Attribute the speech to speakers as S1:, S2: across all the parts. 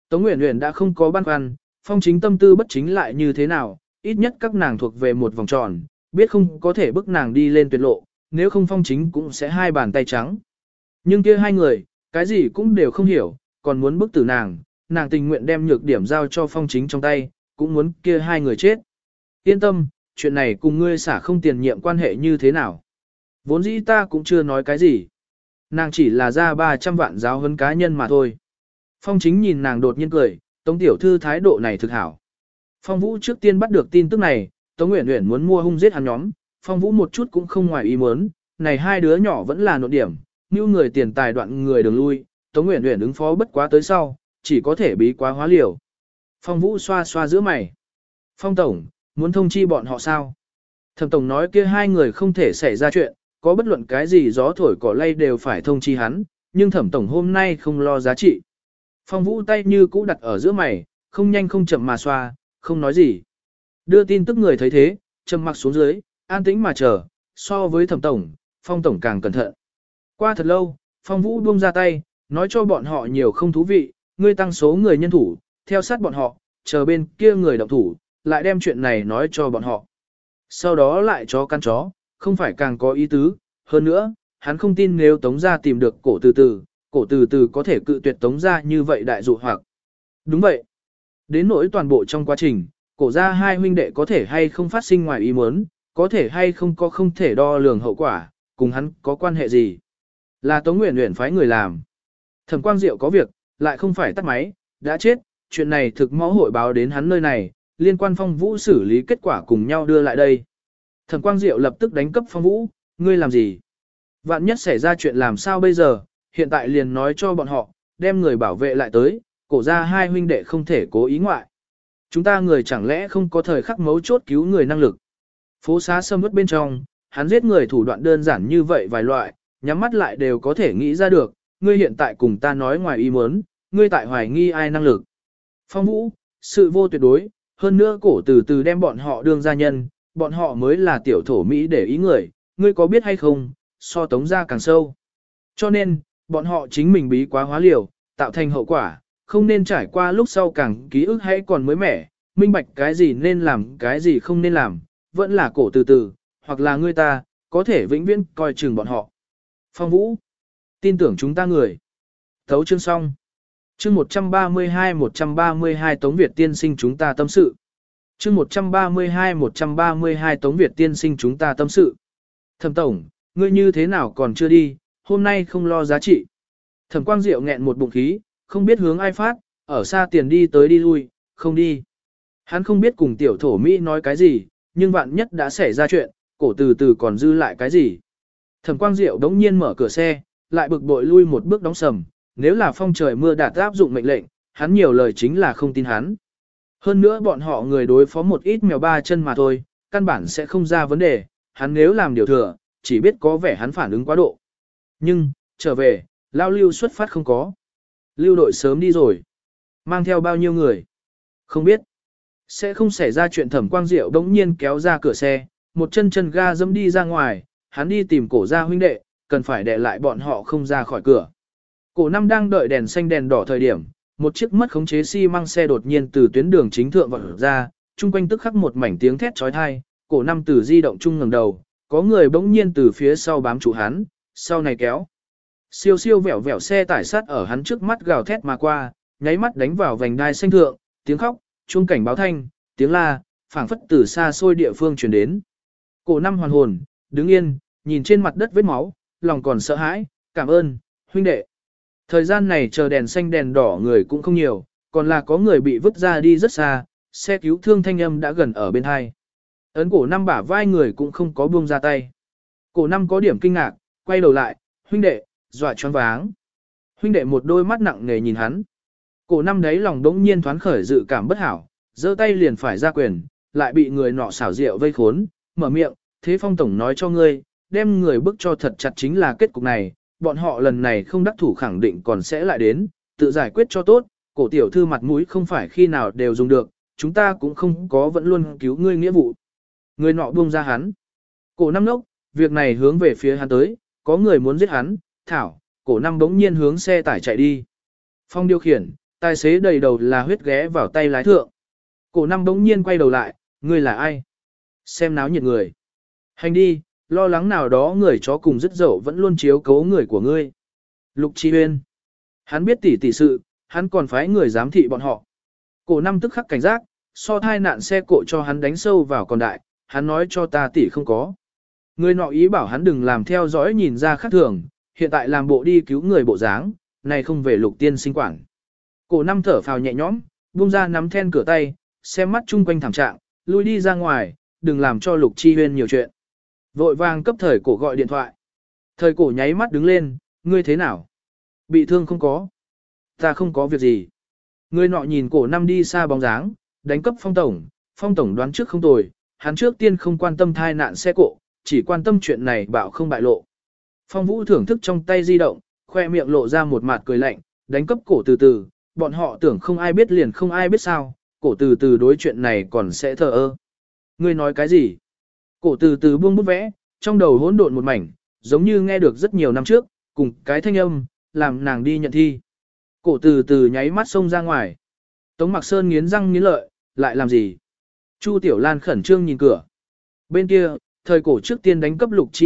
S1: Tống Uyển Uyển đã không có băn khoăn, Phong Chính tâm tư bất chính lại như thế nào, ít nhất các nàng thuộc về một vòng tròn, biết không có thể bức nàng đi lên tuyệt lộ, nếu không Phong Chính cũng sẽ hai bàn tay trắng. Nhưng kia hai người, cái gì cũng đều không hiểu, còn muốn bức tử nàng, nàng tình nguyện đem nhược điểm giao cho Phong Chính trong tay, cũng muốn kia hai người chết. Yên tâm, chuyện này cùng ngươi xả không tiền nhiệm quan hệ như thế nào. Vốn dĩ ta cũng chưa nói cái gì. Nàng chỉ là ra 300 vạn giáo huấn cá nhân mà thôi. Phong Chính nhìn nàng đột nhiên cười, Tống tiểu thư thái độ này thực hảo. Phong Vũ trước tiên bắt được tin tức này, Tống Uyển Uyển muốn mua hung giết hắn nhóm, Phong Vũ một chút cũng không ngoài ý muốn, này hai đứa nhỏ vẫn là nội điểm, như người tiền tài đoạn người đường lui, Tống Uyển Uyển ứng phó bất quá tới sau, chỉ có thể bí quá hóa liều. Phong Vũ xoa xoa giữa mày. Phong tổng, muốn thông chi bọn họ sao? Thẩm tổng nói kia hai người không thể xảy ra chuyện, có bất luận cái gì gió thổi cỏ lay đều phải thông chi hắn, nhưng Thẩm tổng hôm nay không lo giá trị. Phong Vũ tay như cũ đặt ở giữa mày, không nhanh không chậm mà xoa, không nói gì. Đưa tin tức người thấy thế, trầm mặc xuống dưới, an tĩnh mà chờ, so với Thẩm tổng, Phong tổng càng cẩn thận. Qua thật lâu, Phong Vũ buông ra tay, nói cho bọn họ nhiều không thú vị, ngươi tăng số người nhân thủ, theo sát bọn họ, chờ bên kia người động thủ, lại đem chuyện này nói cho bọn họ. Sau đó lại cho căn chó, không phải càng có ý tứ, hơn nữa, hắn không tin nếu Tống gia tìm được cổ từ từ có thể cự tuyệt Tống gia như vậy đại dụ hoặc. Đúng vậy. Đến nỗi toàn bộ trong quá trình, cổ gia hai huynh đệ có thể hay không phát sinh ngoài ý muốn, có thể hay không có không thể đo lường hậu quả, cùng hắn có quan hệ gì. Là Tống Uyển Uyển phái người làm. Thẩm Quang Diệu có việc, lại không phải tắt máy, đã chết, chuyện này thực mau hội báo đến hắn nơi này, liên quan Phong Vũ xử lý kết quả cùng nhau đưa lại đây. Thẩm Quang Diệu lập tức đánh cấp Phong Vũ, ngươi làm gì? Vạn nhất xảy ra chuyện làm sao bây giờ, hiện tại liền nói cho bọn họ, đem người bảo vệ lại tới, cổ ra hai huynh đệ không thể cố ý ngoại. Chúng ta người chẳng lẽ không có thời khắc mấu chốt cứu người năng lực. Phố xá sâm vất bên trong, hắn giết người thủ đoạn đơn giản như vậy vài loại, nhắm mắt lại đều có thể nghĩ ra được, ngươi hiện tại cùng ta nói ngoài ý muốn, ngươi tại hoài nghi ai năng lực. Phong Vũ, sự vô tuyệt đối, hơn nữa cổ từ từ đem bọn họ đương gia nhân, bọn họ mới là tiểu thổ Mỹ để ý người, ngươi có biết hay không, so Tống gia càng sâu. Cho nên, bọn họ chính mình bí quá hóa liều, tạo thành hậu quả, không nên trải qua lúc sau càng ký ức hay còn mới mẻ, minh bạch cái gì nên làm cái gì không nên làm, vẫn là cổ từ từ, hoặc là ngươi ta, có thể vĩnh viễn coi chừng bọn họ. Phong Vũ, tin tưởng chúng ta người. Thấu chương xong. Chương 132 Tống Việt tiên sinh chúng ta tâm sự. Chương 132 Tống Việt tiên sinh chúng ta tâm sự. Thẩm tổng, ngươi như thế nào còn chưa đi, hôm nay không lo giá trị. Thẩm Quang Diệu nghẹn một bụng khí, không biết hướng ai phát, ở xa tiền đi tới đi lui, không đi. Hắn không biết cùng tiểu thổ Mỹ nói cái gì, nhưng vạn nhất đã xảy ra chuyện, cổ từ từ còn dư lại cái gì. Thẩm Quang Diệu đống nhiên mở cửa xe, lại bực bội lui một bước đóng sầm, nếu là phong trời mưa đạt áp dụng mệnh lệnh, hắn nhiều lời chính là không tin hắn. Hơn nữa bọn họ người đối phó một ít mèo ba chân mà thôi, căn bản sẽ không ra vấn đề, hắn nếu làm điều thừa, chỉ biết có vẻ hắn phản ứng quá độ. Nhưng, trở về, lao lưu xuất phát không có. Lưu đội sớm đi rồi. Mang theo bao nhiêu người? Không biết. Sẽ không xảy ra chuyện. Thẩm Quang Diệu đống nhiên kéo ra cửa xe, một chân chân ga dẫm đi ra ngoài, hắn đi tìm cổ gia huynh đệ, cần phải để lại bọn họ không ra khỏi cửa. Cổ năm đang đợi đèn xanh đèn đỏ thời điểm, một chiếc mất khống chế xi măng xe đột nhiên từ tuyến đường chính thượng vọt ra, chung quanh tức khắc một mảnh tiếng thét chói tai, cổ năm từ di động chung ngẩng đầu, có người bỗng nhiên từ phía sau bám trụ hắn, sau này kéo. Siêu siêu vẹo vẹo xe tải sắt ở hắn trước mắt gào thét mà qua, nháy mắt đánh vào vành đai xanh thượng, tiếng khóc, chuông cảnh báo thanh, tiếng la, phảng phất từ xa xôi địa phương truyền đến. Cổ năm hoàn hồn, đứng yên, nhìn trên mặt đất vết máu, lòng còn sợ hãi, cảm ơn, huynh đệ. Thời gian này chờ đèn xanh đèn đỏ người cũng không nhiều, còn là có người bị vứt ra đi rất xa, xe cứu thương thanh âm đã gần ở bên hai. Ấn cổ năm bả vai người cũng không có buông ra tay. Cổ năm có điểm kinh ngạc, quay đầu lại, huynh đệ, dọa choáng váng. Huynh đệ một đôi mắt nặng nề nhìn hắn. Cổ năm đấy lòng đống nhiên thoáng khởi dự cảm bất hảo, giơ tay liền phải ra quyền, lại bị người nọ xảo rượu vây khốn, mở miệng, thế Phong tổng nói cho ngươi, đem người bức cho thật chặt chính là kết cục này, bọn họ lần này không đắc thủ khẳng định còn sẽ lại đến, tự giải quyết cho tốt, cổ tiểu thư mặt mũi không phải khi nào đều dùng được, chúng ta cũng không có vẫn luôn cứu ngươi nghĩa vụ. Người nọ buông ra hắn. Cổ năm nốc, việc này hướng về phía hắn tới, có người muốn giết hắn, thảo, cổ năm bỗng nhiên hướng xe tải chạy đi. Phong điều khiển, Tài xế đầy đầu là huyết ghé vào tay lái thượng. Cổ năm bỗng nhiên quay đầu lại, ngươi là ai? Xem náo nhiệt người. Hành đi, lo lắng nào đó người chó cùng rất dậu vẫn luôn chiếu cố người của ngươi. Lục Chi Huyên. Hắn biết tỷ sự, hắn còn phái người giám thị bọn họ. Cổ năm tức khắc cảnh giác, so thai nạn xe cộ cho hắn đánh sâu vào còn đại, hắn nói cho ta tỷ không có. Người nọ ý bảo hắn đừng làm theo dõi nhìn ra khác thường, hiện tại làm bộ đi cứu người bộ dáng, này không về Lục tiên sinh quản. Cổ năm thở phào nhẹ nhõm, buông ra nắm then cửa tay, xem mắt chung quanh thảm trạng, lui đi ra ngoài, đừng làm cho Lục Chi Huyên nhiều chuyện. Vội vàng cấp thời cổ gọi điện thoại. Thời cổ nháy mắt đứng lên, ngươi thế nào? Bị thương không có. Ta không có việc gì. Người nọ nhìn cổ năm đi xa bóng dáng, đánh cấp phong tổng đoán trước không tồi, hắn trước tiên không quan tâm thai nạn xe cộ, chỉ quan tâm chuyện này bảo không bại lộ. Phong Vũ thưởng thức trong tay di động, khoe miệng lộ ra một mặt cười lạnh, đánh cấp cổ từ từ, bọn họ tưởng không ai biết liền không ai biết sao, cổ từ từ đối chuyện này còn sẽ thờ ơ. Ngươi nói cái gì? Cổ từ từ buông bút vẽ, trong đầu hỗn độn một mảnh, giống như nghe được rất nhiều năm trước, cùng cái thanh âm, làm nàng đi nhận thi. Cổ từ từ nháy mắt xông ra ngoài. Tống Mặc Sơn nghiến răng nghiến lợi, lại làm gì? Chu Tiểu Lan khẩn trương nhìn cửa. Bên kia, thời cổ trước tiên đánh cấp Lục Chi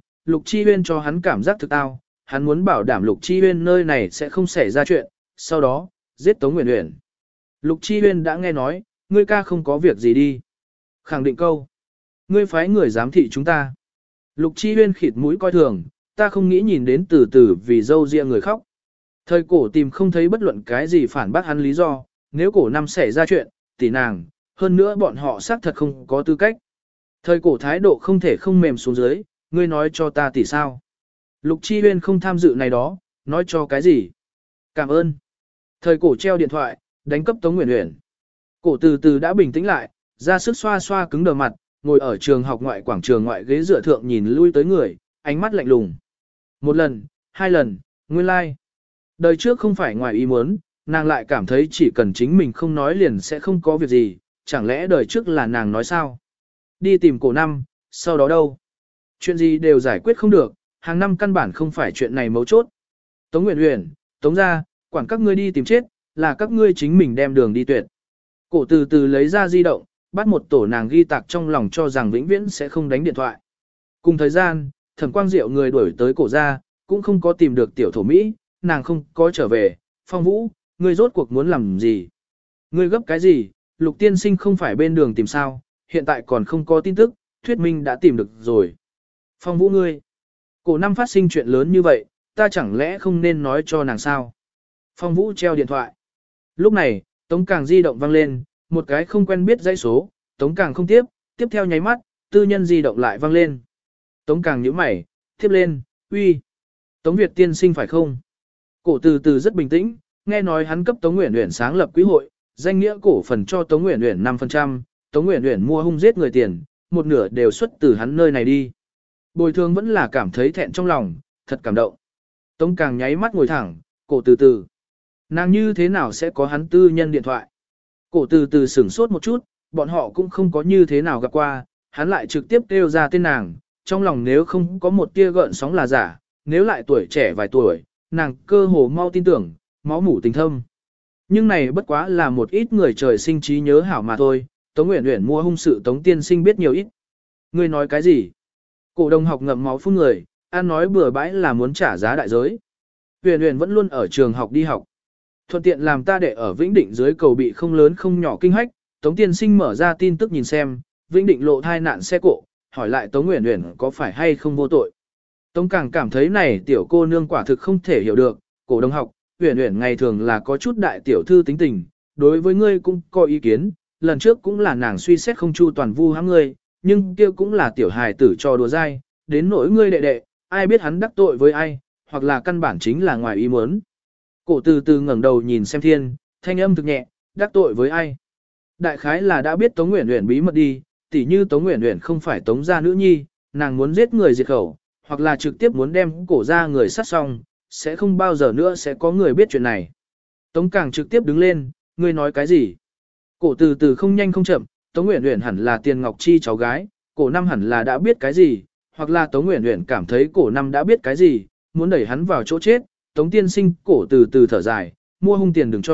S1: Huyên cho hắn cảm giác thực tao, hắn muốn bảo đảm Lục Chi Huyên nơi này sẽ không xảy ra chuyện, sau đó, giết Tống Uyển Uyển. Lục Chi Huyên đã nghe nói, ngươi ca không có việc gì đi. Khẳng định câu. Ngươi phái người giám thị chúng ta. Lục Chi Huyên khịt mũi coi thường, ta không nghĩ nhìn đến từ từ vì dâu riêng người khóc. Thời cổ tìm không thấy bất luận cái gì phản bác hắn lý do, nếu cổ năm xảy ra chuyện, tỷ nàng, hơn nữa bọn họ xác thật không có tư cách. Thời cổ thái độ không thể không mềm xuống dưới, ngươi nói cho ta tỷ sao. Lục Chi Huyên không tham dự này đó, nói cho cái gì. Cảm ơn. Thời cổ treo điện thoại, đánh cấp Tống Uyển Uyển. Cổ từ từ đã bình tĩnh lại, ra sức xoa xoa cứng đờ mặt, ngồi ở trường học ngoại quảng trường ngoại ghế dựa thượng nhìn lui tới người, ánh mắt lạnh lùng. Một lần, hai lần, nguyên lai. Like. Đời trước không phải ngoài ý muốn, nàng lại cảm thấy chỉ cần chính mình không nói liền sẽ không có việc gì, chẳng lẽ đời trước là nàng nói sao? Đi tìm cổ năm, sau đó đâu? Chuyện gì đều giải quyết không được, hàng năm căn bản không phải chuyện này mấu chốt. Tống Uyển Uyển, Tống gia, quản các ngươi đi tìm chết, là các ngươi chính mình đem đường đi tuyệt. Cổ từ từ lấy ra di động, bắt một tổ nàng ghi tạc trong lòng cho rằng vĩnh viễn sẽ không đánh điện thoại. Cùng thời gian, Thẩm Quang Diệu người đuổi tới cổ gia, cũng không có tìm được tiểu thổ Mỹ, nàng không có trở về. Phong Vũ, ngươi rốt cuộc muốn làm gì? Ngươi gấp cái gì? Lục tiên sinh không phải bên đường tìm sao, hiện tại còn không có tin tức, thuyết minh đã tìm được rồi. Phong Vũ ngươi, cổ năm phát sinh chuyện lớn như vậy, ta chẳng lẽ không nên nói cho nàng sao? Phong Vũ treo điện thoại. Lúc này, Tống Càng di động vang lên, một cái không quen biết dãy số, Tống Càng không tiếp, tiếp theo nháy mắt, tư nhân di động lại vang lên. Tống Càng nhíu mày, tiếp lên, uy, Tống Việt tiên sinh phải không? Cổ từ từ rất bình tĩnh, nghe nói hắn cấp Tống Uyển Uyển sáng lập quý hội, danh nghĩa cổ phần cho Tống Uyển Uyển 5%, Tống Uyển Uyển mua hung giết người tiền, một nửa đều xuất từ hắn nơi này đi. Bồi thường vẫn là cảm thấy thẹn trong lòng, thật cảm động. Tống Càng nháy mắt ngồi thẳng, cổ từ từ. Nàng như thế nào sẽ có hắn tư nhân điện thoại? Cổ từ từ sửng sốt một chút, bọn họ cũng không có như thế nào gặp qua, hắn lại trực tiếp kêu ra tên nàng, trong lòng nếu không có một tia gợn sóng là giả, nếu lại tuổi trẻ vài tuổi, nàng cơ hồ mau tin tưởng, máu mủ tình thâm. Nhưng này bất quá là một ít người trời sinh trí nhớ hảo mà thôi, Tống Uyển Uyển mua hung sự Tống tiên sinh biết nhiều ít. Ngươi nói cái gì? Cổ đồng học ngậm máu phun người, an nói bừa bãi là muốn trả giá đại giới. Uyển Uyển vẫn luôn ở trường học đi học. Thuận tiện làm ta để ở Vĩnh Định dưới cầu bị không lớn không nhỏ kinh hách, Tống tiên sinh mở ra tin tức nhìn xem, Vĩnh Định lộ thai nạn xe cộ, hỏi lại Tống Uyển Uyển có phải hay không vô tội. Tống Càng cảm thấy này tiểu cô nương quả thực không thể hiểu được, cổ đồng học, Uyển Uyển ngày thường là có chút đại tiểu thư tính tình, đối với ngươi cũng có ý kiến, lần trước cũng là nàng suy xét không chu toàn vu hãm ngươi, nhưng kia cũng là tiểu hài tử trò đùa dai, đến nỗi ngươi đệ đệ, ai biết hắn đắc tội với ai, hoặc là căn bản chính là ngoài ý muốn. Cổ từ từ ngẩng đầu nhìn xem thiên, thanh âm thực nhẹ, đắc tội với ai. Đại khái là đã biết Tống Uyển Uyển bí mật đi, tỉ như Tống Uyển Uyển không phải Tống gia nữ nhi, nàng muốn giết người diệt khẩu, hoặc là trực tiếp muốn đem cổ gia người sát xong, sẽ không bao giờ nữa sẽ có người biết chuyện này. Tống Càng trực tiếp đứng lên, ngươi nói cái gì? Cổ từ từ không nhanh không chậm, Tống Uyển Uyển hẳn là Tiền Ngọc Chi cháu gái, cổ năm hẳn là đã biết cái gì, hoặc là Tống Uyển Uyển cảm thấy cổ năm đã biết cái gì, muốn đẩy hắn vào chỗ chết. Tống tiên sinh cổ từ từ thở dài, mua hung tiền đừng cho,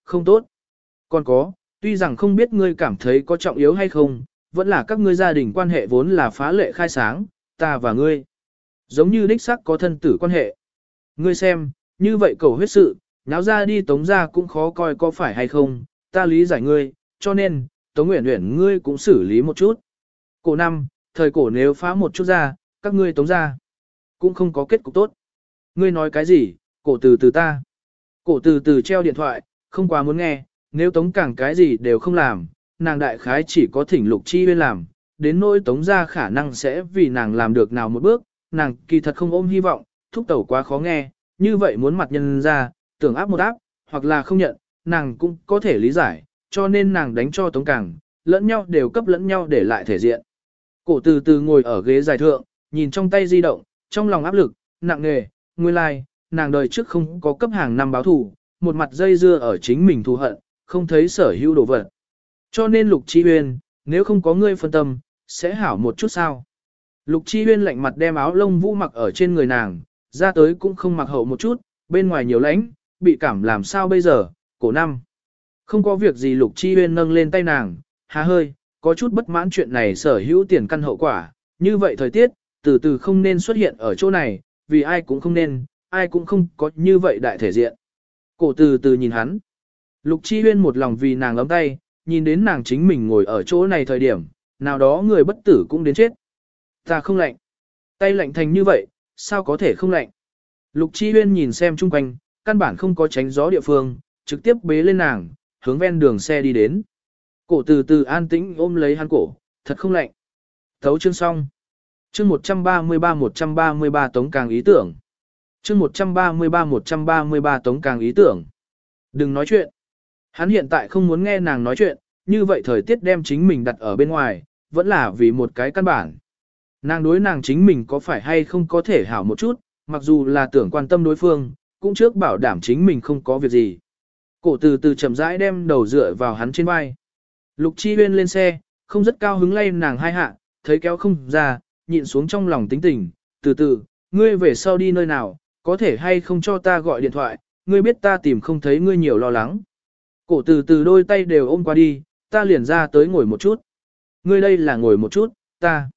S1: không tốt. Còn có, tuy rằng không biết ngươi cảm thấy có trọng yếu hay không, vẫn là các ngươi gia đình quan hệ vốn là phá lệ khai sáng, ta và ngươi. Giống như đích xác có thân tử quan hệ. Ngươi xem, như vậy cầu huyết sự, náo ra đi Tống ra cũng khó coi có phải hay không, ta lý giải ngươi, cho nên, Tống Uyển Uyển ngươi cũng xử lý một chút. Cổ năm, thời cổ nếu phá một chút ra, các ngươi Tống ra, cũng không có kết cục tốt. Ngươi nói cái gì, cổ từ từ ta. Cổ từ từ treo điện thoại, không quá muốn nghe, nếu Tống Càng cái gì đều không làm, nàng đại khái chỉ có thỉnh Lục Chi Uyên làm, đến nỗi Tống ra khả năng sẽ vì nàng làm được nào một bước, nàng kỳ thật không ôm hy vọng, thúc tẩu quá khó nghe, như vậy muốn mặt nhân ra, tưởng áp một áp, hoặc là không nhận, nàng cũng có thể lý giải, cho nên nàng đánh cho Tống Càng, lẫn nhau đều cấp lẫn nhau để lại thể diện. Cổ từ từ ngồi ở ghế dài thượng, nhìn trong tay di động, trong lòng áp lực, nặng nề, nguyên lai, like, nàng đời trước không có cấp hàng năm báo thù, một mặt dây dưa ở chính mình thù hận, không thấy sở hữu đồ vật. Cho nên Lục Chi Uyên, nếu không có ngươi phân tâm, sẽ hảo một chút sao. Lục Chi Uyên lạnh mặt đem áo lông vũ mặc ở trên người nàng, ra tới cũng không mặc hậu một chút, bên ngoài nhiều lãnh, bị cảm làm sao bây giờ, cổ năm. Không có việc gì Lục Chi Uyên nâng lên tay nàng, há hơi, có chút bất mãn chuyện này sở hữu tiền căn hậu quả, như vậy thời tiết, từ từ không nên xuất hiện ở chỗ này, vì ai cũng không nên, ai cũng không có như vậy đại thể diện. Cổ từ từ nhìn hắn. Lục Chi Uyên một lòng vì nàng ấm tay, nhìn đến nàng chính mình ngồi ở chỗ này thời điểm, nào đó người bất tử cũng đến chết. Ta không lạnh. Tay lạnh thành như vậy, sao có thể không lạnh? Lục Chi Uyên nhìn xem chung quanh, căn bản không có tránh gió địa phương, trực tiếp bế lên nàng, hướng ven đường xe đi đến. Cổ từ từ an tĩnh ôm lấy hắn cổ, thật không lạnh. Thấu chương xong. Chương 133 Tống Càng ý tưởng. Chương 133 Tống Càng ý tưởng. Đừng nói chuyện. Hắn hiện tại không muốn nghe nàng nói chuyện, như vậy thời tiết đem chính mình đặt ở bên ngoài, vẫn là vì một cái căn bản. Nàng đối nàng chính mình có phải hay không có thể hảo một chút, mặc dù là tưởng quan tâm đối phương, cũng trước bảo đảm chính mình không có việc gì. Cổ từ từ chậm rãi đem đầu dựa vào hắn trên vai. Lục Chi Uyên lên xe, không rất cao hứng lay nàng hai hạ, thấy kéo không ra, nhịn xuống trong lòng tính tình, từ từ, ngươi về sau đi nơi nào, có thể hay không cho ta gọi điện thoại, ngươi biết ta tìm không thấy ngươi nhiều lo lắng. Cổ từ từ đôi tay đều ôm qua đi, ta liền ra tới ngồi một chút. Ngươi đây là ngồi một chút, ta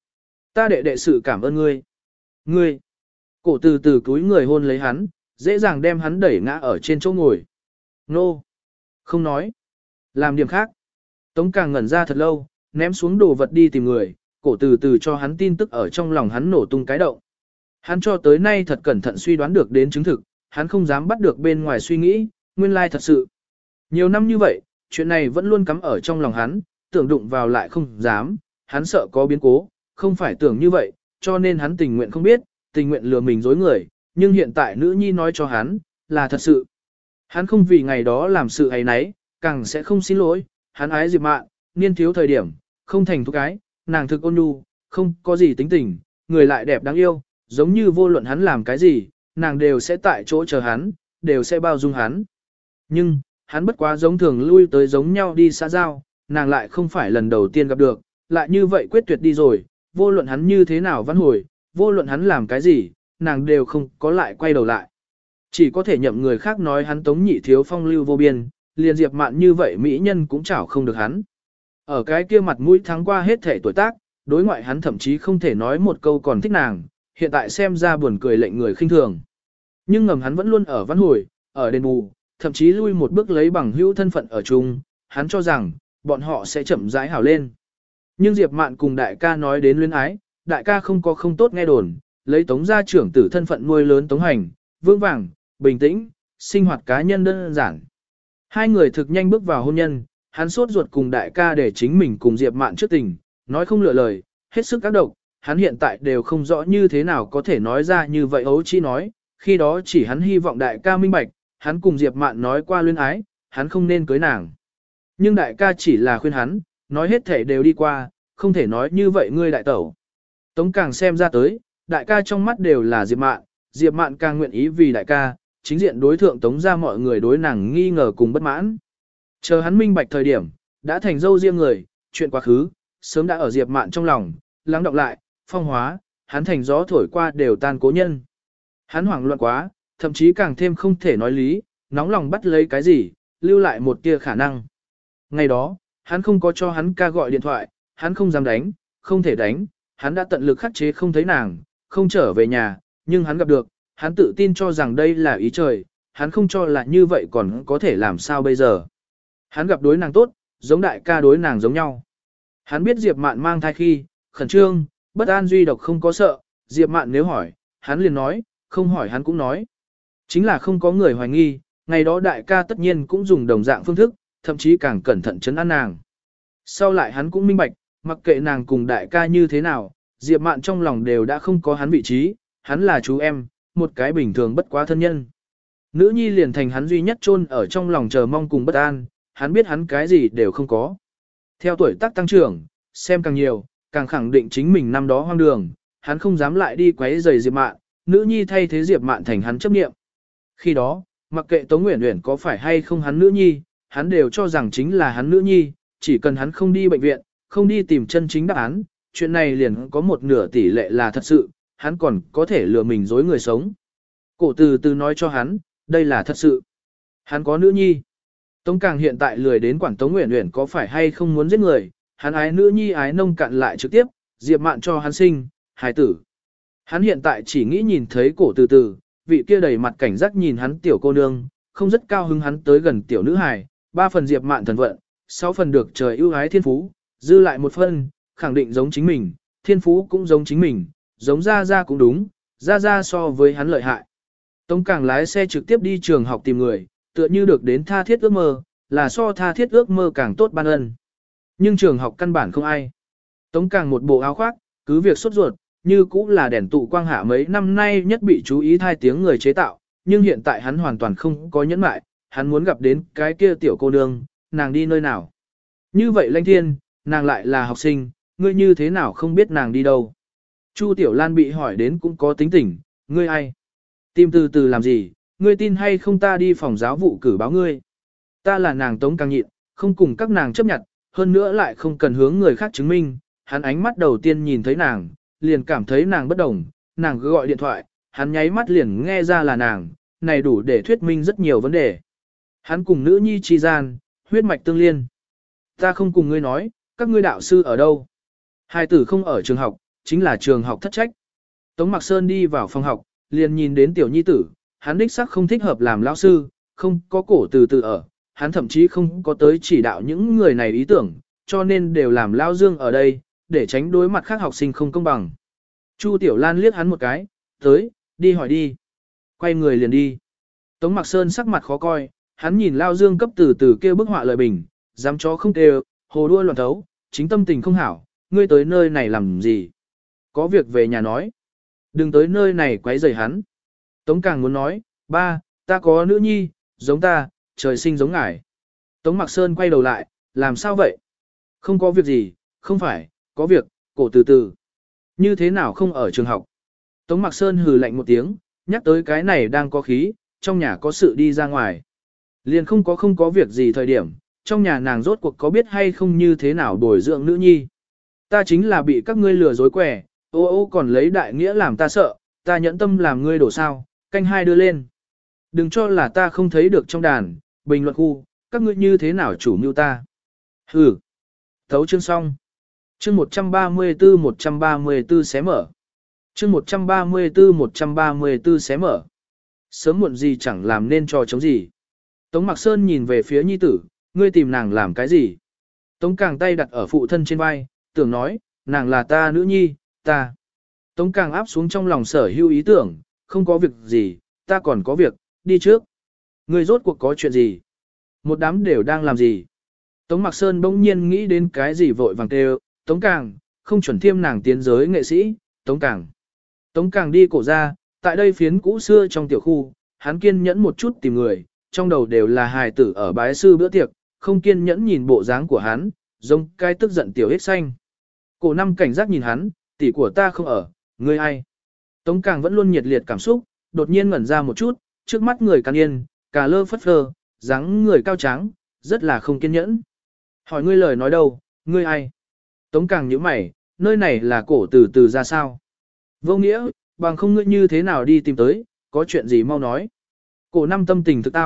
S1: đệ sự cảm ơn ngươi. Ngươi, cổ từ từ cúi người hôn lấy hắn, dễ dàng đem hắn đẩy ngã ở trên chỗ ngồi. Nô, không nói, làm điểm khác. Tống Càng ngẩn ra thật lâu, ném xuống đồ vật đi tìm người, cổ từ từ cho hắn tin tức ở trong lòng hắn nổ tung cái động. Hắn cho tới nay thật cẩn thận suy đoán được đến chứng thực, hắn không dám bắt được bên ngoài suy nghĩ, nguyên lai thật sự. Nhiều năm như vậy, chuyện này vẫn luôn cắm ở trong lòng hắn, tưởng đụng vào lại không dám, hắn sợ có biến cố, không phải tưởng như vậy, cho nên hắn tình nguyện không biết, tình nguyện lừa mình dối người, nhưng hiện tại nữ nhi nói cho hắn, là thật sự. Hắn không vì ngày đó làm sự ấy nấy, càng sẽ không xin lỗi, hắn ái Diệp Mạn, niên thiếu thời điểm, không thành thục ái, nàng thực ôn nhu, không có gì tính tình, người lại đẹp đáng yêu, giống như vô luận hắn làm cái gì, nàng đều sẽ tại chỗ chờ hắn, đều sẽ bao dung hắn. Nhưng, hắn bất quá giống thường lui tới giống nhau đi xã giao, nàng lại không phải lần đầu tiên gặp được, lại như vậy quyết tuyệt đi rồi, vô luận hắn như thế nào vãn hồi, vô luận hắn làm cái gì, nàng đều không có lại quay đầu lại. Chỉ có thể nhậm người khác nói hắn Tống Nhị thiếu phong lưu vô biên, liền Diệp Mạn như vậy mỹ nhân cũng chảo không được hắn. Ở cái kia mặt mũi thắng qua hết thể tuổi tác, đối ngoại hắn thậm chí không thể nói một câu còn thích nàng, hiện tại xem ra buồn cười lệnh người khinh thường. Nhưng ngầm hắn vẫn luôn ở vãn hồi, ở đền bù, thậm chí lui một bước lấy bằng hữu thân phận ở chung, hắn cho rằng, bọn họ sẽ chậm rãi hảo lên. Nhưng Diệp Mạn cùng đại ca nói đến luyến ái, đại ca không có không tốt nghe đồn, lấy Tống gia trưởng tử thân phận nuôi lớn Tống Hành, vững vàng, bình tĩnh, sinh hoạt cá nhân đơn giản. Hai người thực nhanh bước vào hôn nhân, hắn sốt ruột cùng đại ca để chính mình cùng Diệp Mạn trước tình, nói không lựa lời, hết sức các độc, hắn hiện tại đều không rõ như thế nào có thể nói ra như vậy ấu chi nói, khi đó chỉ hắn hy vọng đại ca minh bạch, hắn cùng Diệp Mạn nói qua luyến ái, hắn không nên cưới nàng. Nhưng đại ca chỉ là khuyên hắn, nói hết thể đều đi qua, không thể nói như vậy ngươi đại tẩu. Tống Càng xem ra tới, đại ca trong mắt đều là Diệp Mạn càng nguyện ý vì đại ca, chính diện đối thượng Tống ra mọi người đối nàng nghi ngờ cùng bất mãn. Chờ hắn minh bạch thời điểm, đã thành dâu riêng người, chuyện quá khứ, sớm đã ở Diệp Mạn trong lòng, lắng đọng lại, phong hóa, hắn thành gió thổi qua đều tan cố nhân. Hắn hoảng loạn quá, thậm chí càng thêm không thể nói lý, nóng lòng bắt lấy cái gì, lưu lại một tia khả năng. Ngày đó, hắn không có cho hắn ca gọi điện thoại, hắn không dám đánh, không thể đánh, hắn đã tận lực khắc chế không thấy nàng, không trở về nhà, nhưng hắn gặp được, hắn tự tin cho rằng đây là ý trời, hắn không cho là như vậy còn có thể làm sao bây giờ. Hắn gặp đối nàng tốt, giống đại ca đối nàng giống nhau. Hắn biết Diệp Mạn mang thai khi, khẩn trương, bất an duy độc không có sợ, Diệp Mạn nếu hỏi, hắn liền nói, không hỏi hắn cũng nói. Chính là không có người hoài nghi, ngày đó đại ca tất nhiên cũng dùng đồng dạng phương thức, thậm chí càng cẩn thận chấn an nàng. Sau lại hắn cũng minh bạch, mặc kệ nàng cùng đại ca như thế nào, Diệp Mạn trong lòng đều đã không có hắn vị trí, hắn là chú em, một cái bình thường bất quá thân nhân. Nữ nhi liền thành hắn duy nhất chôn ở trong lòng chờ mong cùng bất an, hắn biết hắn cái gì đều không có. Theo tuổi tác tăng trưởng, xem càng nhiều, càng khẳng định chính mình năm đó hoang đường, hắn không dám lại đi quấy rầy Diệp Mạn, nữ nhi thay thế Diệp Mạn thành hắn chấp niệm. Khi đó, mặc kệ Tống Uyển Uyển có phải hay không hắn nữ nhi, hắn đều cho rằng chính là hắn nữ nhi, chỉ cần hắn không đi bệnh viện, không đi tìm chân chính đáp án, chuyện này liền có một nửa tỷ lệ là thật sự, hắn còn có thể lừa mình dối người sống. Cổ từ từ nói cho hắn, đây là thật sự. Hắn có nữ nhi. Tống Càng hiện tại lười đến quản Tống Uyển Uyển có phải hay không muốn giết người, hắn ái nữ nhi ái nông cạn lại trực tiếp, Diệp Mạn cho hắn sinh, hài tử. Hắn hiện tại chỉ nghĩ nhìn thấy cổ từ từ, vị kia đầy mặt cảnh giác nhìn hắn tiểu cô nương, không rất cao hứng hắn tới gần tiểu nữ hài, 3 phần Diệp Mạn thần vận, 6 phần được trời ưu ái thiên phú, dư lại 1 phần, khẳng định giống chính mình, thiên phú cũng giống chính mình, giống Gia Gia cũng đúng, Gia Gia so với hắn lợi hại. Tống Càng lái xe trực tiếp đi trường học tìm người, tựa như được đến tha thiết ước mơ, là so tha thiết ước mơ càng tốt ban ân. Nhưng trường học căn bản không ai. Tống Càng một bộ áo khoác, cứ việc sốt ruột, như cũng là đèn tụ quang hạ mấy năm nay nhất bị chú ý thai tiếng người chế tạo, nhưng hiện tại hắn hoàn toàn không có nhẫn mại, hắn muốn gặp đến cái kia tiểu cô nương, nàng đi nơi nào. Như vậy Lãnh Thiên, nàng lại là học sinh, ngươi như thế nào không biết nàng đi đâu. Chu Tiểu Lan bị hỏi đến cũng có tính tình, ngươi ai? Tìm từ từ làm gì, ngươi tin hay không ta đi phòng giáo vụ cử báo ngươi. Ta là nàng Tống Càng nhịn, không cùng các nàng chấp nhận, hơn nữa lại không cần hướng người khác chứng minh, hắn ánh mắt đầu tiên nhìn thấy nàng, liền cảm thấy nàng bất đồng, nàng cứ gọi điện thoại, hắn nháy mắt liền nghe ra là nàng, này đủ để thuyết minh rất nhiều vấn đề. Hắn cùng nữ nhi chi gian, huyết mạch tương liên. Ta không cùng ngươi nói, các ngươi đạo sư ở đâu? Hai tử không ở trường học, chính là trường học thất trách. Tống Mạc Sơn đi vào phòng học, liền nhìn đến tiểu nhi tử, hắn đích xác không thích hợp làm lão sư, không có cổ từ từ ở, hắn thậm chí không có tới chỉ đạo những người này ý tưởng, cho nên đều làm lao dương ở đây, để tránh đối mặt khác học sinh không công bằng. Chu Tiểu Lan liếc hắn một cái, tới, đi hỏi đi. Quay người liền đi. Tống Mạc Sơn sắc mặt khó coi, hắn nhìn lao dương cấp từ từ kêu bức họa lời bình, dám chó không kêu, hồ đua loạn thấu, chính tâm tình không hảo, ngươi tới nơi này làm gì? Có việc về nhà nói. Đừng tới nơi này quấy rầy hắn. Tống Càng muốn nói, ba, ta có nữ nhi, giống ta, trời sinh giống ngài. Tống Mạc Sơn quay đầu lại, làm sao vậy? Không có việc gì, không phải, có việc, cổ từ từ. Như thế nào không ở trường học? Tống Mạc Sơn hừ lạnh một tiếng, nhắc tới cái này đang có khí, trong nhà có sự đi ra ngoài. Liền không có việc gì thời điểm, trong nhà nàng rốt cuộc có biết hay không như thế nào bồi dưỡng nữ nhi. Ta chính là bị các ngươi lừa dối quẻ, ô còn lấy đại nghĩa làm ta sợ, ta nhẫn tâm làm ngươi đổ sao, canh hai đưa lên. Đừng cho là ta không thấy được trong đàn, bình luận khu, các ngươi như thế nào chủ mưu ta. Hừ. Thấu chương xong. Chương 134 xé mở. Chương 134 xé mở. Sớm muộn gì chẳng làm nên trò chống gì. Tống Mạc Sơn nhìn về phía nhi tử, ngươi tìm nàng làm cái gì? Tống Càng tay đặt ở phụ thân trên vai, tưởng nói, nàng là ta nữ nhi, ta. Tống Càng áp xuống trong lòng sở hữu ý tưởng, không có việc gì, ta còn có việc, đi trước. Ngươi rốt cuộc có chuyện gì? Một đám đều đang làm gì? Tống Mạc Sơn bỗng nhiên nghĩ đến cái gì vội vàng kêu, Tống Càng, không chuẩn thiêm nàng tiến giới nghệ sĩ, Tống Càng. Tống Càng đi cổ ra, tại đây phiến cũ xưa trong tiểu khu, hắn kiên nhẫn một chút tìm người, trong đầu đều là hài tử ở bái sư bữa tiệc, không kiên nhẫn nhìn bộ dáng của hắn, giống cái tức giận tiểu ếch xanh. Cổ năm cảnh giác nhìn hắn, tỷ của ta không ở, ngươi ai? Tống Càng vẫn luôn nhiệt liệt cảm xúc, đột nhiên ngẩn ra một chút, trước mắt người can yên, cà lơ phất phơ, dáng người cao trắng, rất là không kiên nhẫn. Hỏi ngươi lời nói đâu, ngươi ai? Tống Càng nhíu mày, nơi này là cổ từ từ ra sao? Vô nghĩa, bằng không ngươi như thế nào đi tìm tới, có chuyện gì mau nói. Cổ năm tâm tình thực tao,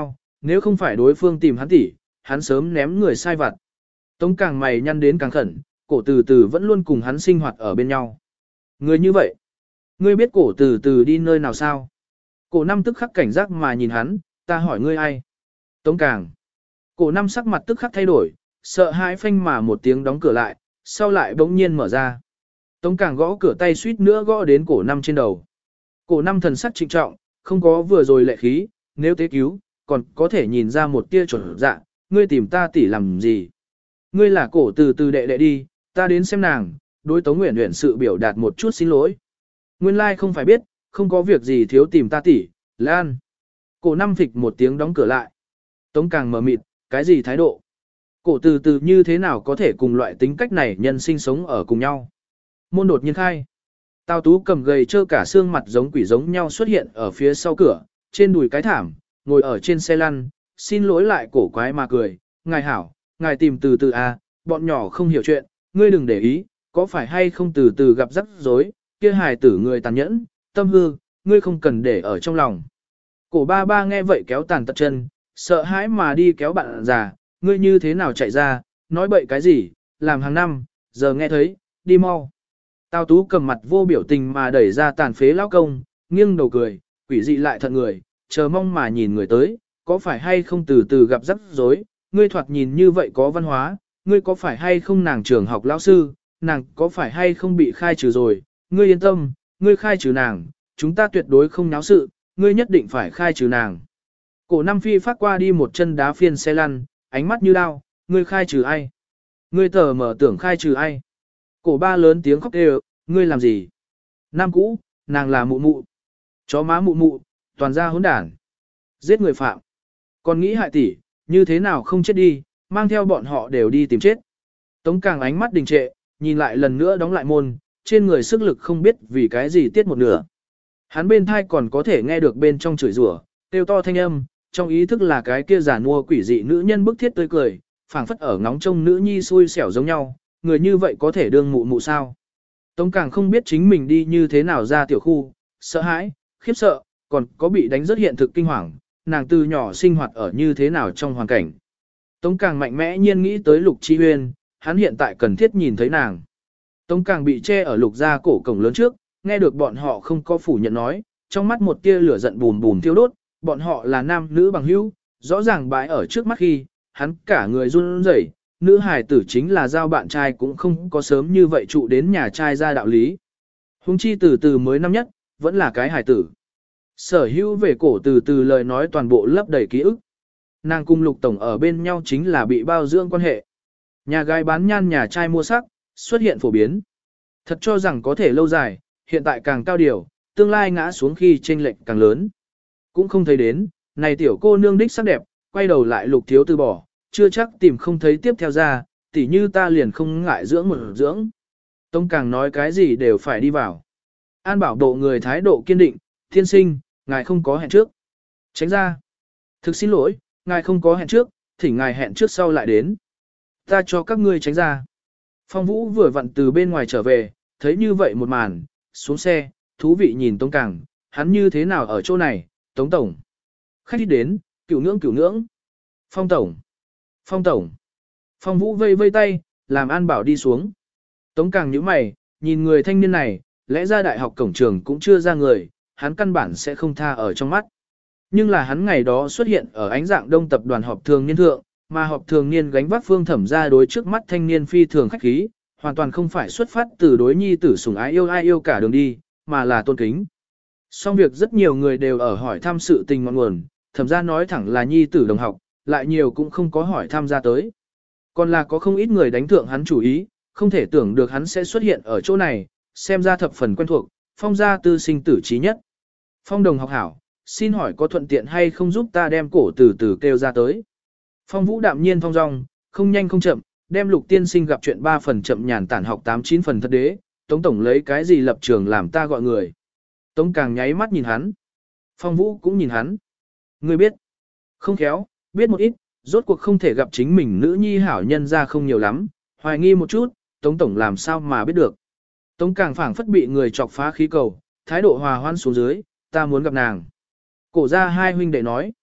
S1: Nếu không phải đối phương tìm hắn tỷ, hắn sớm ném người sai vặt. Tống Càng mày nhăn đến càng khẩn, cổ từ từ vẫn luôn cùng hắn sinh hoạt ở bên nhau. Người như vậy, ngươi biết cổ từ từ đi nơi nào sao? Cổ năm tức khắc cảnh giác mà nhìn hắn, ta hỏi ngươi ai? Tống Càng. Cổ năm sắc mặt tức khắc thay đổi, sợ hãi phanh mà một tiếng đóng cửa lại, sau lại bỗng nhiên mở ra. Tống Càng gõ cửa tay suýt nữa gõ đến cổ năm trên đầu. Cổ năm thần sắc trịnh trọng, không có vừa rồi lệ khí, nếu tế cứu, còn có thể nhìn ra một tia chuẩn dạ, ngươi tìm ta tỷ làm gì? Ngươi là cổ từ từ đệ đệ đi, ta đến xem nàng, đối Tống Uyển Uyển sự biểu đạt một chút xin lỗi. Nguyên lai không phải biết, không có việc gì thiếu tìm ta tỷ, Lan. Cổ năm phịch một tiếng đóng cửa lại. Tống Càng mờ mịt, cái gì thái độ? Cổ từ từ như thế nào có thể cùng loại tính cách này nhân sinh sống ở cùng nhau? Môn đột nhiên khai. Tào Tú cầm gầy trơ cả xương mặt giống quỷ giống nhau xuất hiện ở phía sau cửa, trên đùi cái thảm, ngồi ở trên xe lăn, xin lỗi lại cổ quái mà cười. Ngài hảo, ngài tìm từ từ à, bọn nhỏ không hiểu chuyện, ngươi đừng để ý, có phải hay không từ từ gặp rắc rối, kia hài tử người tàn nhẫn, tâm hư, ngươi không cần để ở trong lòng. Cổ ba ba nghe vậy kéo tàn tật chân, sợ hãi mà đi kéo bạn già, ngươi như thế nào chạy ra, nói bậy cái gì, làm hàng năm, giờ nghe thấy, đi mau. Tào Tú cầm mặt vô biểu tình mà đẩy ra tàn phế lão công, nghiêng đầu cười, quỷ dị lại thận người, chờ mong mà nhìn người tới, có phải hay không từ từ gặp rắc rối, ngươi thoạt nhìn như vậy có văn hóa, ngươi có phải hay không nàng trường học lão sư, nàng có phải hay không bị khai trừ rồi, ngươi yên tâm, ngươi khai trừ nàng, chúng ta tuyệt đối không náo sự, ngươi nhất định phải khai trừ nàng. Cổ Nam Phi phát qua đi một chân đá phiên xe lăn, ánh mắt như đao, ngươi khai trừ ai? Ngươi tờ mở tưởng khai trừ ai? Cổ ba lớn tiếng khóc đều, ngươi làm gì? Nam cũ, nàng là mụ mụ. Chó má mụ mụ, toàn ra hỗn đản. Giết người phạm. Còn nghĩ hại tỷ, như thế nào không chết đi, mang theo bọn họ đều đi tìm chết. Tống Càng ánh mắt đình trệ, nhìn lại lần nữa đóng lại môn, trên người sức lực không biết vì cái gì tiết một nửa. Hắn bên thai còn có thể nghe được bên trong chửi rủa, kêu to thanh âm, trong ý thức là cái kia giả mua quỷ dị nữ nhân bức thiết tươi cười, phảng phất ở ngóng trông nữ nhi xui xẻo giống nhau, người như vậy có thể đương mụ mụ sao. Tống Càng không biết chính mình đi như thế nào ra tiểu khu, sợ hãi, khiếp sợ, còn có bị đánh rất hiện thực kinh hoàng, nàng từ nhỏ sinh hoạt ở như thế nào trong hoàn cảnh. Tống Càng mạnh mẽ nhiên nghĩ tới Lục Chi Huyên, hắn hiện tại cần thiết nhìn thấy nàng. Tống Càng bị che ở Lục gia cổ cổng lớn trước, nghe được bọn họ không có phủ nhận nói, trong mắt một tia lửa giận bùn bùn thiêu đốt, bọn họ là nam nữ bằng hữu, rõ ràng bãi ở trước mắt khi, hắn cả người run rẩy, nữ hài tử chính là giao bạn trai cũng không có sớm như vậy trụ đến nhà trai ra đạo lý. Hùng chi từ từ mới năm nhất, vẫn là cái hài tử. Sở hữu về cổ từ từ lời nói toàn bộ lấp đầy ký ức. Nàng cùng Lục Tổng ở bên nhau chính là bị bao dưỡng quan hệ. Nhà gái bán nhan nhà trai mua sắc, xuất hiện phổ biến. Thật cho rằng có thể lâu dài, hiện tại càng cao điều, tương lai ngã xuống khi chênh lệch càng lớn. Cũng không thấy đến, này tiểu cô nương đích sắc đẹp, quay đầu lại Lục thiếu từ bỏ, chưa chắc tìm không thấy tiếp theo ra, tỉ như ta liền không ngại dưỡng một dưỡng. Tống Càng nói cái gì đều phải đi vào. An Bảo độ người thái độ kiên định, thiên sinh, ngài không có hẹn trước. Tránh ra. Thực xin lỗi, ngài không có hẹn trước, thỉnh ngài hẹn trước sau lại đến. Ta cho các ngươi tránh ra. Phong Vũ vừa vặn từ bên ngoài trở về, thấy như vậy một màn, xuống xe, thú vị nhìn Tống Càng, hắn như thế nào ở chỗ này, Tống Tổng. Khách đi đến, cửu ngưỡng. Phong Tổng. Phong Tổng. Phong Vũ vây vây tay, làm An Bảo đi xuống. Tống Càng nhíu mày, nhìn người thanh niên này, lẽ ra đại học cổng trường cũng chưa ra người, hắn căn bản sẽ không tha ở trong mắt. Nhưng là hắn ngày đó xuất hiện ở ánh dạng đông tập đoàn họp thường niên thượng, mà họp thường niên gánh vác Phương Thẩm ra đối trước mắt thanh niên phi thường khách khí, hoàn toàn không phải xuất phát từ đối nhi tử sủng ái yêu cả đường đi, mà là tôn kính. Song việc rất nhiều người đều ở hỏi thăm sự tình ngọn nguồn, Thẩm ra nói thẳng là nhi tử đồng học, lại nhiều cũng không có hỏi tham gia tới. Còn là có không ít người đánh thượng hắn chủ ý, không thể tưởng được hắn sẽ xuất hiện ở chỗ này, xem ra thập phần quen thuộc, Phong gia tư sinh tử trí nhất. Phong đồng học hảo, xin hỏi có thuận tiện hay không giúp ta đem cổ từ từ kêu ra tới. Phong Vũ đạm nhiên thong dong, không nhanh không chậm, đem Lục tiên sinh gặp chuyện 3 phần chậm nhàn tản học 8-9 phần thật đế, Tống Tổng lấy cái gì lập trường làm ta gọi người. Tống Càng nháy mắt nhìn hắn. Phong Vũ cũng nhìn hắn. Ngươi biết. Không khéo, biết một ít, rốt cuộc không thể gặp chính mình nữ nhi hảo nhân ra không nhiều lắm, hoài nghi một chút, Tống Tổng làm sao mà biết được. Tống Càng phảng phất bị người chọc phá khí cầu, thái độ hòa hoan xuống dưới, ta muốn gặp nàng. Cổ ra hai huynh đệ nói.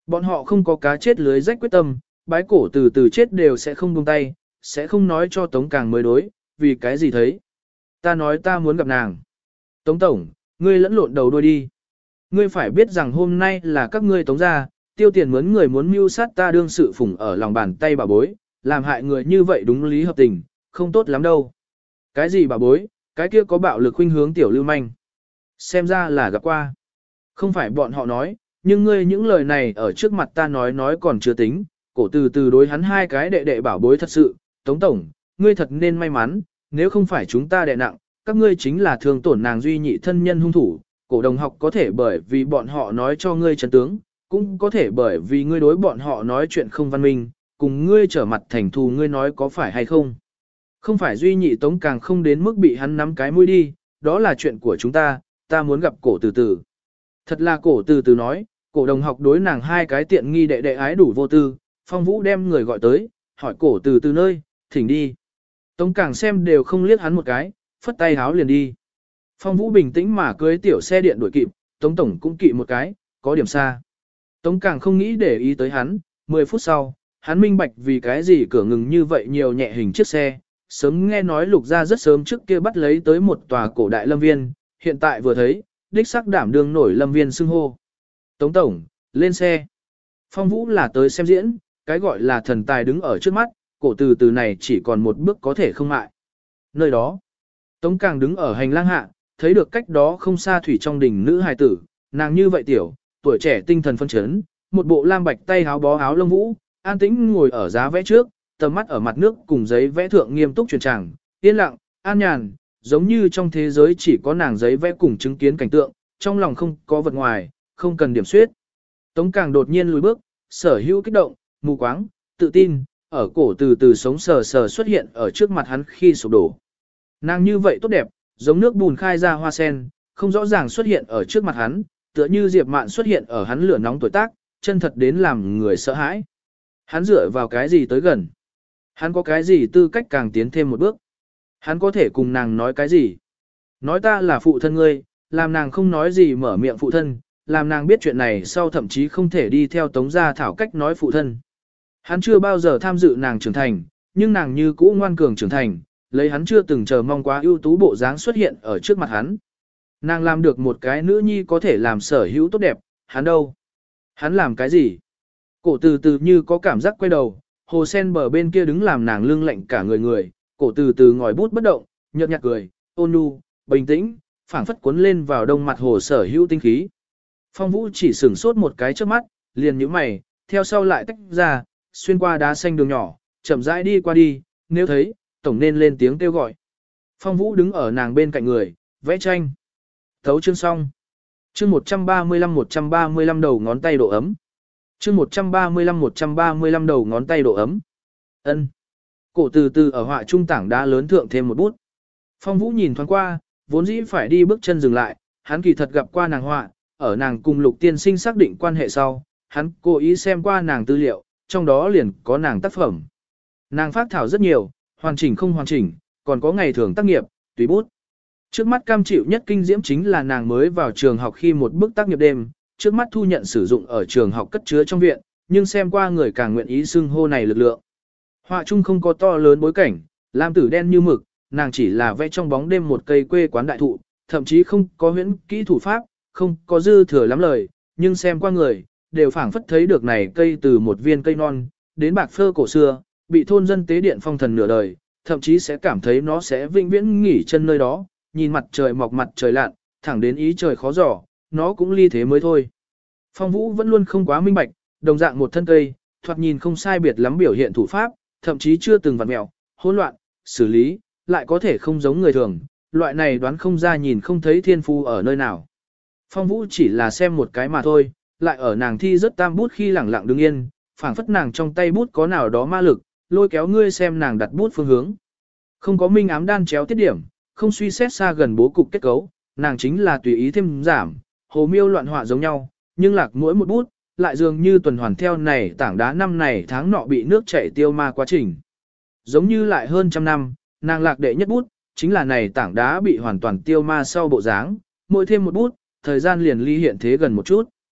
S1: Bọn họ không có cá chết lưới rách quyết tâm, bái cổ từ từ chết đều sẽ không buông tay, sẽ không nói cho Tống Càng mới đối, vì cái gì thấy. Ta nói ta muốn gặp nàng. Tống Tổng, ngươi lẫn lộn đầu đuôi đi. Ngươi phải biết rằng hôm nay là các ngươi Tống gia, tiêu tiền mướn người muốn mưu sát ta đương sự phủng ở lòng bàn tay bà bối, làm hại người như vậy đúng lý hợp tình, không tốt lắm đâu. Cái gì bà bối, cái kia có bạo lực khuynh hướng tiểu lưu manh. Xem ra là gặp qua. Không phải bọn họ nói, nhưng ngươi những lời này ở trước mặt ta nói còn chưa tính, cổ từ từ đối hắn hai cái đệ đệ bảo bối thật sự, Tống Tổng, ngươi thật nên may mắn, nếu không phải chúng ta đệ nặng, các ngươi chính là thương tổn nàng duy nhị thân nhân hung thủ, cổ đồng học có thể bởi vì bọn họ nói cho ngươi chân tướng, cũng có thể bởi vì ngươi đối bọn họ nói chuyện không văn minh, cùng ngươi trở mặt thành thù ngươi nói có phải hay không. Không phải duy nhị Tống càng không đến mức bị hắn nắm cái mũi đi, đó là chuyện của chúng ta muốn gặp cổ từ từ. Thật là cổ từ từ nói, cổ đồng học đối nàng hai cái tiện nghi đệ đệ ái đủ vô tư, Phong Vũ đem người gọi tới, hỏi cổ từ từ nơi, thỉnh đi. Tống càng xem đều không liếc hắn một cái, phất tay háo liền đi. Phong Vũ bình tĩnh mà cưới tiểu xe điện đuổi kịp, Tống Tổng cũng kỵ một cái, có điểm xa. Tống càng không nghĩ để ý tới hắn, 10 phút sau, hắn minh bạch vì cái gì cửa ngừng như vậy nhiều nhẹ hình chiếc xe. Sớm nghe nói Lục gia rất sớm trước kia bắt lấy tới một tòa cổ đại lâm viên, hiện tại vừa thấy, đích xác đảm đương nổi lâm viên xưng hô. Tống Tổng, lên xe. Phong Vũ là tới xem diễn, cái gọi là thần tài đứng ở trước mắt, cổ từ từ này chỉ còn một bước có thể không mại. Nơi đó, Tống càng đứng ở hành lang hạ, thấy được cách đó không xa thủy trong đỉnh nữ hài tử, nàng như vậy tiểu, tuổi trẻ tinh thần phân chấn, một bộ lam bạch tay áo bó áo lông vũ, an tĩnh ngồi ở giá vẽ trước, tầm mắt ở mặt nước cùng giấy vẽ thượng nghiêm túc truyền tràng, yên lặng, an nhàn, giống như trong thế giới chỉ có nàng giấy vẽ cùng chứng kiến cảnh tượng, trong lòng không có vật ngoài, không cần điểm xuyết. Tống càng đột nhiên lùi bước, sở hữu kích động, mù quáng, tự tin, ở cổ từ từ sống sờ sờ xuất hiện ở trước mặt hắn khi sụp đổ. Nàng như vậy tốt đẹp, giống nước bùn khai ra hoa sen, không rõ ràng xuất hiện ở trước mặt hắn, tựa như Diệp Mạn xuất hiện ở hắn lửa nóng tuổi tác, chân thật đến làm người sợ hãi. Hắn dựa vào cái gì tới gần? Hắn có cái gì tư cách càng tiến thêm một bước? Hắn có thể cùng nàng nói cái gì? Nói ta là phụ thân ngươi, làm nàng không nói gì mở miệng phụ thân, làm nàng biết chuyện này sau thậm chí không thể đi theo Tống gia thảo cách nói phụ thân. Hắn chưa bao giờ tham dự nàng trưởng thành, nhưng nàng như cũ ngoan cường trưởng thành, lấy hắn chưa từng chờ mong quá ưu tú bộ dáng xuất hiện ở trước mặt hắn. Nàng làm được một cái nữ nhi có thể làm sở hữu tốt đẹp, hắn đâu? Hắn làm cái gì? Cổ từ từ như có cảm giác quay đầu, hồ sen bờ bên kia đứng làm nàng lưng lạnh cả người, cổ từ từ ngòi bút bất động, nhợt nhạt cười, ôn nhu, bình tĩnh, phảng phất cuốn lên vào đông mặt hồ sở hữu tinh khí. Phong Vũ chỉ sửng sốt một cái trước mắt, liền nhíu mày, theo sau lại tách ra, xuyên qua đá xanh đường nhỏ, chậm rãi đi qua đi, nếu thấy, tổng nên lên tiếng kêu gọi. Phong Vũ đứng ở nàng bên cạnh người, vẽ tranh. Thấu chương xong. Chương 135 đầu ngón tay độ ấm. Chương 135 đầu ngón tay độ ấm. Ân. Cổ từ từ ở họa trung tảng đá lớn thượng thêm một bút. Phong Vũ nhìn thoáng qua, vốn dĩ phải đi bước chân dừng lại, hắn kỳ thật gặp qua nàng họa, ở nàng cùng Lục tiên sinh xác định quan hệ sau, hắn cố ý xem qua nàng tư liệu, trong đó liền có nàng tác phẩm. Nàng phác thảo rất nhiều, hoàn chỉnh không hoàn chỉnh, còn có ngày thường tác nghiệp, tùy bút. Trước mắt cam chịu nhất kinh diễm chính là nàng mới vào trường học khi một bức tác nghiệp đêm, trước mắt thu nhận sử dụng ở trường học cất chứa trong viện, nhưng xem qua người càng nguyện ý xưng hô này lực lượng. Họa chung không có to lớn bối cảnh, lam tử đen như mực, nàng chỉ là vẽ trong bóng đêm một cây quê quán đại thụ, thậm chí không có huyễn kỹ thủ pháp, không có dư thừa lắm lời, nhưng xem qua người, đều phảng phất thấy được này cây từ một viên cây non, đến bạc phơ cổ xưa, bị thôn dân tế điện phong thần nửa đời, thậm chí sẽ cảm thấy nó sẽ vĩnh viễn nghỉ chân nơi đó, nhìn mặt trời mọc mặt trời lặn, thẳng đến ý trời khó giỏ, nó cũng ly thế mới thôi. Phong Vũ vẫn luôn không quá minh bạch, đồng dạng một thân cây, thoạt nhìn không sai biệt lắm biểu hiện thủ pháp, thậm chí chưa từng vặn mẹo, hỗn loạn, xử lý, lại có thể không giống người thường, loại này đoán không ra nhìn không thấy thiên phu ở nơi nào. Phong Vũ chỉ là xem một cái mà thôi, lại ở nàng thi rất tam bút khi lẳng lặng đứng yên, phảng phất nàng trong tay bút có nào đó ma lực, lôi kéo ngươi xem nàng đặt bút phương hướng. Không có minh ám đan chéo tiết điểm, không suy xét xa gần bố cục kết cấu, nàng chính là tùy ý thêm giảm, hồ miêu loạn họa giống nhau, nhưng lạc mỗi một bút, lại dường như tuần hoàn theo này tảng đá năm này tháng nọ bị nước chảy tiêu ma quá trình. Giống như lại hơn trăm năm, nàng lạc đệ nhất bút, chính là này tảng đá bị hoàn toàn tiêu ma sau bộ dáng, mỗi thêm một bút, thời gian liền ly hiện thế gần một chút.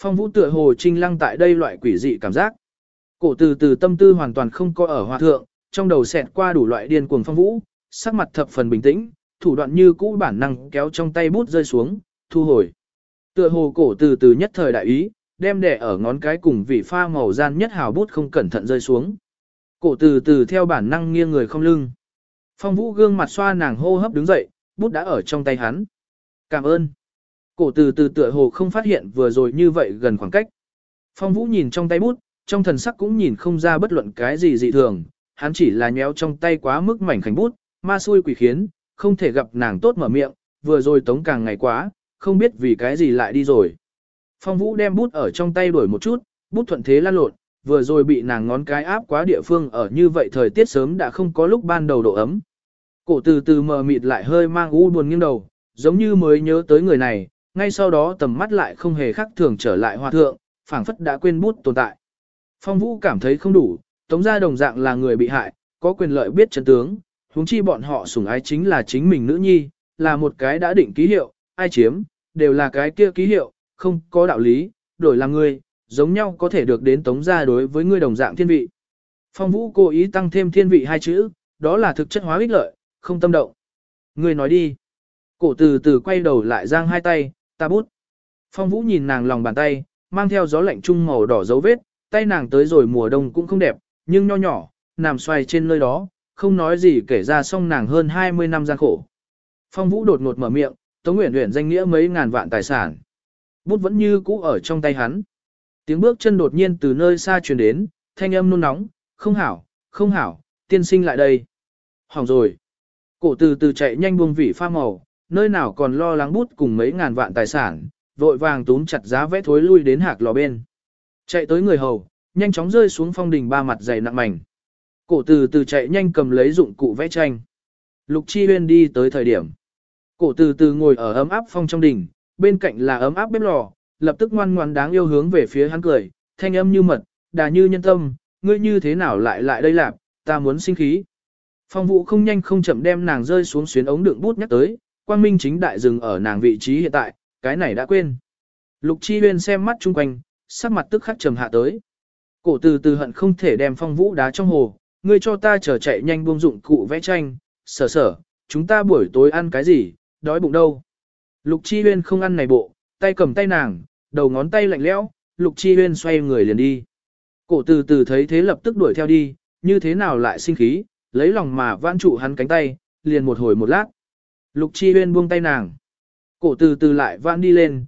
S1: Phong Vũ tựa hồ trinh lăng tại đây loại quỷ dị cảm giác. Cổ từ từ tâm tư hoàn toàn không có ở hòa thượng, trong đầu xẹt qua đủ loại điên cuồng Phong Vũ, sắc mặt thập phần bình tĩnh, thủ đoạn như cũ bản năng kéo trong tay bút rơi xuống, thu hồi. Tựa hồ cổ từ từ nhất thời đại ý, đem đẻ ở ngón cái cùng vị pha màu gian nhất hào bút không cẩn thận rơi xuống. Cổ từ từ theo bản năng nghiêng người không lưng. Phong Vũ gương mặt xoa nàng hô hấp đứng dậy, bút đã ở trong tay hắn. Cảm ơn. Cổ từ từ tựa hồ không phát hiện vừa rồi như vậy gần khoảng cách. Phong Vũ nhìn trong tay bút, trong thần sắc cũng nhìn không ra bất luận cái gì dị thường, hắn chỉ là nhéo trong tay quá mức mảnh khảnh bút, ma xui quỷ khiến, không thể gặp nàng tốt mở miệng, vừa rồi tống càng ngày quá, không biết vì cái gì lại đi rồi. Phong Vũ đem bút ở trong tay đổi một chút, bút thuận thế lăn lộn, vừa rồi bị nàng ngón cái áp quá địa phương ở như vậy thời tiết sớm đã không có lúc ban đầu độ ấm. Cổ từ từ mờ mịt lại hơi mang u buồn nghiêng đầu, giống như mới nhớ tới người này, ngay sau đó tầm mắt lại không hề khác thường trở lại hòa thượng, phảng phất đã quên bút tồn tại. Phong Vũ cảm thấy không đủ, tống gia đồng dạng là người bị hại, có quyền lợi biết chân tướng, huống chi bọn họ sủng ái chính là chính mình nữ nhi, là một cái đã định ký hiệu, ai chiếm, đều là cái kia ký hiệu, không có đạo lý, đổi là ngươi, giống nhau có thể được đến tống gia đối với ngươi đồng dạng thiên vị. Phong Vũ cố ý tăng thêm thiên vị hai chữ, đó là thực chất hóa ích lợi, không tâm động. Ngươi nói đi. Cổ từ từ quay đầu lại giang hai tay, ta bút. Phong Vũ nhìn nàng lòng bàn tay, mang theo gió lạnh trung màu đỏ dấu vết, tay nàng tới rồi mùa đông cũng không đẹp, nhưng nho nhỏ, nằm xoay trên nơi đó, không nói gì kể ra xong nàng hơn 20 năm gian khổ. Phong Vũ đột ngột mở miệng, Tống Uyển Uyển danh nghĩa mấy ngàn vạn tài sản. Bút vẫn như cũ ở trong tay hắn. Tiếng bước chân đột nhiên từ nơi xa truyền đến, thanh âm nôn nóng, không hảo, không hảo, tiên sinh lại đây. Hỏng rồi. Cổ từ từ chạy nhanh buông vỉ pha màu, nơi nào còn lo lắng bút cùng mấy ngàn vạn tài sản, vội vàng túm chặt giá vẽ thối lui đến hạc lò bên. Chạy tới người hầu, nhanh chóng rơi xuống phong đình ba mặt dày nặng mảnh. Cổ từ từ chạy nhanh cầm lấy dụng cụ vẽ tranh. Lục Chi Huyên đi tới thời điểm. Cổ từ từ ngồi ở ấm áp phong trong đình, bên cạnh là ấm áp bếp lò, lập tức ngoan ngoãn đáng yêu hướng về phía hắn cười, thanh âm như mật, đà như nhân tâm, ngươi như thế nào lại đây lạp, ta muốn sinh khí. Phong Vũ không nhanh không chậm đem nàng rơi xuống xuyến ống đựng bút nhắc tới, quang minh chính đại dừng ở nàng vị trí hiện tại, cái này đã quên. Lục Chi Huyên xem mắt chung quanh, sắc mặt tức khắc trầm hạ tới. Cổ từ từ hận không thể đem Phong Vũ đá trong hồ, ngươi cho ta chờ chạy nhanh buông dụng cụ vẽ tranh, sở, chúng ta buổi tối ăn cái gì, đói bụng đâu. Lục Chi Huyên không ăn này bộ, tay cầm tay nàng, đầu ngón tay lạnh lẽo, Lục Chi Huyên xoay người liền đi. Cổ từ từ thấy thế lập tức đuổi theo đi, như thế nào lại sinh khí, lấy lòng mà vãn trụ hắn cánh tay, liền một hồi một lát. Lục Chi Huyên buông tay nàng. Cổ từ từ lại vãn đi lên,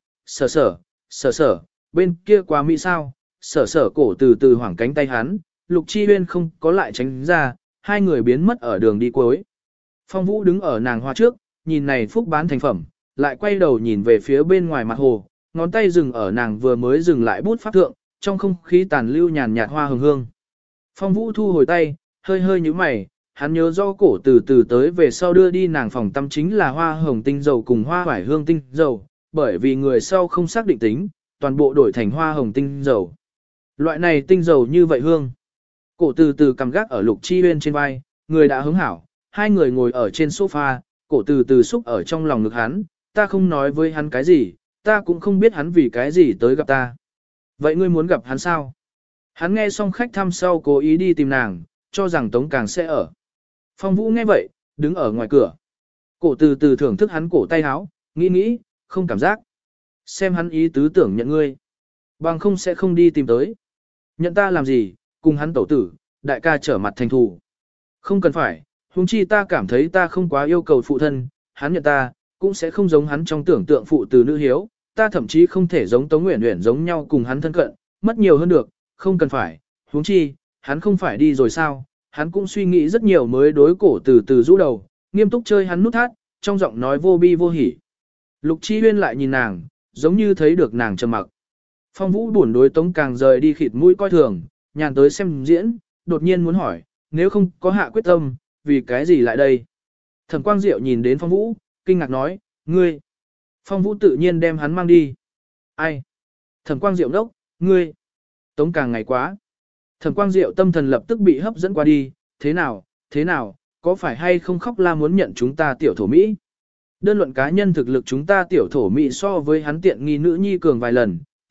S1: sở, bên kia quá mỹ sao, sở cổ từ từ hoảng cánh tay hắn, Lục Chi Huyên không có lại tránh ra, hai người biến mất ở đường đi cuối. Phong Vũ đứng ở nàng hoa trước, nhìn này phúc bán thành phẩm, lại quay đầu nhìn về phía bên ngoài mặt hồ, ngón tay dừng ở nàng vừa mới dừng lại bút pháp thượng, trong không khí tàn lưu nhàn nhạt hoa hồng hương. Phong Vũ thu hồi tay, hơi nhíu mày, hắn nhớ do cổ từ từ tới về sau đưa đi nàng phòng tâm chính là hoa hồng tinh dầu cùng hoa hoải hương tinh dầu, bởi vì người sau không xác định tính, toàn bộ đổi thành hoa hồng tinh dầu. Loại này tinh dầu như vậy hương. Cổ từ từ cầm gác ở Lục Chi Huyên trên vai, người đã hứng hảo, hai người ngồi ở trên sofa, cổ từ từ xúc ở trong lòng ngực hắn, ta không nói với hắn cái gì, ta cũng không biết hắn vì cái gì tới gặp ta. Vậy ngươi muốn gặp hắn sao? Hắn nghe xong khách thăm sau cố ý đi tìm nàng, cho rằng Tống Càng sẽ ở. Phong Vũ nghe vậy, đứng ở ngoài cửa. Cổ từ từ thưởng thức hắn cổ tay áo, nghĩ, không cảm giác. Xem hắn ý tứ tưởng nhận ngươi. Bằng không sẽ không đi tìm tới. Nhận ta làm gì, cùng hắn tẩu tử, đại ca trở mặt thành thù. Không cần phải, huống chi ta cảm thấy ta không quá yêu cầu phụ thân, hắn nhận ta, cũng sẽ không giống hắn trong tưởng tượng phụ từ nữ hiếu, ta thậm chí không thể giống Tống Uyển Uyển giống nhau cùng hắn thân cận, mất nhiều hơn được, không cần phải, huống chi, hắn không phải đi rồi sao, hắn cũng suy nghĩ rất nhiều mới đối cổ từ từ rũ đầu, nghiêm túc chơi hắn nút thắt, trong giọng nói vô bi vô hỉ. Lục Chi Huyên lại nhìn nàng, giống như thấy được nàng trầm mặc. Phong Vũ buồn đối Tống Càng rời đi khịt mũi coi thường, nhàn tới xem diễn, đột nhiên muốn hỏi, nếu không có hạ quyết tâm, vì cái gì lại đây? Thẩm Quang Diệu nhìn đến Phong Vũ, kinh ngạc nói, ngươi. Phong Vũ tự nhiên đem hắn mang đi. Ai? Thẩm Quang Diệu đốc, ngươi. Tống Càng ngày quá. Thẩm Quang Diệu tâm thần lập tức bị hấp dẫn qua đi, thế nào, có phải hay không khóc la muốn nhận chúng ta tiểu thổ Mỹ? Đơn luận cá nhân thực lực chúng ta tiểu thổ Mỹ so với hắn tiện nghi nữ nhi cường vài lần,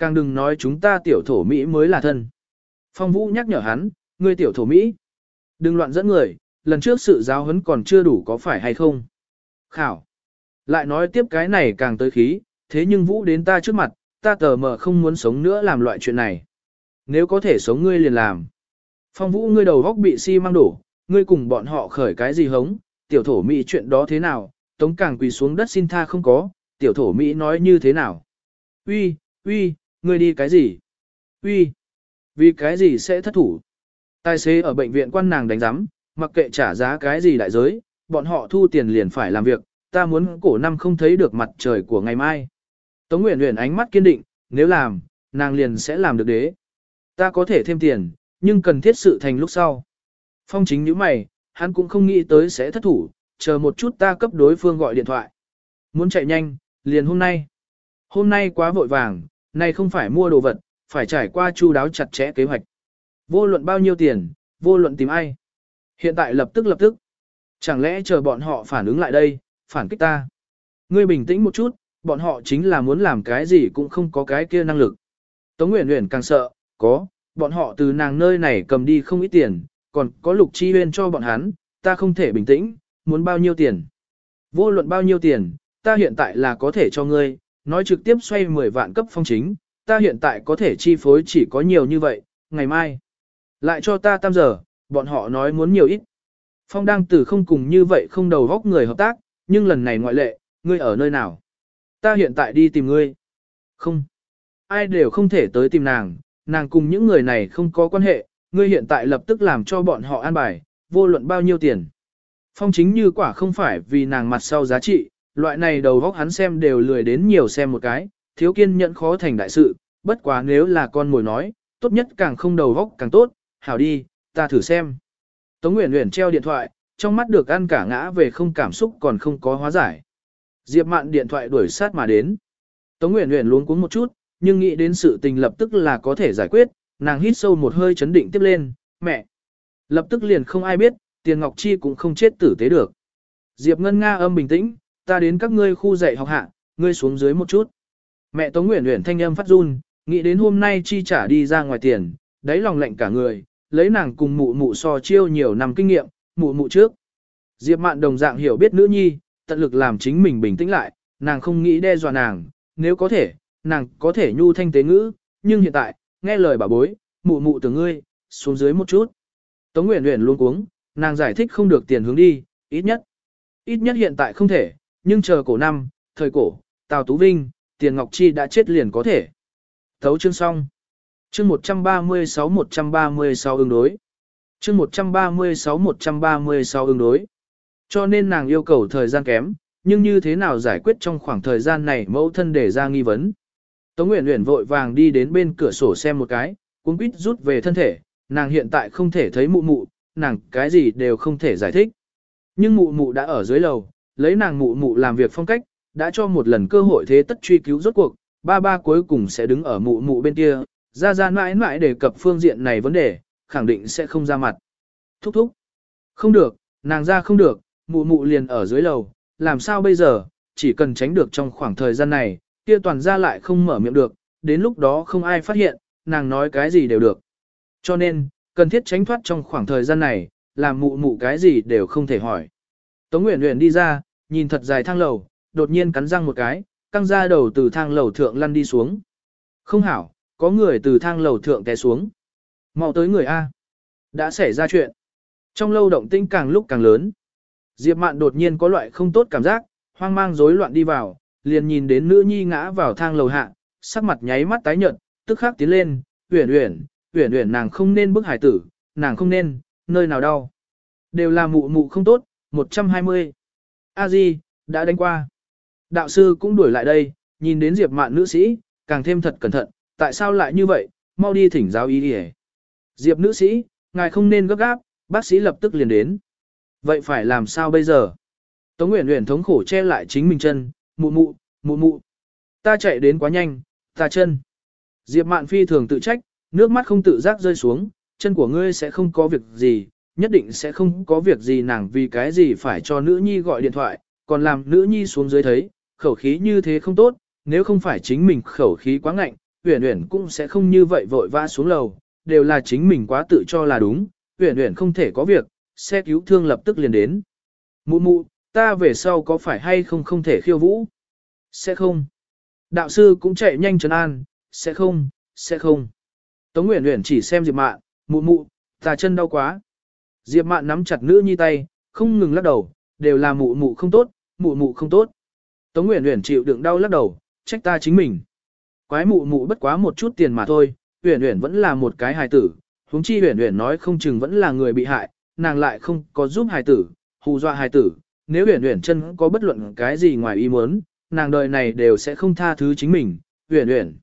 S1: càng đừng nói chúng ta tiểu thổ Mỹ mới là thân. Phong Vũ nhắc nhở hắn, ngươi tiểu thổ Mỹ. Đừng loạn dẫn người, lần trước sự giáo huấn còn chưa đủ có phải hay không. Khảo. Lại nói tiếp cái này càng tới khí, thế nhưng Vũ đến ta trước mặt, ta tờ mờ không muốn sống nữa làm loại chuyện này. Nếu có thể sống ngươi liền làm. Phong Vũ ngươi đầu góc bị xi măng đổ, ngươi cùng bọn họ khởi cái gì hống, tiểu thổ Mỹ chuyện đó thế nào, Tống Càng quỳ xuống đất xin tha không có, tiểu thổ Mỹ nói như thế nào. Uy, ngươi đi cái gì? Uy, vì cái gì sẽ thất thủ? Tài xế ở bệnh viện quan nàng đánh giám, mặc kệ trả giá cái gì đại giới, bọn họ thu tiền liền phải làm việc, ta muốn cổ năm không thấy được mặt trời của ngày mai. Tống Uyển Uyển ánh mắt kiên định, nếu làm, nàng liền sẽ làm được đế. Ta có thể thêm tiền, nhưng cần thiết sự thành lúc sau. Phong Chính nhíu mày, hắn cũng không nghĩ tới sẽ thất thủ, chờ một chút ta cấp đối phương gọi điện thoại. Muốn chạy nhanh, liền hôm nay. Hôm nay quá vội vàng, này không phải mua đồ vật, phải trải qua chu đáo chặt chẽ kế hoạch. Vô luận bao nhiêu tiền, vô luận tìm ai. Hiện tại lập tức. Chẳng lẽ chờ bọn họ phản ứng lại đây, phản kích ta. Ngươi bình tĩnh một chút, bọn họ chính là muốn làm cái gì cũng không có cái kia năng lực. Tống Uyển Uyển càng sợ, bọn họ từ nàng nơi này cầm đi không ít tiền, còn có Lục Chi Huyên cho bọn hắn, ta không thể bình tĩnh, muốn bao nhiêu tiền. Vô luận bao nhiêu tiền, ta hiện tại là có thể cho ngươi, nói trực tiếp xoay 10 vạn cấp Phong Chính, ta hiện tại có thể chi phối chỉ có nhiều như vậy, ngày mai. Lại cho ta 3 giờ, bọn họ nói muốn nhiều ít. Phong đang từ không cùng như vậy không đầu góc người hợp tác, nhưng lần này ngoại lệ, ngươi ở nơi nào? Ta hiện tại đi tìm ngươi. Không. Ai đều không thể tới tìm nàng cùng những người này không có quan hệ, ngươi hiện tại lập tức làm cho bọn họ an bài, vô luận bao nhiêu tiền. Phong Chính như quả không phải vì nàng mặt sau giá trị, loại này đầu góc hắn xem đều lười đến nhiều xem một cái, thiếu kiên nhẫn khó thành đại sự, bất quá nếu là con mồi nói, tốt nhất càng không đầu góc càng tốt, hảo đi, ta thử xem. Tống Uyển Uyển treo điện thoại, trong mắt được ăn cả ngã về không cảm xúc còn không có hóa giải. Diệp Mạn điện thoại đuổi sát mà đến. Tống Uyển Uyển luống cuống một chút, nhưng nghĩ đến sự tình lập tức là có thể giải quyết, nàng hít sâu một hơi chấn định tiếp lên, mẹ. Lập tức liền không ai biết, Tiền Ngọc Chi cũng không chết tử tế được. Diệp Ngân Nga âm bình tĩnh, ta đến các ngươi khu dạy học hạ, ngươi xuống dưới một chút. Mẹ Tống Uyển Uyển thanh âm phát run, nghĩ đến hôm nay chi trả đi ra ngoài tiền, đáy lòng lạnh cả người, lấy nàng cùng mụ mụ so chiêu nhiều năm kinh nghiệm, mụ trước. Diệp Mạn đồng dạng hiểu biết nữ nhi, tận lực làm chính mình bình tĩnh lại, nàng không nghĩ đe dọa nàng, nếu có thể, nàng có thể nhu thanh tế ngữ, nhưng hiện tại, nghe lời bà bối, mụ từ ngươi, xuống dưới một chút. Tống Uyển Uyển luôn cuống, nàng giải thích không được tiền hướng đi, ít nhất hiện tại không thể, nhưng chờ cổ năm, thời cổ, Tào Tú Vinh, Tiền Ngọc Chi đã chết liền có thể. Thấu chương xong. Chương 136 ứng đối. Chương 136 ứng đối. Cho nên nàng yêu cầu thời gian kém, nhưng như thế nào giải quyết trong khoảng thời gian này mẫu thân để ra nghi vấn. Tống Uyển Uyển vội vàng đi đến bên cửa sổ xem một cái, cuống quýt rút về thân thể, nàng hiện tại không thể thấy mụ, nàng cái gì đều không thể giải thích. Nhưng mụ đã ở dưới lầu, lấy nàng mụ làm việc phong cách, đã cho một lần cơ hội thế tất truy cứu rốt cuộc, ba cuối cùng sẽ đứng ở mụ bên kia, ra mãi đề cập phương diện này vấn đề, khẳng định sẽ không ra mặt. Thúc. Không được, nàng ra không được, mụ liền ở dưới lầu, làm sao bây giờ, chỉ cần tránh được trong khoảng thời gian này, kia toàn ra lại không mở miệng được, đến lúc đó không ai phát hiện, nàng nói cái gì đều được. Cho nên, cần thiết tránh thoát trong khoảng thời gian này, làm mụ cái gì đều không thể hỏi. Tống Uyển Uyển đi ra, nhìn thật dài thang lầu, đột nhiên cắn răng một cái, căng ra đầu từ thang lầu thượng lăn đi xuống. Không hảo, có người từ thang lầu thượng té xuống. Mau tới người A. Đã xảy ra chuyện. Trong lâu động tĩnh càng lúc càng lớn. Diệp Mạn đột nhiên có loại không tốt cảm giác, hoang mang rối loạn đi vào, liền nhìn đến nữ nhi ngã vào thang lầu hạ, sắc mặt nháy mắt tái nhợt, tức khắc tiến lên, Uyển Uyển nàng không nên bức hải tử, nàng không nên, nơi nào đau. Đều là mụ không tốt, 120. A Di, đã đánh qua. Đạo sư cũng đuổi lại đây, nhìn đến Diệp Mạn nữ sĩ, càng thêm thật cẩn thận, tại sao lại như vậy, mau đi thỉnh giáo y đi. Diệp nữ sĩ, ngài không nên gấp gáp, bác sĩ lập tức liền đến. Vậy phải làm sao bây giờ? Tống Uyển Uyển thống khổ che lại chính mình chân, mụ. Ta chạy đến quá nhanh, ta chân. Diệp Mạn phi thường tự trách, nước mắt không tự giác rơi xuống, chân của ngươi sẽ không có việc gì, nhất định sẽ không có việc gì, nàng vì cái gì phải cho nữ nhi gọi điện thoại, còn làm nữ nhi xuống dưới thấy, khẩu khí như thế không tốt, nếu không phải chính mình khẩu khí quá ngạnh, Uyển Uyển cũng sẽ không như vậy vội vã xuống lầu, đều là chính mình quá tự cho là đúng, Uyển Uyển không thể có việc, xe cứu thương lập tức liền đến. Mụ mụ, ta về sau có phải hay không không thể khiêu vũ? Sẽ không. Đạo sư cũng chạy nhanh trấn an, sẽ không, sẽ không. Tống Uyển Uyển chỉ xem Diệp Mạn, mụ mụ, ta chân đau quá. Diệp Mạn nắm chặt nữ nhi tay, không ngừng lắc đầu, đều là mụ mụ không tốt, mụ mụ không tốt. Tống Uyển Uyển chịu đựng đau lắc đầu, trách ta chính mình. Quái mụ mụ bất quá một chút tiền mà thôi, Uyển Uyển vẫn là một cái hài tử, huống chi Uyển Uyển nói không chừng vẫn là người bị hại, nàng lại không có giúp hài tử, hù dọa hài tử, nếu Uyển Uyển chân có bất luận cái gì ngoài ý muốn, nàng đời này đều sẽ không tha thứ chính mình, Uyển Uyển.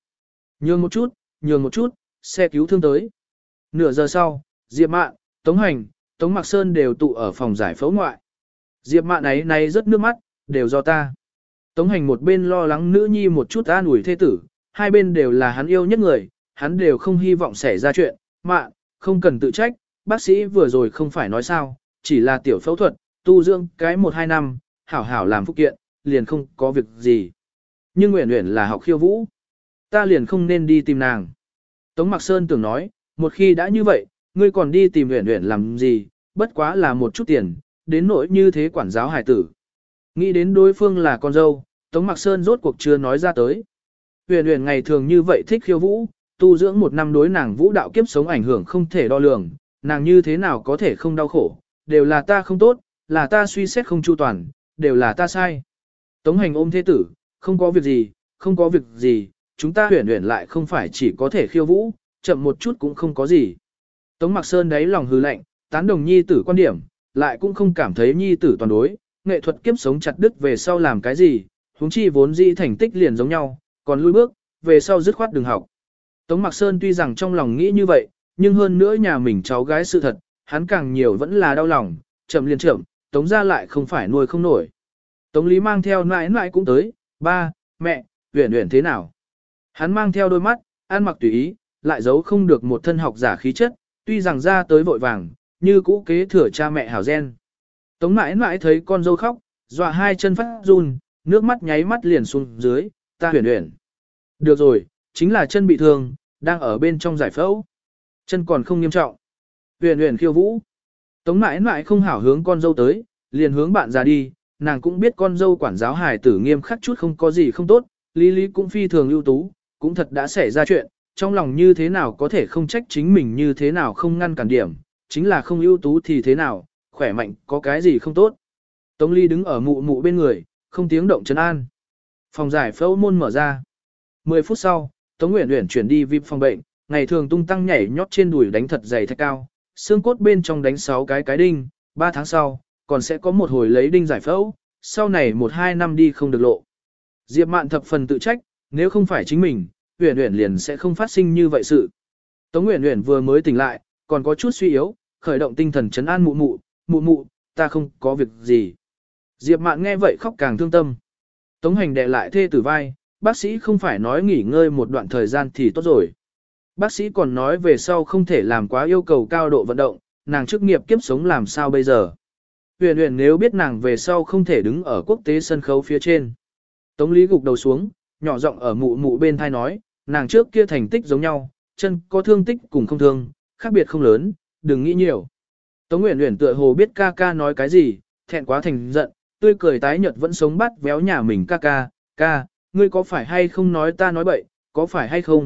S1: Nhường một chút, xe cứu thương tới. Nửa giờ sau, Diệp Mạn, Tống Hành, Tống Mạc Sơn đều tụ ở phòng giải phẫu ngoại. Diệp Mạn ấy này rất nước mắt, đều do ta. Tống Hành một bên lo lắng nữ nhi một chút an ủi thê tử, hai bên đều là hắn yêu nhất người, hắn đều không hy vọng xảy ra chuyện. Mạn, không cần tự trách, bác sĩ vừa rồi không phải nói sao, chỉ là tiểu phẫu thuật, tu dưỡng cái 1-2 năm, hảo hảo làm phúc kiện, liền không có việc gì. Nhưng Uyển Uyển là học khiêu vũ, ta liền không nên đi tìm nàng. Tống Mạc Sơn tưởng nói, một khi đã như vậy, ngươi còn đi tìm Uyển Uyển làm gì, bất quá là một chút tiền, đến nỗi như thế quản giáo hải tử. Nghĩ đến đối phương là con dâu, Tống Mạc Sơn rốt cuộc chưa nói ra tới. Uyển Uyển ngày thường như vậy thích khiêu vũ, tu dưỡng một năm đối nàng vũ đạo kiếp sống ảnh hưởng không thể đo lường, nàng như thế nào có thể không đau khổ, đều là ta không tốt, là ta suy xét không chu toàn, đều là ta sai. Tống Hành ôm thế tử, không có việc gì, không có việc gì, chúng ta Uyển Uyển lại không phải chỉ có thể khiêu vũ, chậm một chút cũng không có gì. Tống Mạc Sơn đáy lòng hừ lạnh, tán đồng nhi tử quan điểm, lại cũng không cảm thấy nhi tử toàn đối, nghệ thuật kiếp sống chặt đứt về sau làm cái gì, huống chi vốn dĩ thành tích liền giống nhau, còn lui bước, về sau dứt khoát đừng học. Tống Mạc Sơn tuy rằng trong lòng nghĩ như vậy, nhưng hơn nữa nhà mình cháu gái sự thật, hắn càng nhiều vẫn là đau lòng, chậm liền chậm, Tống ra lại không phải nuôi không nổi. Tống Lý mang theo nãi nãi cũng tới, ba, mẹ, Uyển Uyển thế nào? Hắn mang theo đôi mắt, ăn mặc tùy ý, lại giấu không được một thân học giả khí chất, tuy rằng ra tới vội vàng, như cũ kế thừa cha mẹ hảo gen. Tống nãi nãi thấy con dâu khóc, dọa hai chân phát run, nước mắt nháy mắt liền xuống dưới, ta Uyển Uyển. Được rồi, chính là chân bị thương, đang ở bên trong giải phẫu. Chân còn không nghiêm trọng. Uyển Uyển khiêu vũ. Tống nãi nãi không hảo hướng con dâu tới, liền hướng bạn ra đi, nàng cũng biết con dâu quản giáo hài tử nghiêm khắc chút không có gì không tốt, Lý Lý cũng phi thường ưu tú, cũng thật đã xảy ra chuyện, trong lòng như thế nào có thể không trách chính mình như thế nào không ngăn cản điểm, chính là không ưu tú thì thế nào, khỏe mạnh có cái gì không tốt. Tống Ly đứng ở mụ mụ bên người, không tiếng động trấn an. Phòng giải phẫu môn mở ra. 10 phút sau, Tống Uyển Uyển chuyển đi VIP phòng bệnh, ngày thường tung tăng nhảy nhót trên đùi đánh thật dày thật cao, xương cốt bên trong đánh 6 cái đinh, 3 tháng sau, còn sẽ có một hồi lấy đinh giải phẫu, sau này 1-2 năm đi không được lộ. Diệp Mạn thập phần tự trách, nếu không phải chính mình, Uyển Uyển liền sẽ không phát sinh như vậy sự. Tống Uyển Uyển vừa mới tỉnh lại, còn có chút suy yếu, khởi động tinh thần trấn an mụ mụ, ta không có việc gì. Diệp Mạn nghe vậy khóc càng thương tâm. Tống Hành đè lại thê tử vai, bác sĩ không phải nói nghỉ ngơi một đoạn thời gian thì tốt rồi. Bác sĩ còn nói về sau không thể làm quá yêu cầu cao độ vận động, nàng chức nghiệp kiếp sống làm sao bây giờ. Uyển Uyển nếu biết nàng về sau không thể đứng ở quốc tế sân khấu phía trên. Tống Lý gục đầu xuống, nhỏ giọng ở mụ mụ bên thai nói, nàng trước kia thành tích giống nhau, chân có thương tích cùng không thương, khác biệt không lớn, đừng nghĩ nhiều. Tống Uyển Uyển tựa hồ biết ca ca nói cái gì, thẹn quá thành giận, tươi cười tái nhợt vẫn sống bắt véo nhà mình ca, ngươi có phải hay không nói ta nói bậy, có phải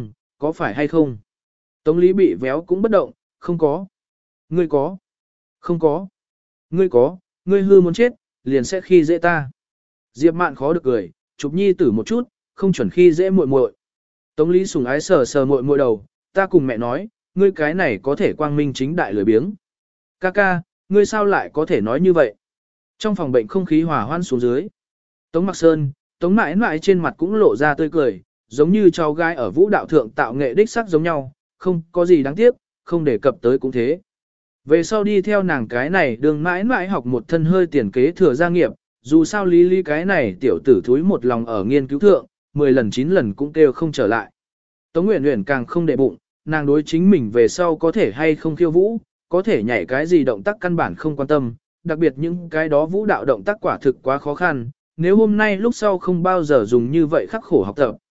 S1: hay không. Tống Lý bị véo cũng bất động, không có. Ngươi có. Không có. Ngươi có, ngươi hư muốn chết, liền sẽ khi dễ ta. Diệp Mạn khó được cười, chụp nhi tử một chút, không chuẩn khi dễ muội muội. Tống Lý sủng ái sờ sờ muội muội đầu, ta cùng mẹ nói, ngươi cái này có thể quang minh chính đại lười biếng. Ca, ngươi sao lại có thể nói như vậy? Trong phòng bệnh không khí hòa hoan xuống dưới. Tống Mạc Sơn, Tống mãi mãi trên mặt cũng lộ ra tươi cười, giống như cháu gái ở vũ đạo thượng tạo nghệ đích sắc giống nhau, không có gì đáng tiếc, không đề cập tới cũng thế. Về sau đi theo nàng cái này đường mãi mãi học một thân hơi tiền kế thừa gia nghiệp, dù sao lý lý cái này tiểu tử thúi một lòng ở nghiên cứu thượng, 10 lần 9 lần cũng kêu không trở lại. Tống Uyển Uyển càng không để bụng, nàng đối chính mình về sau có thể hay không khiêu vũ, có thể nhảy cái gì động tác căn bản không quan tâm, đặc biệt những cái đó vũ đạo động tác quả thực quá khó khăn, nếu hôm nay lúc sau không bao giờ dùng như vậy khắc khổ học tập,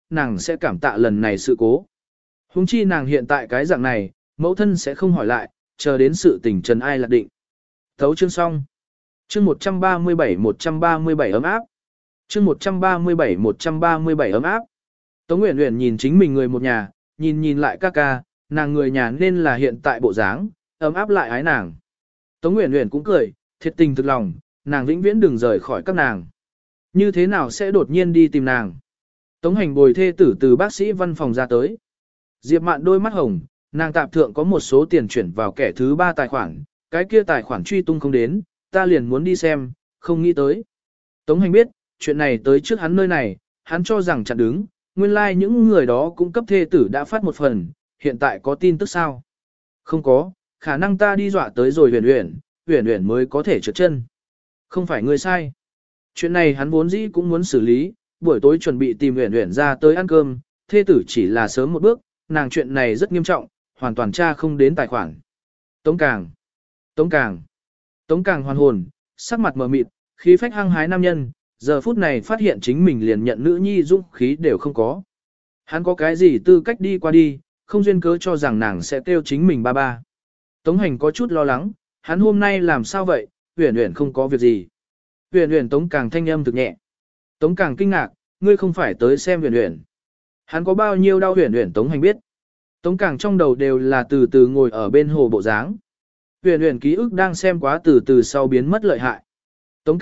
S1: nàng sẽ cảm tạ lần này sự cố. Huống chi nàng hiện tại cái dạng này, mẫu thân sẽ không hỏi lại, chờ đến sự tình trần ai lạc định. Thấu chương xong. Chương 137 ấm áp. Chương 137 ấm áp. Tống Uyển Uyển nhìn chính mình người một nhà, nhìn lại ca ca, nàng người nhà nên là hiện tại bộ dáng, ấm áp lại ái nàng. Tống Uyển Uyển cũng cười, thiệt tình thực lòng, nàng vĩnh viễn đừng rời khỏi các nàng. Như thế nào sẽ đột nhiên đi tìm nàng? Tống Hành bồi thê tử từ bác sĩ văn phòng ra tới. Diệp Mạn đôi mắt hồng, nàng tạp thượng có một số tiền chuyển vào kẻ thứ ba tài khoản, cái kia tài khoản truy tung không đến, ta liền muốn đi xem, không nghĩ tới. Tống Hành biết, chuyện này tới trước hắn nơi này, hắn cho rằng chặn đứng, nguyên lai like những người đó cũng cấp thê tử đã phát một phần, hiện tại có tin tức sao? Không có, khả năng ta đi dọa tới rồi Uyển Uyển mới có thể trượt chân. Không phải ngươi sai. Chuyện này hắn vốn dĩ cũng muốn xử lý, buổi tối chuẩn bị tìm Uyển Uyển ra tới ăn cơm, thê tử chỉ là sớm một bước, nàng chuyện này rất nghiêm trọng, hoàn toàn tra không đến tài khoản. Tống Càng hoàn hồn, sắc mặt mờ mịt, khí phách hăng hái nam nhân, giờ phút này phát hiện chính mình liền nhận nữ nhi dũng khí đều không có. Hắn có cái gì tư cách đi qua đi, không duyên cớ cho rằng nàng sẽ kêu chính mình ba ba. Tống Hành có chút lo lắng, hắn hôm nay làm sao vậy, Uyển Uyển không có việc gì. Uyển Uyển Tống Càng thanh âm thực nhẹ. Tống Càng kinh ngạc, ngươi không phải tới xem Uyển Uyển. Hắn có bao nhiêu đau Uyển Uyển Tống Hành biết. Tống Càng trong đầu đều là từ từ ngồi ở bên hồ bộ dáng. Uyển Uyển ký ức đang xem quá từ từ sau biến mất lợi hại. Tống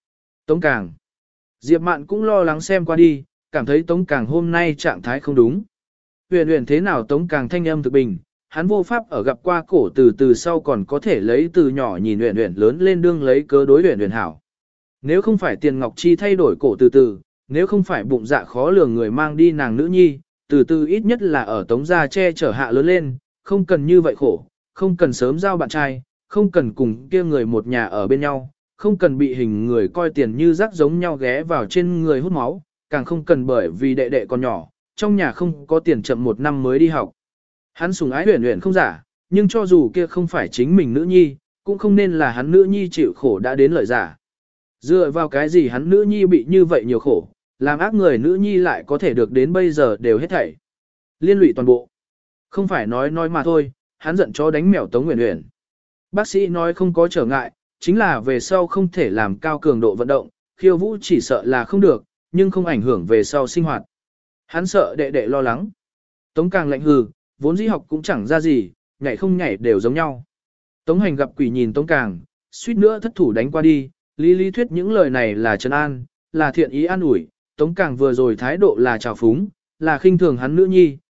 S1: Càng. Diệp Mạn cũng lo lắng xem qua đi, cảm thấy Tống Càng hôm nay trạng thái không đúng. Uyển Uyển thế nào Tống Càng thanh âm thực bình, hắn vô pháp ở gặp qua cổ từ từ sau còn có thể lấy từ nhỏ nhìn Uyển Uyển lớn lên đương lấy cớ đối Uyển Uyển hảo. Nếu không phải Tiền Ngọc Chi thay đổi cổ từ từ, nếu không phải bụng dạ khó lường người mang đi nàng nữ nhi, từ từ ít nhất là ở Tống gia che chở hạ lớn lên, không cần như vậy khổ, không cần sớm giao bạn trai, không cần cùng kia người một nhà ở bên nhau, không cần bị hình người coi tiền như rác giống nhau ghé vào trên người hút máu, càng không cần bởi vì đệ đệ còn nhỏ, trong nhà không có tiền chậm một năm mới đi học. Hắn sủng ái Uyển Uyển không giả, nhưng cho dù kia không phải chính mình nữ nhi, cũng không nên là hắn nữ nhi chịu khổ đã đến lợi giả. Dựa vào cái gì hắn nữ nhi bị như vậy nhiều khổ, làm ác người nữ nhi lại có thể được đến bây giờ đều hết thảy. Liên lụy toàn bộ. Không phải nói mà thôi, hắn giận chó đánh mèo Tống Uyển Uyển. Bác sĩ nói không có trở ngại, chính là về sau không thể làm cao cường độ vận động, khiêu vũ chỉ sợ là không được, nhưng không ảnh hưởng về sau sinh hoạt. Hắn sợ đệ đệ lo lắng. Tống Càng lạnh hừ, vốn dĩ học cũng chẳng ra gì, nhảy không nhảy đều giống nhau. Tống Hành gặp quỷ nhìn Tống Càng, suýt nữa thất thủ đánh qua đi, lý thuyết những lời này là trấn an, là thiện ý an ủi, Tống Càng vừa rồi thái độ là trào phúng, là khinh thường hắn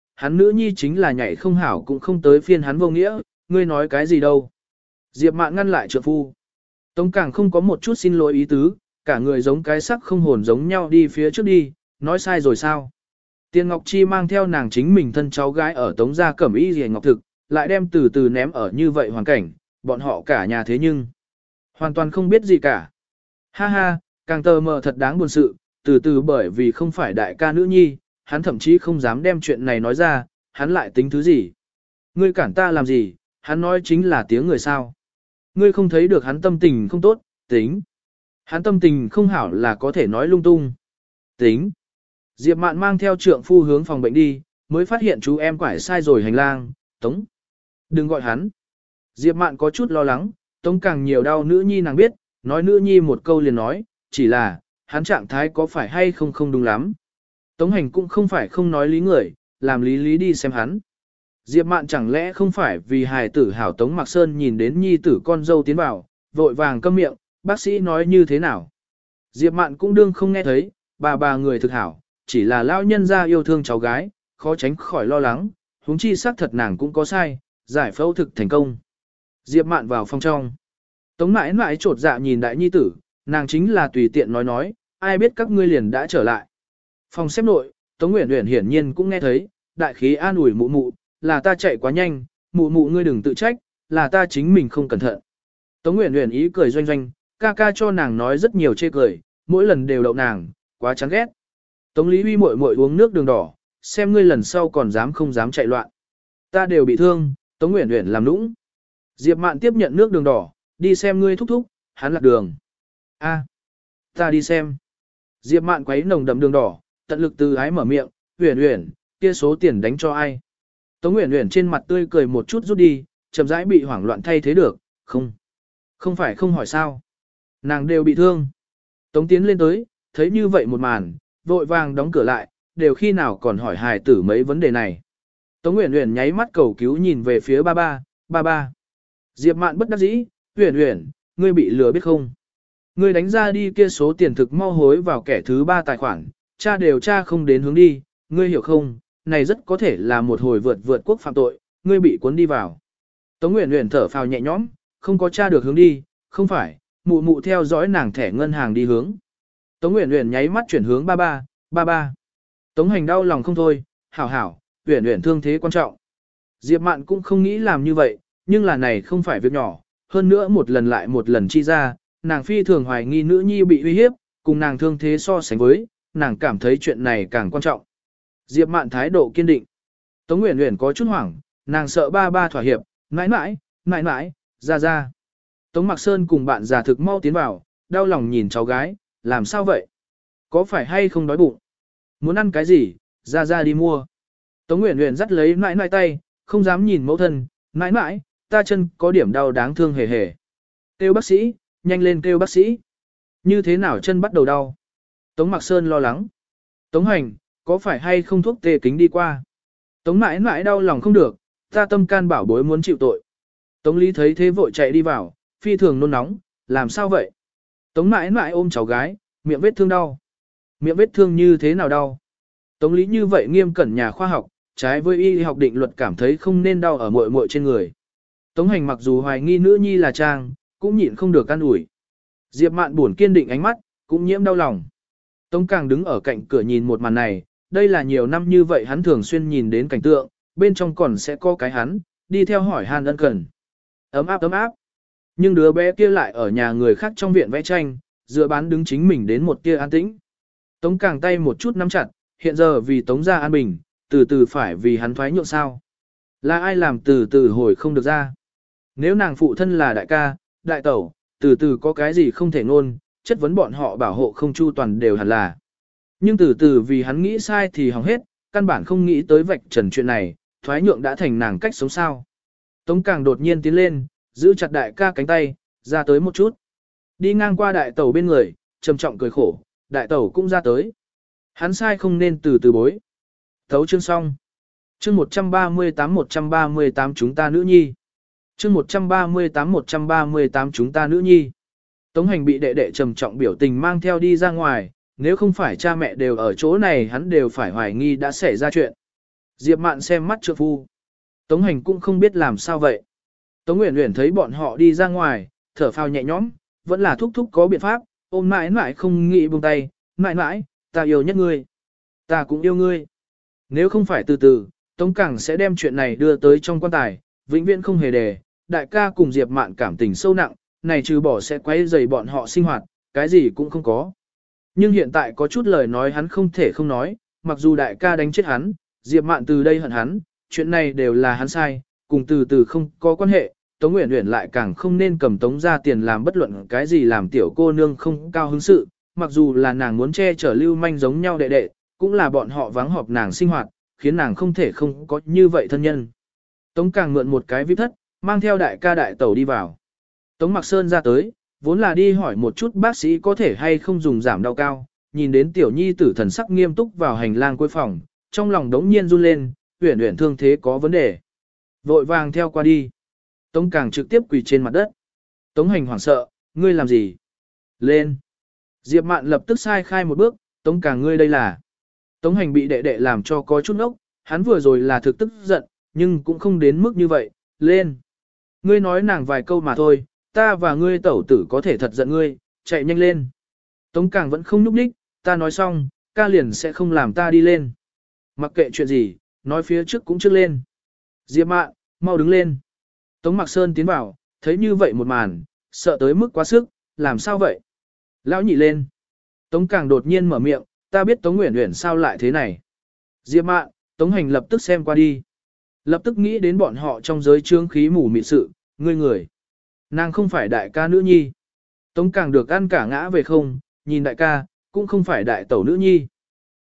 S1: nữ nhi chính là nhảy không hảo cũng không tới phiên hắn vô nghĩa, ngươi nói cái gì đâu. Diệp Mạn ngăn lại trượng phu. Tống Càng không có một chút xin lỗi ý tứ, cả người giống cái sắc không hồn giống nhau đi phía trước đi, nói sai rồi sao. Tiền Ngọc Chi mang theo nàng chính mình thân cháu gái ở Tống gia cẩm y rìa ngọc thực, lại đem từ từ ném ở như vậy hoàn cảnh, bọn họ cả nhà thế nhưng hoàn toàn không biết gì cả. Ha ha, càng tờ mờ thật đáng buồn sự, từ từ bởi vì không phải đại ca nữ nhi, hắn thậm chí không dám đem chuyện này nói ra, hắn lại tính thứ gì. Ngươi cản ta làm gì, hắn nói chính là tiếng người sao. Ngươi không thấy được hắn tâm tình không tốt, tính. Hắn tâm tình không hảo là có thể nói lung tung. Tính. Diệp Mạn mang theo trượng phu hướng phòng bệnh đi, mới phát hiện chú em quải sai rồi hành lang, Tống. Đừng gọi hắn. Diệp Mạn có chút lo lắng, Tống càng nhiều đau nữ nhi nàng biết, nói nữ nhi một câu liền nói, chỉ là, hắn trạng thái có phải hay không không đúng lắm. Tống Hành cũng không phải không nói lý người, làm lý đi xem hắn. Diệp Mạn chẳng lẽ không phải vì hài tử hảo Tống Mạc Sơn nhìn đến nhi tử con dâu tiến vào, vội vàng câm miệng, bác sĩ nói như thế nào. Diệp Mạn cũng đương không nghe thấy, bà người thực hảo, chỉ là lão nhân gia yêu thương cháu gái, khó tránh khỏi lo lắng, huống chi xác thật nàng cũng có sai, giải phẫu thực thành công. Diệp Mạn vào phòng trong. Tống mãi mãi trột dạ nhìn đại nhi tử, nàng chính là tùy tiện nói, ai biết các ngươi liền đã trở lại. Phòng xếp nội, Tống Uyển Uyển hiển nhiên cũng nghe thấy, đại khí an ủi mụ, là ta chạy quá nhanh, mụ ngươi đừng tự trách, là ta chính mình không cẩn thận. Tống Uyển Uyển ý cười doanh, ca cho nàng nói rất nhiều chê cười, mỗi lần đều đậu nàng, quá chán ghét. Tống Lý Huy muội uống nước đường đỏ, xem ngươi lần sau còn dám không dám chạy loạn. Ta đều bị thương, Tống Uyển Uyển làm nũng. Diệp Mạn tiếp nhận nước đường đỏ, đi xem ngươi thúc, hắn lạc đường. A, ta đi xem. Diệp Mạn quấy nồng đậm đường đỏ, tận lực từ ái mở miệng, Uyển Uyển, kia số tiền đánh cho ai? Tống Uyển Uyển trên mặt tươi cười một chút rút đi, chậm rãi bị hoảng loạn thay thế được, không phải không hỏi sao. Nàng đều bị thương. Tống tiến lên tới, thấy như vậy một màn, vội vàng đóng cửa lại, đều khi nào còn hỏi hài tử mấy vấn đề này. Tống Uyển Uyển nháy mắt cầu cứu nhìn về phía ba ba. Diệp Mạn bất đắc dĩ, Uyển Uyển, ngươi bị lừa biết không? Ngươi đánh ra đi kia số tiền thực mau hối vào kẻ thứ ba tài khoản, cha đều cha không đến hướng đi, ngươi hiểu không? Này rất có thể là một hồi vượt quốc phạm tội, ngươi bị cuốn đi vào. Tống Uyển Uyển thở phào nhẹ nhõm, không có cha được hướng đi, không phải, mụ mụ theo dõi nàng thẻ ngân hàng đi hướng. Tống Uyển Uyển nháy mắt chuyển hướng ba ba. Tống Hành đau lòng không thôi, hảo, Uyển Uyển thương thế quan trọng. Diệp Mạn cũng không nghĩ làm như vậy, nhưng là này không phải việc nhỏ, hơn nữa một lần lại một lần chi ra, nàng phi thường hoài nghi nữ nhi bị uy hiếp, cùng nàng thương thế so sánh với, nàng cảm thấy chuyện này càng quan trọng. Diệp Mạn thái độ kiên định. Tống Uyển Uyển có chút hoảng, nàng sợ ba thỏa hiệp, mãi, ra. Tống Mạc Sơn cùng bạn già thực mau tiến vào, đau lòng nhìn cháu gái, làm sao vậy? Có phải hay không đói bụng? Muốn ăn cái gì, ra đi mua. Tống Uyển Uyển dắt lấy mãi tay, không dám nhìn mẫu thân, mãi, ta chân có điểm đau đáng thương hề. Kêu bác sĩ, nhanh lên kêu bác sĩ. Như thế nào chân bắt đầu đau? Tống Mạc Sơn lo lắng. Tống Hành, có phải hay không thuốc tê kính đi qua? Tống mãi đau lòng không được, ta tâm can bảo bối muốn chịu tội. Tống Lý thấy thế vội chạy đi vào, phi thường nôn nóng, làm sao vậy? Tống mãi ôm cháu gái, miệng vết thương đau. Miệng vết thương như thế nào đau? Tống Lý như vậy nghiêm cẩn nhà khoa học, trái với y học định luật cảm thấy không nên đau ở muội trên người. Tống Hành mặc dù hoài nghi nữ nhi là trang, cũng nhịn không được an ủi. Diệp Mạn buồn kiên định ánh mắt, cũng nhiễm đau lòng. Tống Càng đứng ở cạnh cửa nhìn một màn này, đây là nhiều năm như vậy hắn thường xuyên nhìn đến cảnh tượng, bên trong còn sẽ có cái hắn, đi theo hỏi han ân cần. Ấm áp. Nhưng đứa bé kia lại ở nhà người khác trong viện vẽ tranh, dựa bán đứng chính mình đến một tia an tĩnh. Tống Càng tay một chút nắm chặt, hiện giờ vì Tống gia an bình, từ từ phải vì hắn thoái nhượng sao. Là ai làm từ từ hồi không được ra. Nếu nàng phụ thân là đại ca, đại tẩu, từ từ có cái gì không thể ngôn, chất vấn bọn họ bảo hộ không chu toàn đều hẳn là. Nhưng từ từ vì hắn nghĩ sai thì hỏng hết, căn bản không nghĩ tới vạch trần chuyện này, thoái nhượng đã thành nàng cách sống sao. Tống Càng đột nhiên tiến lên, giữ chặt đại ca cánh tay, ra tới một chút. Đi ngang qua đại tẩu bên người, trầm trọng cười khổ, đại tẩu cũng ra tới. Hắn sai không nên từ từ bối. Thấu chương xong. Chương 138 chúng ta nữ nhi. Chương 138 chúng ta nữ nhi. Tống Hành bị đệ đệ trầm trọng biểu tình mang theo đi ra ngoài, nếu không phải cha mẹ đều ở chỗ này hắn đều phải hoài nghi đã xảy ra chuyện. Diệp Mạn xem mắt trượng phu. Tống Hành cũng không biết làm sao vậy. Tống Uyển Uyển thấy bọn họ đi ra ngoài, thở phào nhẹ nhõm, vẫn là thúc có biện pháp, ôm mãi không nghĩ buông tay, mãi, ta yêu nhất ngươi. Ta cũng yêu ngươi. Nếu không phải từ từ, Tống Càng sẽ đem chuyện này đưa tới trong quan tài, vĩnh viễn không hề đề, đại ca cùng Diệp Mạn cảm tình sâu nặng, này trừ bỏ sẽ quấy rầy bọn họ sinh hoạt, cái gì cũng không có. Nhưng hiện tại có chút lời nói hắn không thể không nói, mặc dù đại ca đánh chết hắn, Diệp Mạn từ đây hận hắn, chuyện này đều là hắn sai, cùng từ từ không có quan hệ, Tống Uyển Uyển lại càng không nên cầm Tống ra tiền làm bất luận cái gì làm tiểu cô nương không cao hứng sự, mặc dù là nàng muốn che chở lưu manh giống nhau đệ đệ, cũng là bọn họ vắng họp nàng sinh hoạt, khiến nàng không thể không có như vậy thân nhân. Tống Càng mượn một cái vip thất, mang theo đại ca đại tẩu đi vào. Tống Mạc Sơn ra tới, vốn là đi hỏi một chút bác sĩ có thể hay không dùng giảm đau cao, nhìn đến tiểu nhi tử thần sắc nghiêm túc vào hành lang cuối phòng, trong lòng đống nhiên run lên, Uyển Uyển thương thế có vấn đề. Vội vàng theo qua đi. Tống Càng trực tiếp quỳ trên mặt đất. Tống Hành hoảng sợ, ngươi làm gì? Lên. Diệp Mạn lập tức sai khai một bước, Tống Càng ngươi đây là. Tống Hành bị đệ đệ làm cho có chút ngốc, hắn vừa rồi là thực tức giận, nhưng cũng không đến mức như vậy, lên. Ngươi nói nàng vài câu mà thôi, ta và ngươi tẩu tử có thể thật giận ngươi, chạy nhanh lên. Tống Càng vẫn không nhúc nhích, ta nói xong, ca liền sẽ không làm ta đi lên. Mặc kệ chuyện gì, nói phía trước cũng trước lên. Diệp Mạn, mau đứng lên. Tống Mạc Sơn tiến vào, thấy như vậy một màn, sợ tới mức quá sức, làm sao vậy? Lão nhị lên. Tống Càng đột nhiên mở miệng, ta biết Tống Uyển Uyển sao lại thế này. Diệp Mạn, Tống Hành lập tức xem qua đi. Lập tức nghĩ đến bọn họ trong giới trương khí mù mịt sự, người. Nàng không phải đại ca nữ nhi. Tống Càng được ăn cả ngã về không, nhìn đại ca, cũng không phải đại tẩu nữ nhi.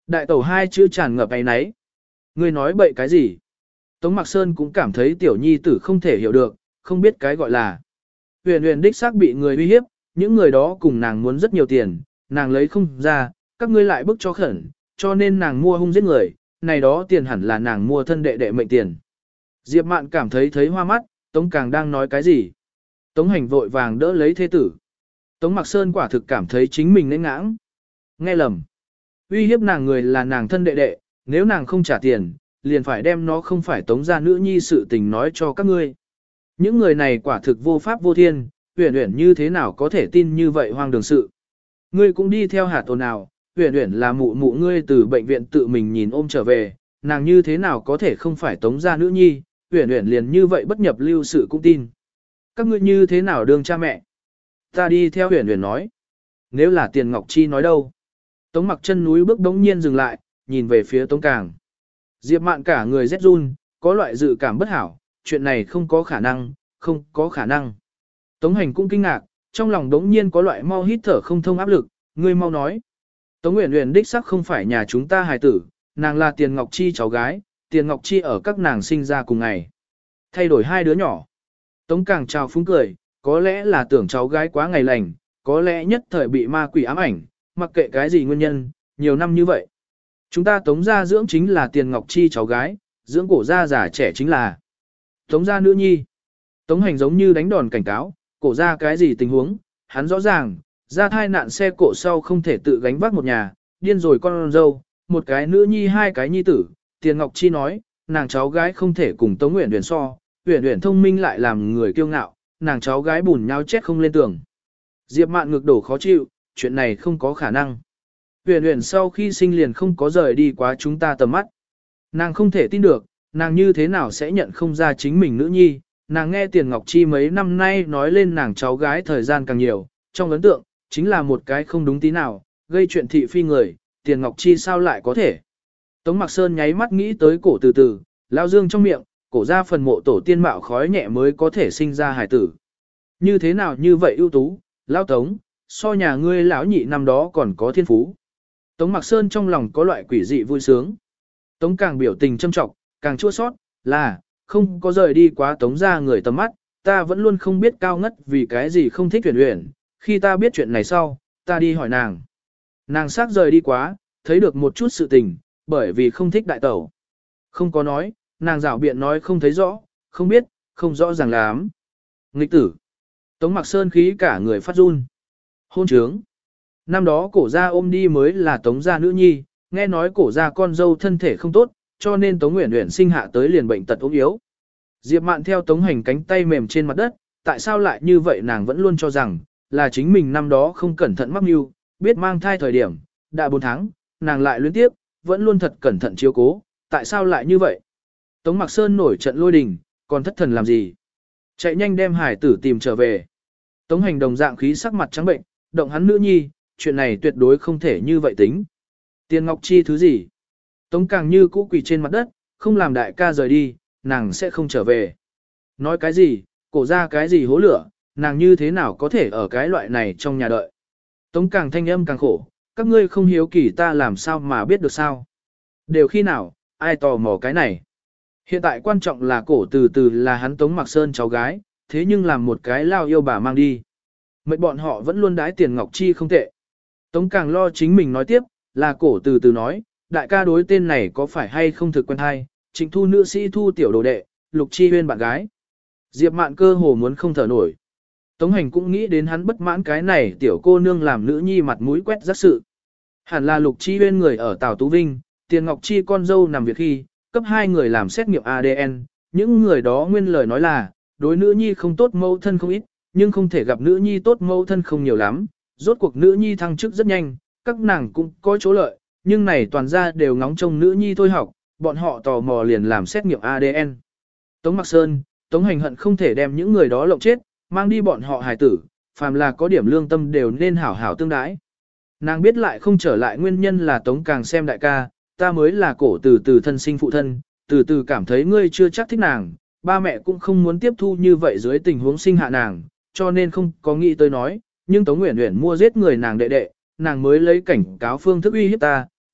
S1: Đại tẩu hai chữ tràn ngập ấy nấy. Ngươi nói bậy cái gì? Tống Mạc Sơn cũng cảm thấy tiểu nhi tử không thể hiểu được, không biết cái gọi là. Huyền huyền đích xác bị người uy hiếp, những người đó cùng nàng muốn rất nhiều tiền, nàng lấy không ra, các ngươi lại bức cho khẩn, cho nên nàng mua hung giết người, này đó tiền hẳn là nàng mua thân đệ đệ mệnh tiền. Diệp Mạn cảm thấy hoa mắt, Tống Càng đang nói cái gì? Tống Hành vội vàng đỡ lấy thế tử. Tống Mạc Sơn quả thực cảm thấy chính mình nên ngãng. Nghe lầm. Uy hiếp nàng người là nàng thân đệ đệ, nếu nàng không trả tiền, liền phải đem nó không phải Tống gia nữ nhi sự tình nói cho các ngươi. Những người này quả thực vô pháp vô thiên, Uyển Uyển như thế nào có thể tin như vậy hoang đường sự. Ngươi cũng đi theo hạt ồn nào, Uyển Uyển là mụ mụ ngươi từ bệnh viện tự mình nhìn ôm trở về, nàng như thế nào có thể không phải Tống gia nữ nhi, Uyển Uyển liền như vậy bất nhập lưu sự cũng tin. Các ngươi như thế nào đương cha mẹ? Ta đi theo Uyển Uyển nói. Nếu là Tiền Ngọc Chi nói đâu? Tống Mặc chân núi bước đống nhiên dừng lại, nhìn về phía Tống Càng. Diệp Mạn cả người rét run, có loại dự cảm bất hảo, chuyện này không có khả năng, không có khả năng. Tống Hành cũng kinh ngạc, trong lòng đống nhiên có loại mau hít thở không thông áp lực, ngươi mau nói. Tống Uyển Uyển đích xác không phải nhà chúng ta hài tử, nàng là Tiền Ngọc Chi cháu gái, Tiền Ngọc Chi ở các nàng sinh ra cùng ngày. Thay đổi hai đứa nhỏ. Tống Càng chào phúng cười, có lẽ là tưởng cháu gái quá ngày lành, có lẽ nhất thời bị ma quỷ ám ảnh, mặc kệ cái gì nguyên nhân, nhiều năm như vậy. Chúng ta Tống gia dưỡng chính là Tiền Ngọc Chi cháu gái, dưỡng cổ gia già trẻ chính là Tống gia nữ nhi. Tống Hành giống như đánh đòn cảnh cáo, cổ gia cái gì tình huống, hắn rõ ràng, ra thai nạn xe cộ sau không thể tự gánh vác một nhà, điên rồi con dâu, một cái nữ nhi hai cái nhi tử. Tiền Ngọc Chi nói, nàng cháu gái không thể cùng Tống Uyển Uyển so, Uyển Uyển thông minh lại làm người kiêu ngạo, nàng cháu gái bùn nhau chết không lên tường. Diệp Mạn ngực đổ khó chịu, chuyện này không có khả năng. Uyển Uyển sau khi sinh liền không có rời đi quá chúng ta tầm mắt. Nàng không thể tin được, nàng như thế nào sẽ nhận không ra chính mình nữ nhi, nàng nghe Tiền Ngọc Chi mấy năm nay nói lên nàng cháu gái thời gian càng nhiều, trong ấn tượng, chính là một cái không đúng tí nào, gây chuyện thị phi người, Tiền Ngọc Chi sao lại có thể. Tống Mạc Sơn nháy mắt nghĩ tới cổ từ từ, lao dương trong miệng, cổ ra phần mộ tổ tiên mạo khói nhẹ mới có thể sinh ra hải tử. Như thế nào như vậy ưu tú, lao Tống, so nhà ngươi lão nhị năm đó còn có thiên phú. Tống Mạc Sơn trong lòng có loại quỷ dị vui sướng. Tống Càng biểu tình châm trọng, càng chua sót, là, không có rời đi quá Tống ra người tầm mắt, ta vẫn luôn không biết cao ngất vì cái gì không thích Uyển Uyển, khi ta biết chuyện này sau, ta đi hỏi nàng. Nàng xác rời đi quá, thấy được một chút sự tình, bởi vì không thích đại tẩu. Không có nói, nàng rảo biện nói không thấy rõ, không biết, không rõ ràng lắm. Nghịch tử. Tống Mạc Sơn khí cả người phát run. Hôn trướng. Năm đó cổ gia ôm đi mới là Tống gia nữ nhi, nghe nói cổ gia con dâu thân thể không tốt, cho nên Tống Uyển Uyển sinh hạ tới liền bệnh tật ốm yếu. Diệp Mạn theo Tống Hành cánh tay mềm trên mặt đất, tại sao lại như vậy nàng vẫn luôn cho rằng, là chính mình năm đó không cẩn thận mắc mưu, biết mang thai thời điểm, đã 4 tháng, nàng lại luyến tiếp, vẫn luôn thật cẩn thận chiếu cố, tại sao lại như vậy? Tống Mạc Sơn nổi trận lôi đình, còn thất thần làm gì? Chạy nhanh đem hải tử tìm trở về. Tống Hành đồng dạng khí sắc mặt trắng bệnh, động hắn nữ nhi, chuyện này tuyệt đối không thể như vậy tính. Tiền Ngọc Chi thứ gì? Tống Càng như cũ quỳ trên mặt đất, không làm đại ca rời đi, nàng sẽ không trở về. Nói cái gì, cổ ra cái gì hố lửa, nàng như thế nào có thể ở cái loại này trong nhà đợi. Tống Càng thanh âm càng khổ, các ngươi không hiếu kỳ ta làm sao mà biết được sao. Đều khi nào, ai tò mò cái này. Hiện tại quan trọng là cổ từ từ là hắn Tống Mạc Sơn cháu gái, thế nhưng làm một cái lao yêu bà mang đi. Mấy bọn họ vẫn luôn đái Tiền Ngọc Chi không tệ. Tống Càng lo chính mình nói tiếp, là cổ từ từ nói, đại ca đối tên này có phải hay không thực quen hay, Trịnh Thu nữ sĩ Thu tiểu đồ đệ, Lục Chi Huyên bạn gái. Diệp Mạn cơ hồ muốn không thở nổi. Tống Hành cũng nghĩ đến hắn bất mãn cái này tiểu cô nương làm nữ nhi mặt mũi quét rắc sự. Hẳn là Lục Chi Huyên người ở Tào Tú Vinh, Tiền Ngọc Chi con dâu nằm việc khi, cấp 2 người làm xét nghiệm ADN, những người đó nguyên lời nói là, đối nữ nhi không tốt mẫu thân không ít, nhưng không thể gặp nữ nhi tốt mẫu thân không nhiều lắm, rốt cuộc nữ nhi thăng chức rất nhanh, các nàng cũng có chỗ lợi, nhưng này toàn ra đều ngóng trông nữ nhi thôi học, bọn họ tò mò liền làm xét nghiệm ADN. Tống Mạc Sơn, Tống Hành hận không thể đem những người đó lộng chết, mang đi bọn họ hài tử, phàm là có điểm lương tâm đều nên hảo hảo tương đái. Nàng biết lại không trở lại nguyên nhân là Tống Càng xem đại ca, ta mới là cổ từ từ thân sinh phụ thân, từ từ cảm thấy ngươi chưa chắc thích nàng, ba mẹ cũng không muốn tiếp thu như vậy dưới tình huống sinh hạ nàng, cho nên không có nghĩ tới nói, nhưng Tống Uyển Uyển mua giết người nàng đệ đệ, nàng mới lấy cảnh cáo phương thức uy hiếp ta,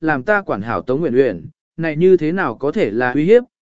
S1: làm ta quản hảo Tống Uyển Uyển, này như thế nào có thể là uy hiếp,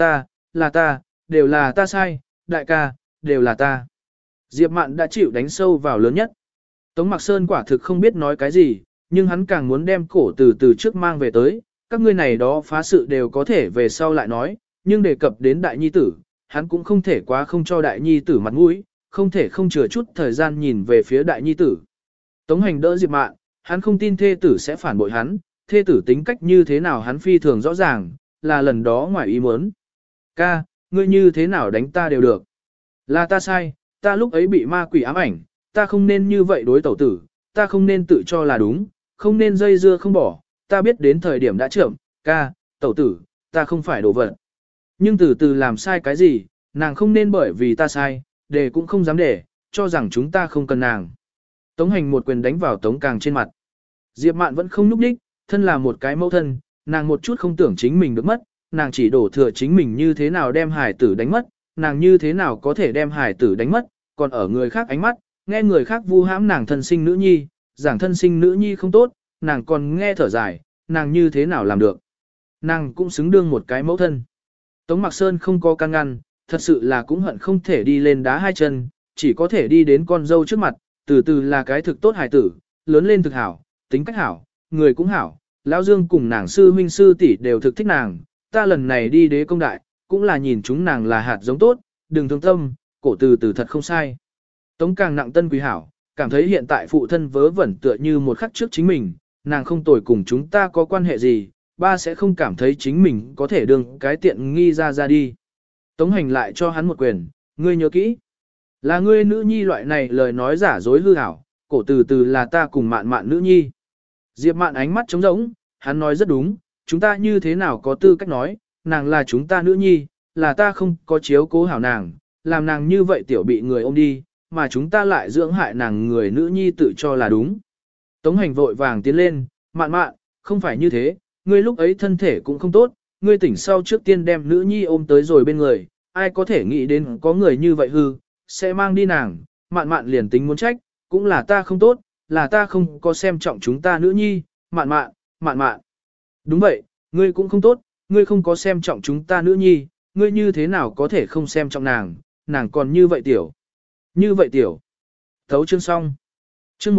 S1: là ta, đều là ta sai, đại ca, đều là ta. Diệp Mạn đã chịu đánh sâu vào lớn nhất. Tống Mạc Sơn quả thực không biết nói cái gì, nhưng hắn càng muốn đem cổ từ từ trước mang về tới, các ngươi này đó phá sự đều có thể về sau lại nói, nhưng đề cập đến đại nhi tử, hắn cũng không thể quá không cho đại nhi tử mặt mũi, không thể không chừa chút thời gian nhìn về phía đại nhi tử. Tống Hành đỡ Diệp Mạn, hắn không tin thê tử sẽ phản bội hắn, thê tử tính cách như thế nào hắn phi thường rõ ràng, là lần đó ngoài ý muốn. Ca, ngươi như thế nào đánh ta đều được. Là ta sai, ta lúc ấy bị ma quỷ ám ảnh, ta không nên như vậy đối tẩu tử, ta không nên tự cho là đúng, không nên dây dưa không bỏ, ta biết đến thời điểm đã chậm, ca, tẩu tử, ta không phải đồ vật. Nhưng từ từ làm sai cái gì, nàng không nên bởi vì ta sai, để cũng không dám để, cho rằng chúng ta không cần nàng. Tống Hành một quyền đánh vào Tống Càng trên mặt. Diệp Mạn vẫn không núp đích, thân là một cái mẫu thân, nàng một chút không tưởng chính mình được mất, nàng chỉ đổ thừa chính mình như thế nào đem hải tử đánh mất, nàng như thế nào có thể đem hải tử đánh mất, còn ở người khác ánh mắt, nghe người khác vu hãm nàng thân sinh nữ nhi, giảng thân sinh nữ nhi không tốt, nàng còn nghe thở dài, nàng như thế nào làm được. Nàng cũng xứng đương một cái mẫu thân. Tống Mạc Sơn không có can ngăn, thật sự là cũng hận không thể đi lên đá hai chân, chỉ có thể đi đến con dâu trước mặt, từ từ là cái thực tốt hài tử, lớn lên thực hảo, tính cách hảo, người cũng hảo, Lão Dương cùng nàng sư huynh sư tỷ đều thực thích nàng, ta lần này đi đế công đại, cũng là nhìn chúng nàng là hạt giống tốt, đừng thương tâm, cổ từ từ thật không sai. Tống Càng nặng tân quý hảo, cảm thấy hiện tại phụ thân vớ vẩn tựa như một khắc trước chính mình, nàng không tồi cùng chúng ta có quan hệ gì, ba sẽ không cảm thấy chính mình có thể đương cái tiện nghi ra đi. Tống Hành lại cho hắn một quyền, ngươi nhớ kỹ. Là ngươi nữ nhi loại này lời nói giả dối hư hảo, cổ từ từ là ta cùng Mạn Mạn nữ nhi. Diệp Mạn ánh mắt trống rỗng, hắn nói rất đúng, chúng ta như thế nào có tư cách nói, nàng là chúng ta nữ nhi, là ta không có chiếu cố hảo nàng, làm nàng như vậy tiểu bị người ôm đi, mà chúng ta lại dưỡng hại nàng người nữ nhi tự cho là đúng. Tống Hành vội vàng tiến lên, Mạn Mạn, không phải như thế, ngươi lúc ấy thân thể cũng không tốt, ngươi tỉnh sau trước tiên đem nữ nhi ôm tới rồi bên người, ai có thể nghĩ đến có người như vậy hư, sẽ mang đi nàng, Mạn Mạn liền tính muốn trách, cũng là ta không tốt, là ta không có xem trọng chúng ta nữ nhi, Mạn Mạn, Mạn Mạn. Đúng vậy, ngươi cũng không tốt, ngươi không có xem trọng chúng ta nữ nhi, ngươi như thế nào có thể không xem trọng nàng, nàng còn như vậy tiểu. Như vậy tiểu. Thấu chương xong. Chương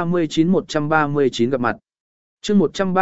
S1: 139 gặp mặt. Chương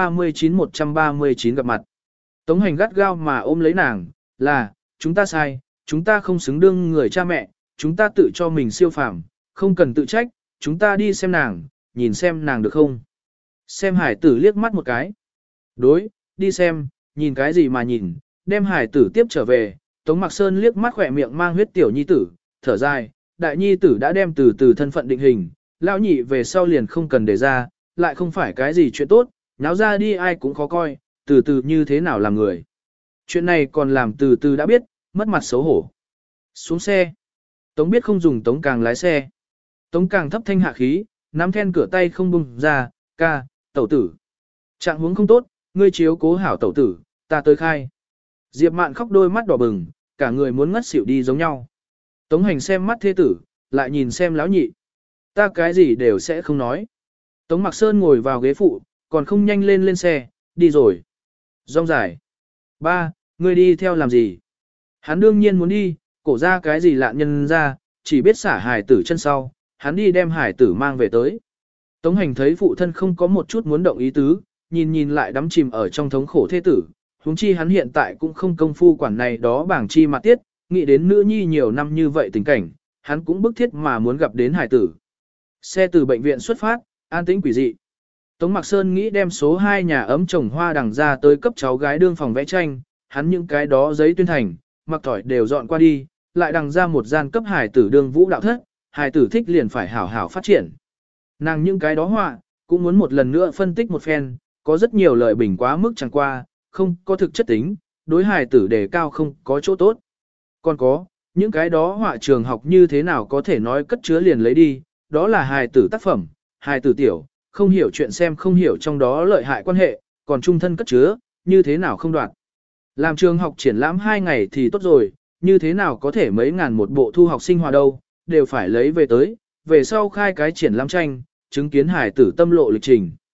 S1: 139 gặp mặt. Tống Hành gắt gao mà ôm lấy nàng, là, chúng ta sai, chúng ta không xứng đương người cha mẹ, chúng ta tự cho mình siêu phàm, không cần tự trách, chúng ta đi xem nàng, nhìn xem nàng được không. Xem hải tử liếc mắt một cái. Đối, đi xem, nhìn cái gì mà nhìn, đem hải tử tiếp trở về, Tống Mạc Sơn liếc mắt khỏe miệng mang huyết tiểu nhi tử, thở dài, đại nhi tử đã đem từ từ thân phận định hình, lão nhị về sau liền không cần để ra, lại không phải cái gì chuyện tốt, náo ra đi ai cũng khó coi, từ từ như thế nào làm người. Chuyện này còn làm từ từ đã biết, mất mặt xấu hổ. Xuống xe. Tống biết không dùng Tống Càng lái xe. Tống Càng thấp thanh hạ khí, nắm then cửa tay không bung ra, ca, tẩu tử. Trạng huống không tốt, ngươi chiếu cố hảo tẩu tử, ta tới khai. Diệp Mạn khóc đôi mắt đỏ bừng, cả người muốn ngất xỉu đi giống nhau. Tống Hành xem mắt thế tử, lại nhìn xem lão nhị. Ta cái gì đều sẽ không nói. Tống Mạc Sơn ngồi vào ghế phụ, còn không nhanh lên xe, đi rồi. Rong dài. Ba, ngươi đi theo làm gì? Hắn đương nhiên muốn đi, cổ ra cái gì lạ nhân ra, chỉ biết xả hải tử chân sau, hắn đi đem hải tử mang về tới. Tống Hành thấy phụ thân không có một chút muốn động ý tứ, nhìn lại đắm chìm ở trong thống khổ thế tử, huống chi hắn hiện tại cũng không công phu quản này đó bảng chi mà tiết, nghĩ đến nữ nhi nhiều năm như vậy tình cảnh, hắn cũng bức thiết mà muốn gặp đến hải tử. Xe từ bệnh viện xuất phát, an tĩnh quỷ dị. Tống Mạc Sơn nghĩ đem số 2 nhà ấm trồng hoa đằng ra tới cấp cháu gái đương phòng vẽ tranh, hắn những cái đó giấy tuyên thành, mặc thỏi đều dọn qua đi, lại đằng ra một gian cấp hải tử đương vũ đạo thất, hải tử thích liền phải hảo hảo phát triển. Nàng những cái đó họa, cũng muốn một lần nữa phân tích một phen, có rất nhiều lời bình quá mức chẳng qua, không có thực chất tính, đối hải tử đề cao không có chỗ tốt. Còn có, những cái đó họa trường học như thế nào có thể nói cất chứa liền lấy đi, đó là hài tử tác phẩm, hài tử tiểu, không hiểu chuyện xem không hiểu trong đó lợi hại quan hệ, còn trung thân cất chứa, như thế nào không đoạn. Làm trường học triển lãm 2 ngày thì tốt rồi, như thế nào có thể mấy ngàn một bộ thu học sinh hòa đâu, đều phải lấy về tới, về sau khai cái triển lãm tranh, chứng kiến hài tử tâm lộ lịch trình.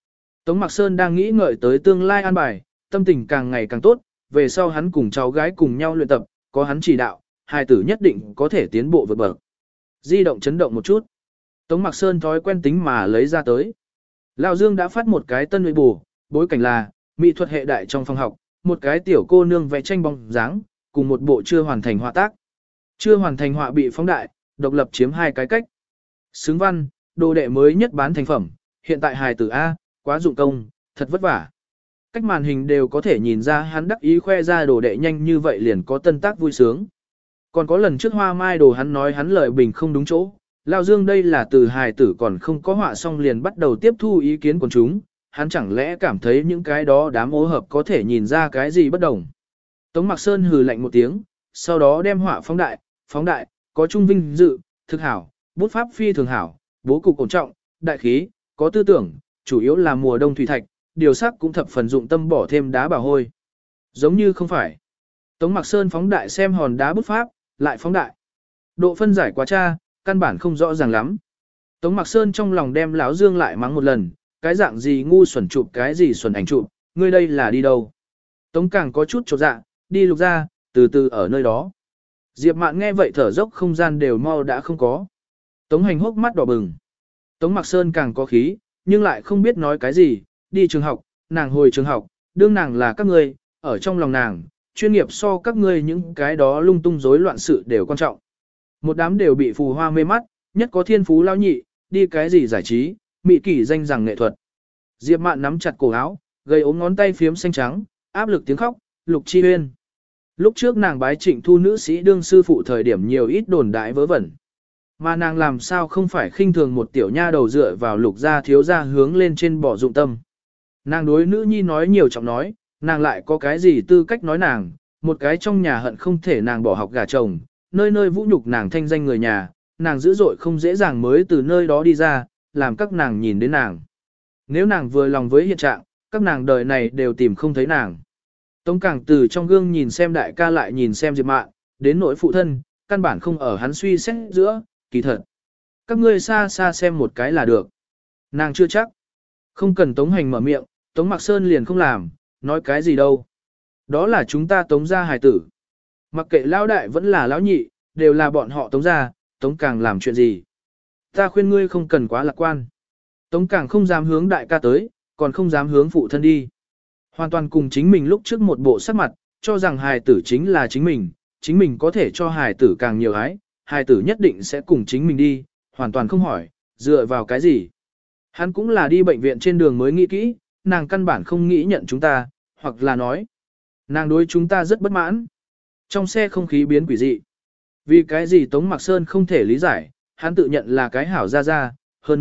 S1: Tống Mạc Sơn đang nghĩ ngợi tới tương lai an bài, tâm tình càng ngày càng tốt, về sau hắn cùng cháu gái cùng nhau luyện tập, có hắn chỉ đạo, hài tử nhất định có thể tiến bộ vượt bậc. Di động chấn động một chút. Tống Mạc Sơn thói quen tính mà lấy ra tới. Lão Dương đã phát một cái tân nội bù, bối cảnh là mỹ thuật hệ đại trong phòng học, một cái tiểu cô nương vẽ tranh bóng dáng, cùng một bộ chưa hoàn thành họa tác. Chưa hoàn thành họa bị phóng đại, độc lập chiếm hai cái cách. Xứng văn, đồ đệ mới nhất bán thành phẩm, hiện tại hài tử A, quá dụng công, thật vất vả. Cách màn hình đều có thể nhìn ra hắn đắc ý khoe ra đồ đệ nhanh như vậy liền có tân tác vui sướng. Còn có lần trước Hoa Mai đồ hắn nói hắn lợi bình không đúng chỗ, Lão Dương đây là từ hài tử còn không có họa xong liền bắt đầu tiếp thu ý kiến của chúng, hắn chẳng lẽ cảm thấy những cái đó đám ô hợp có thể nhìn ra cái gì bất đồng. Tống Mạc Sơn hừ lạnh một tiếng, sau đó đem họa phóng đại, có trung vinh dự, thực hảo, bút pháp phi thường hảo, bố cục ổn trọng, đại khí, có tư tưởng, chủ yếu là mùa đông thủy thạch, điều sắc cũng thập phần dụng tâm bỏ thêm đá bảo hôi. Giống như không phải. Tống Mạc Sơn phóng đại xem hòn đá bút pháp, lại phóng đại. Độ phân giải quá tra, căn bản không rõ ràng lắm. Tống Mạc Sơn trong lòng đem Lão Dương lại mắng một lần, cái dạng gì ngu xuẩn chụp cái gì xuẩn ảnh chụp, ngươi đây là đi đâu? Tống càng có chút chột dạ, đi lục ra, từ từ ở nơi đó. Diệp Mạn nghe vậy thở dốc không gian đều mau đã không có. Tống Hành hốc mắt đỏ bừng. Tống Mạc Sơn càng có khí, nhưng lại không biết nói cái gì, đi trường học, nàng hồi trường học, đương nàng là các ngươi, ở trong lòng nàng, chuyên nghiệp so các ngươi những cái đó lung tung rối loạn sự đều quan trọng. Một đám đều bị phù hoa mê mắt, nhất có thiên phú lão nhị, đi cái gì giải trí, mị kỷ danh rằng nghệ thuật. Diệp Mạn nắm chặt cổ áo, gây ốm ngón tay phiếm xanh trắng, áp lực tiếng khóc, Lục Chi Uyên. Lúc trước nàng bái Trịnh Thu nữ sĩ đương sư phụ thời điểm nhiều ít đồn đại vớ vẩn. Mà nàng làm sao không phải khinh thường một tiểu nha đầu dựa vào Lục gia thiếu gia hướng lên trên bỏ dụng tâm. Nàng đối nữ nhi nói nhiều trọng nói, nàng lại có cái gì tư cách nói nàng, một cái trong nhà hận không thể nàng bỏ học gả chồng, nơi nơi vũ nhục nàng thanh danh người nhà, nàng dữ dội không dễ dàng mới từ nơi đó đi ra, làm các nàng nhìn đến nàng. Nếu nàng vừa lòng với hiện trạng, các nàng đời này đều tìm không thấy nàng. Tống Càng từ trong gương nhìn xem đại ca lại nhìn xem Diệp Mạn, đến nỗi phụ thân, căn bản không ở hắn suy xét giữa, kỳ thật. Các ngươi xa xa xem một cái là được. Nàng chưa chắc. Không cần Tống Hành mở miệng, Tống Mạc Sơn liền không làm, nói cái gì đâu. Đó là chúng ta Tống gia hài tử. Mặc kệ lão đại vẫn là lão nhị, đều là bọn họ Tống gia, Tống Càng làm chuyện gì. Ta khuyên ngươi không cần quá lạc quan. Tống Càng không dám hướng đại ca tới, còn không dám hướng phụ thân đi. Hoàn toàn cùng chính mình lúc trước một bộ sắc mặt, cho rằng hài tử chính là chính mình có thể cho hài tử càng nhiều ái, hài tử nhất định sẽ cùng chính mình đi, hoàn toàn không hỏi, dựa vào cái gì. Hắn cũng là đi bệnh viện trên đường mới nghĩ kỹ, nàng căn bản không nghĩ nhận chúng ta, hoặc là nói, nàng đối chúng ta rất bất mãn. Trong xe không khí biến quỷ dị. Vì cái gì Tống Mạc Sơn không thể lý giải, hắn tự nhận là cái hảo ra, hơn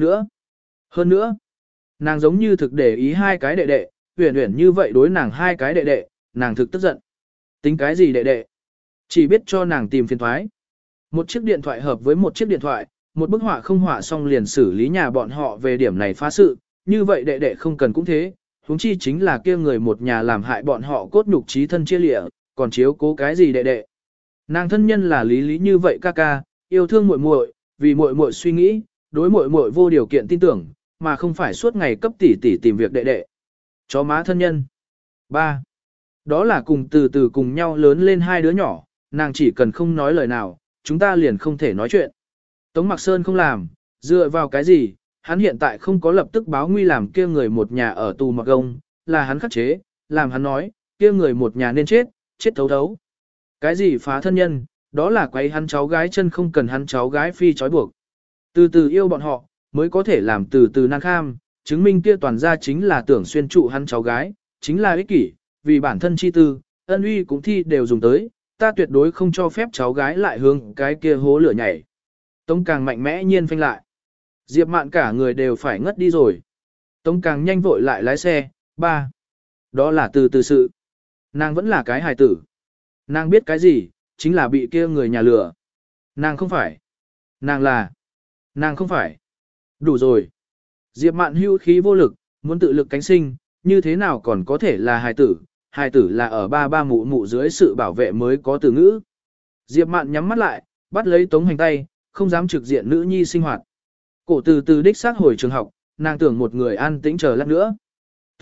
S1: nữa, nàng giống như thực để ý hai cái đệ đệ, uyển như vậy đối nàng hai cái đệ đệ, nàng thực tức giận. Tính cái gì đệ đệ? Chỉ biết cho nàng tìm phiền thoái. Một chiếc điện thoại hợp với một chiếc điện thoại, một bức họa không họa xong liền xử lý nhà bọn họ về điểm này phá sự, như vậy đệ đệ không cần cũng thế, huống chi chính là kia người một nhà làm hại bọn họ cốt nhục trí thân chia lịa, còn chiếu cố cái gì đệ đệ. Nàng thân nhân là lý lý như vậy ca ca, yêu thương muội muội, vì muội muội suy nghĩ, đối muội muội vô điều kiện tin tưởng, mà không phải suốt ngày cấp tỷ tỷ tìm việc đệ đệ. Chó má thân nhân. 3. Đó là cùng từ từ cùng nhau lớn lên hai đứa nhỏ, nàng chỉ cần không nói lời nào, chúng ta liền không thể nói chuyện. Tống Mạc Sơn không làm, dựa vào cái gì, hắn hiện tại không có lập tức báo nguy làm kia người một nhà ở tù mặc gông, là hắn khắc chế, làm hắn nói, kia người một nhà nên chết, chết thấu thấu. Cái gì phá thân nhân, đó là quấy hắn cháu gái chân không cần hắn cháu gái phi trói buộc. Từ từ yêu bọn họ, mới có thể làm từ từ nan kham, chứng minh kia toàn ra chính là tưởng xuyên trụ hắn cháu gái, chính là ích kỷ, vì bản thân chi tư, ân uy cũng thi đều dùng tới, ta tuyệt đối không cho phép cháu gái lại hướng cái kia hố lửa nhảy. Tống Càng mạnh mẽ nhiên phanh lại. Diệp Mạn cả người đều phải ngất đi rồi. Tống Càng nhanh vội lại lái xe, 3. Đó là từ từ sự. Nàng vẫn là cái hài tử. Nàng biết cái gì, chính là bị kia người nhà lừa. Nàng không phải. Nàng không phải. Đủ rồi. Diệp Mạn hưu khí vô lực, muốn tự lực cánh sinh, như thế nào còn có thể là hài tử. Hài tử là ở ba mụ mụ dưới sự bảo vệ mới có từ ngữ. Diệp Mạn nhắm mắt lại, bắt lấy Tống Hành tay, không dám trực diện nữ nhi sinh hoạt. Cổ từ từ đích xác hồi trường học, nàng tưởng một người an tĩnh chờ lát nữa.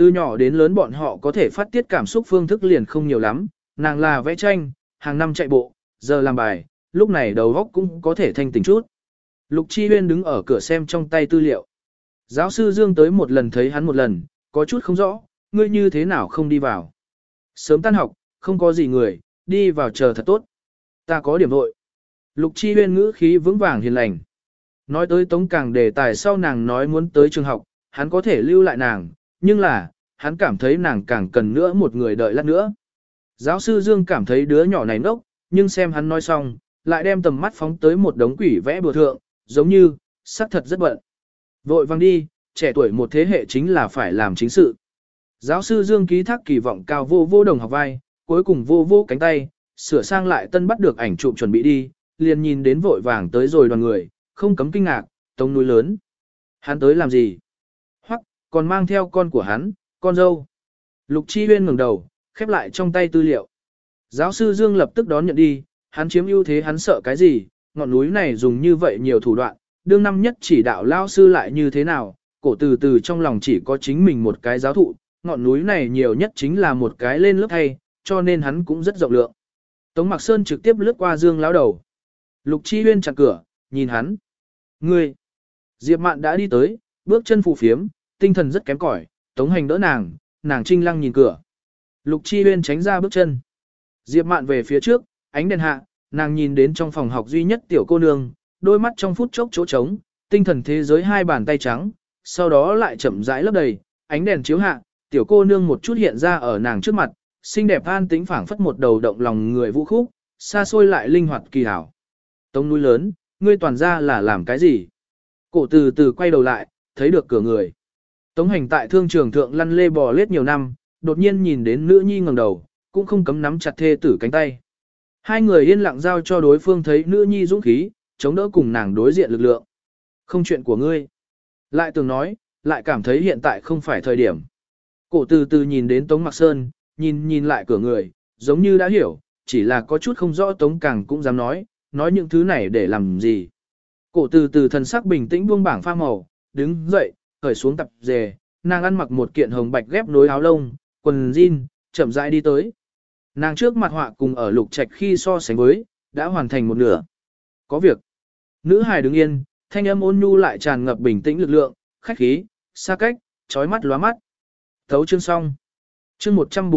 S1: Từ nhỏ đến lớn bọn họ có thể phát tiết cảm xúc phương thức liền không nhiều lắm, nàng là vẽ tranh, hàng năm chạy bộ, giờ làm bài, lúc này đầu óc cũng có thể thanh tỉnh chút. Lục Chi Huyên đứng ở cửa xem trong tay tư liệu. Giáo sư Dương tới một lần thấy hắn một lần, có chút không rõ, ngươi như thế nào không đi vào. Sớm tan học, không có gì người, đi vào chờ thật tốt. Ta có điểm vội. Lục Chi Huyên ngữ khí vững vàng hiền lành. Nói tới Tống Càng đề tài sau nàng nói muốn tới trường học, hắn có thể lưu lại nàng, nhưng là, hắn cảm thấy nàng càng cần nữa một người đợi lát nữa. Giáo sư Dương cảm thấy đứa nhỏ này ngốc, nhưng xem hắn nói xong, lại đem tầm mắt phóng tới một đống quỷ vẽ bừa thượng, giống như, xác thật rất bận. Vội vàng đi, trẻ tuổi một thế hệ chính là phải làm chính sự. Giáo sư Dương ký thác kỳ vọng cao vô vô đồng học vai, cuối cùng vô vô cánh tay, sửa sang lại tân bắt được ảnh chụp chuẩn bị đi, liền nhìn đến vội vàng tới rồi đoàn người, không cấm kinh ngạc, Tống núi lớn. Hắn tới làm gì? Hoặc, còn mang theo con của hắn, con dâu. Lục Chi Huyên ngẩng đầu, khép lại trong tay tư liệu. Giáo sư Dương lập tức đón nhận đi, hắn chiếm ưu thế hắn sợ cái gì, ngọn núi này dùng như vậy nhiều thủ đoạn, đương năm nhất chỉ đạo lao sư lại như thế nào, cổ từ từ trong lòng chỉ có chính mình một cái giáo thụ, ngọn núi này nhiều nhất chính là một cái lên lớp thay, cho nên hắn cũng rất rộng lượng. Tống Mạc Sơn trực tiếp lướt qua Dương lão đầu. Lục Chi Huyên chặn cửa, nhìn hắn. Ngươi! Diệp Mạn đã đi tới, bước chân phù phiếm, tinh thần rất kém cỏi. Tống Hành đỡ nàng, nàng trinh lăng nhìn cửa. Lục Chi Huyên tránh ra bước chân. Diệp Mạn về phía trước, ánh đèn hạ, nàng nhìn đến trong phòng học duy nhất tiểu cô nương, đôi mắt trong phút chốc chỗ trống, tinh thần thế giới hai bàn tay trắng, sau đó lại chậm rãi lấp đầy, ánh đèn chiếu hạ, tiểu cô nương một chút hiện ra ở nàng trước mặt, xinh đẹp an tĩnh phảng phất một đầu động lòng người vũ khúc, xa xôi lại linh hoạt kỳ hảo. Tống núi lớn, ngươi toàn ra là làm cái gì? Cổ từ từ quay đầu lại, thấy được cửa người. Tống Hành tại thương trường thượng lăn lê bò lết nhiều năm, đột nhiên nhìn đến nữ nhi ngẩng đầu, cũng không cấm nắm chặt thê tử cánh tay. Hai người yên lặng giao cho đối phương thấy nữ nhi dũng khí, chống đỡ cùng nàng đối diện lực lượng. Không chuyện của ngươi. Lại tưởng nói, lại cảm thấy hiện tại không phải thời điểm. Cổ từ từ nhìn đến Tống Mạc Sơn, nhìn lại cửa người, giống như đã hiểu, chỉ là có chút không rõ Tống Càng cũng dám nói những thứ này để làm gì. Cổ từ từ thần sắc bình tĩnh buông bảng pha màu, đứng dậy, cởi xuống tập dề, nàng ăn mặc một kiện hồng bạch ghép nối áo lông, quần jean, chậm rãi đi tới. Nàng trước mặt họa cùng ở Lục Trạch khi so sánh với, đã hoàn thành một nửa. Có việc. Nữ hài đứng yên, thanh âm ôn nhu lại tràn ngập bình tĩnh lực lượng, khách khí, xa cách, chói mắt lóa mắt. Thấu chương xong. Chương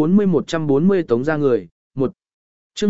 S1: 140 Tống ra người, 1. Chương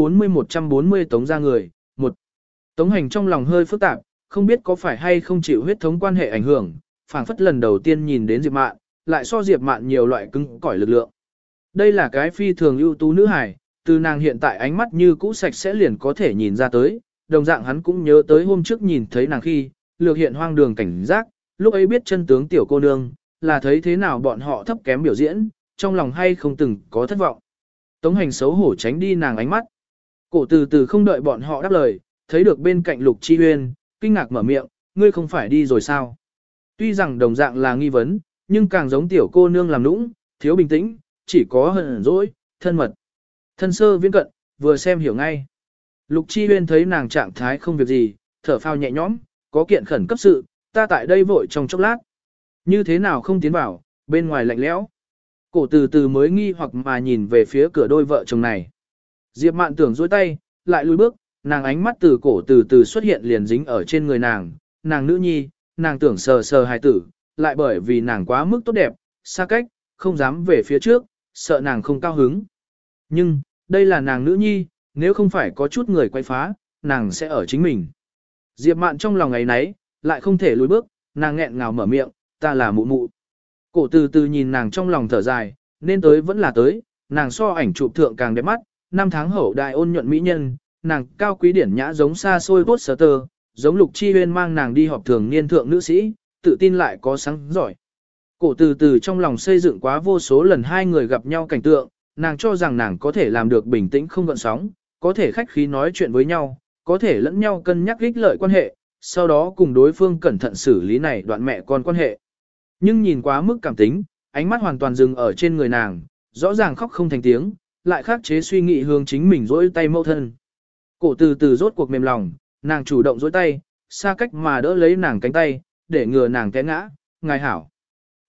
S1: 140 Tống ra người, 1. Tống Hành trong lòng hơi phức tạp, không biết có phải hay không chịu huyết thống quan hệ ảnh hưởng, phảng phất lần đầu tiên nhìn đến Diệp Mạn, lại so Diệp Mạn nhiều loại cứng cỏi lực lượng. Đây là cái phi thường ưu tú nữ hài, từ nàng hiện tại ánh mắt như cũ sạch sẽ liền có thể nhìn ra tới, đồng dạng hắn cũng nhớ tới hôm trước nhìn thấy nàng khi, lược hiện hoang đường cảnh giác, lúc ấy biết chân tướng tiểu cô nương, là thấy thế nào bọn họ thấp kém biểu diễn, trong lòng hay không từng có thất vọng. Tống Hành xấu hổ tránh đi nàng ánh mắt. Cổ từ từ không đợi bọn họ đáp lời, thấy được bên cạnh Lục Chi Huyên, kinh ngạc mở miệng, ngươi không phải đi rồi sao? Tuy rằng đồng dạng là nghi vấn, nhưng càng giống tiểu cô nương làm nũng, thiếu bình tĩnh, chỉ có hờn dỗi, thân mật. Thân sơ viễn cận, vừa xem hiểu ngay. Lục Chi Huyên thấy nàng trạng thái không việc gì, thở phào nhẹ nhõm, có kiện khẩn cấp sự, ta tại đây vội trong chốc lát. Như thế nào không tiến vào, bên ngoài lạnh lẽo. Cổ từ từ mới nghi hoặc mà nhìn về phía cửa đôi vợ chồng này. Diệp Mạn tưởng dối tay, lại lùi bước, nàng ánh mắt từ cổ từ từ xuất hiện liền dính ở trên người nàng, nàng nữ nhi, nàng tưởng sờ sờ hài tử, lại bởi vì nàng quá mức tốt đẹp, xa cách, không dám về phía trước, sợ nàng không cao hứng. Nhưng, đây là nàng nữ nhi, nếu không phải có chút người quay phá, nàng sẽ ở chính mình. Diệp Mạn trong lòng ấy nấy, lại không thể lùi bước, nàng nghẹn ngào mở miệng, ta là mụ mụ. Cổ từ từ nhìn nàng trong lòng thở dài, nên tới vẫn là tới, nàng so ảnh chụp thượng càng đẹp mắt, năm tháng hậu đại ôn nhuận mỹ nhân, nàng cao quý điển nhã giống xa xôi poster, giống Lục Chi Huyên mang nàng đi họp thường niên thượng nữ sĩ, tự tin lại có sáng giỏi. Cổ từ từ trong lòng xây dựng quá vô số lần hai người gặp nhau cảnh tượng, nàng cho rằng nàng có thể làm được bình tĩnh không gợn sóng, có thể khách khí nói chuyện với nhau, có thể lẫn nhau cân nhắc ích lợi quan hệ, sau đó cùng đối phương cẩn thận xử lý này đoạn mẹ con quan hệ. Nhưng nhìn quá mức cảm tính, ánh mắt hoàn toàn dừng ở trên người nàng, rõ ràng khóc không thành tiếng, lại khắc chế suy nghĩ hướng chính mình dỗi tay mâu thân. Cổ từ từ rốt cuộc mềm lòng, nàng chủ động dỗi tay, xa cách mà đỡ lấy nàng cánh tay, để ngừa nàng té ngã, ngài hảo.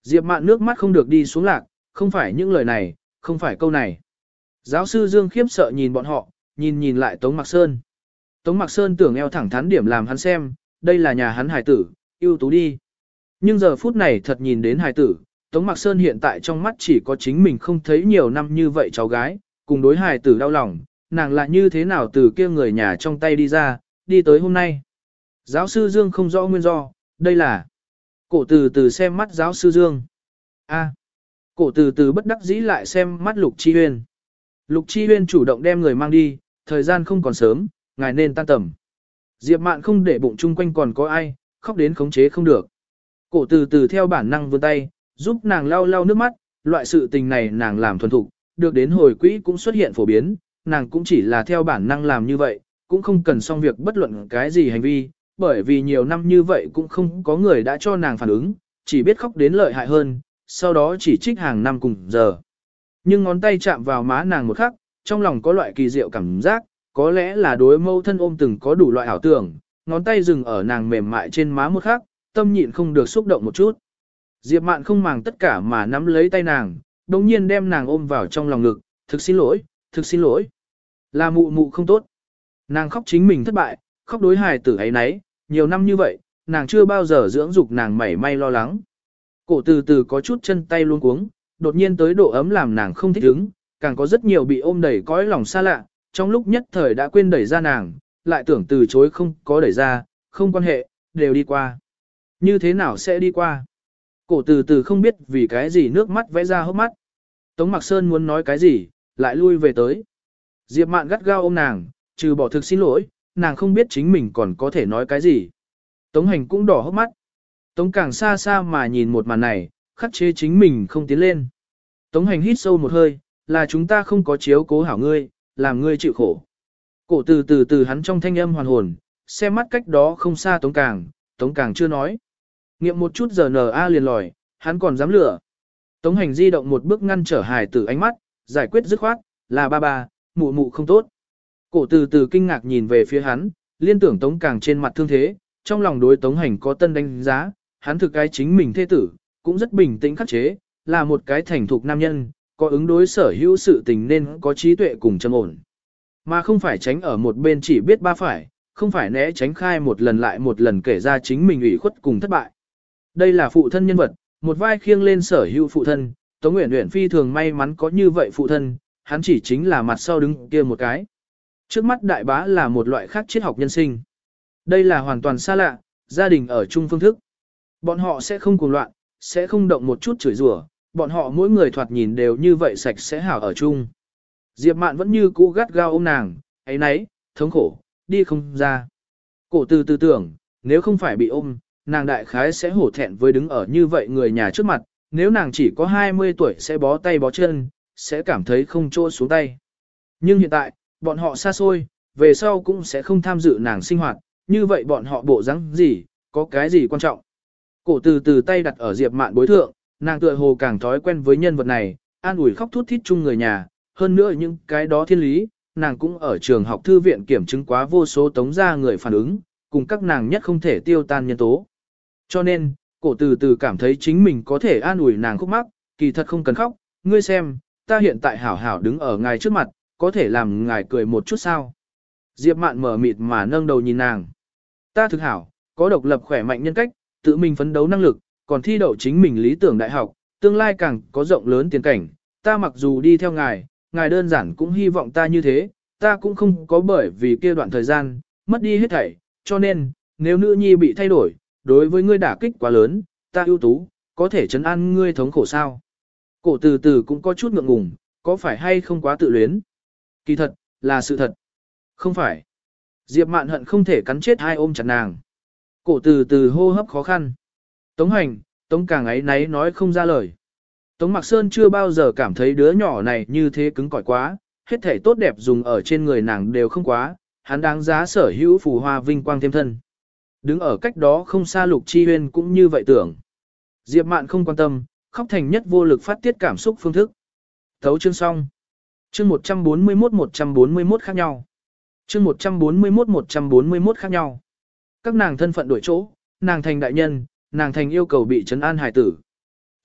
S1: Diệp Mạn nước mắt không được đi xuống lạc, không phải những lời này, không phải câu này. Giáo sư Dương khiếp sợ nhìn bọn họ, nhìn lại Tống Mạc Sơn. Tống Mạc Sơn tưởng eo thẳng thắn điểm làm hắn xem, đây là nhà hắn hài tử, ưu tú đi. Nhưng giờ phút này thật nhìn đến hài tử, Tống Mạc Sơn hiện tại trong mắt chỉ có chính mình không thấy nhiều năm như vậy cháu gái, cùng đối hài tử đau lòng, nàng là như thế nào từ kia người nhà trong tay đi ra, đi tới hôm nay. Giáo sư Dương không rõ nguyên do, đây là... Cổ từ từ xem mắt giáo sư Dương. Cổ từ từ bất đắc dĩ lại xem mắt Lục Chi Huyên. Lục Chi Huyên chủ động đem người mang đi, thời gian không còn sớm, ngài nên tan tầm. Diệp Mạn không để bụng chung quanh còn có ai, khóc đến khống chế không được. Cổ từ từ theo bản năng vươn tay, giúp nàng lau lau nước mắt, loại sự tình này nàng làm thuần thục, được đến hồi quỹ cũng xuất hiện phổ biến, nàng cũng chỉ là theo bản năng làm như vậy, cũng không cần xong việc bất luận cái gì hành vi, bởi vì nhiều năm như vậy cũng không có người đã cho nàng phản ứng, chỉ biết khóc đến lợi hại hơn, sau đó chỉ trích hàng năm cùng giờ. Nhưng ngón tay chạm vào má nàng một khắc, trong lòng có loại kỳ diệu cảm giác, có lẽ là đối mâu thân ôm từng có đủ loại ảo tưởng, ngón tay dừng ở nàng mềm mại trên má một khắc, tâm nhịn không được xúc động một chút. Diệp Mạn không màng tất cả mà nắm lấy tay nàng, đồng nhiên đem nàng ôm vào trong lòng ngực, thực xin lỗi, thực xin lỗi. Là mụ mụ không tốt. Nàng khóc chính mình thất bại, khóc đối hài tử ấy nấy, nhiều năm như vậy, nàng chưa bao giờ dưỡng dục nàng mảy may lo lắng. Cổ từ từ có chút chân tay luống cuống, đột nhiên tới độ ấm làm nàng không thích ứng, càng có rất nhiều bị ôm đẩy cõi lòng xa lạ, trong lúc nhất thời đã quên đẩy ra nàng, lại tưởng từ chối không có đẩy ra, không quan hệ, đều đi qua. Như thế nào sẽ đi qua? Cổ từ từ không biết vì cái gì nước mắt vẽ ra hốc mắt. Tống Mạc Sơn muốn nói cái gì, lại lui về tới. Diệp Mạn gắt gao ôm nàng, trừ bỏ thực xin lỗi, nàng không biết chính mình còn có thể nói cái gì. Tống Hành cũng đỏ hốc mắt. Tống càng xa xa mà nhìn một màn này, khắc chế chính mình không tiến lên. Tống Hành hít sâu một hơi, là chúng ta không có chiếu cố hảo ngươi, làm ngươi chịu khổ. Cổ từ từ hắn trong thanh âm hoàn hồn, xem mắt cách đó không xa Tống càng chưa nói. Nghiệm một chút giờ N.A. liền lòi, hắn còn dám lừa. Tống Hành di động một bước ngăn trở hài tử ánh mắt, giải quyết dứt khoát, là ba, mụ mụ không tốt. Cổ từ từ kinh ngạc nhìn về phía hắn, liên tưởng Tống càng trên mặt thương thế, trong lòng đối Tống Hành có tân đánh giá, hắn thực cái chính mình thê tử, cũng rất bình tĩnh khắc chế, là một cái thành thục nam nhân, có ứng đối sở hữu sự tình nên có trí tuệ cùng trầm ổn. Mà không phải tránh ở một bên chỉ biết ba phải, không phải né tránh khai một lần lại một lần kể ra chính mình ủy khuất cùng thất bại. Đây là phụ thân nhân vật, một vai khiêng lên sở hữu phụ thân, Tống Uyển Uyển phi thường may mắn có như vậy phụ thân, hắn chỉ chính là mặt sau đứng kia một cái. Trước mắt đại bá là một loại khác triết học nhân sinh. Đây là hoàn toàn xa lạ, gia đình ở chung phương thức. Bọn họ sẽ không cuồng loạn, sẽ không động một chút chửi rủa, bọn họ mỗi người thoạt nhìn đều như vậy sạch sẽ hảo ở chung. Diệp Mạn vẫn như cũ gắt gao ôm nàng, ấy nấy, thống khổ, đi không ra. Cổ từ từ tưởng, nếu không phải bị ôm, nàng đại khái sẽ hổ thẹn với đứng ở như vậy người nhà trước mặt, nếu nàng chỉ có 20 tuổi sẽ bó tay bó chân, sẽ cảm thấy không chỗ xuống tay. Nhưng hiện tại, bọn họ xa xôi, về sau cũng sẽ không tham dự nàng sinh hoạt, như vậy bọn họ bộ dáng gì, có cái gì quan trọng. Cổ từ từ tay đặt ở Diệp Mạn bối thượng, nàng tựa hồ càng thói quen với nhân vật này, an ủi khóc thút thít chung người nhà, hơn nữa những cái đó thiên lý, nàng cũng ở trường học thư viện kiểm chứng quá vô số tống gia người phản ứng, cùng các nàng nhất không thể tiêu tan nhân tố. Cho nên, cổ từ từ cảm thấy chính mình có thể an ủi nàng khúc mắc, kỳ thật không cần khóc, ngươi xem, ta hiện tại hảo hảo đứng ở ngài trước mặt, có thể làm ngài cười một chút sao. Diệp Mạn mở mịt mà nâng đầu nhìn nàng. Ta thực hảo, có độc lập khỏe mạnh nhân cách, tự mình phấn đấu năng lực, còn thi đậu chính mình lý tưởng đại học, tương lai càng có rộng lớn tiền cảnh. Ta mặc dù đi theo ngài, ngài đơn giản cũng hy vọng ta như thế, ta cũng không có bởi vì kia đoạn thời gian, mất đi hết thảy, cho nên, nếu nữ nhi bị thay đổi, đối với ngươi đả kích quá lớn, ta ưu tú, có thể trấn an ngươi thống khổ sao. Cổ từ từ cũng có chút ngượng ngùng, có phải hay không quá tự luyến? Kỳ thật, là sự thật. Không phải. Diệp Mạn hận không thể cắn chết hai ôm chặt nàng. Cổ từ từ hô hấp khó khăn. Tống Hành, Tống càng ấy náy nói không ra lời. Tống Mạc Sơn chưa bao giờ cảm thấy đứa nhỏ này như thế cứng cỏi quá, hết thể tốt đẹp dùng ở trên người nàng đều không quá, hắn đáng giá sở hữu phù hoa vinh quang thêm thân. Đứng ở cách đó không xa Lục Chi Huyên cũng như vậy tưởng. Diệp Mạn không quan tâm, khóc thành nhất vô lực phát tiết cảm xúc phương thức. Thấu chương xong. Chương 141 khác nhau. Chương 141 khác nhau. Các nàng thân phận đổi chỗ, nàng thành đại nhân, nàng thành yêu cầu bị trấn an hải tử.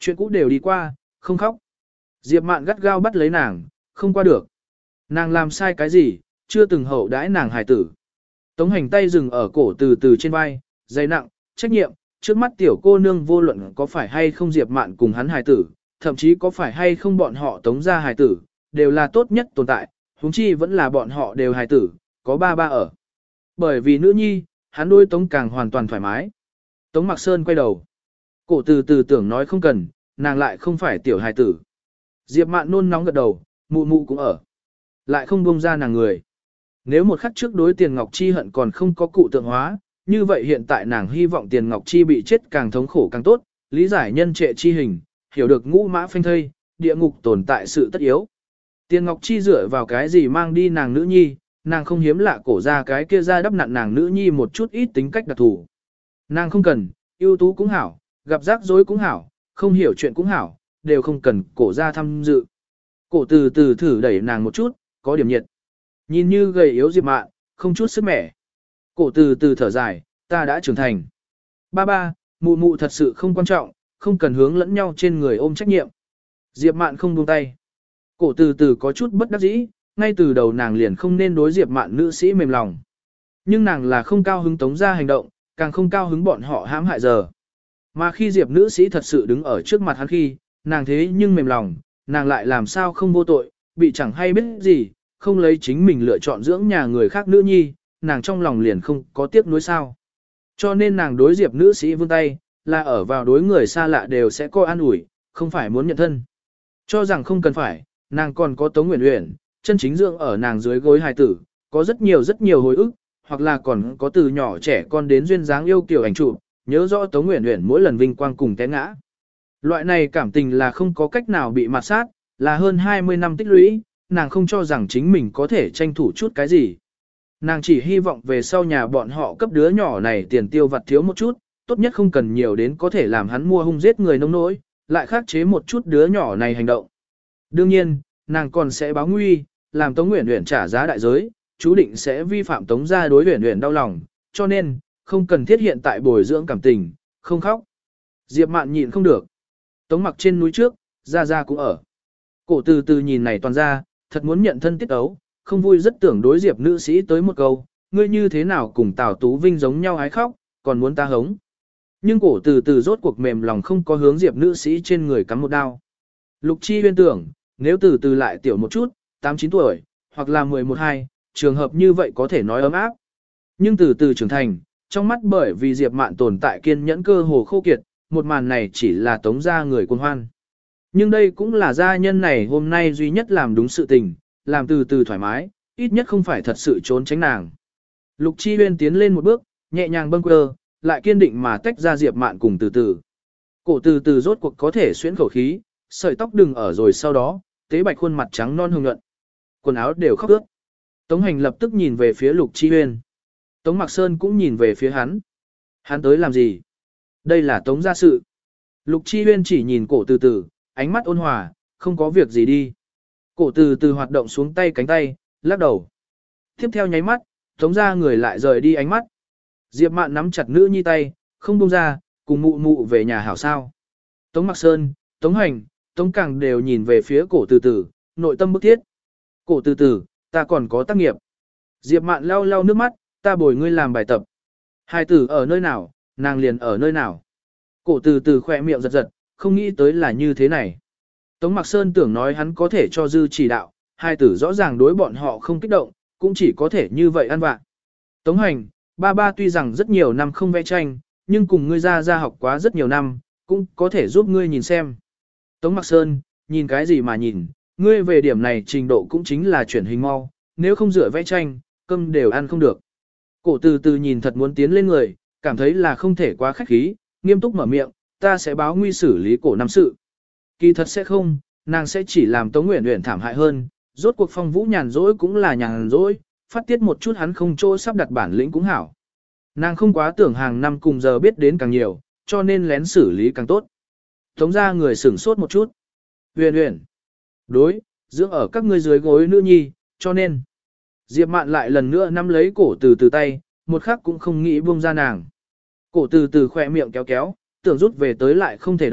S1: Chuyện cũ đều đi qua, không khóc. Diệp Mạn gắt gao bắt lấy nàng, không qua được. Nàng làm sai cái gì, chưa từng hậu đãi nàng hài tử. Tống Hành tay dừng ở cổ từ từ trên vai, dày nặng, trách nhiệm, trước mắt tiểu cô nương vô luận có phải hay không Diệp Mạn cùng hắn hài tử, thậm chí có phải hay không bọn họ Tống gia hài tử, đều là tốt nhất tồn tại, huống chi vẫn là bọn họ đều hài tử, có ba ba ở. Bởi vì nữ nhi, hắn đôi Tống càng hoàn toàn thoải mái. Tống Mặc Sơn quay đầu. Cổ từ từ tưởng nói không cần, nàng lại không phải tiểu hài tử. Diệp Mạn nôn nóng gật đầu, mụ mụ cũng ở. Lại không buông ra nàng người. Nếu một khắc trước đối Tiền Ngọc Chi hận còn không có cụ tượng hóa, như vậy hiện tại nàng hy vọng Tiền Ngọc Chi bị chết càng thống khổ càng tốt, lý giải nhân trệ chi hình, hiểu được ngũ mã phanh thây, địa ngục tồn tại sự tất yếu. Tiền Ngọc Chi dựa vào cái gì mang đi nàng nữ nhi, nàng không hiếm lạ cổ ra cái kia ra đắp nặn nàng nữ nhi một chút ít tính cách đặc thù. Nàng không cần, ưu tú cũng hảo, gặp rắc rối cũng hảo, không hiểu chuyện cũng hảo, đều không cần cổ ra tham dự. Cổ từ từ thử đẩy nàng một chút, có điểm nhiệt. Nhìn như gầy yếu Diệp Mạn, không chút sức mẻ. Cổ từ từ thở dài, ta đã trưởng thành. Ba ba, mụ mụ thật sự không quan trọng, không cần hướng lẫn nhau trên người ôm trách nhiệm. Diệp Mạn không buông tay. Cổ từ từ có chút bất đắc dĩ, ngay từ đầu nàng liền không nên đối Diệp Mạn nữ sĩ mềm lòng. Nhưng nàng là không cao hứng Tống gia hành động, càng không cao hứng bọn họ hãm hại giờ. Mà khi Diệp nữ sĩ thật sự đứng ở trước mặt hắn khi, nàng thế nhưng mềm lòng, nàng lại làm sao không vô tội, bị chẳng hay biết gì, không lấy chính mình lựa chọn dưỡng nhà người khác nữ nhi, nàng trong lòng liền không có tiếc nuối sao. Cho nên nàng đối Diệp nữ sĩ vươn tay, là ở vào đối người xa lạ đều sẽ coi an ủi, không phải muốn nhận thân. Cho rằng không cần phải, nàng còn có Tống Uyển Uyển, chân chính dưỡng ở nàng dưới gối hài tử, có rất nhiều hồi ức, hoặc là còn có từ nhỏ trẻ con đến duyên dáng yêu kiều ảnh chụp, nhớ rõ Tống Uyển Uyển mỗi lần vinh quang cùng té ngã. Loại này cảm tình là không có cách nào bị mạt sát, là hơn 20 năm tích lũy, nàng không cho rằng chính mình có thể tranh thủ chút cái gì. Nàng chỉ hy vọng về sau nhà bọn họ cấp đứa nhỏ này tiền tiêu vặt thiếu một chút, tốt nhất không cần nhiều đến có thể làm hắn mua hung giết người nông nỗi, lại khắc chế một chút đứa nhỏ này hành động. Đương nhiên, nàng còn sẽ báo nguy, làm Tống Uyển Uyển trả giá đại giới, chú định sẽ vi phạm Tống gia đối Uyển Uyển đau lòng, cho nên, không cần thiết hiện tại bồi dưỡng cảm tình, không khóc. Diệp Mạn nhịn không được. Tống Mặc trên núi trước, Gia Gia cũng ở. Cổ từ từ nhìn này toàn ra, thật muốn nhận thân tiết ấu, không vui rất tưởng đối Diệp nữ sĩ tới một câu, ngươi như thế nào cùng Tào Tú Vinh giống nhau hái khóc, còn muốn ta hống. Nhưng cổ từ từ rốt cuộc mềm lòng không có hướng Diệp nữ sĩ trên người cắm một đao. Lục Chi huyên tưởng, nếu từ từ lại tiểu một chút, 8-9 tuổi, hoặc là 11-12, trường hợp như vậy có thể nói ấm áp. Nhưng từ từ trưởng thành, trong mắt bởi vì Diệp Mạn tồn tại kiên nhẫn cơ hồ khô kiệt, một màn này chỉ là Tống gia người cuồng hoan. Nhưng đây cũng là gia nhân này hôm nay duy nhất làm đúng sự tình, làm từ từ thoải mái, ít nhất không phải thật sự trốn tránh nàng. Lục Chi huyên tiến lên một bước, nhẹ nhàng bâng quơ, lại kiên định mà tách ra Diệp Mạn cùng từ từ. Cổ từ từ rốt cuộc có thể xuyễn khẩu khí, sợi tóc đừng ở rồi sau đó, tế bạch khuôn mặt trắng non hồng nhuận. Quần áo đều khóc ướt. Tống Hành lập tức nhìn về phía Lục Chi huyên. Tống Mặc Sơn cũng nhìn về phía hắn. Hắn tới làm gì? Đây là Tống gia sự. Lục Chi huyên chỉ nhìn cổ từ từ, ánh mắt ôn hòa, không có việc gì đi. Cổ từ từ hoạt động xuống tay cánh tay, lắc đầu. Tiếp theo nháy mắt, Tống gia người lại rời đi ánh mắt. Diệp Mạn nắm chặt nữ nhi tay, không buông ra, cùng mụ mụ về nhà hảo sao. Tống Mặc Sơn, Tống Hành, Tống Càng đều nhìn về phía cổ từ từ, nội tâm bức thiết. Cổ từ từ, ta còn có tác nghiệp. Diệp Mạn lau lau nước mắt, ta bồi ngươi làm bài tập. Hai tử ở nơi nào, nàng liền ở nơi nào. Cổ từ từ khỏe miệng giật giật, không nghĩ tới là như thế này. Tống Mặc Sơn tưởng nói hắn có thể cho dư chỉ đạo, hai tử rõ ràng đối bọn họ không kích động, cũng chỉ có thể như vậy ăn vạ. Tống Hành, ba ba tuy rằng rất nhiều năm không vẽ tranh, nhưng cùng ngươi ra học quá rất nhiều năm, cũng có thể giúp ngươi nhìn xem. Tống Mặc Sơn, nhìn cái gì mà nhìn, ngươi về điểm này trình độ cũng chính là chuyển hình mau, nếu không rửa vẽ tranh, cơm đều ăn không được. Cổ từ từ nhìn thật muốn tiến lên người, cảm thấy là không thể quá khách khí, nghiêm túc mở miệng, ta sẽ báo nguy xử lý cổ năm sự. Kỳ thật sẽ không, nàng sẽ chỉ làm Tống Uyển Uyển thảm hại hơn, rốt cuộc Phong Vũ nhàn rỗi cũng là nhàn rỗi, phát tiết một chút hắn không chỗ sắp đặt bản lĩnh cũng hảo. Nàng không quá tưởng hàng năm cùng giờ biết đến càng nhiều, cho nên lén xử lý càng tốt. Tống ra người sửng sốt một chút. Uyển Uyển, đối, dưỡng ở các ngươi dưới gối nữ nhi, cho nên. Diệp Mạn lại lần nữa nắm lấy cổ từ từ tay, một khắc cũng không nghĩ buông ra nàng. Cổ từ từ khỏe miệng kéo kéo, tưởng rút về tới lại không thể động,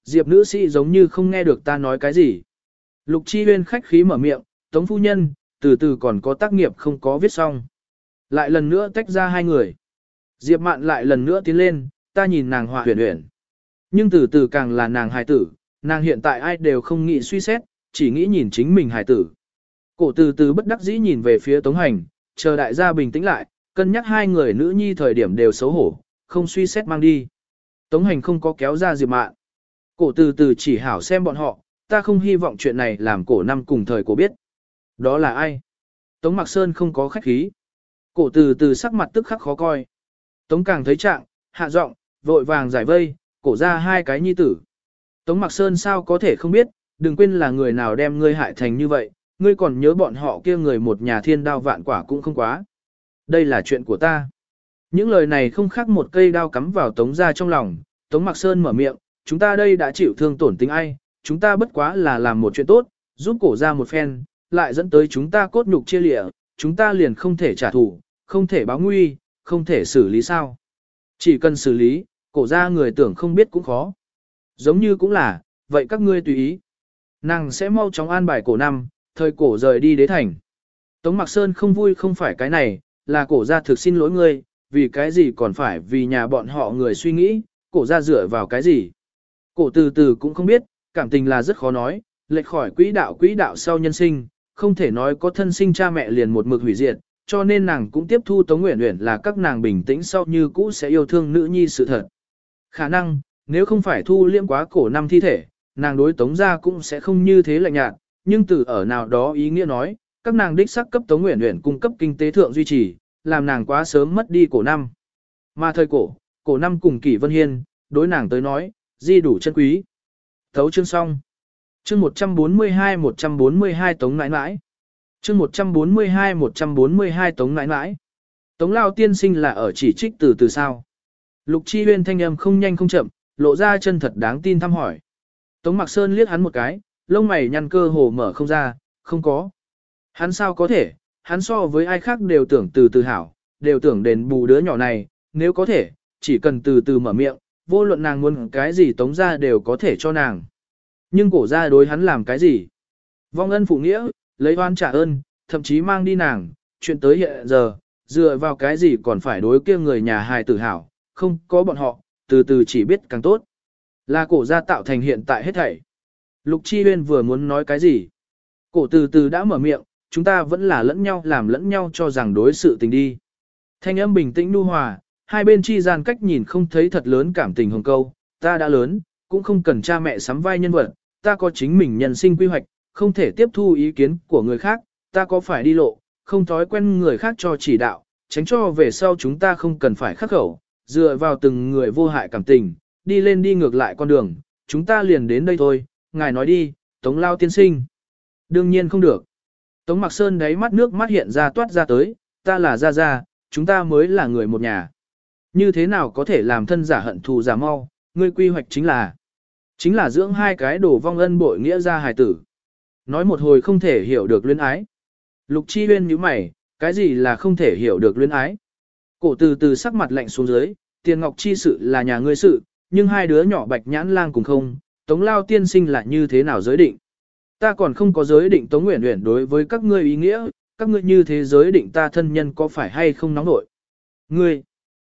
S1: Diệp nữ sĩ giống như không nghe được ta nói cái gì. Lục Chi Huyên khách khí mở miệng, Tống phu nhân, từ từ còn có tác nghiệp không có viết xong. Lại lần nữa tách ra hai người. Diệp Mạn lại lần nữa tiến lên, ta nhìn nàng họa huyền huyền. Nhưng từ từ càng là nàng hài tử, nàng hiện tại ai đều không nghĩ suy xét, chỉ nghĩ nhìn chính mình hài tử. Cổ từ từ bất đắc dĩ nhìn về phía Tống Hành, chờ đại gia bình tĩnh lại, cân nhắc hai người nữ nhi thời điểm đều xấu hổ, không suy xét mang đi. Tống Hành không có kéo ra Diệp Mạn. Cổ từ từ chỉ hảo xem bọn họ, ta không hy vọng chuyện này làm cổ năm cùng thời cổ biết. Đó là ai? Tống Mạc Sơn không có khách khí. Cổ từ từ sắc mặt tức khắc khó coi. Tống càng thấy trạng, hạ giọng, vội vàng giải vây, cổ ra hai cái nhi tử. Tống Mạc Sơn sao có thể không biết, đừng quên là người nào đem ngươi hại thành như vậy, ngươi còn nhớ bọn họ kia người một nhà thiên đao vạn quả cũng không quá. Đây là chuyện của ta. Những lời này không khác một cây đao cắm vào Tống ra trong lòng, Tống Mạc Sơn mở miệng, chúng ta đây đã chịu thương tổn tính ai, chúng ta bất quá là làm một chuyện tốt, giúp cổ ra một phen, lại dẫn tới chúng ta cốt nhục chia lịa, chúng ta liền không thể trả thù, không thể báo nguy, không thể xử lý sao. Chỉ cần xử lý, cổ ra người tưởng không biết cũng khó. Giống như cũng là, vậy các ngươi tùy ý. Nàng sẽ mau chóng an bài cổ năm, thời cổ rời đi đế thành. Tống Mạc Sơn không vui không phải cái này, là cổ ra thực xin lỗi ngươi, vì cái gì còn phải vì nhà bọn họ người suy nghĩ, cổ ra dựa vào cái gì. Cổ từ từ cũng không biết, cảm tình là rất khó nói, lệch khỏi quỹ đạo sau nhân sinh, không thể nói có thân sinh cha mẹ liền một mực hủy diệt, cho nên nàng cũng tiếp thu Tống Uyển Uyển là các nàng bình tĩnh sau như cũ sẽ yêu thương nữ nhi sự thật. Khả năng, nếu không phải thu liễm quá cổ năm thi thể, nàng đối Tống gia cũng sẽ không như thế lạnh nhạt, nhưng từ ở nào đó ý nghĩa nói, các nàng đích xác cấp Tống Uyển Uyển cung cấp kinh tế thượng duy trì, làm nàng quá sớm mất đi cổ năm. Mà thời cổ năm cùng Kỷ Vân Hiên, đối nàng tới nói, di đủ chân quý. Thấu chương xong. Chương 142 Tống nãi nãi. Chương 142 Tống nãi nãi. Tống Lao tiên sinh là ở chỉ trích từ từ sao. Lục Chi Huyên thanh âm không nhanh không chậm, lộ ra chân thật đáng tin thăm hỏi. Tống Mạc Sơn liếc hắn một cái, lông mày nhăn cơ hồ mở không ra, không có. Hắn sao có thể, hắn so với ai khác đều tưởng từ từ hảo, đều tưởng đền bù đứa nhỏ này, nếu có thể, chỉ cần từ từ mở miệng, vô luận nàng muốn cái gì Tống ra đều có thể cho nàng. Nhưng cổ ra đối hắn làm cái gì? Vong ân phụ nghĩa, lấy oan trả ơn, thậm chí mang đi nàng, chuyện tới hiện giờ, dựa vào cái gì còn phải đối kia người nhà hài tử hảo, không có bọn họ, từ từ chỉ biết càng tốt. Là cổ ra tạo thành hiện tại hết thảy. Lục Chi Huyên vừa muốn nói cái gì? Cổ từ từ đã mở miệng, chúng ta vẫn là lẫn nhau làm lẫn nhau cho rằng đối sự tình đi. Thanh âm bình tĩnh nu hòa, hai bên chi gian cách nhìn không thấy thật lớn cảm tình hồng câu, ta đã lớn, cũng không cần cha mẹ sắm vai nhân vật, ta có chính mình nhân sinh quy hoạch, không thể tiếp thu ý kiến của người khác, ta có phải đi lộ, không thói quen người khác cho chỉ đạo, tránh cho về sau chúng ta không cần phải khắc khẩu, dựa vào từng người vô hại cảm tình, đi lên đi ngược lại con đường, chúng ta liền đến đây thôi, ngài nói đi, Tống Lao tiên sinh. Đương nhiên không được. Tống Mạc Sơn đáy mắt nước mắt hiện ra toát ra tới, ta là Gia Gia, chúng ta mới là người một nhà. Như thế nào có thể làm thân giả hận thù giả mau, ngươi quy hoạch chính là dưỡng hai cái đổ vong ân bội nghĩa ra hài tử. Nói một hồi không thể hiểu được luyến ái. Lục Chi Huyên nhíu mày, cái gì là không thể hiểu được luyến ái? Cổ từ từ sắc mặt lạnh xuống dưới, Tiền Ngọc chi sự là nhà ngươi sự, nhưng hai đứa nhỏ Bạch Nhãn Lang cùng không, Tống Lao tiên sinh là như thế nào giới định? Ta còn không có giới định Tống Uyển Uyển đối với các ngươi ý nghĩa, các ngươi như thế giới định ta thân nhân có phải hay không nóng nổi? Ngươi.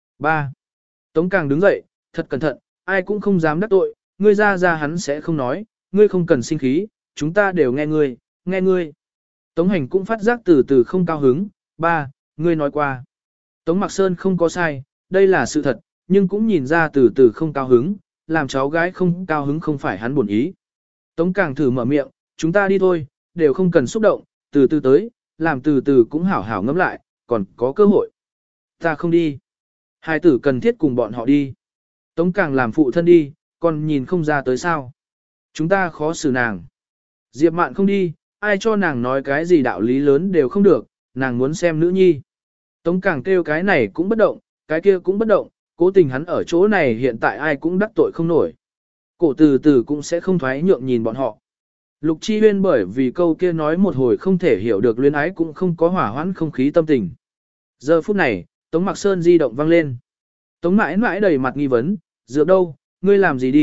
S1: 3. Tống Càng đứng dậy, thật cẩn thận, ai cũng không dám đắc tội, ngươi ra hắn sẽ không nói, ngươi không cần sinh khí, chúng ta đều nghe ngươi. Tống Hành cũng phát giác từ từ không cao hứng, 3, ngươi nói qua. Tống Mạc Sơn không có sai, đây là sự thật, nhưng cũng nhìn ra từ từ không cao hứng, làm cháu gái không cao hứng không phải hắn buồn ý. Tống Càng thử mở miệng, chúng ta đi thôi, đều không cần xúc động, từ từ tới, làm từ từ cũng hảo hảo ngẫm lại, còn có cơ hội. Ta không đi. Hai tử cần thiết cùng bọn họ đi. Tống Càng làm phụ thân đi, còn nhìn không ra tới sao. Chúng ta khó xử nàng. Diệp Mạn không đi, ai cho nàng nói cái gì đạo lý lớn đều không được, nàng muốn xem nữ nhi. Tống Càng kêu cái này cũng bất động, cái kia cũng bất động, cố tình hắn ở chỗ này hiện tại ai cũng đắc tội không nổi. Cổ từ từ cũng sẽ không thoái nhượng nhìn bọn họ. Lục Chi Huyên bởi vì câu kia nói một hồi không thể hiểu được luyến ái cũng không có hỏa hoãn không khí tâm tình. Giờ phút này, Tống Mạc Sơn di động vang lên. Tống mãi mãi đầy mặt nghi vấn, dựa đâu, ngươi làm gì đi,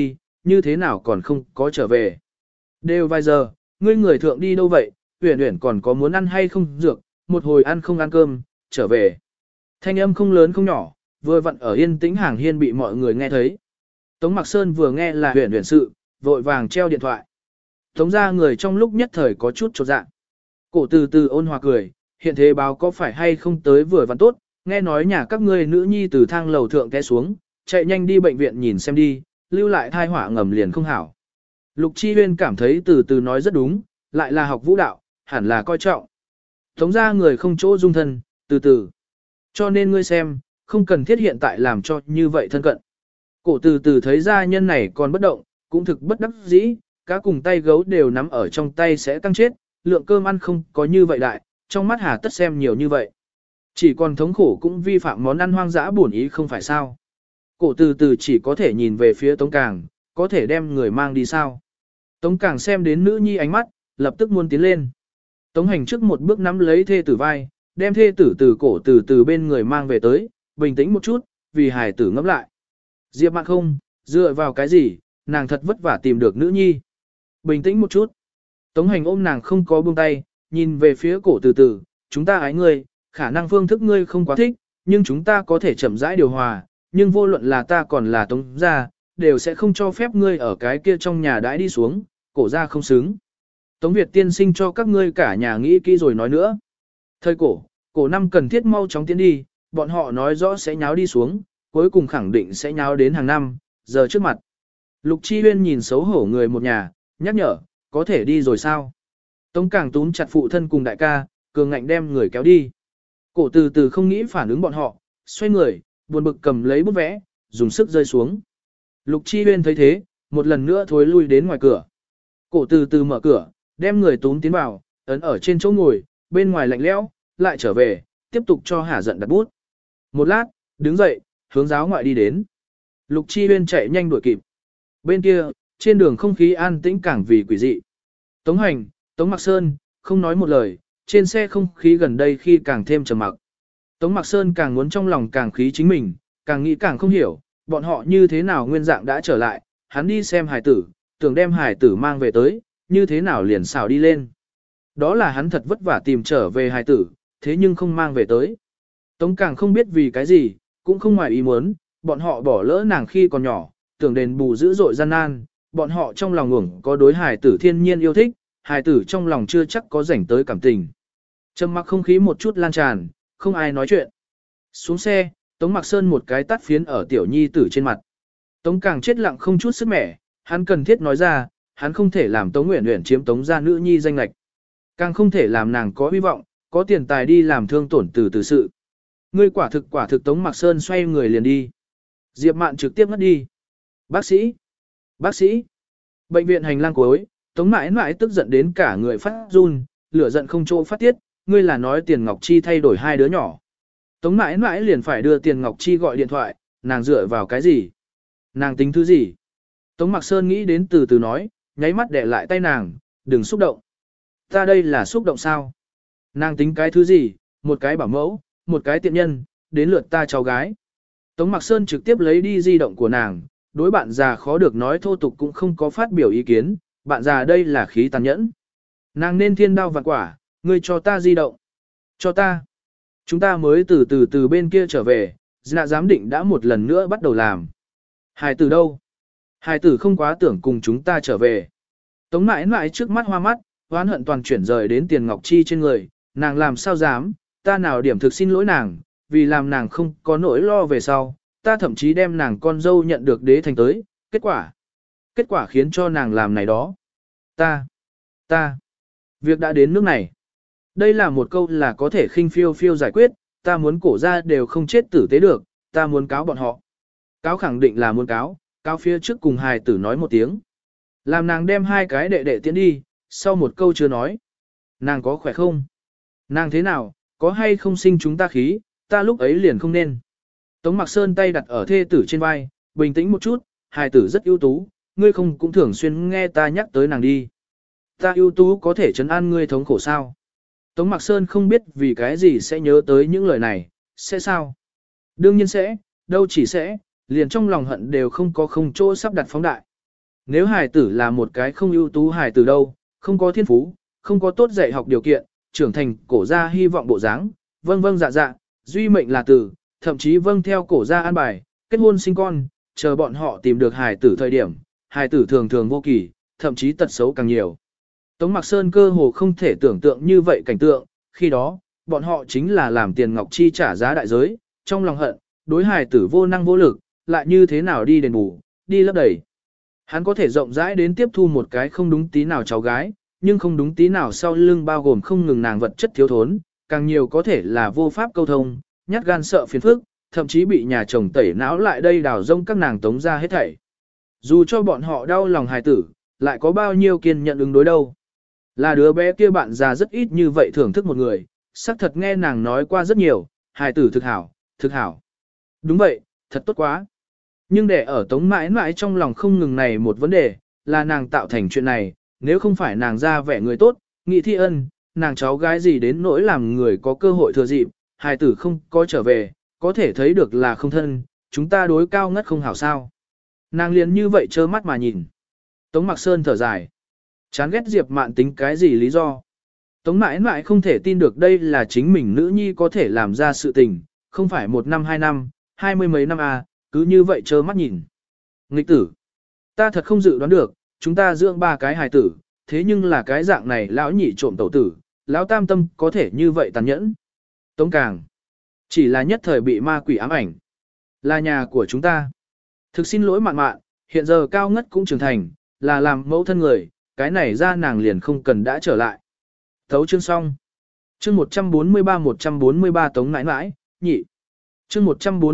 S1: như thế nào còn không có trở về. Đều vài giờ, ngươi người thượng đi đâu vậy, Uyển Uyển còn có muốn ăn hay không dược, một hồi ăn không ăn cơm, trở về. Thanh âm không lớn không nhỏ, vừa vặn ở yên tĩnh hàng hiên bị mọi người nghe thấy. Tống Mặc Sơn vừa nghe là Uyển Uyển sự, vội vàng treo điện thoại. Tống ra người trong lúc nhất thời có chút chột dạ. Cổ từ từ ôn hòa cười, hiện thế báo có phải hay không tới vừa vặn tốt, nghe nói nhà các ngươi nữ nhi từ thang lầu thượng té xuống, chạy nhanh đi bệnh viện nhìn xem đi, lưu lại thai họa ngầm liền không hảo. Lục Chi Huyên cảm thấy từ từ nói rất đúng, lại là học vũ đạo, hẳn là coi trọng. Tống ra người không chỗ dung thân, từ từ. Cho nên ngươi xem, không cần thiết hiện tại làm cho như vậy thân cận. Cổ từ từ thấy gia nhân này còn bất động, cũng thực bất đắc dĩ, cá cùng tay gấu đều nắm ở trong tay sẽ căng chết, lượng cơm ăn không có như vậy đại, trong mắt hà tất xem nhiều như vậy. Chỉ còn thống khổ cũng vi phạm món ăn hoang dã bổn ý không phải sao. Cổ từ từ chỉ có thể nhìn về phía Tống Càng, có thể đem người mang đi sao. Tống Càng xem đến nữ nhi ánh mắt, lập tức muốn tiến lên. Tống Hành trước một bước nắm lấy thê tử vai, đem thê tử từ cổ từ từ bên người mang về tới, bình tĩnh một chút, vì hài tử ngẫm lại. Diệp Mạn không, dựa vào cái gì, nàng thật vất vả tìm được nữ nhi. Bình tĩnh một chút. Tống Hành ôm nàng không có buông tay, nhìn về phía cổ từ từ, chúng ta ái ngươi, khả năng phương thức ngươi không quá thích, nhưng chúng ta có thể chậm rãi điều hòa, nhưng vô luận là ta còn là Tống gia, đều sẽ không cho phép ngươi ở cái kia trong nhà đãi đi xuống, cổ gia không xứng. Tống Việt tiên sinh cho các ngươi cả nhà nghĩ kỹ rồi nói nữa. Thời cổ năm cần thiết mau chóng tiến đi, bọn họ nói rõ sẽ nháo đi xuống, cuối cùng khẳng định sẽ nháo đến hàng năm, giờ trước mặt. Lục Chi Huyên nhìn xấu hổ người một nhà, nhắc nhở, có thể đi rồi sao? Tống Càng túm chặt phụ thân cùng đại ca, cường ngạnh đem người kéo đi. Cổ từ từ không nghĩ phản ứng bọn họ, xoay người, buồn bực cầm lấy bút vẽ, dùng sức rơi xuống. Lục Chi Huyên thấy thế, một lần nữa thối lui đến ngoài cửa. Cổ từ từ mở cửa, đem người túm tiến vào, ấn ở trên chỗ ngồi, bên ngoài lạnh lẽo, lại trở về, tiếp tục cho hả giận đặt bút. Một lát, đứng dậy, hướng giáo ngoại đi đến. Lục Chi Huyên chạy nhanh đuổi kịp. Bên kia, trên đường không khí an tĩnh càng vì quỷ dị. Tống Hành, Tống Mặc Sơn, không nói một lời, trên xe không khí gần đây khi càng thêm trầm mặc. Tống Mặc Sơn càng muốn trong lòng càng khí chính mình, càng nghĩ càng không hiểu, bọn họ như thế nào nguyên dạng đã trở lại, hắn đi xem hải tử, tưởng đem hải tử mang về tới, như thế nào liền xào đi lên. Đó là hắn thật vất vả tìm trở về hải tử, thế nhưng không mang về tới. Tống càng không biết vì cái gì, cũng không ngoài ý muốn, bọn họ bỏ lỡ nàng khi còn nhỏ, tưởng đền bù dữ dội gian nan, bọn họ trong lòng ngủng có đối hải tử thiên nhiên yêu thích, hải tử trong lòng chưa chắc có rảnh tới cảm tình. Trầm mặc không khí một chút lan tràn, không ai nói chuyện. Xuống xe, Tống Mặc Sơn một cái tắt phiến ở tiểu nhi tử trên mặt. Tống càng chết lặng không chút sức mẻ, hắn cần thiết nói ra, hắn không thể làm Tống Uyển Uyển chiếm Tống gia nữ nhi danh lệch. Càng không thể làm nàng có hy vọng, có tiền tài đi làm thương tổn từ sự. Ngươi quả thực Tống Mặc Sơn xoay người liền đi. Diệp Mạn trực tiếp ngất đi. Bác sĩ. Bệnh viện hành lang cuối, Tống mãi mãi tức giận đến cả người phát run, lửa giận không chỗ phát tiết, ngươi là nói Tiền Ngọc Chi thay đổi hai đứa nhỏ. Tống mãi mãi liền phải đưa Tiền Ngọc Chi gọi điện thoại, nàng dựa vào cái gì? Nàng tính thứ gì? Tống Mặc Sơn nghĩ đến từ từ nói, nháy mắt để lại tay nàng, đừng xúc động. Ta đây là xúc động sao? Nàng tính cái thứ gì? Một cái bảo mẫu, một cái tiện nhân, đến lượt ta cháu gái. Tống Mặc Sơn trực tiếp lấy đi di động của nàng, đối bạn già khó được nói thô tục cũng không có phát biểu ý kiến, bạn già đây là khí tàn nhẫn. Nàng nên thiên đao vạn quả, ngươi cho ta di động. Cho ta. Chúng ta mới từ bên kia trở về, dạ giám định đã một lần nữa bắt đầu làm. Hải tử đâu? Hải tử không quá tưởng cùng chúng ta trở về. Tống mãi mãi trước mắt hoa mắt, oán hận toàn chuyển rời đến Tiền Ngọc Chi trên người, nàng làm sao dám, ta nào điểm thực xin lỗi nàng, vì làm nàng không có nỗi lo về sau, ta thậm chí đem nàng con dâu nhận được đế thành tới, kết quả khiến cho nàng làm này đó. Ta, việc đã đến nước này. Đây là một câu là có thể khinh phiêu phiêu giải quyết, ta muốn cổ ra đều không chết tử tế được, ta muốn cáo bọn họ. Cáo khẳng định là muốn cáo phía trước cùng hài tử nói một tiếng. Làm nàng đem hai cái đệ đệ tiến đi, sau một câu chưa nói. Nàng có khỏe không? Nàng thế nào, có hay không sinh chúng ta khí, ta lúc ấy liền không nên. Tống Mặc Sơn tay đặt ở thê tử trên vai, bình tĩnh một chút, hài tử rất ưu tú, ngươi không cũng thường xuyên nghe ta nhắc tới nàng đi. Ta ưu tú có thể trấn an ngươi thống khổ sao? Tống Mặc Sơn không biết vì cái gì sẽ nhớ tới những lời này, sẽ sao? Đương nhiên sẽ, đâu chỉ sẽ, liền trong lòng hận đều không có không chỗ sắp đặt phóng đại. Nếu hài tử là một cái không ưu tú hài tử đâu, không có thiên phú, không có tốt dạy học điều kiện, trưởng thành cổ gia hy vọng bộ dáng, vâng vâng dạ dạ, duy mệnh là tử, thậm chí vâng theo cổ gia an bài, kết hôn sinh con, chờ bọn họ tìm được hài tử thời điểm, hài tử thường thường vô kỳ, thậm chí tật xấu càng nhiều. Tống Mạc Sơn cơ hồ không thể tưởng tượng như vậy cảnh tượng, khi đó, bọn họ chính là làm Tiền Ngọc Chi trả giá đại giới, trong lòng hận, đối hài tử vô năng vô lực, lại như thế nào đi đền bù, đi lấp đầy. Hắn có thể rộng rãi đến tiếp thu một cái không đúng tí nào cháu gái, nhưng không đúng tí nào sau lưng bao gồm không ngừng nàng vật chất thiếu thốn, càng nhiều có thể là vô pháp câu thông, nhát gan sợ phiền phức, thậm chí bị nhà chồng tẩy não lại đây đào rông các nàng tống ra hết thảy. Dù cho bọn họ đau lòng hài tử, lại có bao nhiêu kiên nhận ứng đối đâu. Là đứa bé kia bạn già rất ít như vậy thưởng thức một người, xác thật nghe nàng nói qua rất nhiều, hài tử thực hảo, thực hảo. Đúng vậy, thật tốt quá. Nhưng để ở tống mãi mãi trong lòng không ngừng này một vấn đề, là nàng tạo thành chuyện này, nếu không phải nàng ra vẻ người tốt, nghị thi ân, nàng cháu gái gì đến nỗi làm người có cơ hội thừa dịp, hài tử không có trở về, có thể thấy được là không thân, chúng ta đối cao ngất không hảo sao. Nàng liền như vậy trơ mắt mà nhìn. Tống Mạc Sơn thở dài. Chán ghét Diệp Mạn tính cái gì lý do. Tống mãi mãi không thể tin được đây là chính mình nữ nhi có thể làm ra sự tình, không phải 1 năm 2 năm, 20 mấy năm à, cứ như vậy trơ mắt nhìn. Nghịch tử. Ta thật không dự đoán được, chúng ta dưỡng 3 cái hài tử, thế nhưng là cái dạng này lão nhị trộm tẩu tử, lão tam tâm có thể như vậy tàn nhẫn. Tống Càng. Chỉ là nhất thời bị ma quỷ ám ảnh. Là nhà của chúng ta. Thực xin lỗi Mạn Mạn, hiện giờ cao ngất cũng trưởng thành, là làm mẫu thân người, cái này ra nàng liền không cần đã trở lại. Thấu chương xong. Chương 143 Tống nãi nãi, nhị. Chương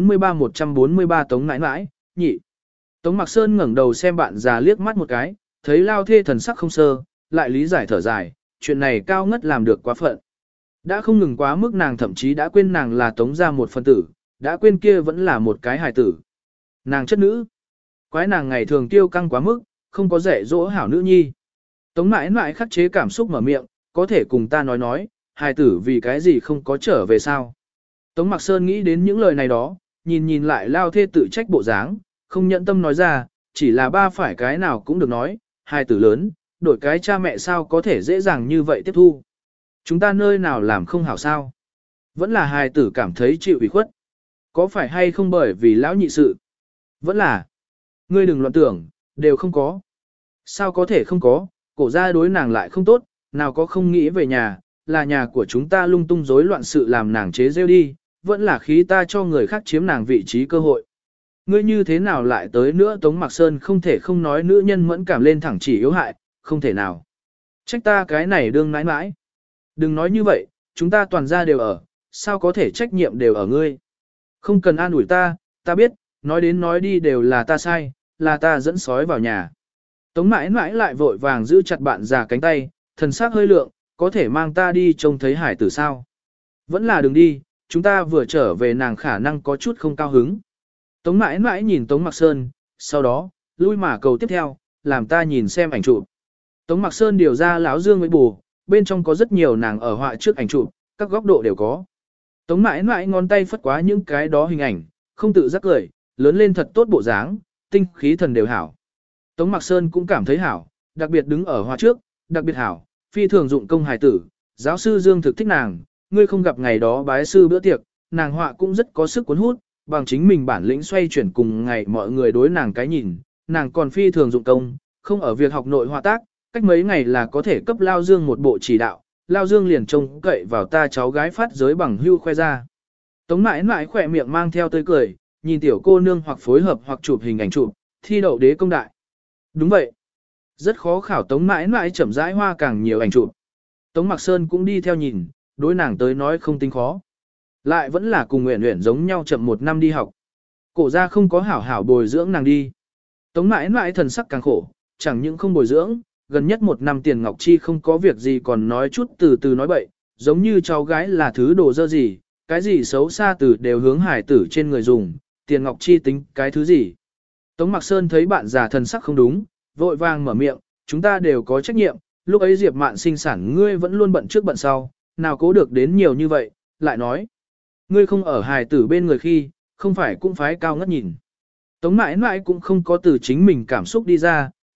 S1: 143 Tống nãi nãi, nhị. Tống Mạc Sơn ngẩng đầu xem bạn già liếc mắt một cái, thấy lao thê thần sắc không sơ, lại lý giải thở dài, chuyện này cao ngất làm được quá phận. Đã không ngừng quá mức nàng thậm chí đã quên nàng là Tống gia một phân tử, đã quên kia vẫn là một cái hài tử. Nàng chất nữ. Quái nàng ngày thường tiêu căng quá mức, không có dạy dỗ hảo nữ nhi. Tống mãi mãi khắc chế cảm xúc mở miệng, có thể cùng ta nói, hài tử vì cái gì không có trở về sao. Tống Mạc Sơn nghĩ đến những lời này đó, nhìn lại lao thê tự trách bộ dáng, không nhận tâm nói ra, chỉ là ba phải cái nào cũng được nói, hài tử lớn, đổi cái cha mẹ sao có thể dễ dàng như vậy tiếp thu. Chúng ta nơi nào làm không hảo sao. Vẫn là hài tử cảm thấy chịu ủy khuất. Có phải hay không bởi vì lão nhị sự? Vẫn là. Ngươi đừng loạn tưởng, đều không có. Sao có thể không có, cổ gia đối nàng lại không tốt, nào có không nghĩ về nhà, là nhà của chúng ta lung tung rối loạn sự làm nàng chế rêu đi, vẫn là khí ta cho người khác chiếm nàng vị trí cơ hội. Ngươi như thế nào lại tới nữa Tống Mạc Sơn không thể không nói nữ nhân mẫn cảm lên thẳng chỉ yếu hại, không thể nào. Trách ta cái này đương nãi nãi. Đừng nói như vậy, chúng ta toàn ra đều ở, sao có thể trách nhiệm đều ở ngươi. Không cần an ủi ta biết, nói đến nói đi đều là ta sai, là ta dẫn sói vào nhà. Tống mãi mãi lại vội vàng giữ chặt bạn già cánh tay, thần sắc hơi lượng, có thể mang ta đi trông thấy hải tử sao. Vẫn là đừng đi, chúng ta vừa trở về nàng khả năng có chút không cao hứng. Tống mãi mãi nhìn Tống Mạc Sơn, sau đó, lui mà cầu tiếp theo, làm ta nhìn xem ảnh chụp. Tống Mạc Sơn điều ra láo dương với bù, bên trong có rất nhiều nàng ở họa trước ảnh chụp, các góc độ đều có. Tống mãi mãi ngón tay phất quá những cái đó hình ảnh, không tự giác cười, lớn lên thật tốt bộ dáng, tinh khí thần đều hảo. Tống Mạc Sơn cũng cảm thấy hảo, đặc biệt đứng ở họa trước, đặc biệt hảo, phi thường dụng công hài tử, giáo sư Dương thực thích nàng, ngươi không gặp ngày đó bái sư bữa tiệc, nàng họa cũng rất có sức cuốn hút, bằng chính mình bản lĩnh xoay chuyển cùng ngày mọi người đối nàng cái nhìn, nàng còn phi thường dụng công, không ở việc học nội họa tác, cách mấy ngày là có thể cấp Lao Dương một bộ chỉ đạo, Lao Dương liền trông cậy vào ta cháu gái phát giới bằng hưu khoe ra. Tống mãi mãi khỏe miệng mang theo tươi cười, nhìn tiểu cô nương hoặc phối hợp hoặc chụp hình ảnh chụp, thi đậu đế công đại. Đúng vậy. Rất khó khảo Tống mãi mãi chậm rãi hoa càng nhiều ảnh chụp. Tống Mạc Sơn cũng đi theo nhìn, đối nàng tới nói không tính khó. Lại vẫn là cùng Uyển Uyển giống nhau chậm 1 năm đi học. Cổ ra không có hảo hảo bồi dưỡng nàng đi. Tống mãi mãi thần sắc càng khổ, chẳng những không bồi dưỡng, gần nhất 1 năm Tiền Ngọc Chi không có việc gì còn nói chút từ từ nói bậy, giống như cháu gái là thứ đồ dơ gì, cái gì xấu xa từ đều hướng hải tử trên người dùng, Tiền Ngọc Chi tính cái thứ gì. Tống Mạc Sơn thấy bạn già thần sắc không đúng, vội vàng mở miệng, chúng ta đều có trách nhiệm, lúc ấy Diệp Mạn sinh sản ngươi vẫn luôn bận trước bận sau, nào cố được đến nhiều như vậy, lại nói. Ngươi không ở hài tử bên người khi, không phải cũng phái cao ngất nhìn. Tống mãi mãi cũng không có từ chính mình cảm xúc đi ra,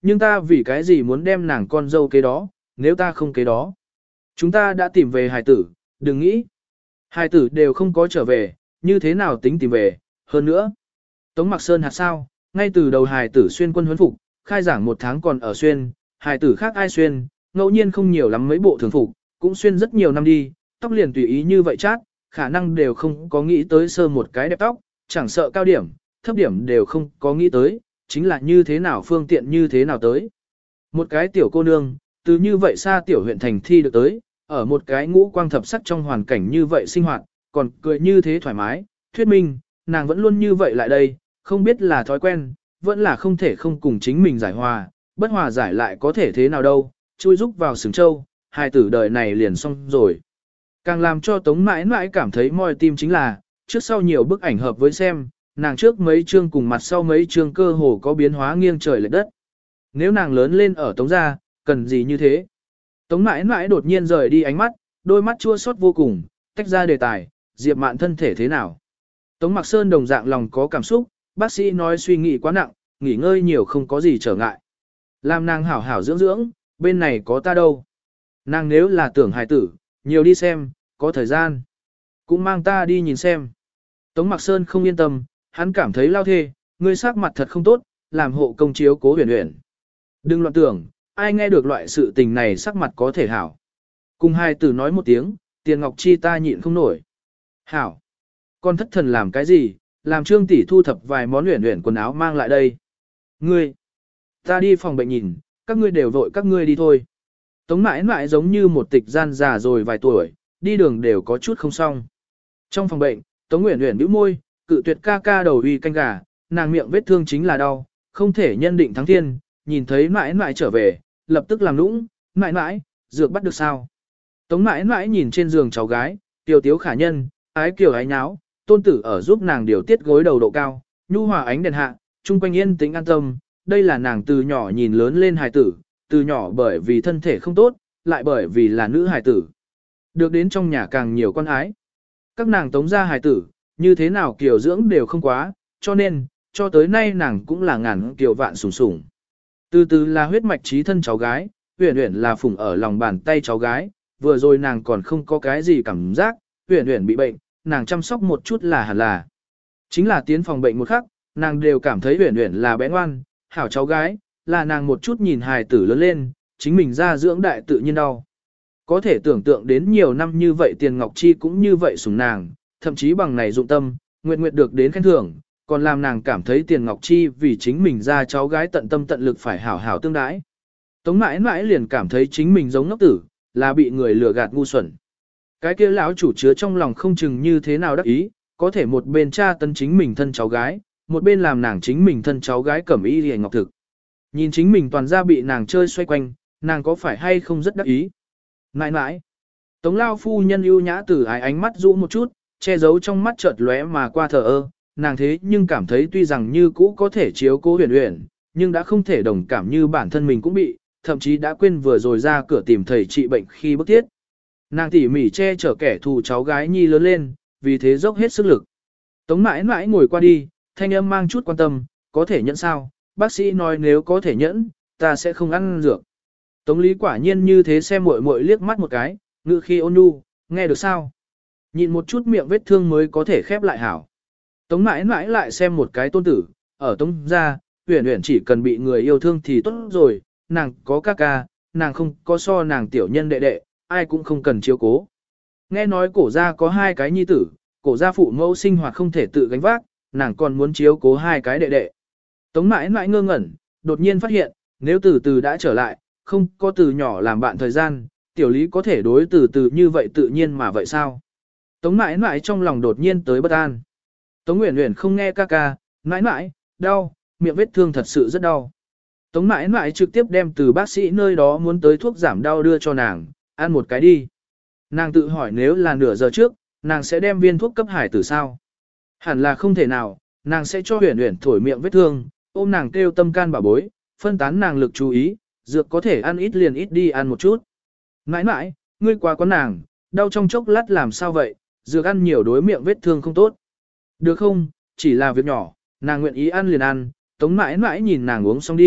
S1: nhưng ta vì cái gì muốn đem nàng con dâu kế đó, nếu ta không kế đó. Chúng ta đã tìm về hài tử, đừng nghĩ. Hài tử đều không có trở về, như thế nào tính tìm về, hơn nữa. Tống Mặc Sơn hạt sao, ngay từ đầu hài tử xuyên quân huấn phục, khai giảng 1 tháng còn ở xuyên, hài tử khác ai xuyên, ngẫu nhiên không nhiều lắm mấy bộ thường phục, cũng xuyên rất nhiều năm đi, tóc liền tùy ý như vậy chát, khả năng đều không có nghĩ tới sơ một cái đẹp tóc, chẳng sợ cao điểm, thấp điểm đều không có nghĩ tới, chính là như thế nào phương tiện như thế nào tới. Một cái tiểu cô nương, từ như vậy xa tiểu huyện thành thi được tới, ở một cái ngũ quang thập sắc trong hoàn cảnh như vậy sinh hoạt, còn cười như thế thoải mái, thuyết minh, nàng vẫn luôn như vậy lại đây, không biết là thói quen, vẫn là không thể không cùng chính mình giải hòa, bất hòa giải lại có thể thế nào đâu, chui rúc vào sừng châu, hai tử đời này liền xong rồi. Càng làm cho Tống mãi mãi cảm thấy moi tim chính là, trước sau nhiều bức ảnh hợp với xem, nàng trước mấy chương cùng mặt sau mấy chương cơ hồ có biến hóa nghiêng trời lệch đất. Nếu nàng lớn lên ở Tống gia, cần gì như thế? Tống mãi mãi đột nhiên rời đi ánh mắt, đôi mắt chua xót vô cùng, tách ra đề tài, Diệp Mạn thân thể thế nào? Tống Mặc Sơn đồng dạng lòng có cảm xúc, bác sĩ nói suy nghĩ quá nặng, nghỉ ngơi nhiều không có gì trở ngại. Làm nàng hảo hảo dưỡng dưỡng, bên này có ta đâu. Nàng nếu là tưởng hài tử, nhiều đi xem, có thời gian. Cũng mang ta đi nhìn xem. Tống Mặc Sơn không yên tâm, hắn cảm thấy lao thê, ngươi sắc mặt thật không tốt, làm hộ công chiếu cố huyền huyền. Đừng loạn tưởng, ai nghe được loại sự tình này sắc mặt có thể hảo. Cùng hai tử nói một tiếng, Tiền Ngọc Chi ta nhịn không nổi. Hảo. Con thất thần làm cái gì, làm Trương tỷ thu thập vài món huyền huyền quần áo mang lại đây. Ngươi. Ta đi phòng bệnh nhìn, các ngươi đều vội các ngươi đi thôi. Tống mãi mãi giống như một tịch gian già rồi vài tuổi, đi đường đều có chút không xong. Trong phòng bệnh, Tống Uyển Uyển bĩu môi, cự tuyệt ca ca đầu uy canh gà, nàng miệng vết thương chính là đau, không thể nhân định thắng thiên, nhìn thấy mãi mãi trở về, lập tức làm nũng, mãi mãi, dược bắt được sao. Tống mãi mãi nhìn trên giường cháu gái, tiểu tiếu khả nhân, ái kiều ái nháo, tôn tử ở giúp nàng điều tiết gối đầu độ cao, nhu hòa ánh đèn hạ, chung quanh yên tĩnh an tâm, đây là nàng từ nhỏ nhìn lớn lên hài tử, từ nhỏ bởi vì thân thể không tốt, lại bởi vì là nữ hài tử. Được đến trong nhà càng nhiều con ái. Các nàng tống gia hài tử, như thế nào kiểu dưỡng đều không quá, cho nên, cho tới nay nàng cũng là ngàn kiều vạn sủng sủng. Từ từ là huyết mạch trí thân cháu gái, Uyển Uyển là phụng ở lòng bàn tay cháu gái, vừa rồi nàng còn không có cái gì cảm giác, Uyển Uyển bị bệnh, nàng chăm sóc một chút là hẳn là. Chính là tiến phòng bệnh một khắc, nàng đều cảm thấy Uyển Uyển là bé ngoan, hảo cháu gái, là nàng một chút nhìn hài tử lớn lên, chính mình ra dưỡng đại tự nhiên đau. Có thể tưởng tượng đến nhiều năm như vậy Tiền Ngọc Chi cũng như vậy sủng nàng, thậm chí bằng này dụng tâm, nguyện nguyện được đến khen thưởng, còn làm nàng cảm thấy Tiền Ngọc Chi vì chính mình ra cháu gái tận tâm tận lực phải hảo hảo tương đãi. Tống mãi mãi liền cảm thấy chính mình giống ngốc tử, là bị người lừa gạt ngu xuẩn. Cái kia lão chủ chứa trong lòng không chừng như thế nào đắc ý, có thể một bên tra tấn chính mình thân cháu gái, một bên làm nàng chính mình thân cháu gái cẩm y hề ngọc thực. Nhìn chính mình toàn ra bị nàng chơi xoay quanh, nàng có phải hay không rất đắc ý. Nãi nãi. Tống lao phu nhân ưu nhã từ ái ánh mắt rũ một chút, che giấu trong mắt chợt lóe mà qua thờ ơ, nàng thế nhưng cảm thấy tuy rằng như cũ có thể chiếu cố huyền huyền, nhưng đã không thể đồng cảm như bản thân mình cũng bị, thậm chí đã quên vừa rồi ra cửa tìm thầy trị bệnh khi bức thiết. Nàng tỉ mỉ che chở kẻ thù cháu gái nhi lớn lên, vì thế dốc hết sức lực. Tống mãi mãi ngồi qua đi, thanh âm mang chút quan tâm, có thể nhẫn sao, bác sĩ nói nếu có thể nhẫn, ta sẽ không ăn dược. Tống Lý quả nhiên như thế xem muội muội liếc mắt một cái, ngự khi ôn nhu, nghe được sao? Nhịn một chút miệng vết thương mới có thể khép lại hảo. Tống mãi mãi lại xem một cái tôn tử, ở Tống gia, Uyển Uyển chỉ cần bị người yêu thương thì tốt rồi, nàng có ca ca, nàng không có so nàng tiểu nhân đệ đệ, ai cũng không cần chiếu cố. Nghe nói cổ gia có 2 cái nhi tử, cổ gia phụ mẫu sinh hoạt không thể tự gánh vác, nàng còn muốn chiếu cố 2 cái đệ đệ. Tống mãi mãi ngơ ngẩn, đột nhiên phát hiện, nếu từ từ đã trở lại, không có từ nhỏ làm bạn thời gian, tiểu lý có thể đối từ từ như vậy tự nhiên mà vậy sao? Tống mãi mãi trong lòng đột nhiên tới bất an. Tống Uyển Uyển không nghe ca ca, mãi mãi, đau, miệng vết thương thật sự rất đau. Tống mãi mãi trực tiếp đem từ bác sĩ nơi đó muốn tới thuốc giảm đau đưa cho nàng, ăn một cái đi. Nàng tự hỏi nếu là nửa giờ trước, nàng sẽ đem viên thuốc cấp hải tử sao? Hẳn là không thể nào, nàng sẽ cho Uyển Uyển thổi miệng vết thương, ôm nàng kêu tâm can bảo bối, phân tán nàng lực chú ý, dược có thể ăn ít liền ít đi ăn một chút. Mãi mãi, ngươi quá có nàng, đau trong chốc lát làm sao vậy, dược ăn nhiều đối miệng vết thương không tốt. Được không, chỉ là việc nhỏ, nàng nguyện ý ăn liền ăn, Tống mãi mãi nhìn nàng uống xong đi,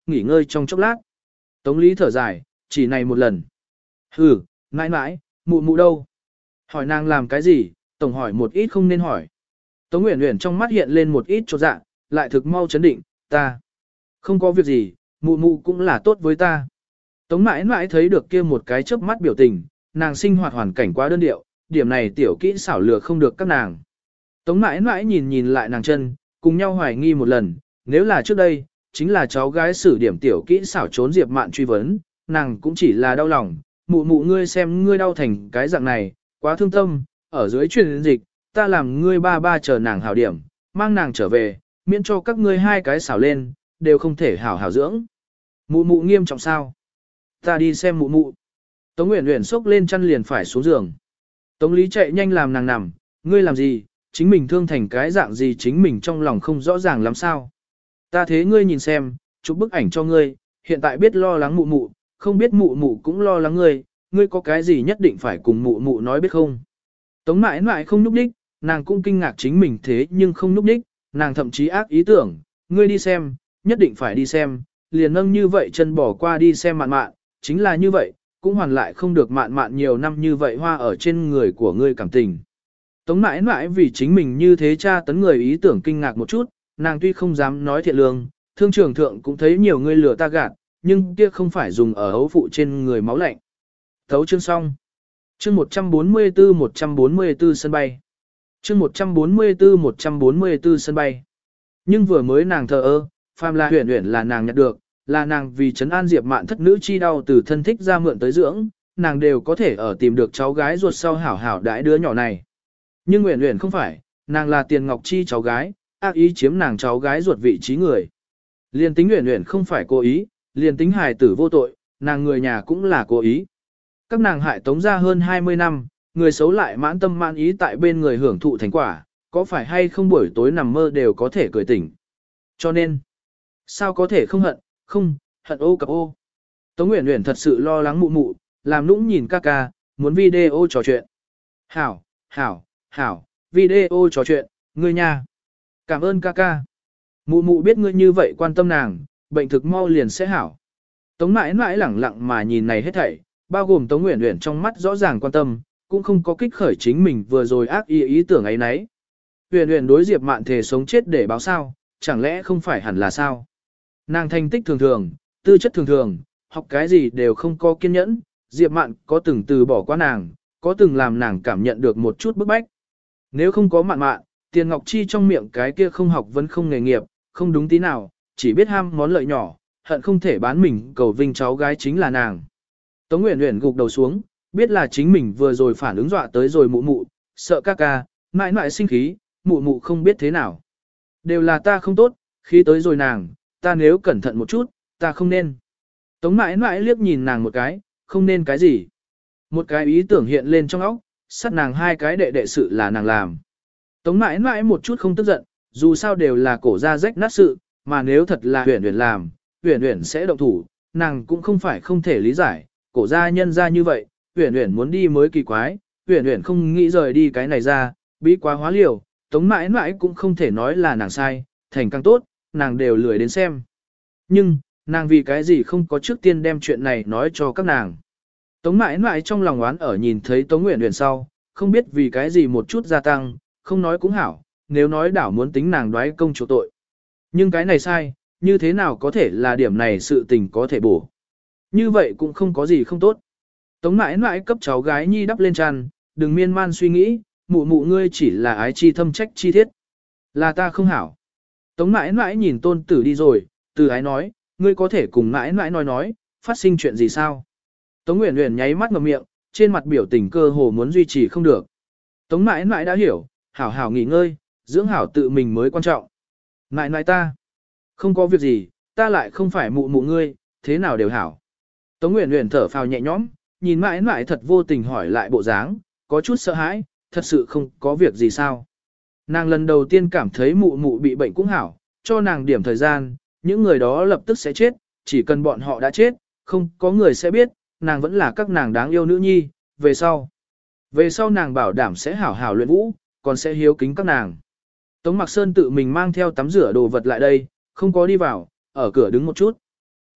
S1: nghỉ ngơi trong chốc lát. Tống Lý thở dài, chỉ này một lần. Hừ, mãi mãi, mụ mụ đâu? Hỏi nàng làm cái gì, tổng hỏi một ít không nên hỏi. Tống Uyển Uyển trong mắt hiện lên một ít chột dạ, lại thực mau chấn định, ta. Không có việc gì, mụ mụ cũng là tốt với ta. Tống mãi mãi thấy được kia một cái chớp mắt biểu tình, nàng sinh hoạt hoàn cảnh quá đơn điệu, điểm này tiểu kỹ xảo lừa không được các nàng. Tống mãi mãi nhìn lại nàng chân, cùng nhau hoài nghi một lần, nếu là trước đây, chính là cháu gái xử điểm tiểu kỹ xảo trốn Diệp Mạn truy vấn, nàng cũng chỉ là đau lòng, mụ mụ ngươi xem ngươi đau thành cái dạng này, quá thương tâm, ở dưới truyền dịch, ta làm ngươi ba chờ nàng hảo điểm, mang nàng trở về, miễn cho các ngươi hai cái xảo lên, đều không thể hảo dưỡng. Mụ mụ nghiêm trọng sao? Ta đi xem mụ mụ. Tống Uyển Uyển xốc lên chăn liền phải xuống giường. Tống Lý chạy nhanh làm nàng nằm, ngươi làm gì, chính mình thương thành cái dạng gì chính mình trong lòng không rõ ràng lắm sao. Ta thế ngươi nhìn xem, chụp bức ảnh cho ngươi, hiện tại biết lo lắng mụ mụ, không biết mụ mụ cũng lo lắng ngươi, ngươi có cái gì nhất định phải cùng mụ mụ nói biết không. Tống mãi mãi không núp đích, nàng cũng kinh ngạc chính mình thế nhưng không núp đích, nàng thậm chí ác ý tưởng, ngươi đi xem, nhất định phải đi xem, liền nâng như vậy chân bỏ qua đi xem Mạn Mạn, chính là như vậy, cũng hoàn lại không được Mạn Mạn nhiều năm như vậy hoa ở trên người của ngươi cảm tình. Tống mãi mãi vì chính mình như thế tra tấn người ý tưởng kinh ngạc một chút, nàng tuy không dám nói thiện lương, thương trường thượng cũng thấy nhiều người lừa ta gạt, nhưng kia không phải dùng ở ấu phụ trên người máu lạnh. Thấu chương xong. Chương 144 sân bay. Chương 144 sân bay. Nhưng vừa mới nàng thờ ơ, phàm là Uyển Uyển là nàng nhặt được, là nàng vì trấn an Diệp Mạn thất nữ chi đau từ thân thích ra mượn tới dưỡng, nàng đều có thể ở tìm được cháu gái ruột sau hảo hảo đãi đứa nhỏ này. Nhưng Uyển Uyển không phải, nàng là Tiền Ngọc Chi cháu gái, ác ý chiếm nàng cháu gái ruột vị trí người. Liên tính Uyển Uyển không phải cố ý, liên tính hài tử vô tội, nàng người nhà cũng là cố ý. Các nàng hại Tống gia hơn 20 năm, người xấu lại mãn tâm mãn ý tại bên người hưởng thụ thành quả, có phải hay không buổi tối nằm mơ đều có thể cười tỉnh. Cho nên, sao có thể không hận, không, hận ô cặp ô. Tống Uyển Uyển thật sự lo lắng mụ mụ, làm nũng nhìn ca ca, muốn video trò chuyện. Hảo, video trò chuyện, ngươi nha. Cảm ơn ca ca. Mụ mụ biết ngươi như vậy quan tâm nàng, bệnh thực mau liền sẽ hảo. Tống mãi mãi lẳng lặng mà nhìn này hết thảy, bao gồm Tống Uyển Uyển trong mắt rõ ràng quan tâm, cũng không có kích khởi chính mình vừa rồi ác ý tưởng ấy nấy. Uyển Uyển đối Diệp Mạn thề sống chết để báo sao, chẳng lẽ không phải hẳn là sao? Nàng thành tích thường thường, tư chất thường thường, học cái gì đều không có kiên nhẫn, Diệp Mạn có từng từ bỏ qua nàng, có từng làm nàng cảm nhận được một chút bức bách. Nếu không có Mạn Mạn, Tiền Ngọc Chi trong miệng cái kia không học vẫn không nghề nghiệp, không đúng tí nào, chỉ biết ham món lợi nhỏ, hận không thể bán mình cầu vinh cháu gái chính là nàng. Tống Uyển Uyển gục đầu xuống, biết là chính mình vừa rồi phản ứng dọa tới rồi mụ mụ, sợ ca ca, mãi mãi sinh khí, mụ mụ không biết thế nào. Đều là ta không tốt, khi tới rồi nàng, ta nếu cẩn thận một chút, ta không nên. Tống mãi mãi liếc nhìn nàng một cái, không nên cái gì. Một cái ý tưởng hiện lên trong óc, sát nàng hai cái đệ sự là nàng làm. Tống mãi mãi một chút không tức giận, dù sao đều là cổ ra rách nát sự, mà nếu thật là Uyển Uyển làm, Uyển Uyển sẽ động thủ, nàng cũng không phải không thể lý giải, cổ ra nhân ra như vậy, Uyển Uyển muốn đi mới kỳ quái, Uyển Uyển không nghĩ rời đi cái này ra, bí quá hóa liều, Tống mãi mãi cũng không thể nói là nàng sai, thành càng tốt, nàng đều lười đến xem. Nhưng, nàng vì cái gì không có trước tiên đem chuyện này nói cho các nàng. Tống mãi mãi trong lòng oán ở nhìn thấy Tống Uyển Uyển sau, không biết vì cái gì một chút gia tăng, không nói cũng hảo, nếu nói đảo muốn tính nàng đoái công chủ tội. Nhưng cái này sai, như thế nào có thể là điểm này sự tình có thể bổ. Như vậy cũng không có gì không tốt. Tống mãi mãi cấp cháu gái nhi đắp lên tràn, đừng miên man suy nghĩ, mụ mụ ngươi chỉ là ái chi thâm trách chi thiết. Là ta không hảo. Tống mãi mãi nhìn tôn tử đi rồi, từ ái nói, ngươi có thể cùng mãi mãi nói, phát sinh chuyện gì sao? Tống Uyển Uyển nháy mắt ngậm miệng, trên mặt biểu tình cơ hồ muốn duy trì không được. Tống mãi mãi đã hiểu, hảo hảo nghỉ ngơi, dưỡng hảo tự mình mới quan trọng. Mãi mãi ta, không có việc gì, ta lại không phải mụ mụ ngươi, thế nào đều hảo. Tống Uyển Uyển thở phào nhẹ nhõm, nhìn mãi mãi thật vô tình hỏi lại bộ dáng, có chút sợ hãi, thật sự không có việc gì sao. Nàng lần đầu tiên cảm thấy mụ mụ bị bệnh cũng hảo, cho nàng điểm thời gian, những người đó lập tức sẽ chết, chỉ cần bọn họ đã chết, không có người sẽ biết, nàng vẫn là các nàng đáng yêu nữ nhi, về sau. Về sau nàng bảo đảm sẽ hảo hảo luyện vũ, còn sẽ hiếu kính các nàng. Tống Mạc Sơn tự mình mang theo tắm rửa đồ vật lại đây, không có đi vào, ở cửa đứng một chút.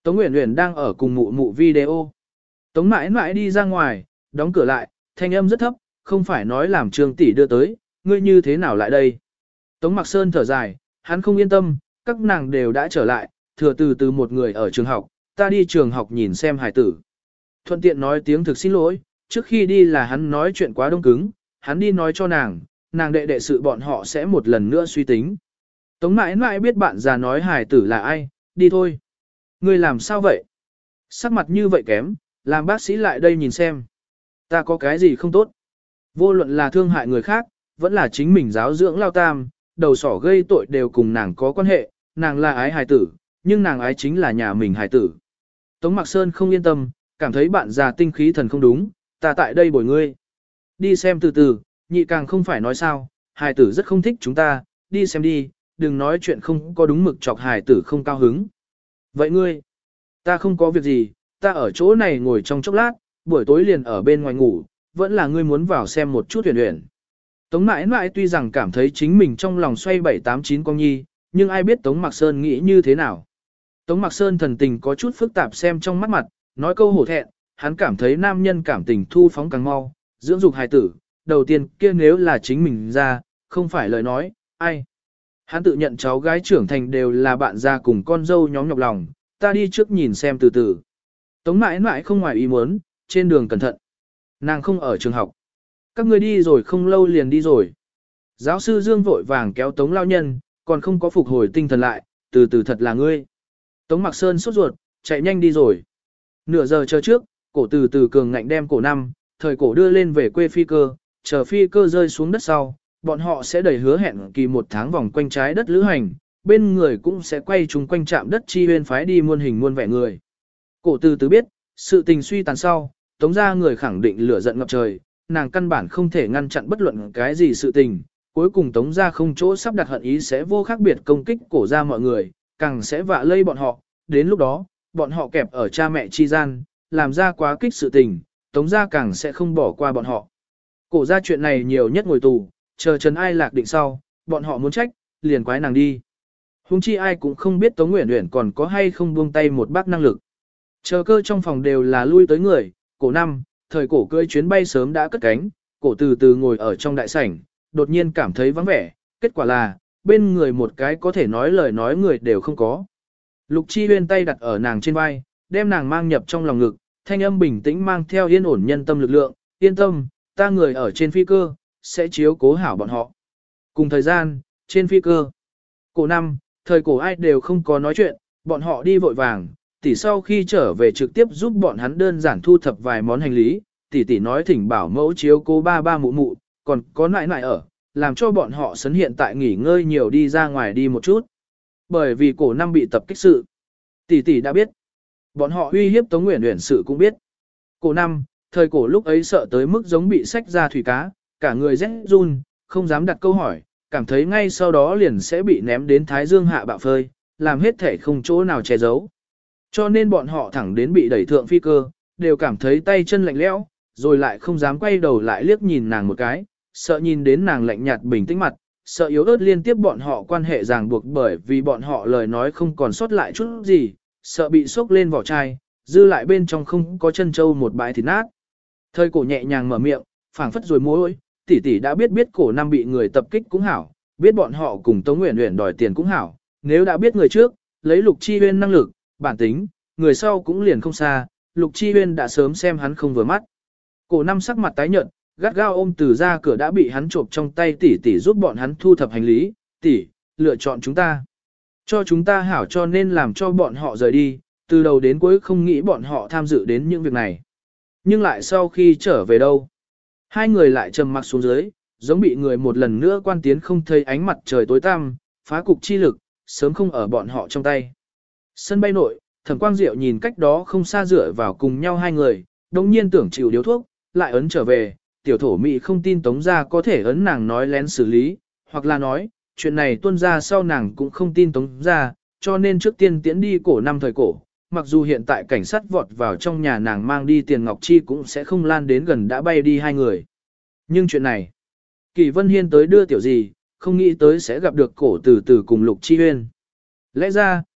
S1: Tống Uyển Uyển đang ở cùng mụ mụ video. Tống mãi mãi đi ra ngoài, đóng cửa lại, thanh âm rất thấp, không phải nói làm Trương tỷ đưa tới, ngươi như thế nào lại đây? Tống Mặc Sơn thở dài, hắn không yên tâm, các nàng đều đã trở lại, thừa từ một người ở trường học, ta đi trường học nhìn xem hài tử. Thuận tiện nói tiếng thực xin lỗi, trước khi đi là hắn nói chuyện quá đông cứng, hắn đi nói cho nàng đệ đệ sự bọn họ sẽ một lần nữa suy tính. Tống mãi mãi biết bạn già nói hài tử là ai, đi thôi. Ngươi làm sao vậy? Sắc mặt như vậy kém, làm bác sĩ lại đây nhìn xem. Ta có cái gì không tốt? Vô luận là thương hại người khác, vẫn là chính mình giáo dưỡng lao tam, đầu sỏ gây tội đều cùng nàng có quan hệ, nàng là ái hài tử, nhưng nàng ái chính là nhà mình hài tử. Tống Mặc Sơn không yên tâm, cảm thấy bạn già tinh khí thần không đúng, ta tại đây bồi ngươi. Đi xem từ từ, nhị càng không phải nói sao, hài tử rất không thích chúng ta, đi xem đi, đừng nói chuyện không có đúng mực chọc hài tử không cao hứng. Vậy ngươi, ta không có việc gì, ta ở chỗ này ngồi trong chốc lát, buổi tối liền ở bên ngoài ngủ, vẫn là ngươi muốn vào xem một chút Uyển Uyển. Tống mãi mãi tuy rằng cảm thấy chính mình trong lòng xoay 7-8-9 con nhi, nhưng ai biết Tống Mặc Sơn nghĩ như thế nào. Tống Mặc Sơn thần tình có chút phức tạp xem trong mắt mặt, nói câu hổ thẹn, hắn cảm thấy nam nhân cảm tình thu phóng càng mau, dưỡng dục hài tử, đầu tiên kia nếu là chính mình ra, không phải lời nói, ai. Hắn tự nhận cháu gái trưởng thành đều là bạn già cùng con dâu nhóm nhọc lòng, ta đi trước nhìn xem từ từ. Tống mãi mãi không ngoài ý muốn, trên đường cẩn thận. Nàng không ở trường học. Các ngươi đi rồi không lâu liền đi rồi. Giáo sư Dương vội vàng kéo Tống lao nhân, còn không có phục hồi tinh thần lại, từ từ thật là ngươi. Tống Mặc Sơn sốt ruột, chạy nhanh đi rồi. Nửa giờ chờ trước, cổ từ từ cường ngạnh đem cổ năm, thời cổ đưa lên về quê phi cơ, chờ phi cơ rơi xuống đất sau, bọn họ sẽ đẩy hứa hẹn kỳ 1 tháng vòng quanh trái đất lữ hành, bên người cũng sẽ quay chúng quanh trạm đất chi huyên phái đi muôn hình muôn vẻ người. Cổ từ từ biết, sự tình suy tàn sau, Tống gia người khẳng định lửa giận ngập trời, nàng căn bản không thể ngăn chặn bất luận cái gì sự tình, cuối cùng Tống gia không chỗ sắp đặt hận ý sẽ vô khác biệt công kích cổ gia mọi người, càng sẽ vạ lây bọn họ, đến lúc đó, bọn họ kẹp ở cha mẹ chi gian, làm ra quá kích sự tình, Tống gia càng sẽ không bỏ qua bọn họ. Cổ gia chuyện này nhiều nhất ngồi tù, chờ Trần Ai Lạc định sau, bọn họ muốn trách, liền quái nàng đi. Hùng chi ai cũng không biết Tống Uyển Uyển còn có hay không buông tay một bác năng lực. Chờ cơ trong phòng đều là lui tới người, cổ năm, thời cổ cưỡi chuyến bay sớm đã cất cánh, cổ từ từ ngồi ở trong đại sảnh, đột nhiên cảm thấy vắng vẻ, kết quả là, bên người một cái có thể nói lời nói người đều không có. Lục Chi Huyên tay đặt ở nàng trên vai, đem nàng mang nhập trong lòng ngực, thanh âm bình tĩnh mang theo yên ổn nhân tâm lực lượng, yên tâm, ta người ở trên phi cơ, sẽ chiếu cố hảo bọn họ. Cùng thời gian, trên phi cơ, cổ năm, thời cổ ai đều không có nói chuyện, bọn họ đi vội vàng, tỷ sau khi trở về trực tiếp giúp bọn hắn đơn giản thu thập vài món hành lý, tỷ nói thỉnh bảo mẫu chiếu cố ba ba mụ mụ, còn có nại nại ở, làm cho bọn họ sấn hiện tại nghỉ ngơi nhiều đi ra ngoài đi một chút. Bởi vì cổ năm bị tập kích sự, tỷ đã biết. Bọn họ uy hiếp Tống Uyển Uyển sự cũng biết. Cổ năm, thời cổ lúc ấy sợ tới mức giống bị xách ra thủy cá, cả người rét run, không dám đặt câu hỏi, cảm thấy ngay sau đó liền sẽ bị ném đến Thái Dương hạ bạo phơi, làm hết thể không chỗ nào che giấu. Cho nên bọn họ thẳng đến bị đẩy thượng phi cơ, đều cảm thấy tay chân lạnh lẽo, rồi lại không dám quay đầu lại liếc nhìn nàng một cái, sợ nhìn đến nàng lạnh nhạt bình tĩnh mặt, sợ yếu ớt liên tiếp bọn họ quan hệ ràng buộc bởi vì bọn họ lời nói không còn sót lại chút gì, sợ bị sốc lên vỏ chai, dư lại bên trong không có chân châu một bãi thịt nát. Thời cổ nhẹ nhàng mở miệng, phảng phất rồi môi, tỷ đã biết cổ năm bị người tập kích cũng hảo, biết bọn họ cùng Tống Uyển Uyển đòi tiền cũng hảo, nếu đã biết người trước, lấy Lục Chi Huyên năng lực, bản tính, người sau cũng liền không xa, Lục Chi Huyên đã sớm xem hắn không vừa mắt. Cổ năm sắc mặt tái nhợt, gắt gao ôm từ ra cửa đã bị hắn trộm trong tay tỷ giúp bọn hắn thu thập hành lý, tỷ, lựa chọn chúng ta. Cho chúng ta hảo cho nên làm cho bọn họ rời đi, từ đầu đến cuối không nghĩ bọn họ tham dự đến những việc này. Nhưng lại sau khi trở về đâu, hai người lại trầm mặc xuống dưới, giống bị người một lần nữa quan tiến không thấy ánh mặt trời tối tăm, phá cục chi lực, sớm không ở bọn họ trong tay. Sân bay nội, Thẩm Quang Diệu nhìn cách đó không xa dựa vào cùng nhau hai người, đồng nhiên tưởng chịu điếu thuốc, lại ấn trở về, tiểu thổ mị không tin Tống gia có thể ấn nàng nói lén xử lý, hoặc là nói, chuyện này tuân ra sau nàng cũng không tin Tống gia, cho nên trước tiên tiễn đi cổ năm thời cổ, mặc dù hiện tại cảnh sát vọt vào trong nhà nàng mang đi tiền ngọc chi cũng sẽ không lan đến gần đã bay đi hai người. Nhưng chuyện này, Kỳ Vân Hiên tới đưa tiểu gì, không nghĩ tới sẽ gặp được cổ từ từ cùng Lục Chi Huyên. Lẽ ra,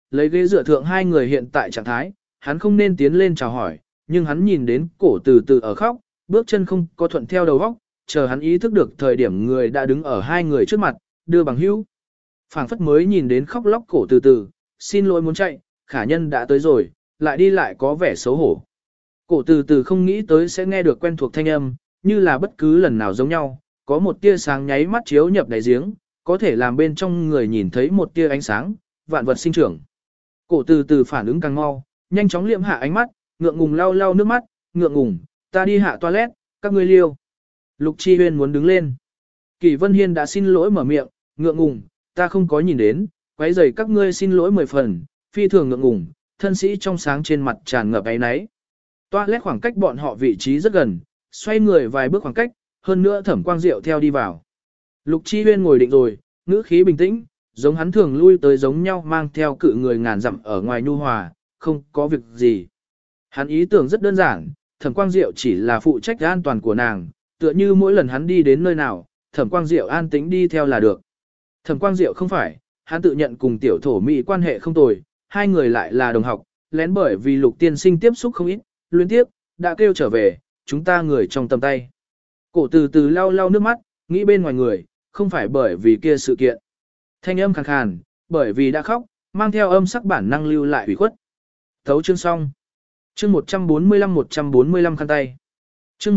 S1: lấy ghế dựa thượng hai người hiện tại trạng thái, hắn không nên tiến lên chào hỏi, nhưng hắn nhìn đến cổ từ từ ở khóc, bước chân không có thuận theo đầu óc, chờ hắn ý thức được thời điểm người đã đứng ở hai người trước mặt, đưa bằng hữu. Phảng phất mới nhìn đến khóc lóc cổ từ từ, xin lỗi muốn chạy, khả nhân đã tới rồi, lại đi lại có vẻ xấu hổ. Cổ từ từ không nghĩ tới sẽ nghe được quen thuộc thanh âm, như là bất cứ lần nào giống nhau, có một tia sáng nháy mắt chiếu nhập đáy giếng, có thể làm bên trong người nhìn thấy một tia ánh sáng, vạn vật sinh trưởng. Cổ từ từ phản ứng càng mau, nhanh chóng liệm hạ ánh mắt, ngượng ngùng lau lau nước mắt, ngượng ngùng, ta đi hạ toilet, các ngươi liêu. Lục Chi Huyên muốn đứng lên. Kỷ Vân Hiên đã xin lỗi mở miệng, ngượng ngùng, ta không có nhìn đến, quấy rầy các ngươi xin lỗi 10 phần, phi thường ngượng ngùng, thân sĩ trong sáng trên mặt tràn ngập áy náy. Toilet khoảng cách bọn họ vị trí rất gần, xoay người vài bước khoảng cách, hơn nữa Thẩm Quang Diệu theo đi vào. Lục Chi Huyên ngồi định rồi, ngữ khí bình tĩnh, giống hắn thường lui tới giống nhau mang theo cự người ngàn dặm ở ngoài nhu hòa, không có việc gì. Hắn ý tưởng rất đơn giản, Thẩm Quang Diệu chỉ là phụ trách an toàn của nàng, tựa như mỗi lần hắn đi đến nơi nào, Thẩm Quang Diệu an tĩnh đi theo là được. Thẩm Quang Diệu không phải, hắn tự nhận cùng tiểu thổ mỹ quan hệ không tồi, hai người lại là đồng học, lén bởi vì Lục tiên sinh tiếp xúc không ít, liên tiếp, đã kêu trở về, chúng ta người trong tầm tay. Cổ từ từ lau lau nước mắt, nghĩ bên ngoài người, không phải bởi vì kia sự kiện. Thanh âm khàn khàn, bởi vì đã khóc, mang theo âm sắc bản năng lưu lại ủy khuất. Thấu chương xong. Chương 145 khăn tay. Chương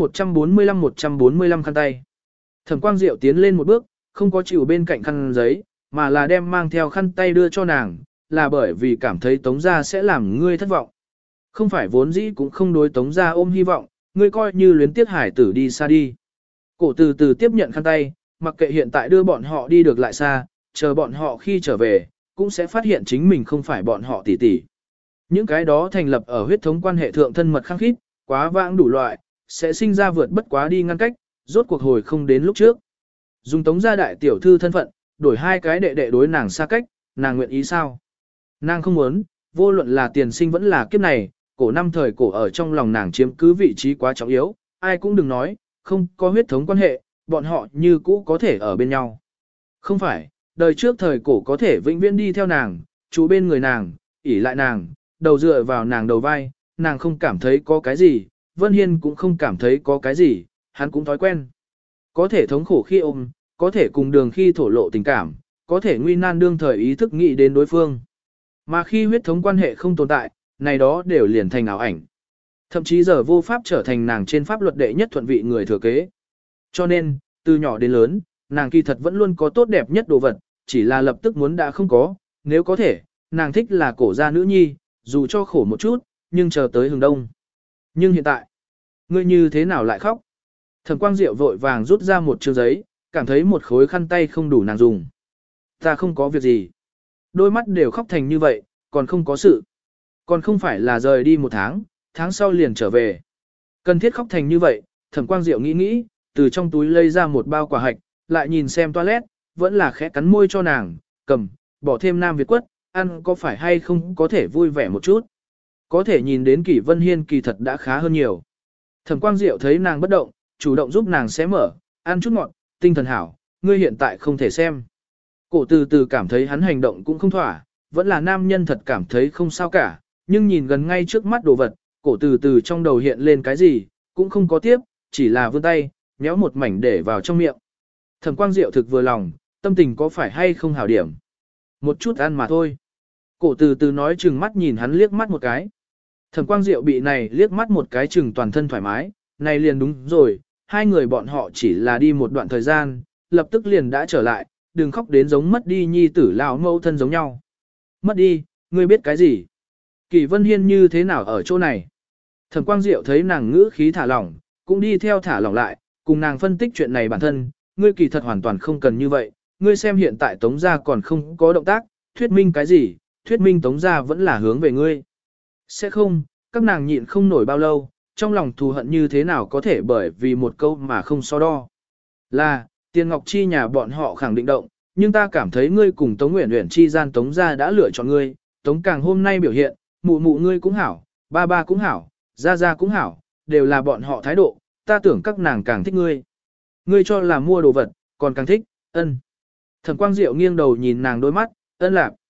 S1: 145 khăn tay. Thẩm Quang Diệu tiến lên một bước, không có chịu bên cạnh khăn giấy, mà là đem mang theo khăn tay đưa cho nàng, là bởi vì cảm thấy Tống gia sẽ làm ngươi thất vọng. Không phải vốn dĩ cũng không đối Tống gia ôm hy vọng, ngươi coi như luyến tiếc hải tử đi xa đi. Cổ từ từ tiếp nhận khăn tay, mặc kệ hiện tại đưa bọn họ đi được lại xa, chờ bọn họ khi trở về, cũng sẽ phát hiện chính mình không phải bọn họ tỷ tỷ. Những cái đó thành lập ở huyết thống quan hệ thượng thân mật khăng khít, quá vãng đủ loại, sẽ sinh ra vượt bất quá đi ngăn cách, rốt cuộc hồi không đến lúc trước. Dùng Tống gia đại tiểu thư thân phận, đổi hai cái đệ đệ đối nàng xa cách, nàng nguyện ý sao? Nàng không muốn, vô luận là tiền sinh vẫn là kiếp này, cổ năm thời cổ ở trong lòng nàng chiếm cứ vị trí quá trọng yếu, ai cũng đừng nói, không có huyết thống quan hệ, bọn họ như cũ có thể ở bên nhau. Không phải, đời trước thời cổ có thể vĩnh viễn đi theo nàng, chú bên người nàng, ỉ lại nàng, đầu dựa vào nàng đầu vai, nàng không cảm thấy có cái gì, Vân Hiên cũng không cảm thấy có cái gì, hắn cũng thói quen. Có thể thống khổ khi ôm, có thể cùng đường khi thổ lộ tình cảm, có thể nguy nan đương thời ý thức nghĩ đến đối phương. Mà khi huyết thống quan hệ không tồn tại, này đó đều liền thành ảo ảnh. Thậm chí giờ vô pháp trở thành nàng trên pháp luật đệ nhất thuận vị người thừa kế. Cho nên, từ nhỏ đến lớn, nàng kỳ thật vẫn luôn có tốt đẹp nhất đồ vật, chỉ là lập tức muốn đã không có, nếu có thể, nàng thích là cổ gia nữ nhi, dù cho khổ một chút, nhưng chờ tới hừng đông. Nhưng hiện tại, ngươi như thế nào lại khóc? Thẩm Quang Diệu vội vàng rút ra một chương giấy, cảm thấy một khối khăn tay không đủ nàng dùng. Ta không có việc gì. Đôi mắt đều khóc thành như vậy, còn không có sự. Còn không phải là rời đi một tháng sau liền trở về. Cần thiết khóc thành như vậy, Thẩm Quang Diệu nghĩ nghĩ, từ trong túi lấy ra một bao quả hạch, lại nhìn xem toilet, vẫn là khẽ cắn môi cho nàng, cầm, bỏ thêm Nam Việt quất, ăn có phải hay không có thể vui vẻ một chút. Có thể nhìn đến Kỷ Vân Hiên kỳ thật đã khá hơn nhiều. Thẩm Quang Diệu thấy nàng bất động, chủ động giúp nàng xé mở, ăn chút ngọt, tinh thần hảo, ngươi hiện tại không thể xem. Cổ từ từ cảm thấy hắn hành động cũng không thỏa, vẫn là nam nhân thật cảm thấy không sao cả, nhưng nhìn gần ngay trước mắt đồ vật, cổ từ từ trong đầu hiện lên cái gì, cũng không có tiếp, chỉ là vươn tay, nhéo một mảnh để vào trong miệng. Thẩm Quang Diệu thực vừa lòng, tâm tình có phải hay không hảo điểm. Một chút ăn mà thôi. Cổ từ từ nói chừng mắt nhìn hắn liếc mắt một cái. Thẩm Quang Diệu bị này liếc mắt một cái chừng toàn thân thoải mái, này liền đúng rồi, hai người bọn họ chỉ là đi một đoạn thời gian, lập tức liền đã trở lại, đừng khóc đến giống mất đi nhi tử lão mẫu thân giống nhau. Mất đi, ngươi biết cái gì? Kỷ Vân Hiên như thế nào ở chỗ này? Thẩm Quang Diệu thấy nàng ngữ khí thả lỏng, cũng đi theo thả lỏng lại, cùng nàng phân tích chuyện này bản thân, ngươi kỳ thật hoàn toàn không cần như vậy, ngươi xem hiện tại Tống gia còn không có động tác, thuyết minh cái gì, thuyết minh Tống gia vẫn là hướng về ngươi. Sẽ không, các nàng nhịn không nổi bao lâu, trong lòng thù hận như thế nào có thể bởi vì một câu mà không so đo. Là, Tiền Ngọc Chi nhà bọn họ khẳng định động, nhưng ta cảm thấy ngươi cùng Tống Uyển Uyển chi gian Tống gia đã lựa chọn ngươi, Tống Càng hôm nay biểu hiện, mụ mụ ngươi cũng hảo, ba ba cũng hảo, gia gia cũng hảo, đều là bọn họ thái độ, ta tưởng các nàng càng thích ngươi. Ngươi cho là mua đồ vật, còn càng thích, ân. Thẩm Quang Diệu nghiêng đầu nhìn nàng đôi mắt, ân lạc.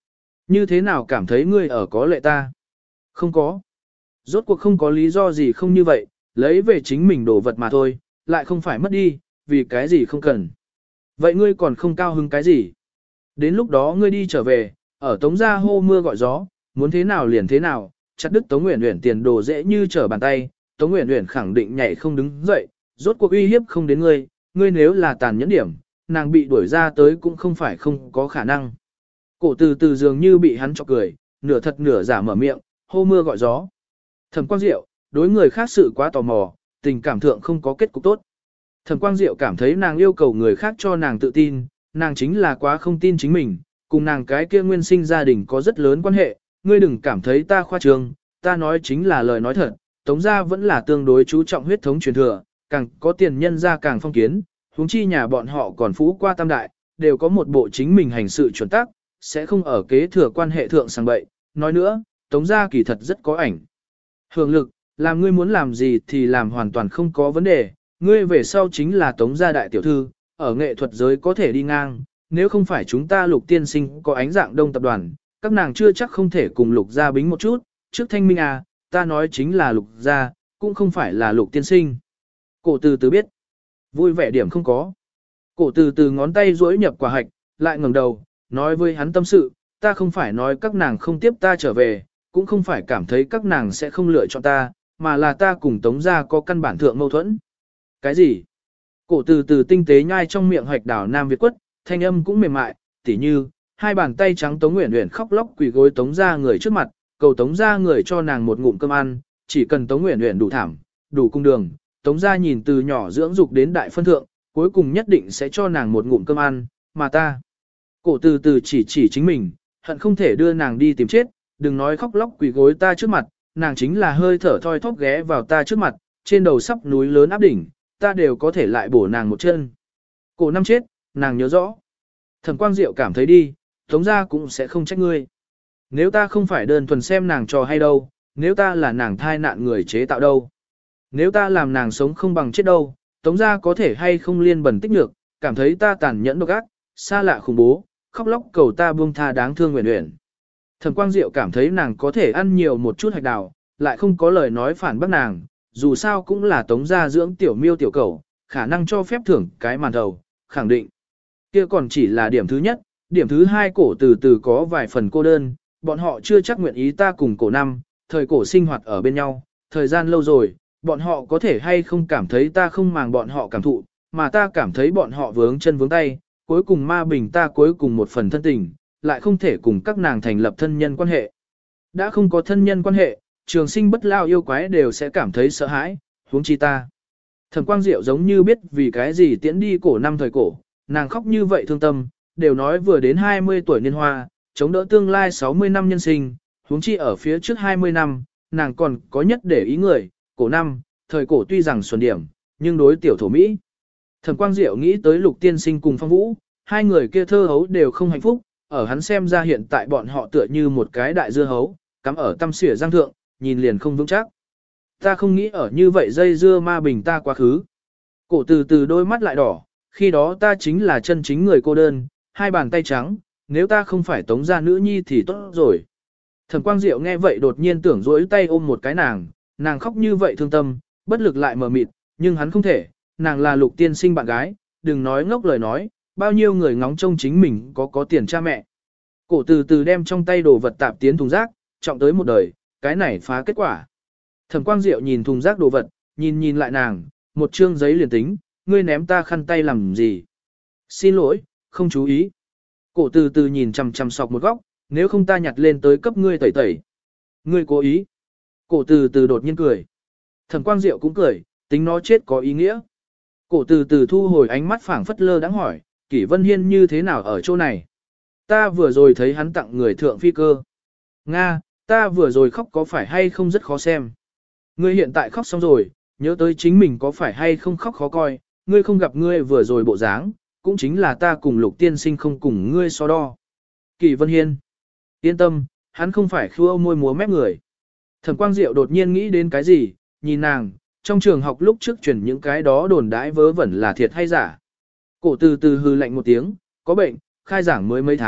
S1: Như thế nào cảm thấy ngươi ở có lệ ta? Không có. Rốt cuộc không có lý do gì không như vậy, lấy về chính mình đồ vật mà thôi, lại không phải mất đi, vì cái gì không cần. Vậy ngươi còn không cao hứng cái gì? Đến lúc đó ngươi đi trở về, ở Tống gia hô mưa gọi gió, muốn thế nào liền thế nào, chặt đứt Tống Uyển Uyển tiền đồ dễ như trở bàn tay, Tống Uyển Uyển khẳng định nhảy không đứng dậy, rốt cuộc uy hiếp không đến ngươi, ngươi nếu là tàn nhẫn điểm, nàng bị đuổi ra tới cũng không phải không có khả năng. Cổ từ từ dường như bị hắn chọc cười, nửa thật nửa giả mở miệng, hô mưa gọi gió. Thẩm Quang Diệu, đối người khác sự quá tò mò, tình cảm thượng không có kết cục tốt. Thẩm Quang Diệu cảm thấy nàng yêu cầu người khác cho nàng tự tin, nàng chính là quá không tin chính mình, cùng nàng cái kia nguyên sinh gia đình có rất lớn quan hệ, ngươi đừng cảm thấy ta khoa trương, ta nói chính là lời nói thật, Tống gia vẫn là tương đối chú trọng huyết thống truyền thừa, càng có tiền nhân gia càng phong kiến, huống chi nhà bọn họ còn phú qua tam đại, đều có một bộ chính mình hành sự chuẩn tắc, sẽ không ở kế thừa quan hệ thượng sang bậy. Nói nữa, Tống gia kỳ thật rất có ảnh hưởng lực, làm ngươi muốn làm gì thì làm hoàn toàn không có vấn đề, ngươi về sau chính là Tống gia đại tiểu thư, ở nghệ thuật giới có thể đi ngang, nếu không phải chúng ta Lục tiên sinh có ánh dạng đông tập đoàn, các nàng chưa chắc không thể cùng Lục gia bính một chút, trước thanh minh à, ta nói chính là Lục gia, cũng không phải là Lục tiên sinh. Cổ từ từ biết, vui vẻ điểm không có. Cổ từ từ ngón tay duỗi nhập quả hạch, lại ngẩng đầu, nói với hắn tâm sự, ta không phải nói các nàng không tiếp ta trở về, cũng không phải cảm thấy các nàng sẽ không lựa chọn ta, mà là ta cùng Tống gia có căn bản thượng mâu thuẫn. Cái gì? Cổ từ từ tinh tế nhai trong miệng hoạch đảo Nam Việt quất, thanh âm cũng mềm mại, tỉ như, hai bàn tay trắng Tống Uyển Uyển khóc lóc quỳ gối Tống gia người trước mặt, cầu Tống gia người cho nàng một ngụm cơm ăn, chỉ cần Tống Uyển Uyển đủ thảm, đủ cung đường, Tống gia nhìn từ nhỏ dưỡng dục đến đại phân thượng, cuối cùng nhất định sẽ cho nàng một ngụm cơm ăn, mà ta. Cổ từ từ chỉ chính mình, hận không thể đưa nàng đi tìm chết, đừng nói khóc lóc quỳ gối ta trước mặt, nàng chính là hơi thở thoi thóp ghé vào ta trước mặt, trên đầu sắp núi lớn áp đỉnh, ta đều có thể lại bổ nàng một chân. Cổ năm chết, nàng nhớ rõ. Thẩm Quang Diệu cảm thấy đi, Tống gia cũng sẽ không trách ngươi. Nếu ta không phải đơn thuần xem nàng trò hay đâu, nếu ta là nàng thai nạn người chế tạo đâu. Nếu ta làm nàng sống không bằng chết đâu, Tống gia có thể hay không liên bẩn tích nhược, cảm thấy ta tàn nhẫn độc ác, xa lạ khủng bố, khóc lóc cầu ta buông tha đáng thương Uyển Uyển. Thẩm Quang Diệu cảm thấy nàng có thể ăn nhiều một chút hạch đào, lại không có lời nói phản bác nàng, dù sao cũng là Tống gia dưỡng tiểu miêu tiểu cầu, khả năng cho phép thưởng cái màn thầu, khẳng định. Kia còn chỉ là điểm thứ nhất, điểm thứ hai cổ từ từ có vài phần cô đơn, bọn họ chưa chắc nguyện ý ta cùng cổ năm, thời cổ sinh hoạt ở bên nhau, thời gian lâu rồi, bọn họ có thể hay không cảm thấy ta không màng bọn họ cảm thụ, mà ta cảm thấy bọn họ vướng chân vướng tay, cuối cùng ma bình ta cuối cùng một phần thân tình, lại không thể cùng các nàng thành lập thân nhân quan hệ. Đã không có thân nhân quan hệ, trường sinh bất lao yêu quái đều sẽ cảm thấy sợ hãi, huống chi ta. Thẩm Quang Diệu giống như biết vì cái gì tiễn đi cổ năm thời cổ, nàng khóc như vậy thương tâm, đều nói vừa đến 20 tuổi niên hoa, chống đỡ tương lai 60 năm nhân sinh, huống chi ở phía trước 20 năm, nàng còn có nhất để ý người, cổ năm, thời cổ tuy rằng xuân điểm, nhưng đối tiểu thổ Mỹ. Thẩm Quang Diệu nghĩ tới Lục tiên sinh cùng Phong Vũ, hai người kia thơ hấu đều không hạnh phúc, ở hắn xem ra hiện tại bọn họ tựa như một cái đại dưa hấu, cắm ở tăm xỉa giang thượng, nhìn liền không vững chắc. Ta không nghĩ ở như vậy dây dưa ma bình ta quá khứ. Cổ từ từ đôi mắt lại đỏ, khi đó ta chính là chân chính người cô đơn, hai bàn tay trắng, nếu ta không phải Tống gia nữ nhi thì tốt rồi. Thẩm Quang Diệu nghe vậy đột nhiên tưởng dỗi tay ôm một cái nàng khóc như vậy thương tâm, bất lực lại mờ mịt, nhưng hắn không thể, nàng là Lục tiên sinh bạn gái, đừng nói ngốc lời nói, bao nhiêu người ngóng trông chính mình có tiền cha mẹ. Cổ từ từ đem trong tay đồ vật tạp tiến thùng rác, trọng tới một đời, cái này phá kết quả. Thẩm Quang Diệu nhìn thùng rác đồ vật, nhìn lại nàng, một trương giấy liền tính, ngươi ném ta khăn tay làm gì? Xin lỗi, không chú ý. Cổ từ từ nhìn chằm chằm sọc một góc, nếu không ta nhặt lên tới cấp ngươi tẩy tẩy. Ngươi cố ý. Cổ từ từ đột nhiên cười. Thẩm Quang Diệu cũng cười, tính nó chết có ý nghĩa. Cổ từ từ thu hồi ánh mắt phảng phất lơ đãng hỏi, Kỷ Vân Hiên như thế nào ở chỗ này? Ta vừa rồi thấy hắn tặng người thượng phi cơ. Nga, ta vừa rồi khóc có phải hay không rất khó xem. Ngươi hiện tại khóc xong rồi, nhớ tới chính mình có phải hay không khóc khó coi, ngươi không gặp ngươi vừa rồi bộ dáng, cũng chính là ta cùng Lục tiên sinh không cùng ngươi so đo. Kỷ Vân Hiên. Yên tâm, hắn không phải khua môi múa mép người. Thẩm Quang Diệu đột nhiên nghĩ đến cái gì, nhìn nàng, trong trường học lúc trước truyền những cái đó đồn đãi vớ vẩn là thiệt hay giả. Cổ từ từ hư lạnh một tiếng, có bệnh, khai giảng mới mấy tháng,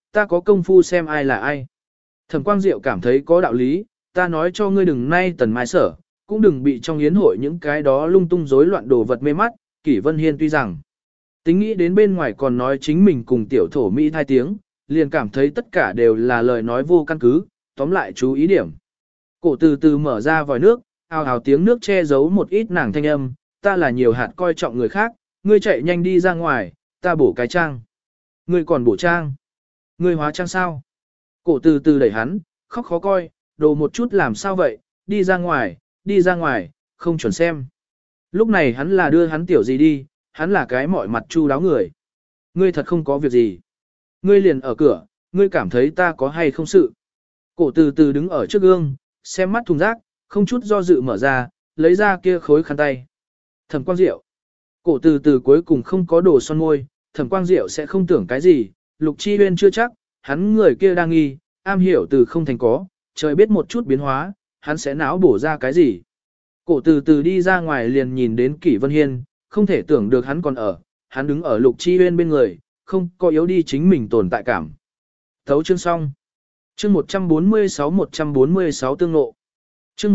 S1: ta có công phu xem ai là ai. Thẩm Quang Diệu cảm thấy có đạo lý, ta nói cho ngươi đừng nay tần mai sở, cũng đừng bị trong yến hội những cái đó lung tung rối loạn đồ vật mê mắt. Kỷ Vân Hiên tuy rằng tính nghĩ đến bên ngoài còn nói chính mình cùng tiểu thổ Mỹ thai tiếng, liền cảm thấy tất cả đều là lời nói vô căn cứ, tóm lại chú ý điểm. Cổ từ từ mở ra vòi nước, ào ào tiếng nước che giấu một ít nàng thanh âm, ta là nhiều hạt coi trọng người khác, ngươi chạy nhanh đi ra ngoài, ta bổ cái trang. Ngươi còn bổ trang? Ngươi hóa trang sao? Cổ từ từ đẩy hắn, khóc khó coi, đồ một chút làm sao vậy, đi ra ngoài, không chuẩn xem. Lúc này hắn là đưa hắn tiểu gì đi, hắn là cái mọi mặt chu đáo người. Ngươi thật không có việc gì. Ngươi liền ở cửa, ngươi cảm thấy ta có hay không sự. Cổ từ từ đứng ở trước gương, xem mắt thùng rác, không chút do dự mở ra, lấy ra kia khối khăn tay. Thẩm Quang Diệu. Cổ từ từ cuối cùng không có đồ son môi, Thẩm Quang Diệu sẽ không tưởng cái gì, Lục Chi Huyên chưa chắc, hắn người kia đang nghi, am hiểu từ không thành có, trời biết một chút biến hóa, hắn sẽ não bổ ra cái gì. Cổ từ từ đi ra ngoài liền nhìn đến Kỷ Vân Hiên, không thể tưởng được hắn còn ở, hắn đứng ở Lục Chi Huyên bên người, không có yếu đi chính mình tồn tại cảm. Thấu chương xong. Chương 146 tương ngộ. Chương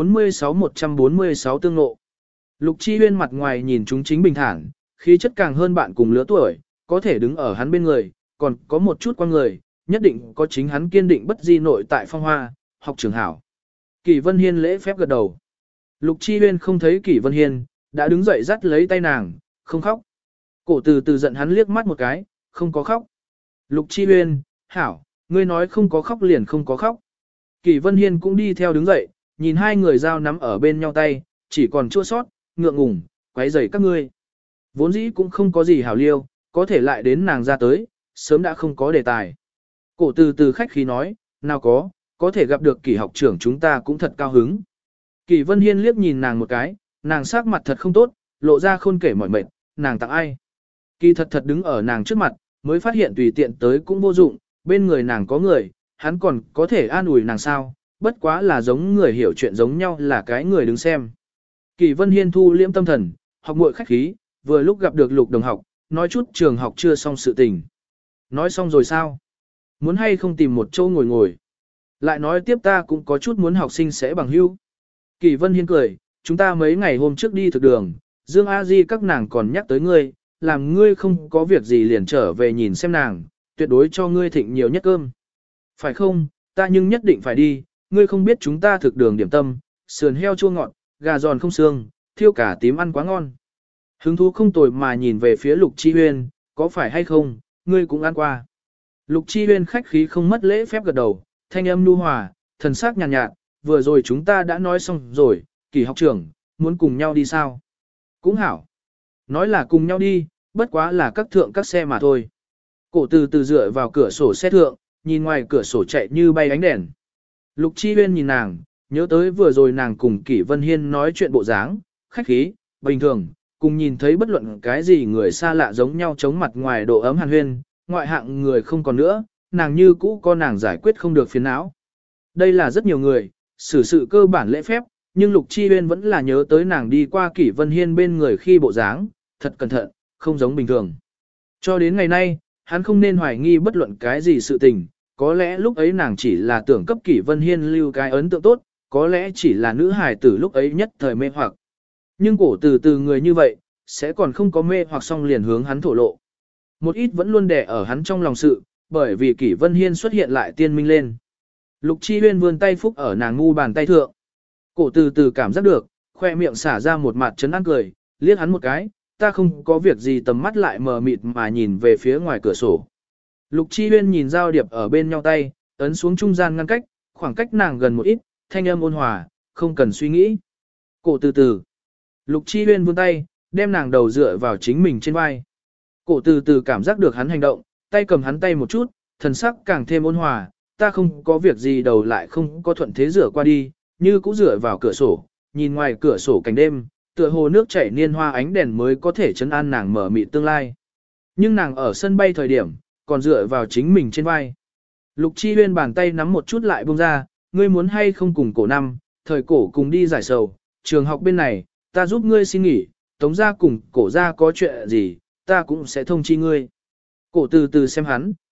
S1: 146 tương ngộ. Lục Chi Huyên mặt ngoài nhìn chúng chính bình thản, khí chất càng hơn bạn cùng lứa tuổi, có thể đứng ở hắn bên người, còn có một chút quan người, nhất định có chính hắn kiên định bất di nội tại phong hoa, học trường hảo. Kỷ Vân Hiên lễ phép gật đầu. Lục Chi Huyên không thấy Kỷ Vân Hiên, đã đứng dậy dắt lấy tay nàng, không khóc. Cổ từ từ giận hắn liếc mắt một cái, không có khóc. Lục Chi Huyên, hảo, ngươi nói không có khóc liền không có khóc. Kỷ Vân Hiên cũng đi theo đứng dậy, nhìn hai người giao nắm ở bên nhau tay, chỉ còn chua sót, ngượng ngùng, quấy rầy các ngươi. Vốn dĩ cũng không có gì hảo liêu, có thể lại đến nàng ra tới, sớm đã không có đề tài. Cổ từ từ khách khí nói, nào có thể gặp được Kỷ học trưởng chúng ta cũng thật cao hứng. Kỷ Vân Hiên liếc nhìn nàng một cái, nàng sắc mặt thật không tốt, lộ ra khôn kể mỏi mệt, nàng tặng ai. Kỳ thật đứng ở nàng trước mặt, mới phát hiện tùy tiện tới cũng vô dụng, bên người nàng có người, hắn còn có thể an ủi nàng sao, bất quá là giống người hiểu chuyện giống nhau là cái người đứng xem. Kỷ Vân Hiên thu liễm tâm thần, học muội khách khí, vừa lúc gặp được Lục đồng học, nói chút trường học chưa xong sự tình. Nói xong rồi sao? Muốn hay không tìm một chỗ ngồi ngồi? Lại nói tiếp ta cũng có chút muốn học sinh sẽ bằng hữu. Kỷ Vân Hiên cười, chúng ta mấy ngày hôm trước đi thực đường, Dương A Di các nàng còn nhắc tới ngươi, làm ngươi không có việc gì liền trở về nhìn xem nàng, tuyệt đối cho ngươi thịnh nhiều nhất cơm. Phải không, ta nhưng nhất định phải đi, ngươi không biết chúng ta thực đường điểm tâm, sườn heo chua ngọt, gà giòn không xương, thiêu cả tím ăn quá ngon. Hứng thú không tồi mà nhìn về phía Lục Chi Huyên, có phải hay không, ngươi cũng ăn qua. Lục Chi Huyên khách khí không mất lễ phép gật đầu, thanh âm nhu hòa, thần sắc nhàn nhạt, vừa rồi chúng ta đã nói xong rồi, Kỷ học trưởng, muốn cùng nhau đi sao? Cũng hảo. Nói là cùng nhau đi, bất quá là các thượng các xe mà thôi. Cổ từ từ dựa vào cửa sổ xe thượng, nhìn ngoài cửa sổ chạy như bay ánh đèn. Lục Chi Huyên nhìn nàng, nhớ tới vừa rồi nàng cùng Kỷ Vân Hiên nói chuyện bộ dáng, khách khí, bình thường, cùng nhìn thấy bất luận cái gì người xa lạ giống nhau chống mặt ngoài độ ấm hàn huyên, ngoại hạng người không còn nữa, nàng như cũ có nàng giải quyết không được phiền não. Đây là rất nhiều người, xử sự cơ bản lễ phép, nhưng Lục Chi Huyên vẫn là nhớ tới nàng đi qua Kỷ Vân Hiên bên người khi bộ dáng, thật cẩn thận, không giống bình thường. Cho đến ngày nay, hắn không nên hoài nghi bất luận cái gì sự tình, có lẽ lúc ấy nàng chỉ là tưởng cấp Kỷ Vân Hiên lưu cái ấn tượng tốt, có lẽ chỉ là nữ hài tử lúc ấy nhất thời mê hoặc. Nhưng cổ từ từ người như vậy, sẽ còn không có mê hoặc xong liền hướng hắn thổ lộ. Một ít vẫn luôn đè ở hắn trong lòng sự, bởi vì Kỷ Vân Hiên xuất hiện lại tiên minh lên. Lục Chi Huyên vươn tay phúc ở nàng ngu bàn tay thượng. Cổ từ từ cảm giác được, khoe miệng xả ra một mặt chấn an cười, liếc hắn một cái, ta không có việc gì tầm mắt lại mờ mịt mà nhìn về phía ngoài cửa sổ. Lục Chi Huyên nhìn Giao Điệp ở bên nhau tay, ấn xuống trung gian ngăn cách, khoảng cách nàng gần một ít, thanh âm ôn hòa, không cần suy nghĩ. Cổ từ từ. Lục Chi Huyên vươn tay, đem nàng đầu dựa vào chính mình trên vai. Cổ từ từ cảm giác được hắn hành động, tay cầm hắn tay một chút, thần sắc càng thêm ôn hòa, ta không có việc gì đầu lại không có thuận thế rửa qua đi, như cũ rửa vào cửa sổ, nhìn ngoài cửa sổ cảnh đêm, tựa hồ nước chảy niên hoa ánh đèn mới có thể trấn an nàng mở mịt tương lai. Nhưng nàng ở sân bay thời điểm, còn dựa vào chính mình trên vai. Lục Chi Huyên bàn tay nắm một chút lại buông ra, ngươi muốn hay không cùng cổ năm, thời cổ cùng đi giải sầu, trường học bên này, ta giúp ngươi xin nghỉ, tống gia cùng cổ gia có chuyện gì, ta cũng sẽ thông chi ngươi. Cổ từ từ xem hắn,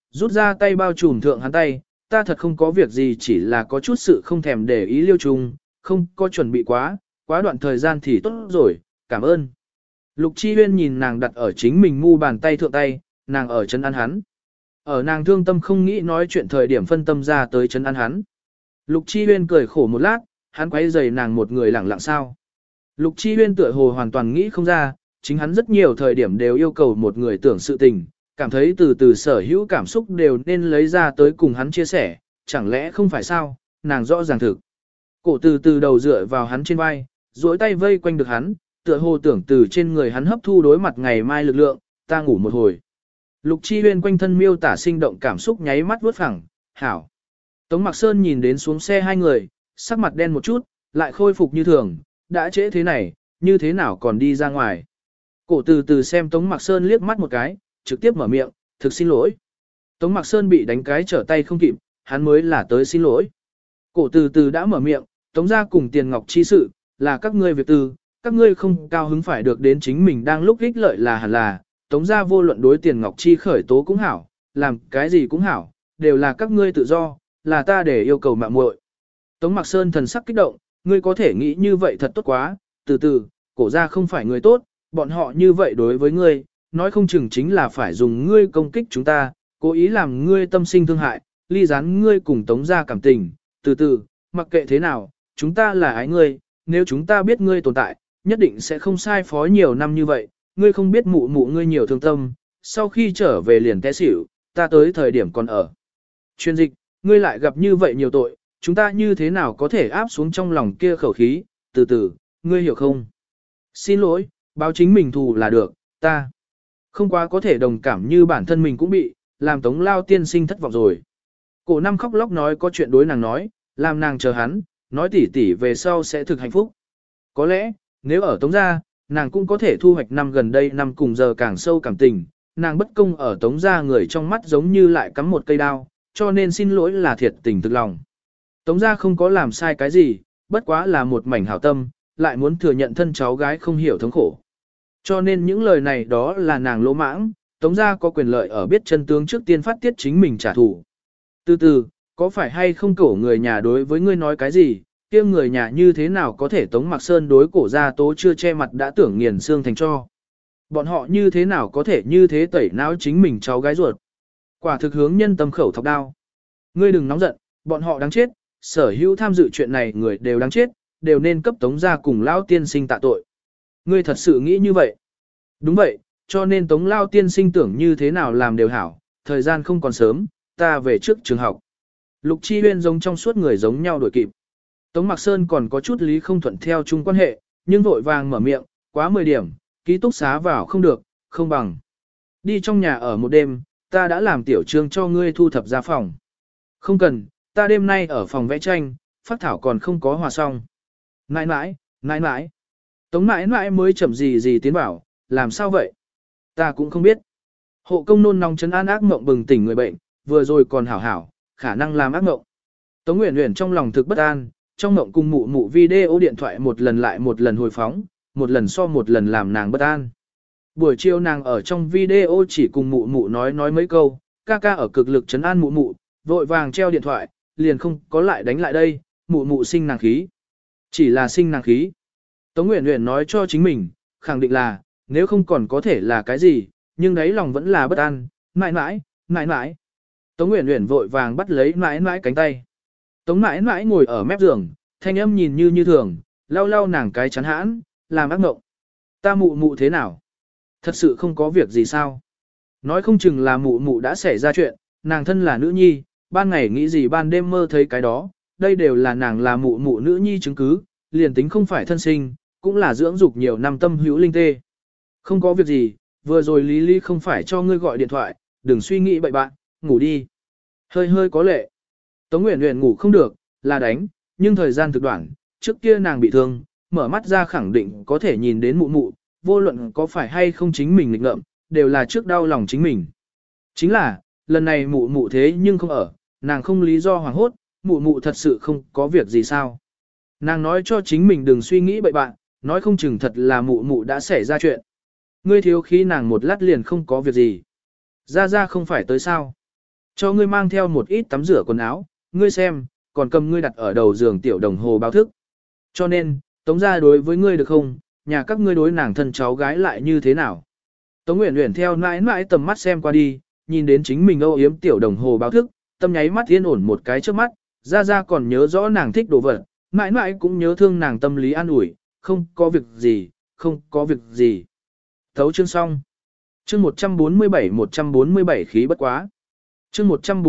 S1: rút ra tay bao trùm thượng hắn tay, ta thật không có việc gì, chỉ là có chút sự không thèm để ý Liêu Trung, không có chuẩn bị quá đoạn thời gian thì tốt rồi, cảm ơn. Lục Chi Huyên nhìn nàng đặt ở chính mình mu bàn tay thượng tay, nàng ở chân ăn hắn. Ở nàng thương tâm không nghĩ nói chuyện thời điểm phân tâm ra tới chân ăn hắn. Lục Chi Huyên cười khổ một lát, hắn quay giày nàng một người lẳng lặng sao. Lục Chi Huyên tựa hồ hoàn toàn nghĩ không ra, chính hắn rất nhiều thời điểm đều yêu cầu một người tưởng sự tình, cảm thấy từ từ sở hữu cảm xúc đều nên lấy ra tới cùng hắn chia sẻ, chẳng lẽ không phải sao, nàng rõ ràng thực. Cổ từ từ đầu dựa vào hắn trên vai, duỗi tay vây quanh được hắn, tựa hồ tưởng từ trên người hắn hấp thu đối mặt ngày mai lực lượng, ta ngủ một hồi. Lục Chi Huyên quanh thân miêu tả sinh động cảm xúc nháy mắt vớt phẳng, hảo. Tống Mạc Sơn nhìn đến xuống xe hai người, sắc mặt đen một chút, lại khôi phục như thường, đã trễ thế này, như thế nào còn đi ra ngoài. Cổ từ từ xem Tống Mạc Sơn liếc mắt một cái, trực tiếp mở miệng, thực xin lỗi. Tống Mạc Sơn bị đánh cái trở tay không kịp, hắn mới là tới xin lỗi. Cổ từ từ đã mở miệng, Tống gia cùng Tiền Ngọc chi sự, là các ngươi việc tư, các ngươi không cao hứng phải được đến chính mình đang lúc ích lợi là hẳn là, Tống gia vô luận đối Tiền Ngọc chi khởi tố cũng hảo, làm cái gì cũng hảo, đều là các ngươi tự do, là ta để yêu cầu mạng muội. Tống Mạc Sơn thần sắc kích động, ngươi có thể nghĩ như vậy thật tốt quá, từ từ, cổ gia không phải người tốt, bọn họ như vậy đối với ngươi, nói không chừng chính là phải dùng ngươi công kích chúng ta, cố ý làm ngươi tâm sinh thương hại, ly gián ngươi cùng Tống gia cảm tình, từ từ, mặc kệ thế nào, chúng ta là ái ngươi, nếu chúng ta biết ngươi tồn tại, nhất định sẽ không sai phó nhiều năm như vậy, ngươi không biết mụ mụ ngươi nhiều thương tâm, sau khi trở về liền té xỉu, ta tới thời điểm còn ở. Chuyên dịch, ngươi lại gặp như vậy nhiều tội, chúng ta như thế nào có thể áp xuống trong lòng kia khẩu khí, từ từ, ngươi hiểu không? Xin lỗi, báo chính mình thù là được, ta không quá có thể đồng cảm như bản thân mình cũng bị, làm Tống Lao tiên sinh thất vọng rồi. Cổ năm khóc lóc nói có chuyện đối nàng nói, làm nàng chờ hắn, nói tỉ tỉ về sau sẽ thực hạnh phúc. Có lẽ, nếu ở Tống gia, nàng cũng có thể thu hoạch năm gần đây năm cùng giờ càng sâu cảm tình, nàng bất công ở Tống gia người trong mắt giống như lại cắm một cây đao, cho nên xin lỗi là thiệt tình thực lòng. Tống gia không có làm sai cái gì, bất quá là một mảnh hảo tâm, lại muốn thừa nhận thân cháu gái không hiểu thống khổ. Cho nên những lời này đó là nàng lỗ mãng, Tống gia có quyền lợi ở biết chân tướng trước tiên phát tiết chính mình trả thù. Từ từ, có phải hay không cổ người nhà đối với ngươi nói cái gì, kia người nhà như thế nào có thể Tống Mạc Sơn đối cổ gia tố chưa che mặt đã tưởng nghiền xương thành cho. Bọn họ như thế nào có thể như thế tẩy não chính mình cháu gái ruột. Quả thực hướng nhân tâm khẩu thọc đao. Ngươi đừng nóng giận, bọn họ đáng chết, sở hữu tham dự chuyện này người đều đáng chết, đều nên cấp Tống gia cùng Lão tiên sinh tạ tội. Ngươi thật sự nghĩ như vậy? Đúng vậy, cho nên Tống Lao tiên sinh tưởng như thế nào làm đều hảo, thời gian không còn sớm, ta về trước trường học. Lục Chi Huyên giống trong suốt người giống nhau đổi kịp. Tống Mạc Sơn còn có chút lý không thuận theo chung quan hệ, nhưng vội vàng mở miệng, quá 10 điểm, ký túc xá vào không được, không bằng. Đi trong nhà ở một đêm, ta đã làm tiểu trương cho ngươi thu thập ra phòng. Không cần, ta đêm nay ở phòng vẽ tranh, phác thảo còn không có hòa xong. Nãi nãi, nãi nãi. Tống nãi nãi mới chậm gì tiến bảo, làm sao vậy? Ta cũng không biết. Hộ công nôn nóng chấn an ác mộng bừng tỉnh người bệnh, vừa rồi còn hảo hảo, khả năng làm ác mộng. Tống Uyển Uyển trong lòng thực bất an, trong mộng cùng mụ mụ video điện thoại một lần lại một lần hồi phóng, một lần so một lần làm nàng bất an. Buổi chiều nàng ở trong video chỉ cùng mụ mụ nói mấy câu, ca ca ở cực lực chấn an mụ mụ, vội vàng treo điện thoại, liền không có lại đánh lại đây, mụ mụ sinh nàng khí. Chỉ là sinh nàng khí. Tống Uyển Uyển nói cho chính mình, khẳng định là, nếu không còn có thể là cái gì, nhưng đấy lòng vẫn là bất an, mãi mãi, mãi mãi. Tống Uyển Uyển vội vàng bắt lấy mãi mãi cánh tay. Tống mãi mãi ngồi ở mép giường, thanh âm nhìn như thường, lau lau nàng cái chắn hãn, làm ác mộng. Ta mụ mụ thế nào? Thật sự không có việc gì sao? Nói không chừng là mụ mụ đã xảy ra chuyện, nàng thân là nữ nhi, ban ngày nghĩ gì ban đêm mơ thấy cái đó, đây đều là nàng là mụ mụ nữ nhi chứng cứ, liền tính không phải thân sinh, cũng là dưỡng dục nhiều năm tâm hữu linh tê. Không có việc gì, vừa rồi Lý Lý không phải cho ngươi gọi điện thoại, đừng suy nghĩ bậy bạn, ngủ đi. Hơi có lệ. Tống Uyển Uyển ngủ không được, là đánh, nhưng thời gian thực đoạn, trước kia nàng bị thương, mở mắt ra khẳng định có thể nhìn đến mụ mụ, vô luận có phải hay không chính mình nghịch ngợm, đều là trước đau lòng chính mình. Chính là, lần này mụ mụ thế nhưng không ở, nàng không lý do hoảng hốt, mụ mụ thật sự không có việc gì sao. Nàng nói cho chính mình đừng suy nghĩ bậy bạn, nói không chừng thật là mụ mụ đã xảy ra chuyện. Ngươi thiếu khí nàng một lát liền không có việc gì. Ra không phải tới sao. Cho ngươi mang theo một ít tắm rửa quần áo, ngươi xem, còn cầm ngươi đặt ở đầu giường tiểu đồng hồ báo thức. Cho nên, Tống gia đối với ngươi được không, nhà các ngươi đối nàng thân cháu gái lại như thế nào? Tống Uyển Uyển theo nãi nãi tầm mắt xem qua đi, nhìn đến chính mình âu yếm tiểu đồng hồ báo thức, tâm nháy mắt yên ổn một cái trước mắt, ra còn nhớ rõ nàng thích đồ vật, nãi nãi cũng nhớ thương nàng tâm lý an ủi, không có việc gì, không có việc gì. Thấu chương xong. Chương 147 khí bất quá. Chương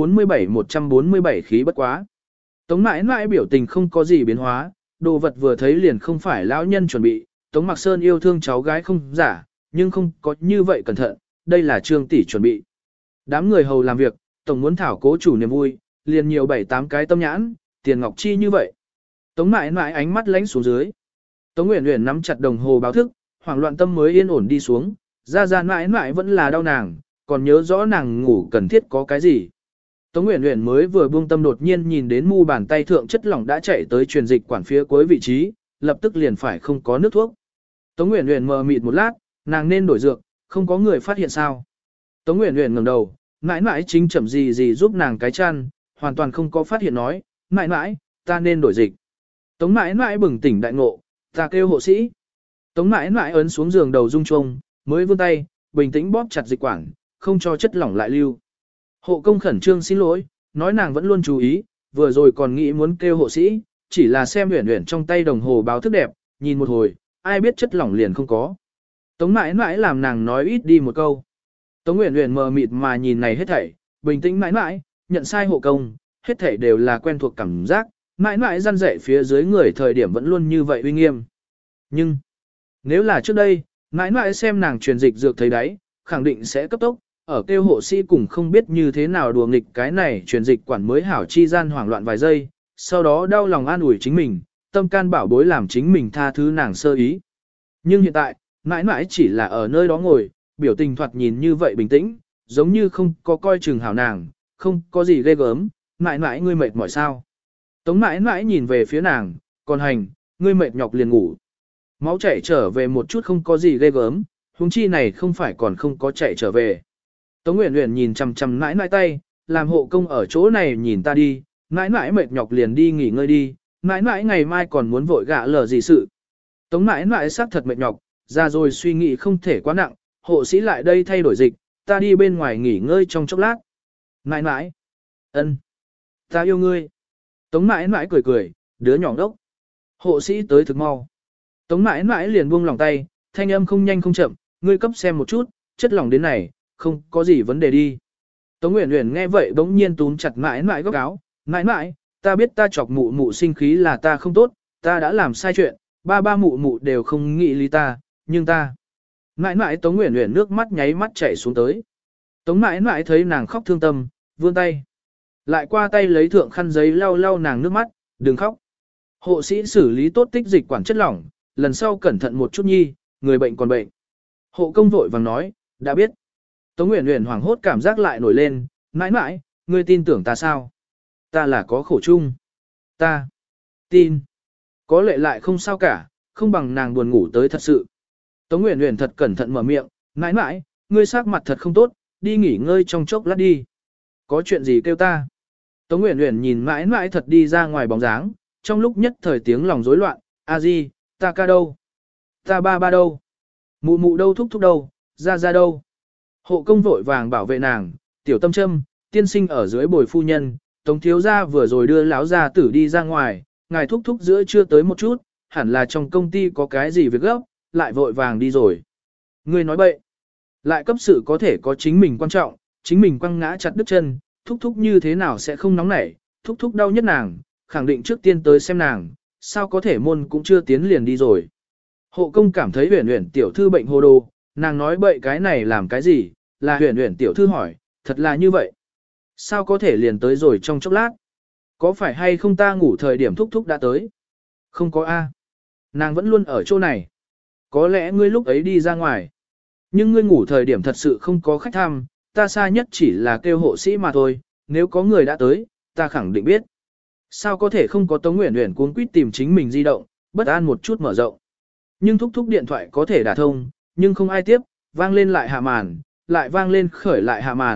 S1: 147 khí bất quá. Tống nãi nãi biểu tình không có gì biến hóa, đồ vật vừa thấy liền không phải lão nhân chuẩn bị, Tống Mạc Sơn yêu thương cháu gái không giả, nhưng không có như vậy cẩn thận, đây là Trương tỷ chuẩn bị. Đám người hầu làm việc, tổng muốn thảo cố chủ niềm vui, liền nhiều 7-8 cái tâm nhãn, tiền ngọc chi như vậy. Tống nãi nãi ánh mắt lánh xuống dưới. Tống Uyển Uyển nắm chặt đồng hồ báo thức, hoảng loạn tâm mới yên ổn đi xuống, ra nãi nãi vẫn là đau nàng, còn nhớ rõ nàng ngủ cần thiết có cái gì. Tống Uyển Uyển mới vừa buông tâm đột nhiên nhìn đến mu bàn tay thượng chất lỏng đã chạy tới truyền dịch quản phía cuối vị trí, lập tức liền phải không có nước thuốc. Tống Uyển Uyển mờ mịt một lát, nàng nên đổi dược, không có người phát hiện sao. Tống Uyển Uyển ngẩng đầu, nãi nãi chính chậm gì giúp nàng cái chăn, hoàn toàn không có phát hiện nói, nãi nãi, ta nên đổi dịch. Tống nãi nãi bừng tỉnh đại ngộ, ta kêu hộ sĩ. Tống nãi nãi ấn xuống giường đầu rung chuông, mới vươn tay, bình tĩnh bóp chặt dịch quản, không cho chất lỏng lại lưu. Hộ công khẩn trương xin lỗi, nói nàng vẫn luôn chú ý, vừa rồi còn nghĩ muốn kêu hộ sĩ, chỉ là xem Uyển Uyển trong tay đồng hồ báo thức đẹp, nhìn một hồi, ai biết chất lỏng liền không có. Tống nãi nãi làm nàng nói ít đi một câu. Tống Uyển Uyển mờ mịt mà nhìn này hết thảy, bình tĩnh nãi nãi, nhận sai hộ công, hết thảy đều là quen thuộc cảm giác, nãi nãi răn dạy phía dưới người thời điểm vẫn luôn như vậy uy nghiêm. Nhưng, nếu là trước đây, nãi nãi xem nàng truyền dịch dược thấy đấy, khẳng định sẽ cấp tốc, ở kêu hộ sĩ cùng không biết như thế nào đùa nghịch cái này truyền dịch quản mới hảo chi gian hoảng loạn vài giây, sau đó đau lòng an ủi chính mình, tâm can bảo bối làm chính mình tha thứ nàng sơ ý. Nhưng hiện tại, nãi nãi chỉ là ở nơi đó ngồi, biểu tình thoạt nhìn như vậy bình tĩnh, giống như không có coi chừng hảo nàng, không có gì ghê gớm, nãi nãi ngươi mệt mỏi sao. Tống nãi nãi nhìn về phía nàng, còn hành, ngươi mệt nhọc liền ngủ. Máu chảy trở về một chút không có gì ghê gớm, huống chi này không phải còn không có chạy trở về. Tống Uyển Uyển nhìn chằm chằm nãi nãi tay, làm hộ công ở chỗ này nhìn ta đi, nãi nãi mệt nhọc liền đi nghỉ ngơi đi, nãi nãi ngày mai còn muốn vội gạ lờ gì sự. Tống nãi nãi xác thật mệt nhọc, ra rồi suy nghĩ không thể quá nặng, hộ sĩ lại đây thay đổi dịch, ta đi bên ngoài nghỉ ngơi trong chốc lát. Nãi nãi, ân, ta yêu ngươi. Tống nãi nãi cười cười, đứa nhỏ đốc. Hộ sĩ tới thực mau. Tống nãi nãi liền buông lòng tay, thanh âm không nhanh không chậm, ngươi cấp xem một chút, chất lỏng đến này, không có gì vấn đề đi. Tống Uyển Uyển nghe vậy bỗng nhiên túm chặt nãi nãi góc áo, nãi nãi, ta biết ta chọc mụ mụ sinh khí là ta không tốt, ta đã làm sai chuyện, ba mụ mụ đều không nghĩ lý ta, nhưng ta. Nãi nãi Tống Uyển Uyển nước mắt nháy mắt chảy xuống tới. Tống nãi nãi thấy nàng khóc thương tâm, vươn tay. Lại qua tay lấy thượng khăn giấy lau lau nàng nước mắt, đừng khóc. Hộ sĩ xử lý tốt tích dịch quản chất lỏng, lần sau cẩn thận một chút nhi, người bệnh còn bệnh. Hộ công vội vàng nói, đã biết. Tống Uyển Uyển hoảng hốt cảm giác lại nổi lên, nãi nãi, ngươi tin tưởng ta sao? Ta là có khổ chung. Ta tin. Có lệ lại không sao cả, không bằng nàng buồn ngủ tới thật sự. Tống Uyển Uyển thật cẩn thận mở miệng, nãi nãi, ngươi sắc mặt thật không tốt, đi nghỉ ngơi trong chốc lát đi. Có chuyện gì kêu ta? Tống Uyển Uyển nhìn mãi mãi thật đi ra ngoài bóng dáng, trong lúc nhất thời tiếng lòng rối loạn, a di, ta ca đâu? Ta ba đâu? Mụ mụ đâu thúc thúc đâu? Ra đâu? Hộ công vội vàng bảo vệ nàng, tiểu tâm châm, tiên sinh ở dưới bồi phu nhân, Tống thiếu gia vừa rồi đưa láo gia tử đi ra ngoài, ngài thúc thúc giữa chưa tới một chút, hẳn là trong công ty có cái gì việc gấp, lại vội vàng đi rồi. Ngươi nói bậy, lại cấp sự có thể có chính mình quan trọng, chính mình quăng ngã chặt đứt chân, thúc thúc như thế nào sẽ không nóng nảy, thúc thúc đau nhất nàng, khẳng định trước tiên tới xem nàng, sao có thể môn cũng chưa tiến liền đi rồi. Hộ công cảm thấy Uyển Uyển tiểu thư bệnh hồ đồ, nàng nói bậy cái này làm cái gì, là Uyển Uyển tiểu thư hỏi, thật là như vậy. Sao có thể liền tới rồi trong chốc lát? Có phải hay không ta ngủ thời điểm thúc thúc đã tới? Không có a. Nàng vẫn luôn ở chỗ này. Có lẽ ngươi lúc ấy đi ra ngoài. Nhưng ngươi ngủ thời điểm thật sự không có khách thăm, ta xa nhất chỉ là kêu hộ sĩ mà thôi, nếu có người đã tới, ta khẳng định biết. Sao có thể không có Tống Uyển Uyển cuống quýt tìm chính mình di động, bất an một chút mở rộng. Nhưng thúc thúc điện thoại có thể đả thông, nhưng không ai tiếp, vang lên lại hạ màn, lại vang lên khởi lại hạ màn,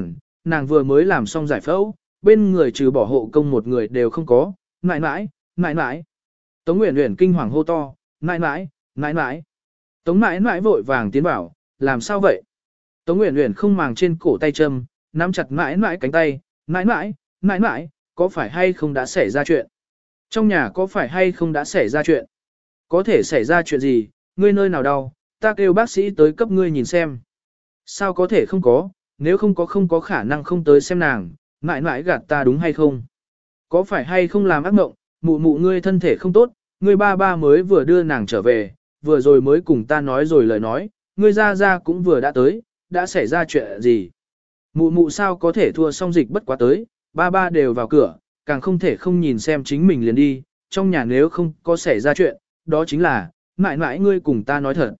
S1: nàng vừa mới làm xong giải phẫu, bên người trừ bỏ hộ công một người đều không có, mãi mãi, mãi mãi. Tống Uyển Uyển kinh hoàng hô to, mãi mãi, mãi mãi. Tống mãi mãi vội vàng tiến bảo, làm sao vậy? Tống Uyển Uyển không màng trên cổ tay châm, nắm chặt mãi mãi cánh tay, mãi mãi, mãi mãi, có phải hay không đã xảy ra chuyện? Trong nhà có phải hay không đã xảy ra chuyện? Có thể xảy ra chuyện gì, ngươi nơi nào đau, ta kêu bác sĩ tới cấp ngươi nhìn xem. Sao có thể không có, nếu không có khả năng không tới xem nàng, mãi mãi gạt ta đúng hay không? Có phải hay không làm ác mộng, mụ mụ ngươi thân thể không tốt, ngươi ba ba mới vừa đưa nàng trở về, vừa rồi mới cùng ta nói rồi lời nói, ngươi ra ra cũng vừa đã tới, đã xảy ra chuyện gì? Mụ mụ sao có thể thua xong dịch bất quá tới, ba ba đều vào cửa, càng không thể không nhìn xem chính mình liền đi, trong nhà nếu không có xảy ra chuyện, đó chính là, mãi mãi ngươi cùng ta nói thật.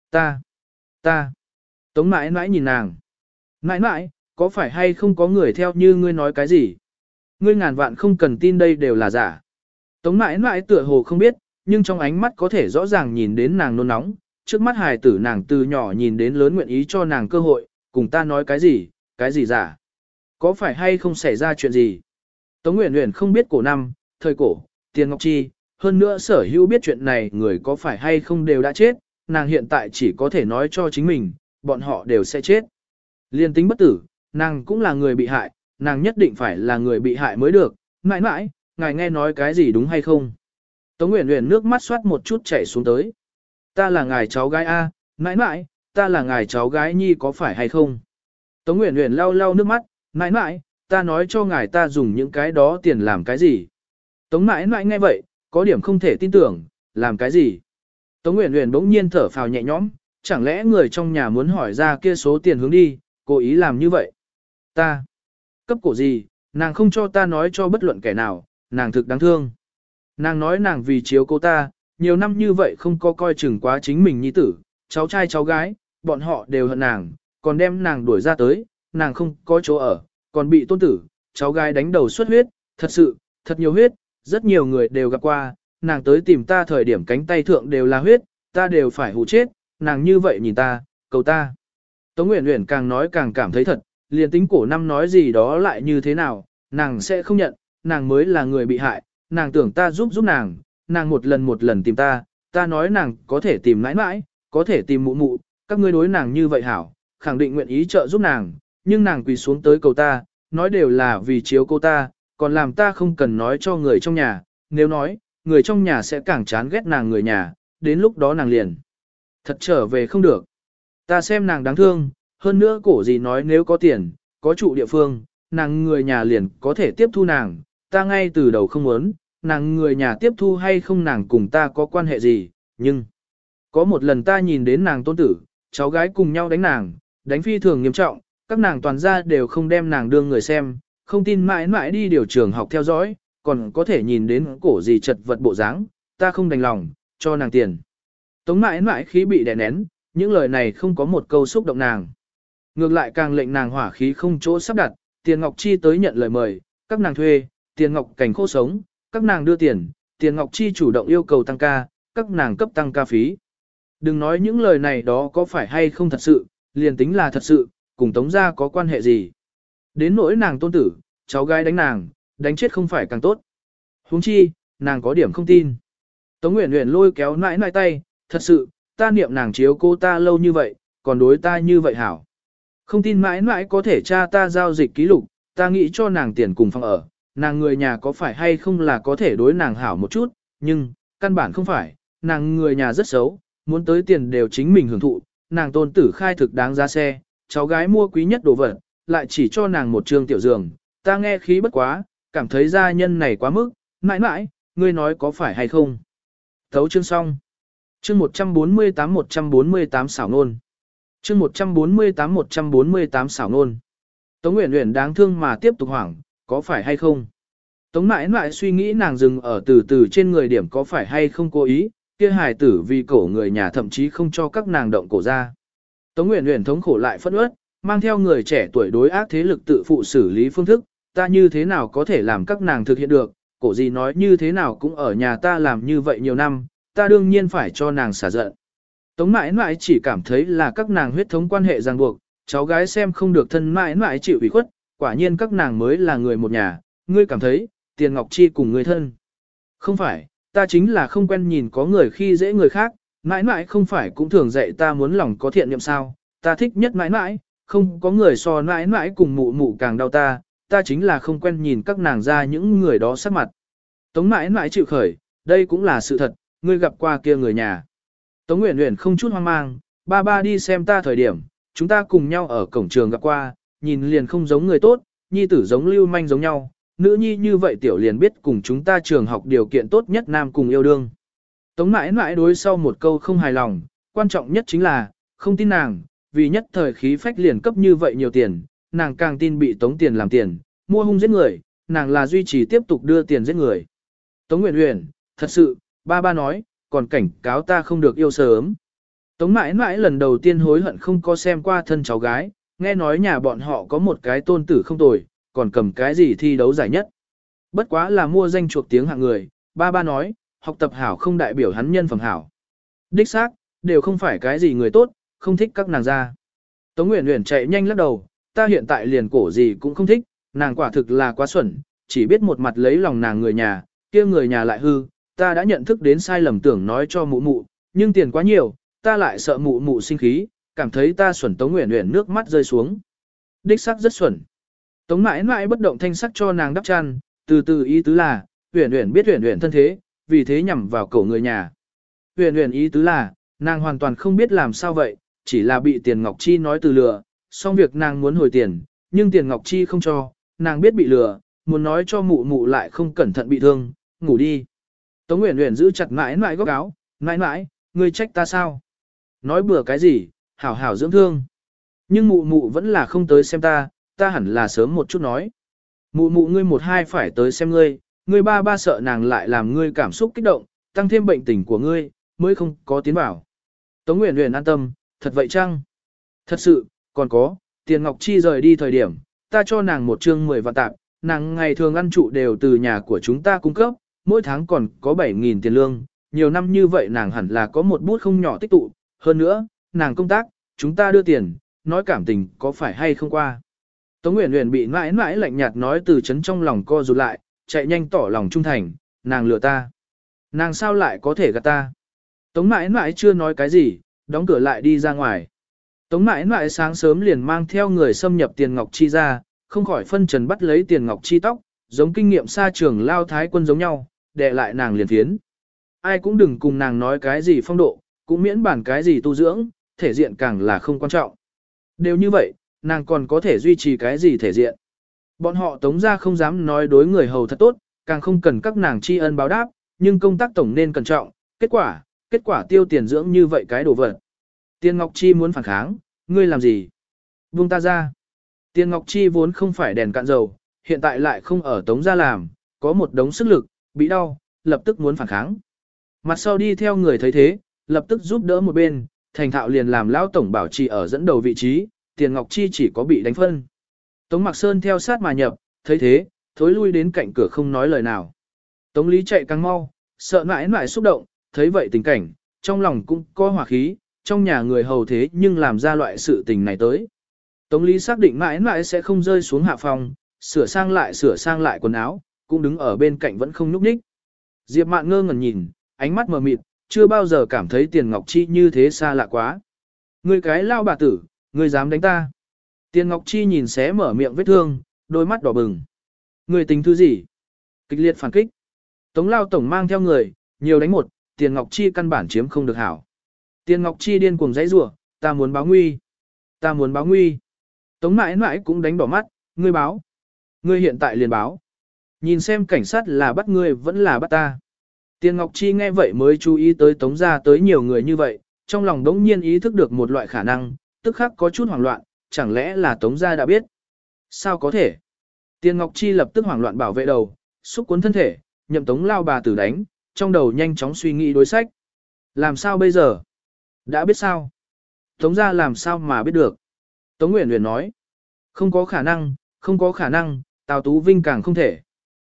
S1: Ta. Tống mãi mãi nhìn nàng. Mãi mãi, có phải hay không có người theo như ngươi nói cái gì? Ngươi ngàn vạn không cần tin đây đều là giả. Tống mãi mãi tựa hồ không biết, nhưng trong ánh mắt có thể rõ ràng nhìn đến nàng nôn nóng, trước mắt hài tử nàng từ nhỏ nhìn đến lớn nguyện ý cho nàng cơ hội, cùng ta nói cái gì giả? Có phải hay không xảy ra chuyện gì? Tống Uyển Uyển không biết cổ năm, thời cổ, Tiền Ngọc Chi, hơn nữa sở hữu biết chuyện này người có phải hay không đều đã chết, nàng hiện tại chỉ có thể nói cho chính mình, bọn họ đều sẽ chết. Liên tính bất tử, nàng cũng là người bị hại, nàng nhất định phải là người bị hại mới được, mãi mãi, ngài nghe nói cái gì đúng hay không? Tống Uyển Uyển nước mắt xoát một chút chảy xuống tới. Ta là ngài cháu gái A, mãi mãi, ta là ngài cháu gái nhi có phải hay không? Tống Uyển Uyển lau lau nước mắt, mãi mãi, ta nói cho ngài ta dùng những cái đó tiền làm cái gì? Tống mãi mãi nghe vậy, có điểm không thể tin tưởng, làm cái gì? Tống Uyển Uyển bỗng nhiên thở phào nhẹ nhõm, chẳng lẽ người trong nhà muốn hỏi ra kia số tiền hướng đi, cố ý làm như vậy? Ta, cấp cổ gì, nàng không cho ta nói cho bất luận kẻ nào, nàng thực đáng thương. Nàng nói nàng vì chiếu cô ta, nhiều năm như vậy không có coi chừng quá chính mình nhi tử, cháu trai cháu gái, bọn họ đều hận nàng, còn đem nàng đuổi ra tới, nàng không có chỗ ở, còn bị tôn tử, cháu gái đánh đầu xuất huyết, thật sự, thật nhiều huyết, rất nhiều người đều gặp qua, nàng tới tìm ta thời điểm cánh tay thượng đều là huyết, ta đều phải hù chết, nàng như vậy nhìn ta, cầu ta. Tống Uyển Uyển càng nói càng cảm thấy thật, liền tính cổ năm nói gì đó lại như thế nào, nàng sẽ không nhận, nàng mới là người bị hại, nàng tưởng ta giúp nàng một lần tìm ta nói nàng có thể tìm mãi mãi, có thể tìm mụ mụ, các ngươi đối nàng như vậy hảo, khẳng định nguyện ý trợ giúp nàng, nhưng nàng quỳ xuống tới cầu ta, nói đều là vì chiếu cô ta, còn làm ta không cần nói cho người trong nhà, nếu nói, người trong nhà sẽ càng chán ghét nàng người nhà, đến lúc đó nàng liền. Thật trở về không được. Ta xem nàng đáng thương, hơn nữa cổ gì nói nếu có tiền, có trụ địa phương, nàng người nhà liền có thể tiếp thu nàng, ta ngay từ đầu không muốn, nàng người nhà tiếp thu hay không nàng cùng ta có quan hệ gì, nhưng có một lần ta nhìn đến nàng tôn tử, cháu gái cùng nhau đánh nàng, đánh phi thường nghiêm trọng, các nàng toàn gia đều không đem nàng đương người xem, không tin mãi mãi đi điều trường học theo dõi, còn có thể nhìn đến cổ gì chật vật bộ dáng, ta không đành lòng, cho nàng tiền. Tống mãi mãi khí bị đè nén, những lời này không có một câu xúc động nàng. Ngược lại càng lệnh nàng hỏa khí không chỗ sắp đặt, Tiền Ngọc Chi tới nhận lời mời, các nàng thuê, Tiền Ngọc Cảnh khô sống, các nàng đưa tiền, Tiền Ngọc Chi chủ động yêu cầu tăng ca, các nàng cấp tăng ca phí. Đừng nói những lời này đó có phải hay không thật sự, liền tính là thật sự, cùng Tống gia có quan hệ gì. Đến nỗi nàng tôn tử, cháu gái đánh nàng, đánh chết không phải càng tốt. Huống chi, nàng có điểm không tin. Tống Uyển Uyển lôi kéo nãi nãi tay, thật sự, ta niệm nàng chiếu cô ta lâu như vậy, còn đối ta như vậy hảo. Không tin mãi mãi có thể tra ta giao dịch ký lục, ta nghĩ cho nàng tiền cùng phòng ở, nàng người nhà có phải hay không là có thể đối nàng hảo một chút, nhưng, căn bản không phải, nàng người nhà rất xấu, muốn tới tiền đều chính mình hưởng thụ, nàng tôn tử khai thực đáng giá xe, cháu gái mua quý nhất đồ vật, lại chỉ cho nàng một trường tiểu giường, ta nghe khí bất quá, cảm thấy gia nhân này quá mức, mãi mãi, ngươi nói có phải hay không. Thấu chương xong. Chương 148 xảo ngôn. Chương 148 xảo ngôn. Tống Uyển Uyển đáng thương mà tiếp tục hoảng, có phải hay không? Tống mãi mãi suy nghĩ nàng dừng ở từ từ trên người điểm có phải hay không cố ý, kia hài tử vì cổ người nhà thậm chí không cho các nàng động cổ ra. Tống Uyển Uyển thống khổ lại phẫn uất, mang theo người trẻ tuổi đối ác thế lực tự phụ xử lý phương thức, ta như thế nào có thể làm các nàng thực hiện được, cổ gì nói như thế nào cũng ở nhà ta làm như vậy nhiều năm, ta đương nhiên phải cho nàng xả giận. Tống mãi mãi chỉ cảm thấy là các nàng huyết thống quan hệ ràng buộc, cháu gái xem không được thân mãi mãi chịu ủy khuất, quả nhiên các nàng mới là người một nhà, ngươi cảm thấy, Tiền Ngọc Chi cùng người thân. Không phải, ta chính là không quen nhìn có người khi dễ người khác, mãi mãi không phải cũng thường dạy ta muốn lòng có thiện niệm sao, ta thích nhất mãi mãi, không có người so mãi mãi cùng mụ mụ càng đau ta chính là không quen nhìn các nàng ra những người đó sắc mặt. Tống mãi mãi chịu khởi, đây cũng là sự thật, ngươi gặp qua kia người nhà. Tống Uyển Uyển không chút hoang mang, ba ba đi xem ta thời điểm, chúng ta cùng nhau ở cổng trường gặp qua, nhìn liền không giống người tốt, nhi tử giống lưu manh giống nhau, nữ nhi như vậy tiểu liền biết cùng chúng ta trường học điều kiện tốt nhất nam cùng yêu đương. Tống mãi mãi đối sau một câu không hài lòng, quan trọng nhất chính là, không tin nàng, vì nhất thời khí phách liền cấp như vậy nhiều tiền, nàng càng tin bị tống tiền làm tiền, mua hung giết người, nàng là duy trì tiếp tục đưa tiền giết người. Tống Uyển Uyển, thật sự, ba ba nói, còn cảnh cáo ta không được yêu sớm. Tống mãi mãi lần đầu tiên hối hận không có xem qua thân cháu gái, nghe nói nhà bọn họ có một cái tôn tử không tồi, còn cầm cái gì thi đấu giải nhất. Bất quá là mua danh chuộc tiếng hạng người, ba ba nói, học tập hảo không đại biểu hắn nhân phẩm hảo. Đích xác, đều không phải cái gì người tốt, không thích các nàng ra. Tống Uyển Uyển chạy nhanh lắc đầu, ta hiện tại liền cổ gì cũng không thích, nàng quả thực là quá xuẩn, chỉ biết một mặt lấy lòng nàng người nhà, kia người nhà lại hư, ta đã nhận thức đến sai lầm tưởng nói cho mụ mụ, nhưng tiền quá nhiều, ta lại sợ mụ mụ sinh khí, cảm thấy ta xuẩn. Tống Uyển Uyển nước mắt rơi xuống. Đích xác rất xuẩn. Tống mãi mãi bất động thanh sắc cho nàng đắp chăn, từ từ ý tứ là, Uyển Uyển biết Uyển Uyển thân thế, vì thế nhằm vào cổ người nhà. Uyển Uyển ý tứ là, nàng hoàn toàn không biết làm sao vậy, chỉ là bị Tiền Ngọc Chi nói từ lừa, xong việc nàng muốn hồi tiền, nhưng Tiền Ngọc Chi không cho, nàng biết bị lừa, muốn nói cho mụ mụ lại không cẩn thận bị thương, ngủ đi. Tống Uyển Uyển giữ chặt mãi mãi góc áo, mãi mãi, ngươi trách ta sao? Nói bừa cái gì, hảo hảo dưỡng thương. Nhưng mụ mụ vẫn là không tới xem ta hẳn là sớm một chút nói. Mụ mụ ngươi một hai phải tới xem ngươi ba ba sợ nàng lại làm ngươi cảm xúc kích động, tăng thêm bệnh tình của ngươi, mới không có tiến bảo. Tống Uyển Uyển an tâm, thật vậy chăng? Thật sự, còn có, Tiền Ngọc Chi rời đi thời điểm, ta cho nàng một chương 10 vạn tạp, nàng ngày thường ăn trụ đều từ nhà của chúng ta cung cấp, mỗi tháng còn có 7.000 tiền lương, nhiều năm như vậy nàng hẳn là có một bút không nhỏ tích tụ, hơn nữa, nàng công tác, chúng ta đưa tiền, nói cảm tình có phải hay không qua. Tống Uyển Uyển bị mãi mãi lạnh nhạt nói từ chấn trong lòng co rụt lại, chạy nhanh tỏ lòng trung thành, nàng lừa ta. Nàng sao lại có thể gạt ta? Tống mãi mãi chưa nói cái gì, đóng cửa lại đi ra ngoài. Tống mãi mãi sáng sớm liền mang theo người xâm nhập Tiền Ngọc Chi ra, không khỏi phân trần bắt lấy Tiền Ngọc Chi tóc, giống kinh nghiệm xa trường lao thái quân giống nhau, đè lại nàng liền thiến. Ai cũng đừng cùng nàng nói cái gì phong độ, cũng miễn bản cái gì tu dưỡng, thể diện càng là không quan trọng. Đều như vậy, nàng còn có thể duy trì cái gì thể diện. Bọn họ Tống ra không dám nói đối người hầu thật tốt, càng không cần các nàng tri ân báo đáp, nhưng công tác tổng nên cẩn trọng, kết quả tiêu tiền dưỡng như vậy cái đồ vật. Tiền Ngọc Chi muốn phản kháng, ngươi làm gì? Buông ta ra. Tiền Ngọc Chi vốn không phải đèn cạn dầu, hiện tại lại không ở Tống ra làm, có một đống sức lực, bị đau, lập tức muốn phản kháng. Mặt sau đi theo người thấy thế, lập tức giúp đỡ một bên, thành thạo liền làm lão tổng bảo trì ở dẫn đầu vị trí, Tiền Ngọc Chi chỉ có bị đánh phân. Tống Mạc Sơn theo sát mà nhập, thấy thế, thối lui đến cạnh cửa không nói lời nào. Tống Lý chạy càng mau, sợ mãi mãi xúc động, thấy vậy tình cảnh, trong lòng cũng có hỏa khí, trong nhà người hầu thế nhưng làm ra loại sự tình này tới. Tống Lý xác định mãi mãi sẽ không rơi xuống hạ phòng, sửa sang lại quần áo, cũng đứng ở bên cạnh vẫn không nhúc nhích. Diệp Mạn ngơ ngẩn nhìn, ánh mắt mờ mịt, chưa bao giờ cảm thấy Tiền Ngọc Chi như thế xa lạ quá. Ngươi cái lao bà tử, ngươi dám đánh ta. Tiền Ngọc Chi nhìn xé mở miệng vết thương, đôi mắt đỏ bừng. Ngươi tính thứ gì? Kịch liệt phản kích. Tống lao tổng mang theo người, nhiều đánh một, Tiền Ngọc Chi căn bản chiếm không được hảo. Tiền Ngọc Chi điên cuồng giãy giụa, ta muốn báo nguy. Ta muốn báo nguy. Tống mãi mãi cũng đánh đỏ mắt, ngươi báo. Ngươi hiện tại liền báo. Nhìn xem cảnh sát là bắt ngươi vẫn là bắt ta. Tiền Ngọc Chi nghe vậy mới chú ý tới Tống ra tới nhiều người như vậy, trong lòng đống nhiên ý thức được một loại khả năng, tức khắc có chút hoảng loạn, chẳng lẽ là Tống gia đã biết. Sao có thể? Tiền Ngọc Chi lập tức hoảng loạn bảo vệ đầu, xúc cuốn thân thể, nhậm Tống lao bà tử đánh, trong đầu nhanh chóng suy nghĩ đối sách. Làm sao bây giờ? Đã biết sao? Tống gia làm sao mà biết được? Tống Uyển Uyển nói. Không có khả năng, Tào Tú Vinh càng không thể.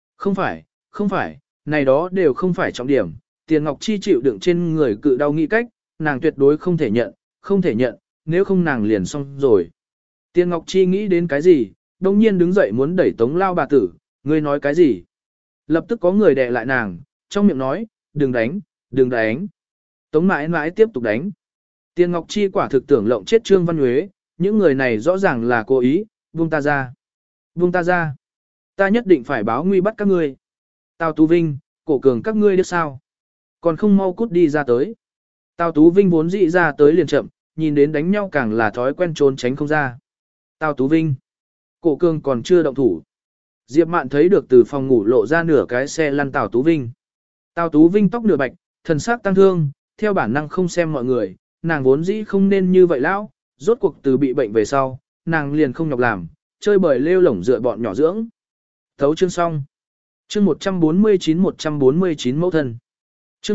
S1: Không phải, này đó đều không phải trọng điểm. Tiền Ngọc Chi chịu đựng trên người cự đau nghĩ cách, nàng tuyệt đối không thể nhận, nếu không nàng liền xong rồi. Tiền Ngọc Chi nghĩ đến cái gì, đông nhiên đứng dậy muốn đẩy Tống lao bà tử, ngươi nói cái gì? Lập tức có người đè lại nàng, trong miệng nói, đừng đánh, đừng đánh. Tống mãi mãi tiếp tục đánh. Tiền Ngọc Chi quả thực tưởng lộng chết Trương Văn Huế, những người này rõ ràng là cố ý, buông ta ra. Buông ta ra. Ta nhất định phải báo nguy bắt các ngươi. Tào Tú Vinh, Cổ Cường các ngươi được sao? Còn không mau cút đi ra tới. Tào Tú Vinh vốn dị ra tới liền chậm, nhìn đến đánh nhau càng là thói quen trốn tránh không ra. Tào Tú Vinh. Cổ Cường còn chưa động thủ. Diệp Mạn thấy được từ phòng ngủ lộ ra nửa cái xe lăn Tào Tú Vinh. Tào Tú Vinh tóc nửa bạch, thần sắc tăng thương, theo bản năng không xem mọi người, nàng vốn dĩ không nên như vậy lão, rốt cuộc từ bị bệnh về sau, nàng liền không nhọc làm, chơi bời lêu lổng dựa bọn nhỏ dưỡng. Thấu chương xong. Chương 149 mẫu thân. Chương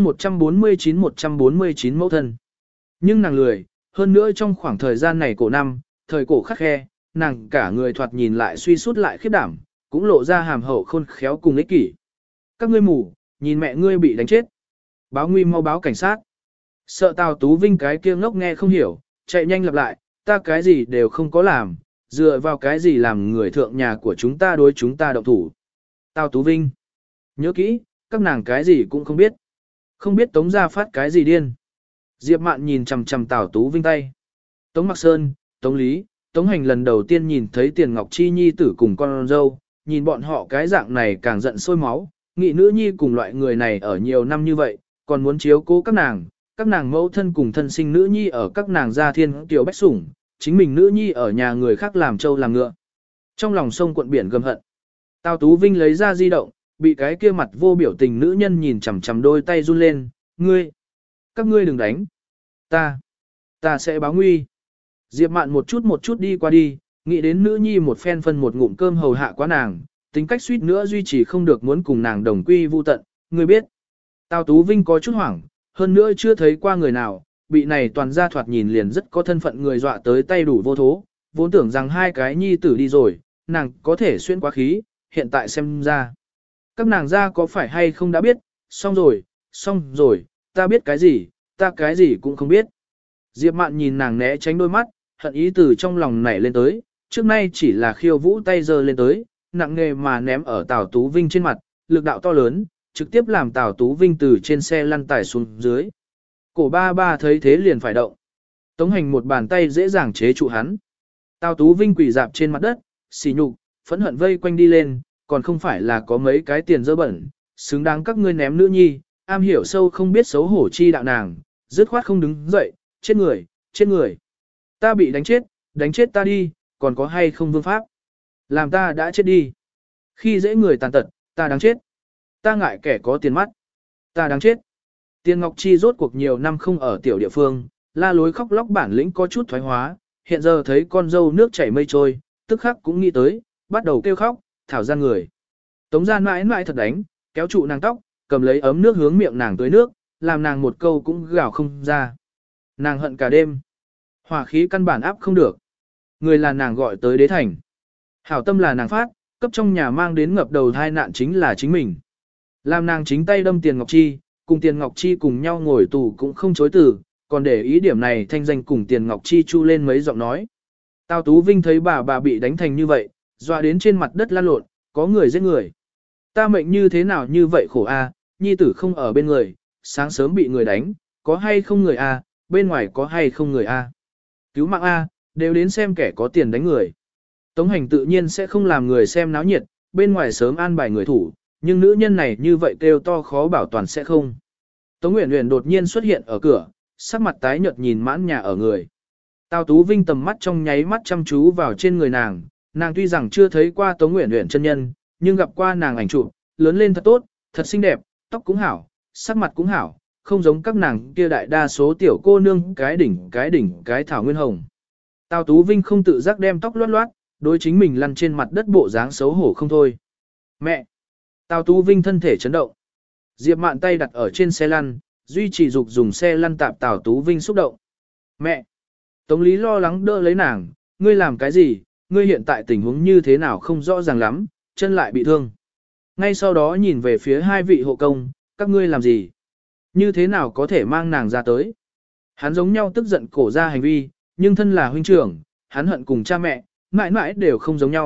S1: 149 mẫu thân. Nhưng nàng lười, hơn nữa trong khoảng thời gian này cổ năm, thời cổ khắc khe, nàng cả người thoạt nhìn lại suy sút lại khiếp đảm, cũng lộ ra hàm hậu khôn khéo cùng ích kỷ. Các ngươi mù, nhìn mẹ ngươi bị đánh chết. Báo nguy mau báo cảnh sát. Sợ Tào Tú Vinh cái kia ngốc nghe không hiểu, chạy nhanh lặp lại, ta cái gì đều không có làm, dựa vào cái gì làm người thượng nhà của chúng ta đối chúng ta động thủ. Tào Tú Vinh. Nhớ kỹ, các nàng cái gì cũng không biết. Không biết Tống gia phát cái gì điên. Diệp Mạn nhìn chằm chằm Tào Tú Vinh tay. Tống Mặc Sơn, Tống Lý, Tống Hành lần đầu tiên nhìn thấy Tiền Ngọc Chi nhi tử cùng con dâu, nhìn bọn họ cái dạng này càng giận sôi máu, nghĩ nữ nhi cùng loại người này ở nhiều năm như vậy, còn muốn chiếu cố các nàng mẫu thân cùng thân sinh nữ nhi ở các nàng gia thiên tiểu bách sủng, chính mình nữ nhi ở nhà người khác làm trâu làm ngựa. Trong lòng sông cuộn biển gầm hận. Tào Tú Vinh lấy ra di động, bị cái kia mặt vô biểu tình nữ nhân nhìn chằm chằm đôi tay run lên, các ngươi đừng đánh. Ta sẽ báo nguy. Diệp Mạn một chút đi qua đi, nghĩ đến nữ nhi một phen phân một ngụm cơm hầu hạ quá nàng, tính cách suýt nữa duy trì không được muốn cùng nàng đồng quy vu tận, ngươi biết. Tào Tú Vinh có chút hoảng, hơn nữa chưa thấy qua người nào, bị này toàn ra thoạt nhìn liền rất có thân phận người dọa tới tay đủ vô thố, vốn tưởng rằng hai cái nhi tử đi rồi, nàng có thể xuyên quá khí, hiện tại xem ra. Các nàng ra có phải hay không đã biết, xong rồi, ta biết cái gì, ta cái gì cũng không biết. Diệp Mạn nhìn nàng né tránh đôi mắt, hận ý từ trong lòng nảy lên tới, trước nay chỉ là khiêu vũ tay giơ lên tới, nặng nề mà ném ở Tào Tú Vinh trên mặt, lực đạo to lớn, trực tiếp làm Tào Tú Vinh từ trên xe lăn tải xuống dưới. Cổ ba thấy thế liền phải động. Tống Hành một bàn tay dễ dàng chế trụ hắn. Tào Tú Vinh quỳ dạp trên mặt đất, xỉ nhục, phẫn hận vây quanh đi lên, còn không phải là có mấy cái tiền dơ bẩn, xứng đáng các ngươi ném nữ nhi, am hiểu sâu không biết xấu hổ chi đạo nàng, dứt khoát không đứng dậy, chết người. Ta bị đánh chết ta đi, còn có hay không vương pháp. Làm ta đã chết đi. Khi dễ người tàn tật, ta đáng chết. Ta ngại kẻ có tiền mắt. Ta đáng chết. Tiền Ngọc Chi rốt cuộc nhiều năm không ở tiểu địa phương, la lối khóc lóc bản lĩnh có chút thoái hóa, hiện giờ thấy con dâu nước chảy mây trôi, tức khắc cũng nghĩ tới, bắt đầu kêu khóc, thảo gian người. Tống gian mãi mãi thật đánh, kéo trụ nàng tóc, cầm lấy ấm nước hướng miệng nàng tưới nước, làm nàng một câu cũng gào không ra. Nàng hận cả đêm. Hỏa khí căn bản áp không được. Người là nàng gọi tới đế thành. Hảo tâm là nàng phát, cấp trong nhà mang đến ngập đầu thai nạn chính là chính mình. Làm nàng chính tay đâm Tiền Ngọc Chi, cùng Tiền Ngọc Chi cùng nhau ngồi tù cũng không chối từ, còn để ý điểm này thanh danh cùng Tiền Ngọc Chi chu lên mấy giọng nói. Tào Tú Vinh thấy bà bị đánh thành như vậy, dọa đến trên mặt đất lăn lộn, có người giết người. Ta mệnh như thế nào như vậy khổ a, nhi tử không ở bên người, sáng sớm bị người đánh, có hay không người a, bên ngoài có hay không người a. Cứu mạng a, đều đến xem kẻ có tiền đánh người. Tống Hành tự nhiên sẽ không làm người xem náo nhiệt, bên ngoài sớm an bài người thủ, nhưng nữ nhân này như vậy kêu to khó bảo toàn sẽ không. Tống Uyển Uyển đột nhiên xuất hiện ở cửa, sắc mặt tái nhợt nhìn mãn nhà ở người. Tào Tú Vinh tầm mắt trong nháy mắt chăm chú vào trên người nàng, nàng tuy rằng chưa thấy qua Tống Uyển Uyển chân nhân, nhưng gặp qua nàng ảnh chụp, lớn lên thật tốt, thật xinh đẹp, tóc cũng hảo, sắc mặt cũng hảo, không giống các nàng kia đại đa số tiểu cô nương cái đỉnh cái thảo nguyên hồng. Tào Tú Vinh không tự giác đem tóc loát loát, đối chính mình lăn trên mặt đất bộ dáng xấu hổ không thôi. Mẹ! Tào Tú Vinh thân thể chấn động. Diệp Mạn tay đặt ở trên xe lăn, duy trì dục dùng xe lăn tạp Tào Tú Vinh xúc động. Mẹ! Tống Lý lo lắng đỡ lấy nàng, ngươi làm cái gì, ngươi hiện tại tình huống như thế nào không rõ ràng lắm, chân lại bị thương. Ngay sau đó nhìn về phía hai vị hộ công, các ngươi làm gì? Như thế nào có thể mang nàng ra tới? Hắn giống nhau tức giận cổ ra hành vi, nhưng thân là huynh trưởng, hắn hận cùng cha mẹ, mãi mãi đều không giống nhau,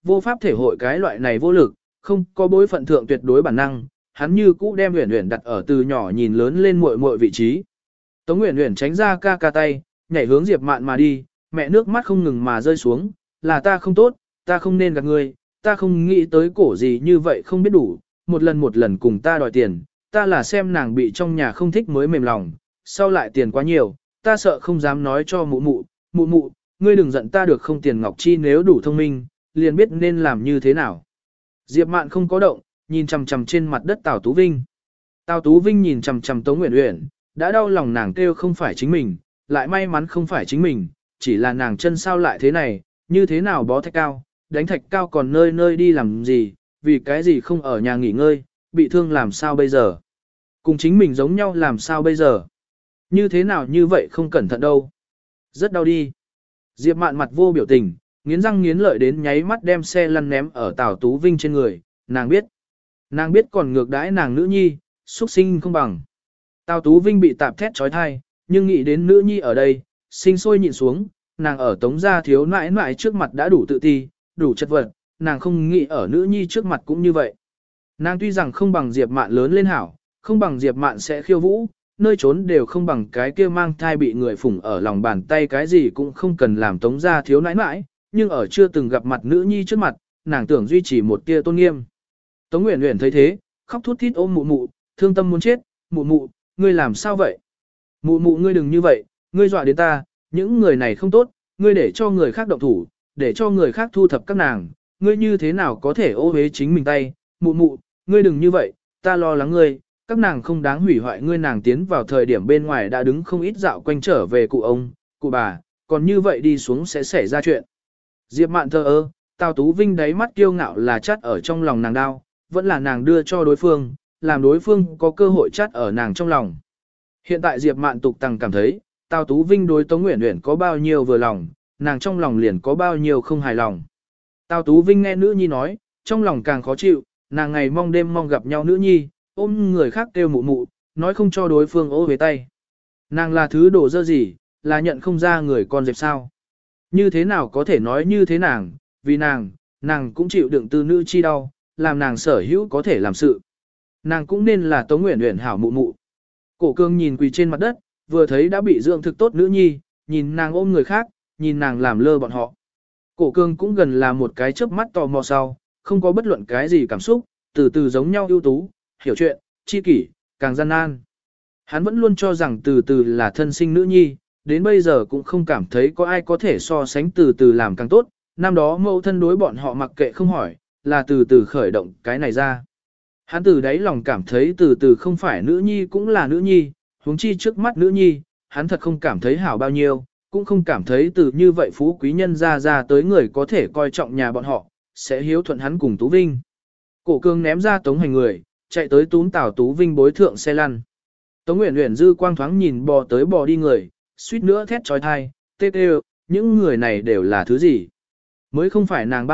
S1: vô pháp thể hội cái loại này vô lực, không có bối phận thượng tuyệt đối bản năng, hắn như cũ đem Uyển Uyển đặt ở từ nhỏ nhìn lớn lên muội muội vị trí. Tống Uyển Uyển tránh ra ca ca tay, nhảy hướng Diệp Mạn mà đi, mẹ nước mắt không ngừng mà rơi xuống, là ta không tốt, ta không nên gạt ngươi, ta không nghĩ tới cổ gì như vậy không biết đủ, một lần cùng ta đòi tiền, ta là xem nàng bị trong nhà không thích mới mềm lòng, sau lại tiền quá nhiều, ta sợ không dám nói cho mụ mụ, ngươi đừng giận ta được không. Tiền Ngọc Chi nếu đủ thông minh, liền biết nên làm như thế nào. Diệp Mạn không có động, nhìn chằm chằm trên mặt đất Tào Tú Vinh. Tào Tú Vinh nhìn chằm chằm Tống Uyển Uyển, đã đau lòng nàng kêu không phải chính mình, lại may mắn không phải chính mình, chỉ là nàng chân sao lại thế này, như thế nào bó thạch cao, đánh thạch cao còn nơi nơi đi làm gì, vì cái gì không ở nhà nghỉ ngơi, bị thương làm sao bây giờ. Cùng chính mình giống nhau làm sao bây giờ. Như thế nào như vậy không cẩn thận đâu. Rất đau đi. Diệp Mạn mặt vô biểu tình, nghiến răng nghiến lợi đến nháy mắt đem xe lăn ném ở Tào Tú Vinh trên người, nàng biết còn ngược đãi nàng nữ nhi, xuất sinh không bằng. Tào Tú Vinh bị tạp thét trói thai, nhưng nghĩ đến nữ nhi ở đây, sinh sôi nhịn xuống, nàng ở Tống gia thiếu nãi nãi trước mặt đã đủ tự ti, đủ chất vật, nàng không nghĩ ở nữ nhi trước mặt cũng như vậy. Nàng tuy rằng không bằng Diệp Mạn lớn lên hảo, không bằng Diệp Mạn sẽ khiêu vũ, nơi trốn đều không bằng cái kia mang thai bị người phủng ở lòng bàn tay cái gì cũng không cần làm Tống gia thiếu nãi nãi, nhưng ở chưa từng gặp mặt nữ nhi trước mặt, nàng tưởng duy trì một tia tôn nghiêm. Tống Uyển Uyển thấy thế, khóc thút thít ôm mụ mụ, thương tâm muốn chết, mụ, ngươi làm sao vậy? Mụ ngươi đừng như vậy, ngươi dọa đến ta, những người này không tốt, ngươi để cho người khác động thủ, để cho người khác thu thập các nàng, ngươi như thế nào có thể ô uế chính mình tay, mụ, ngươi đừng như vậy, ta lo lắng ngươi, các nàng không đáng hủy hoại ngươi. Nàng tiến vào thời điểm bên ngoài đã đứng không ít dạo quanh trở về cụ ông, cụ bà, còn như vậy đi xuống sẽ xảy ra chuyện. Diệp Mạn thờ ơ, Tào Tú Vinh đáy mắt kiêu ngạo là chắt ở trong lòng nàng đau, vẫn là nàng đưa cho đối phương, làm đối phương có cơ hội chắt ở nàng trong lòng. Hiện tại Diệp Mạn tục tằng cảm thấy, Tào Tú Vinh đối Tống Uyển Uyển có bao nhiêu vừa lòng, nàng trong lòng liền có bao nhiêu không hài lòng. Tào Tú Vinh nghe nữ nhi nói, trong lòng càng khó chịu, nàng ngày mong đêm mong gặp nhau nữ nhi, ôm người khác kêu mụ, nói không cho đối phương ô về tay. Nàng là thứ đồ dơ gì, là nhận không ra người con dẹp sao. Như thế nào có thể nói như thế nàng, vì nàng cũng chịu đựng từ nữ chi đau, làm nàng sở hữu có thể làm sự. Nàng cũng nên là Tống Uyển Uyển hảo mụ. Cổ Cương nhìn quỳ trên mặt đất, vừa thấy đã bị dưỡng thực tốt nữ nhi, nhìn nàng ôm người khác, nhìn nàng làm lơ bọn họ. Cổ Cương cũng gần là một cái chớp mắt tò mò sau, không có bất luận cái gì cảm xúc, từ từ giống nhau ưu tú, hiểu chuyện, chi kỷ, càng gian nan. Hắn vẫn luôn cho rằng từ từ là thân sinh nữ nhi, đến bây giờ cũng không cảm thấy có ai có thể so sánh từ từ làm càng tốt. Năm đó mẫu thân đối bọn họ mặc kệ không hỏi, là từ từ khởi động cái này ra. Hắn từ đấy lòng cảm thấy từ từ không phải nữ nhi cũng là nữ nhi, huống chi trước mắt nữ nhi, hắn thật không cảm thấy hảo bao nhiêu, cũng không cảm thấy từ như vậy phú quý nhân ra tới người có thể coi trọng nhà bọn họ, sẽ hiếu thuận hắn cùng Tú Vinh. Cổ Cương ném ra Tống Hành người, chạy tới túm Tào Tú Vinh bối thượng xe lăn. Tống Uyển Uyển dư quang thoáng nhìn bò tới bò đi người, suýt nữa thét trói thai, tê tê, những người này đều là thứ gì? Mới không phải nàng ba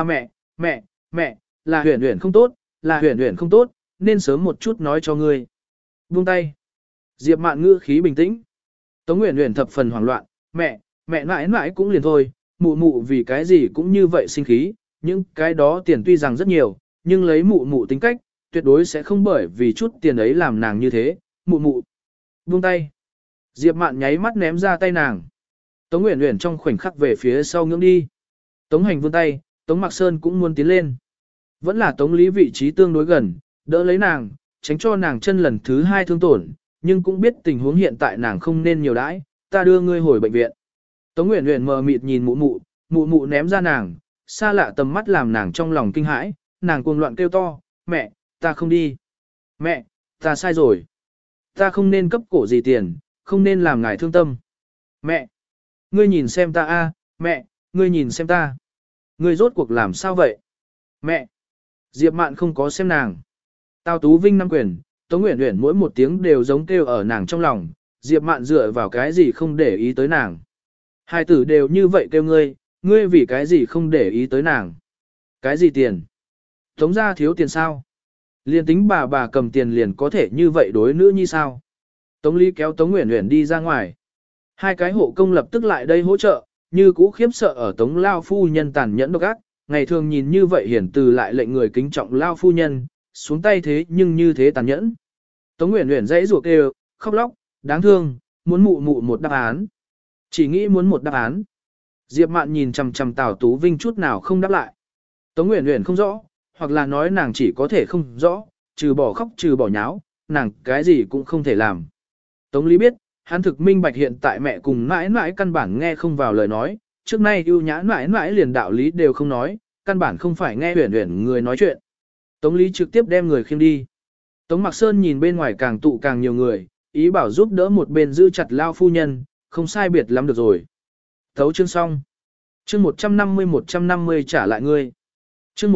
S1: mẹ, là Uyển Uyển không tốt, là Uyển Uyển không tốt, nên sớm một chút nói cho ngươi. Buông tay. Diệp Mạn ngữ khí bình tĩnh. Tống Uyển Uyển thập phần hoảng loạn, mẹ mãi mãi cũng liền thôi, mụ vì cái gì cũng như vậy sinh khí, những cái đó tiền tuy rằng rất nhiều, nhưng lấy mụ tính cách, tuyệt đối sẽ không bởi vì chút tiền ấy làm nàng như thế, mụ. Buông tay. Diệp Mạn nháy mắt ném ra tay nàng. Tống Uyển Uyển trong khoảnh khắc về phía sau ngưỡng đi. Tống Hành vươn tay, Tống Mạc Sơn cũng muốn tiến lên. Vẫn là Tống Lý vị trí tương đối gần, đỡ lấy nàng, tránh cho nàng chân lần thứ 2 thương tổn, nhưng cũng biết tình huống hiện tại nàng không nên nhiều đãi, ta đưa ngươi hồi bệnh viện. Tống Uyển Uyển mờ mịt nhìn mụ ném ra nàng, xa lạ tầm mắt làm nàng trong lòng kinh hãi, nàng cuồng loạn kêu to, mẹ, ta không đi. Mẹ, ta sai rồi. Ta không nên cấp cổ gì tiền, không nên làm ngài thương tâm. Mẹ, ngươi nhìn xem ta a, mẹ, ngươi nhìn xem ta. Ngươi rốt cuộc làm sao vậy? Mẹ, Diệp Mạn không có xem nàng. Tào Tú Vinh năm quyền, Tống Uyển Uyển mỗi một tiếng đều giống kêu ở nàng trong lòng, Diệp Mạn dựa vào cái gì không để ý tới nàng. Hai tử đều như vậy kêu ngươi vì cái gì không để ý tới nàng. Cái gì tiền? Tống gia thiếu tiền sao? Liên tính bà cầm tiền liền có thể như vậy đối nữ như sao? Tống Lý kéo Tống Uyển Uyển đi ra ngoài. Hai cái hộ công lập tức lại đây hỗ trợ, như cũ khiếp sợ ở Tống lao phu nhân tàn nhẫn độc ác, ngày thường nhìn như vậy hiển từ lại lệnh người kính trọng lao phu nhân, xuống tay thế nhưng như thế tàn nhẫn. Tống Uyển Uyển dãy ruột kêu, khóc lóc, đáng thương, muốn mụ mụ một đáp án. Chỉ nghĩ muốn một đáp án. Diệp Mạn nhìn chằm chằm Tào Tú Vinh chút nào không đáp lại. Tống Uyển Uyển không rõ, hoặc là nói nàng chỉ có thể không rõ, trừ bỏ khóc trừ bỏ nháo, nàng cái gì cũng không thể làm. Tống Lý biết, hắn thực minh bạch hiện tại mẹ cùng mãi mãi căn bản nghe không vào lời nói, trước nay ưu nhã mãi mãi liền đạo lý đều không nói, căn bản không phải nghe Uyển Uyển người nói chuyện. Tống Lý trực tiếp đem người khiêng đi. Tống Mạc Sơn nhìn bên ngoài càng tụ càng nhiều người, ý bảo giúp đỡ một bên giữ chặt lao phu nhân, không sai biệt lắm được rồi. Thấu chương xong. Chương 150 trả lại ngươi. Chương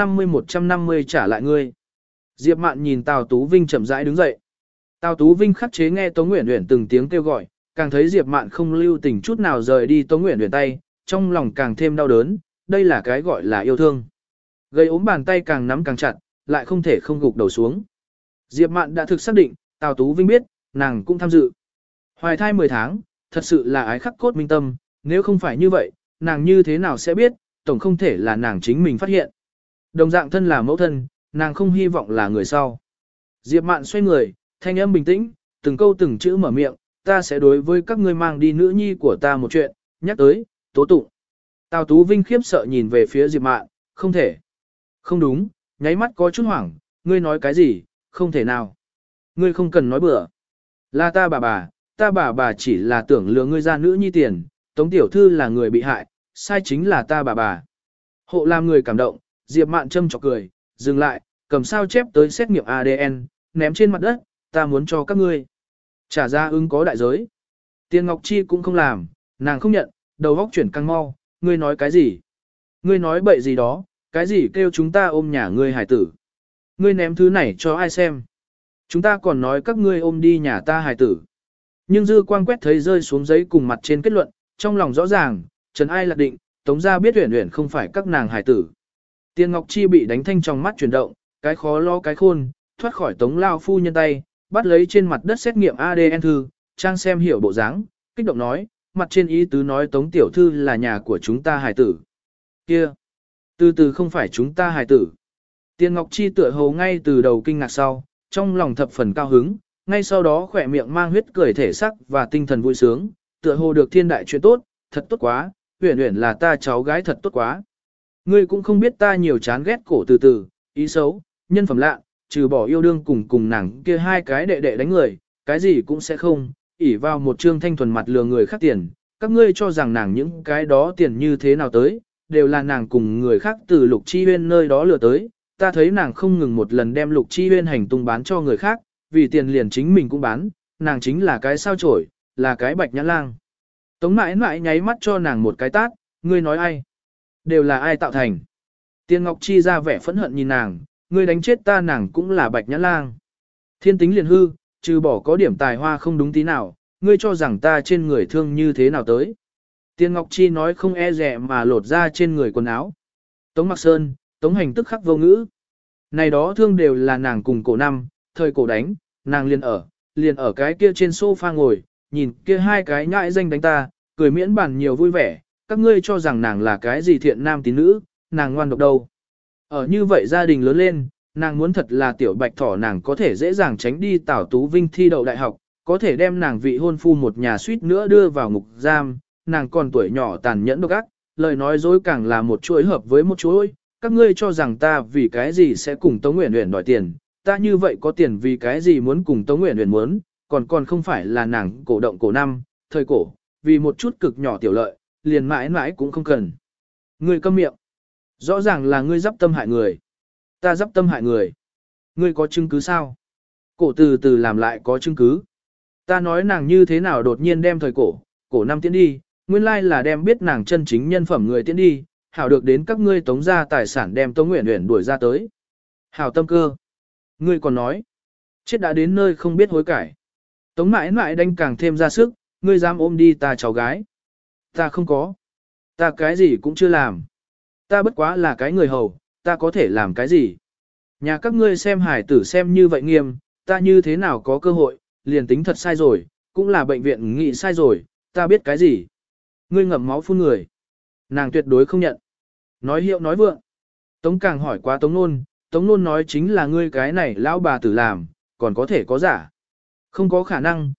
S1: 150 trả lại ngươi. Diệp Mạn nhìn Tào Tú Vinh chậm rãi đứng dậy. Tào Tú Vinh khắc chế nghe Tống Uyển Uyển từng tiếng kêu gọi, càng thấy Diệp Mạn không lưu tình chút nào rời đi Tống Uyển Uyển tay, trong lòng càng thêm đau đớn, đây là cái gọi là yêu thương. Gây ốm bàn tay càng nắm càng chặt, lại không thể không gục đầu xuống. Diệp Mạn đã thực xác định, Tào Tú Vinh biết, nàng cũng tham dự. Hoài thai 10 tháng, thật sự là ái khắc cốt minh tâm, nếu không phải như vậy, nàng như thế nào sẽ biết, tổng không thể là nàng chính mình phát hiện. Đồng dạng thân là mẫu thân, nàng không hy vọng là người sau. Diệp Mạn xoay người, thanh âm bình tĩnh, từng câu từng chữ mở miệng, ta sẽ đối với các ngươi mang đi nữ nhi của ta một chuyện, nhắc tới, tố tụng. Tào Tú Vinh khiếp sợ nhìn về phía Diệp Mạn, không thể. Không đúng, nháy mắt có chút hoảng, ngươi nói cái gì, không thể nào. Ngươi không cần nói bừa. Là ta bà bà chỉ là tưởng lừa ngươi ra nữ nhi tiền, Tống tiểu thư là người bị hại, sai chính là ta bà. Hộ làm người cảm động, Diệp Mạn châm chọc cười, dừng lại, cầm sao chép tới xét nghiệm ADN, ném trên mặt đất, ta muốn cho các ngươi trả ra ứng có đại giới. Tiền Ngọc Chi cũng không làm, nàng không nhận, đầu óc chuyển căng mau, ngươi nói cái gì? Ngươi nói bậy gì đó, cái gì kêu chúng ta ôm nhà ngươi hài tử? Ngươi ném thứ này cho ai xem? Chúng ta còn nói các ngươi ôm đi nhà ta hài tử. Nhưng dư quang quét thấy rơi xuống giấy cùng mặt trên kết luận, trong lòng rõ ràng, Trần Ai lạc định, Tống gia biết Uyển Uyển không phải các nàng hài tử. Tiền Ngọc Chi bị đánh thanh trong mắt chuyển động, cái khó lo cái khôn, thoát khỏi Tống lao phu nhân tay, bắt lấy trên mặt đất xét nghiệm ADN thư, trang xem hiểu bộ dáng, kích động nói, mặt trên ý tứ nói Tống tiểu thư là nhà của chúng ta hài tử. Kia, từ từ không phải chúng ta hài tử. Tiền Ngọc Chi tựa hồ ngay từ đầu kinh ngạc sau, trong lòng thập phần cao hứng, ngay sau đó khỏe miệng mang huyết cười thể sắc và tinh thần vui sướng, tựa hồ được thiên đại chuyện tốt, thật tốt quá, Uyển Uyển là ta cháu gái thật tốt quá. Ngươi cũng không biết ta nhiều chán ghét cổ từ từ, ý xấu, nhân phẩm lạ, trừ bỏ yêu đương cùng nàng kia hai cái đệ đệ đánh người, cái gì cũng sẽ không, ỷ vào một trương thanh thuần mặt lừa người khác tiền, các ngươi cho rằng nàng những cái đó tiền như thế nào tới, đều là nàng cùng người khác từ Lục Chi Huyên nơi đó lừa tới, ta thấy nàng không ngừng một lần đem Lục Chi Huyên hành tung bán cho người khác, vì tiền liền chính mình cũng bán, nàng chính là cái sao chổi, là cái bạch nhãn lang. Tống mãi mãi nháy mắt cho nàng một cái tát, ngươi nói ai? Đều là ai tạo thành? Tiền Ngọc Chi ra vẻ phẫn hận nhìn nàng, ngươi đánh chết ta nàng cũng là bạch nhãn lang. Thiên tính liền hư, trừ bỏ có điểm tài hoa không đúng tí nào, ngươi cho rằng ta trên người thương như thế nào tới. Tiền Ngọc Chi nói không e dè mà lột ra trên người quần áo. Tống Mạc Sơn, Tống Hành tức khắc vô ngữ. Này đó thương đều là nàng cùng cổ năm, thời cổ đánh, nàng liền ở cái kia trên sofa ngồi, nhìn kia hai cái nhãi danh đánh ta, cười miễn bàn nhiều vui vẻ, các ngươi cho rằng nàng là cái gì thiện nam tín nữ, nàng ngoan độc đâu. Ở như vậy gia đình lớn lên, nàng muốn thật là tiểu bạch thỏ nàng có thể dễ dàng tránh đi Tào Tú Vinh thi đậu đại học, có thể đem nàng vị hôn phu một nhà suýt nữa đưa vào ngục giam, nàng còn tuổi nhỏ tàn nhẫn độc ác, lời nói dối càng là một chuỗi hợp với một chuỗi, các ngươi cho rằng ta vì cái gì sẽ cùng Tống Uyển Uyển đòi tiền, ta như vậy có tiền vì cái gì muốn cùng Tống Uyển Uyển muốn, còn không phải là nàng cổ động cổ năm, thời cổ, vì một chút cực nhỏ tiểu lợi, liền mãi mãi cũng không cần. Ngươi câm miệng. Rõ ràng là ngươi dắp tâm hại người. Ta dắp tâm hại người. Ngươi có chứng cứ sao? Cổ từ từ làm lại có chứng cứ. Ta nói nàng như thế nào đột nhiên đem thời cổ năm tiến đi, nguyên lai là đem biết nàng chân chính nhân phẩm người tiến đi, hảo được đến các ngươi tống ra tài sản đem Tống Uyển Uyển đuổi ra tới. Hảo tâm cơ. Ngươi còn nói, chết đã đến nơi không biết hối cải. Tống mãi mãi đánh càng thêm ra sức, ngươi dám ôm đi ta cháu gái. Ta không có. Ta cái gì cũng chưa làm. Ta bất quá là cái người hầu, ta có thể làm cái gì? Nhà các ngươi xem hải tử xem như vậy nghiêm, ta như thế nào có cơ hội, liền tính thật sai rồi, cũng là bệnh viện nghị sai rồi, ta biết cái gì? Ngươi ngậm máu phun người. Nàng tuyệt đối không nhận. Nói hiệu nói vượng. Tống Càng hỏi quá Tống Nôn nói chính là ngươi cái này lão bà tử làm, còn có thể có giả. Không có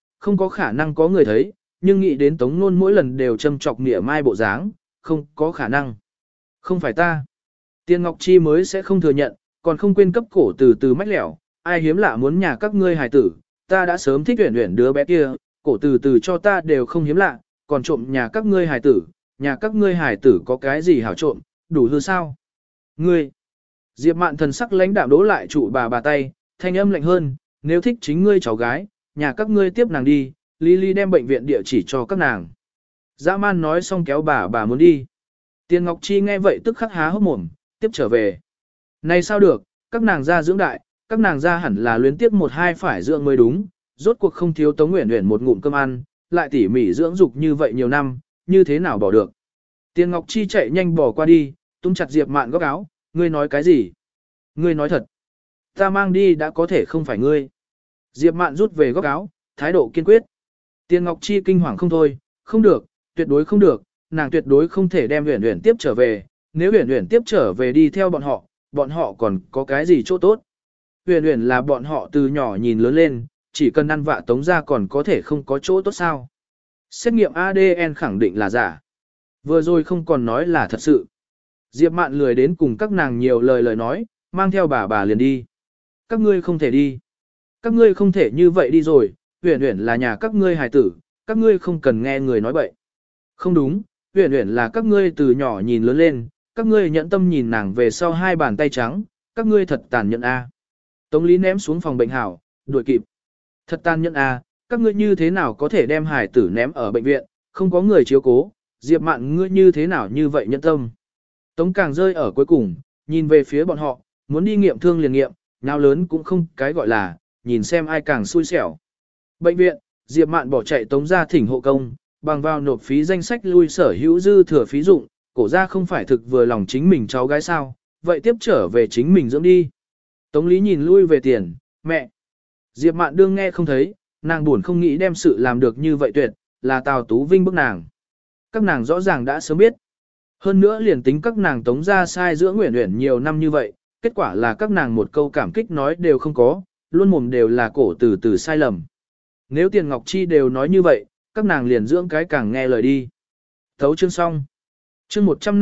S1: khả năng có người thấy, nhưng nghĩ đến Tống Nôn mỗi lần đều châm chọc nịa mai bộ dáng, không có khả năng. Không phải ta. Tiên Ngọc Chi mới sẽ không thừa nhận, còn không quên cấp cổ từ từ mách lẻo, ai hiếm lạ muốn nhà các ngươi hài tử, ta đã sớm thích Uyển Uyển đứa bé kia, cổ từ từ cho ta đều không hiếm lạ, còn trộm nhà các ngươi hài tử, nhà các ngươi hài tử có cái gì hảo trộm, đủ hư sao? Ngươi. Diệp Mạn thần sắc lãnh đạm đố lại trụ bà tay, thanh âm lạnh hơn, nếu thích chính ngươi cháu gái, nhà các ngươi tiếp nàng đi, Lý Lý đem bệnh viện địa chỉ cho các nàng. Dã man nói xong kéo bà muốn đi. Tiền Ngọc Chi nghe vậy tức khắc há hốc mồm, tiếp trở về. Này sao được, các nàng ra dưỡng đại, các nàng ra hẳn là luyến tiếp một hai phải dưỡng mới đúng, rốt cuộc không thiếu Tống Uyển Uyển một ngụm cơm ăn, lại tỉ mỉ dưỡng dục như vậy nhiều năm, như thế nào bỏ được. Tiền Ngọc Chi chạy nhanh bỏ qua đi, túm chặt Diệp Mạn góc áo, ngươi nói cái gì? Ngươi nói thật. Ta mang đi đã có thể không phải ngươi. Diệp Mạn rút về góc áo, thái độ kiên quyết. Tiền Ngọc Chi kinh hoàng không thôi, không được, tuyệt đối không được, nàng tuyệt đối không thể đem Uyển Uyển tiếp trở về, nếu Uyển Uyển tiếp trở về đi theo bọn họ còn có cái gì chỗ tốt. Uyển Uyển là bọn họ từ nhỏ nhìn lớn lên, chỉ cần ăn vạ Tống ra còn có thể không có chỗ tốt sao. Xét nghiệm ADN khẳng định là giả. Vừa rồi không còn nói là thật sự. Diệp Mạn lười đến cùng các nàng nhiều lời nói, mang theo bà liền đi. Các ngươi không thể đi. Các ngươi không thể như vậy đi rồi, Uyển Uyển là nhà các ngươi hài tử, các ngươi không cần nghe người nói bậy. Không đúng, Uyển Uyển là các ngươi từ nhỏ nhìn lớn lên, các ngươi nhẫn tâm nhìn nàng về sau hai bàn tay trắng, các ngươi thật tàn nhẫn a. Tống Lý ném xuống phòng bệnh hảo, đuổi kịp. Thật tàn nhẫn a, các ngươi như thế nào có thể đem hài tử ném ở bệnh viện, không có người chiếu cố, Diệp Mạn ngươi như thế nào như vậy nhẫn tâm. Tống Càng rơi ở cuối cùng, nhìn về phía bọn họ, muốn đi nghiệm thương liền nghiệm, nào lớn cũng không cái gọi là, nhìn xem ai càng xui xẻo. Bệnh viện, Diệp Mạn bỏ chạy Tống ra thỉnh hộ công, bằng vào nộp phí danh sách lui sở hữu dư thừa phí dụng, cổ ra không phải thực vừa lòng chính mình cháu gái sao, vậy tiếp trở về chính mình dưỡng đi. Tống Lý nhìn lui về tiền, mẹ. Diệp Mạn đương nghe không thấy, nàng buồn không nghĩ đem sự làm được như vậy tuyệt, là Tào Tú Vinh bức nàng. Các nàng rõ ràng đã sớm biết. Hơn nữa liền tính các nàng Tống ra sai dưỡng Uyển Uyển nhiều năm như vậy, kết quả là các nàng một câu cảm kích nói đều không có, luôn mồm đều là cổ từ từ sai lầm. Nếu Tiền Ngọc Chi đều nói như vậy, các nàng liền dưỡng cái càng nghe lời đi. Thấu chương xong. Chương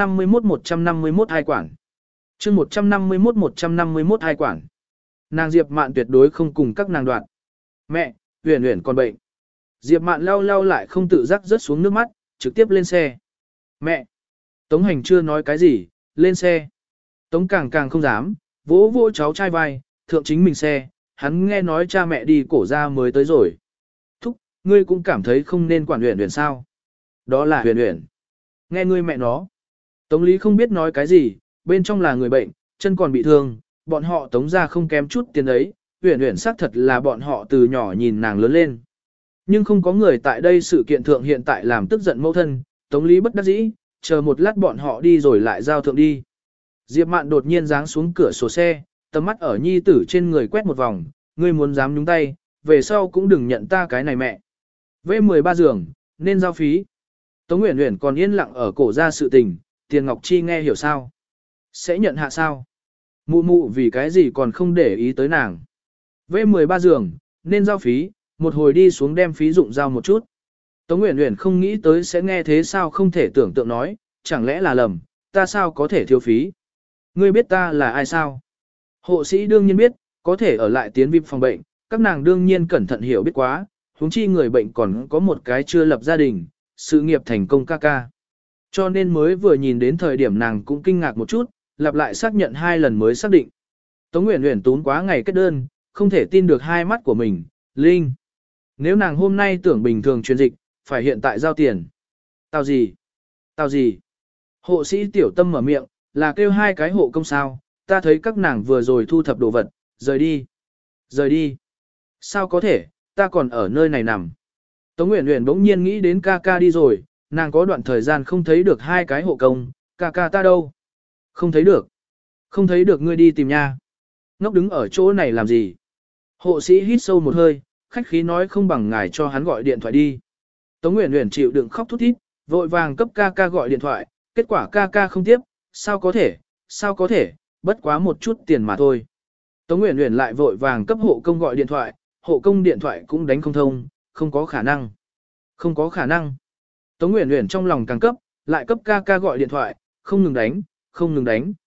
S1: 151 hai quản. Chương 151 hai quản. Nàng Diệp Mạn tuyệt đối không cùng các nàng đoạn. Mẹ, Uyển Uyển còn bệnh. Diệp Mạn lau lại không tự giác rớt xuống nước mắt, trực tiếp lên xe. Mẹ. Tống Hành chưa nói cái gì, lên xe. Tống càng không dám, vỗ cháu trai vai, thượng chính mình xe, hắn nghe nói cha mẹ đi cổ ra mới tới rồi. Thúc, ngươi cũng cảm thấy không nên quản Uyển Uyển sao? Đó là Uyển Uyển. Nghe ngươi mẹ nó. Tống Lý không biết nói cái gì, bên trong là người bệnh, chân còn bị thương, bọn họ Tống ra không kém chút tiền ấy, Uyển Uyển xác thật là bọn họ từ nhỏ nhìn nàng lớn lên. Nhưng không có người tại đây sự kiện thượng hiện tại làm tức giận mẫu thân, Tống Lý bất đắc dĩ, chờ một lát bọn họ đi rồi lại giao thượng đi. Diệp Mạn đột nhiên giáng xuống cửa sổ xe, tầm mắt ở nhi tử trên người quét một vòng, ngươi muốn dám nhúng tay, về sau cũng đừng nhận ta cái này mẹ. V13 giường, nên giao phí. Tống Uyển Uyển còn yên lặng ở cổ ra sự tình, Tiền Ngọc Chi nghe hiểu sao? Sẽ nhận hạ sao? Mụ vì cái gì còn không để ý tới nàng. V13 giường, nên giao phí, một hồi đi xuống đem phí dụng giao một chút. Tống Uyển Uyển không nghĩ tới sẽ nghe thế sao không thể tưởng tượng nói, chẳng lẽ là lầm, ta sao có thể thiếu phí? Ngươi biết ta là ai sao? Hộ sĩ đương nhiên biết, có thể ở lại tiến VIP phòng bệnh, các nàng đương nhiên cẩn thận hiểu biết quá, huống chi người bệnh còn có một cái chưa lập gia đình, sự nghiệp thành công ca. Cho nên mới vừa nhìn đến thời điểm nàng cũng kinh ngạc một chút, lặp lại xác nhận 2 lần mới xác định. Tống Uyển Uyển tún quá ngày kết đơn, không thể tin được hai mắt của mình, Linh. Nếu nàng hôm nay tưởng bình thường truyền dịch, phải hiện tại giao tiền. Tao gì? Hộ sĩ tiểu tâm mở miệng, là kêu 2 cái hộ công sao, ta thấy các nàng vừa rồi thu thập đồ vật, rời đi. Sao có thể, ta còn ở nơi này nằm. Tống Uyển Uyển bỗng nhiên nghĩ đến ca đi rồi, nàng có đoạn thời gian không thấy được 2 cái hộ công, ca ta đâu? Không thấy được ngươi đi tìm nha. Ngốc đứng ở chỗ này làm gì? Hộ sĩ hít sâu một hơi, khách khí nói không bằng ngài cho hắn gọi điện thoại đi. Tống Uyển Uyển chịu đựng khóc thút thít, vội vàng cấp ca gọi điện thoại, kết quả ca không tiếp, sao có thể, bất quá một chút tiền mà thôi. Tống Uyển Uyển lại vội vàng cấp hộ công gọi điện thoại, hộ công điện thoại cũng đánh không thông, không có khả năng. Không có khả năng. Tống Uyển Uyển trong lòng càng cấp, lại cấp ca ca gọi điện thoại, không ngừng đánh, không ngừng đánh.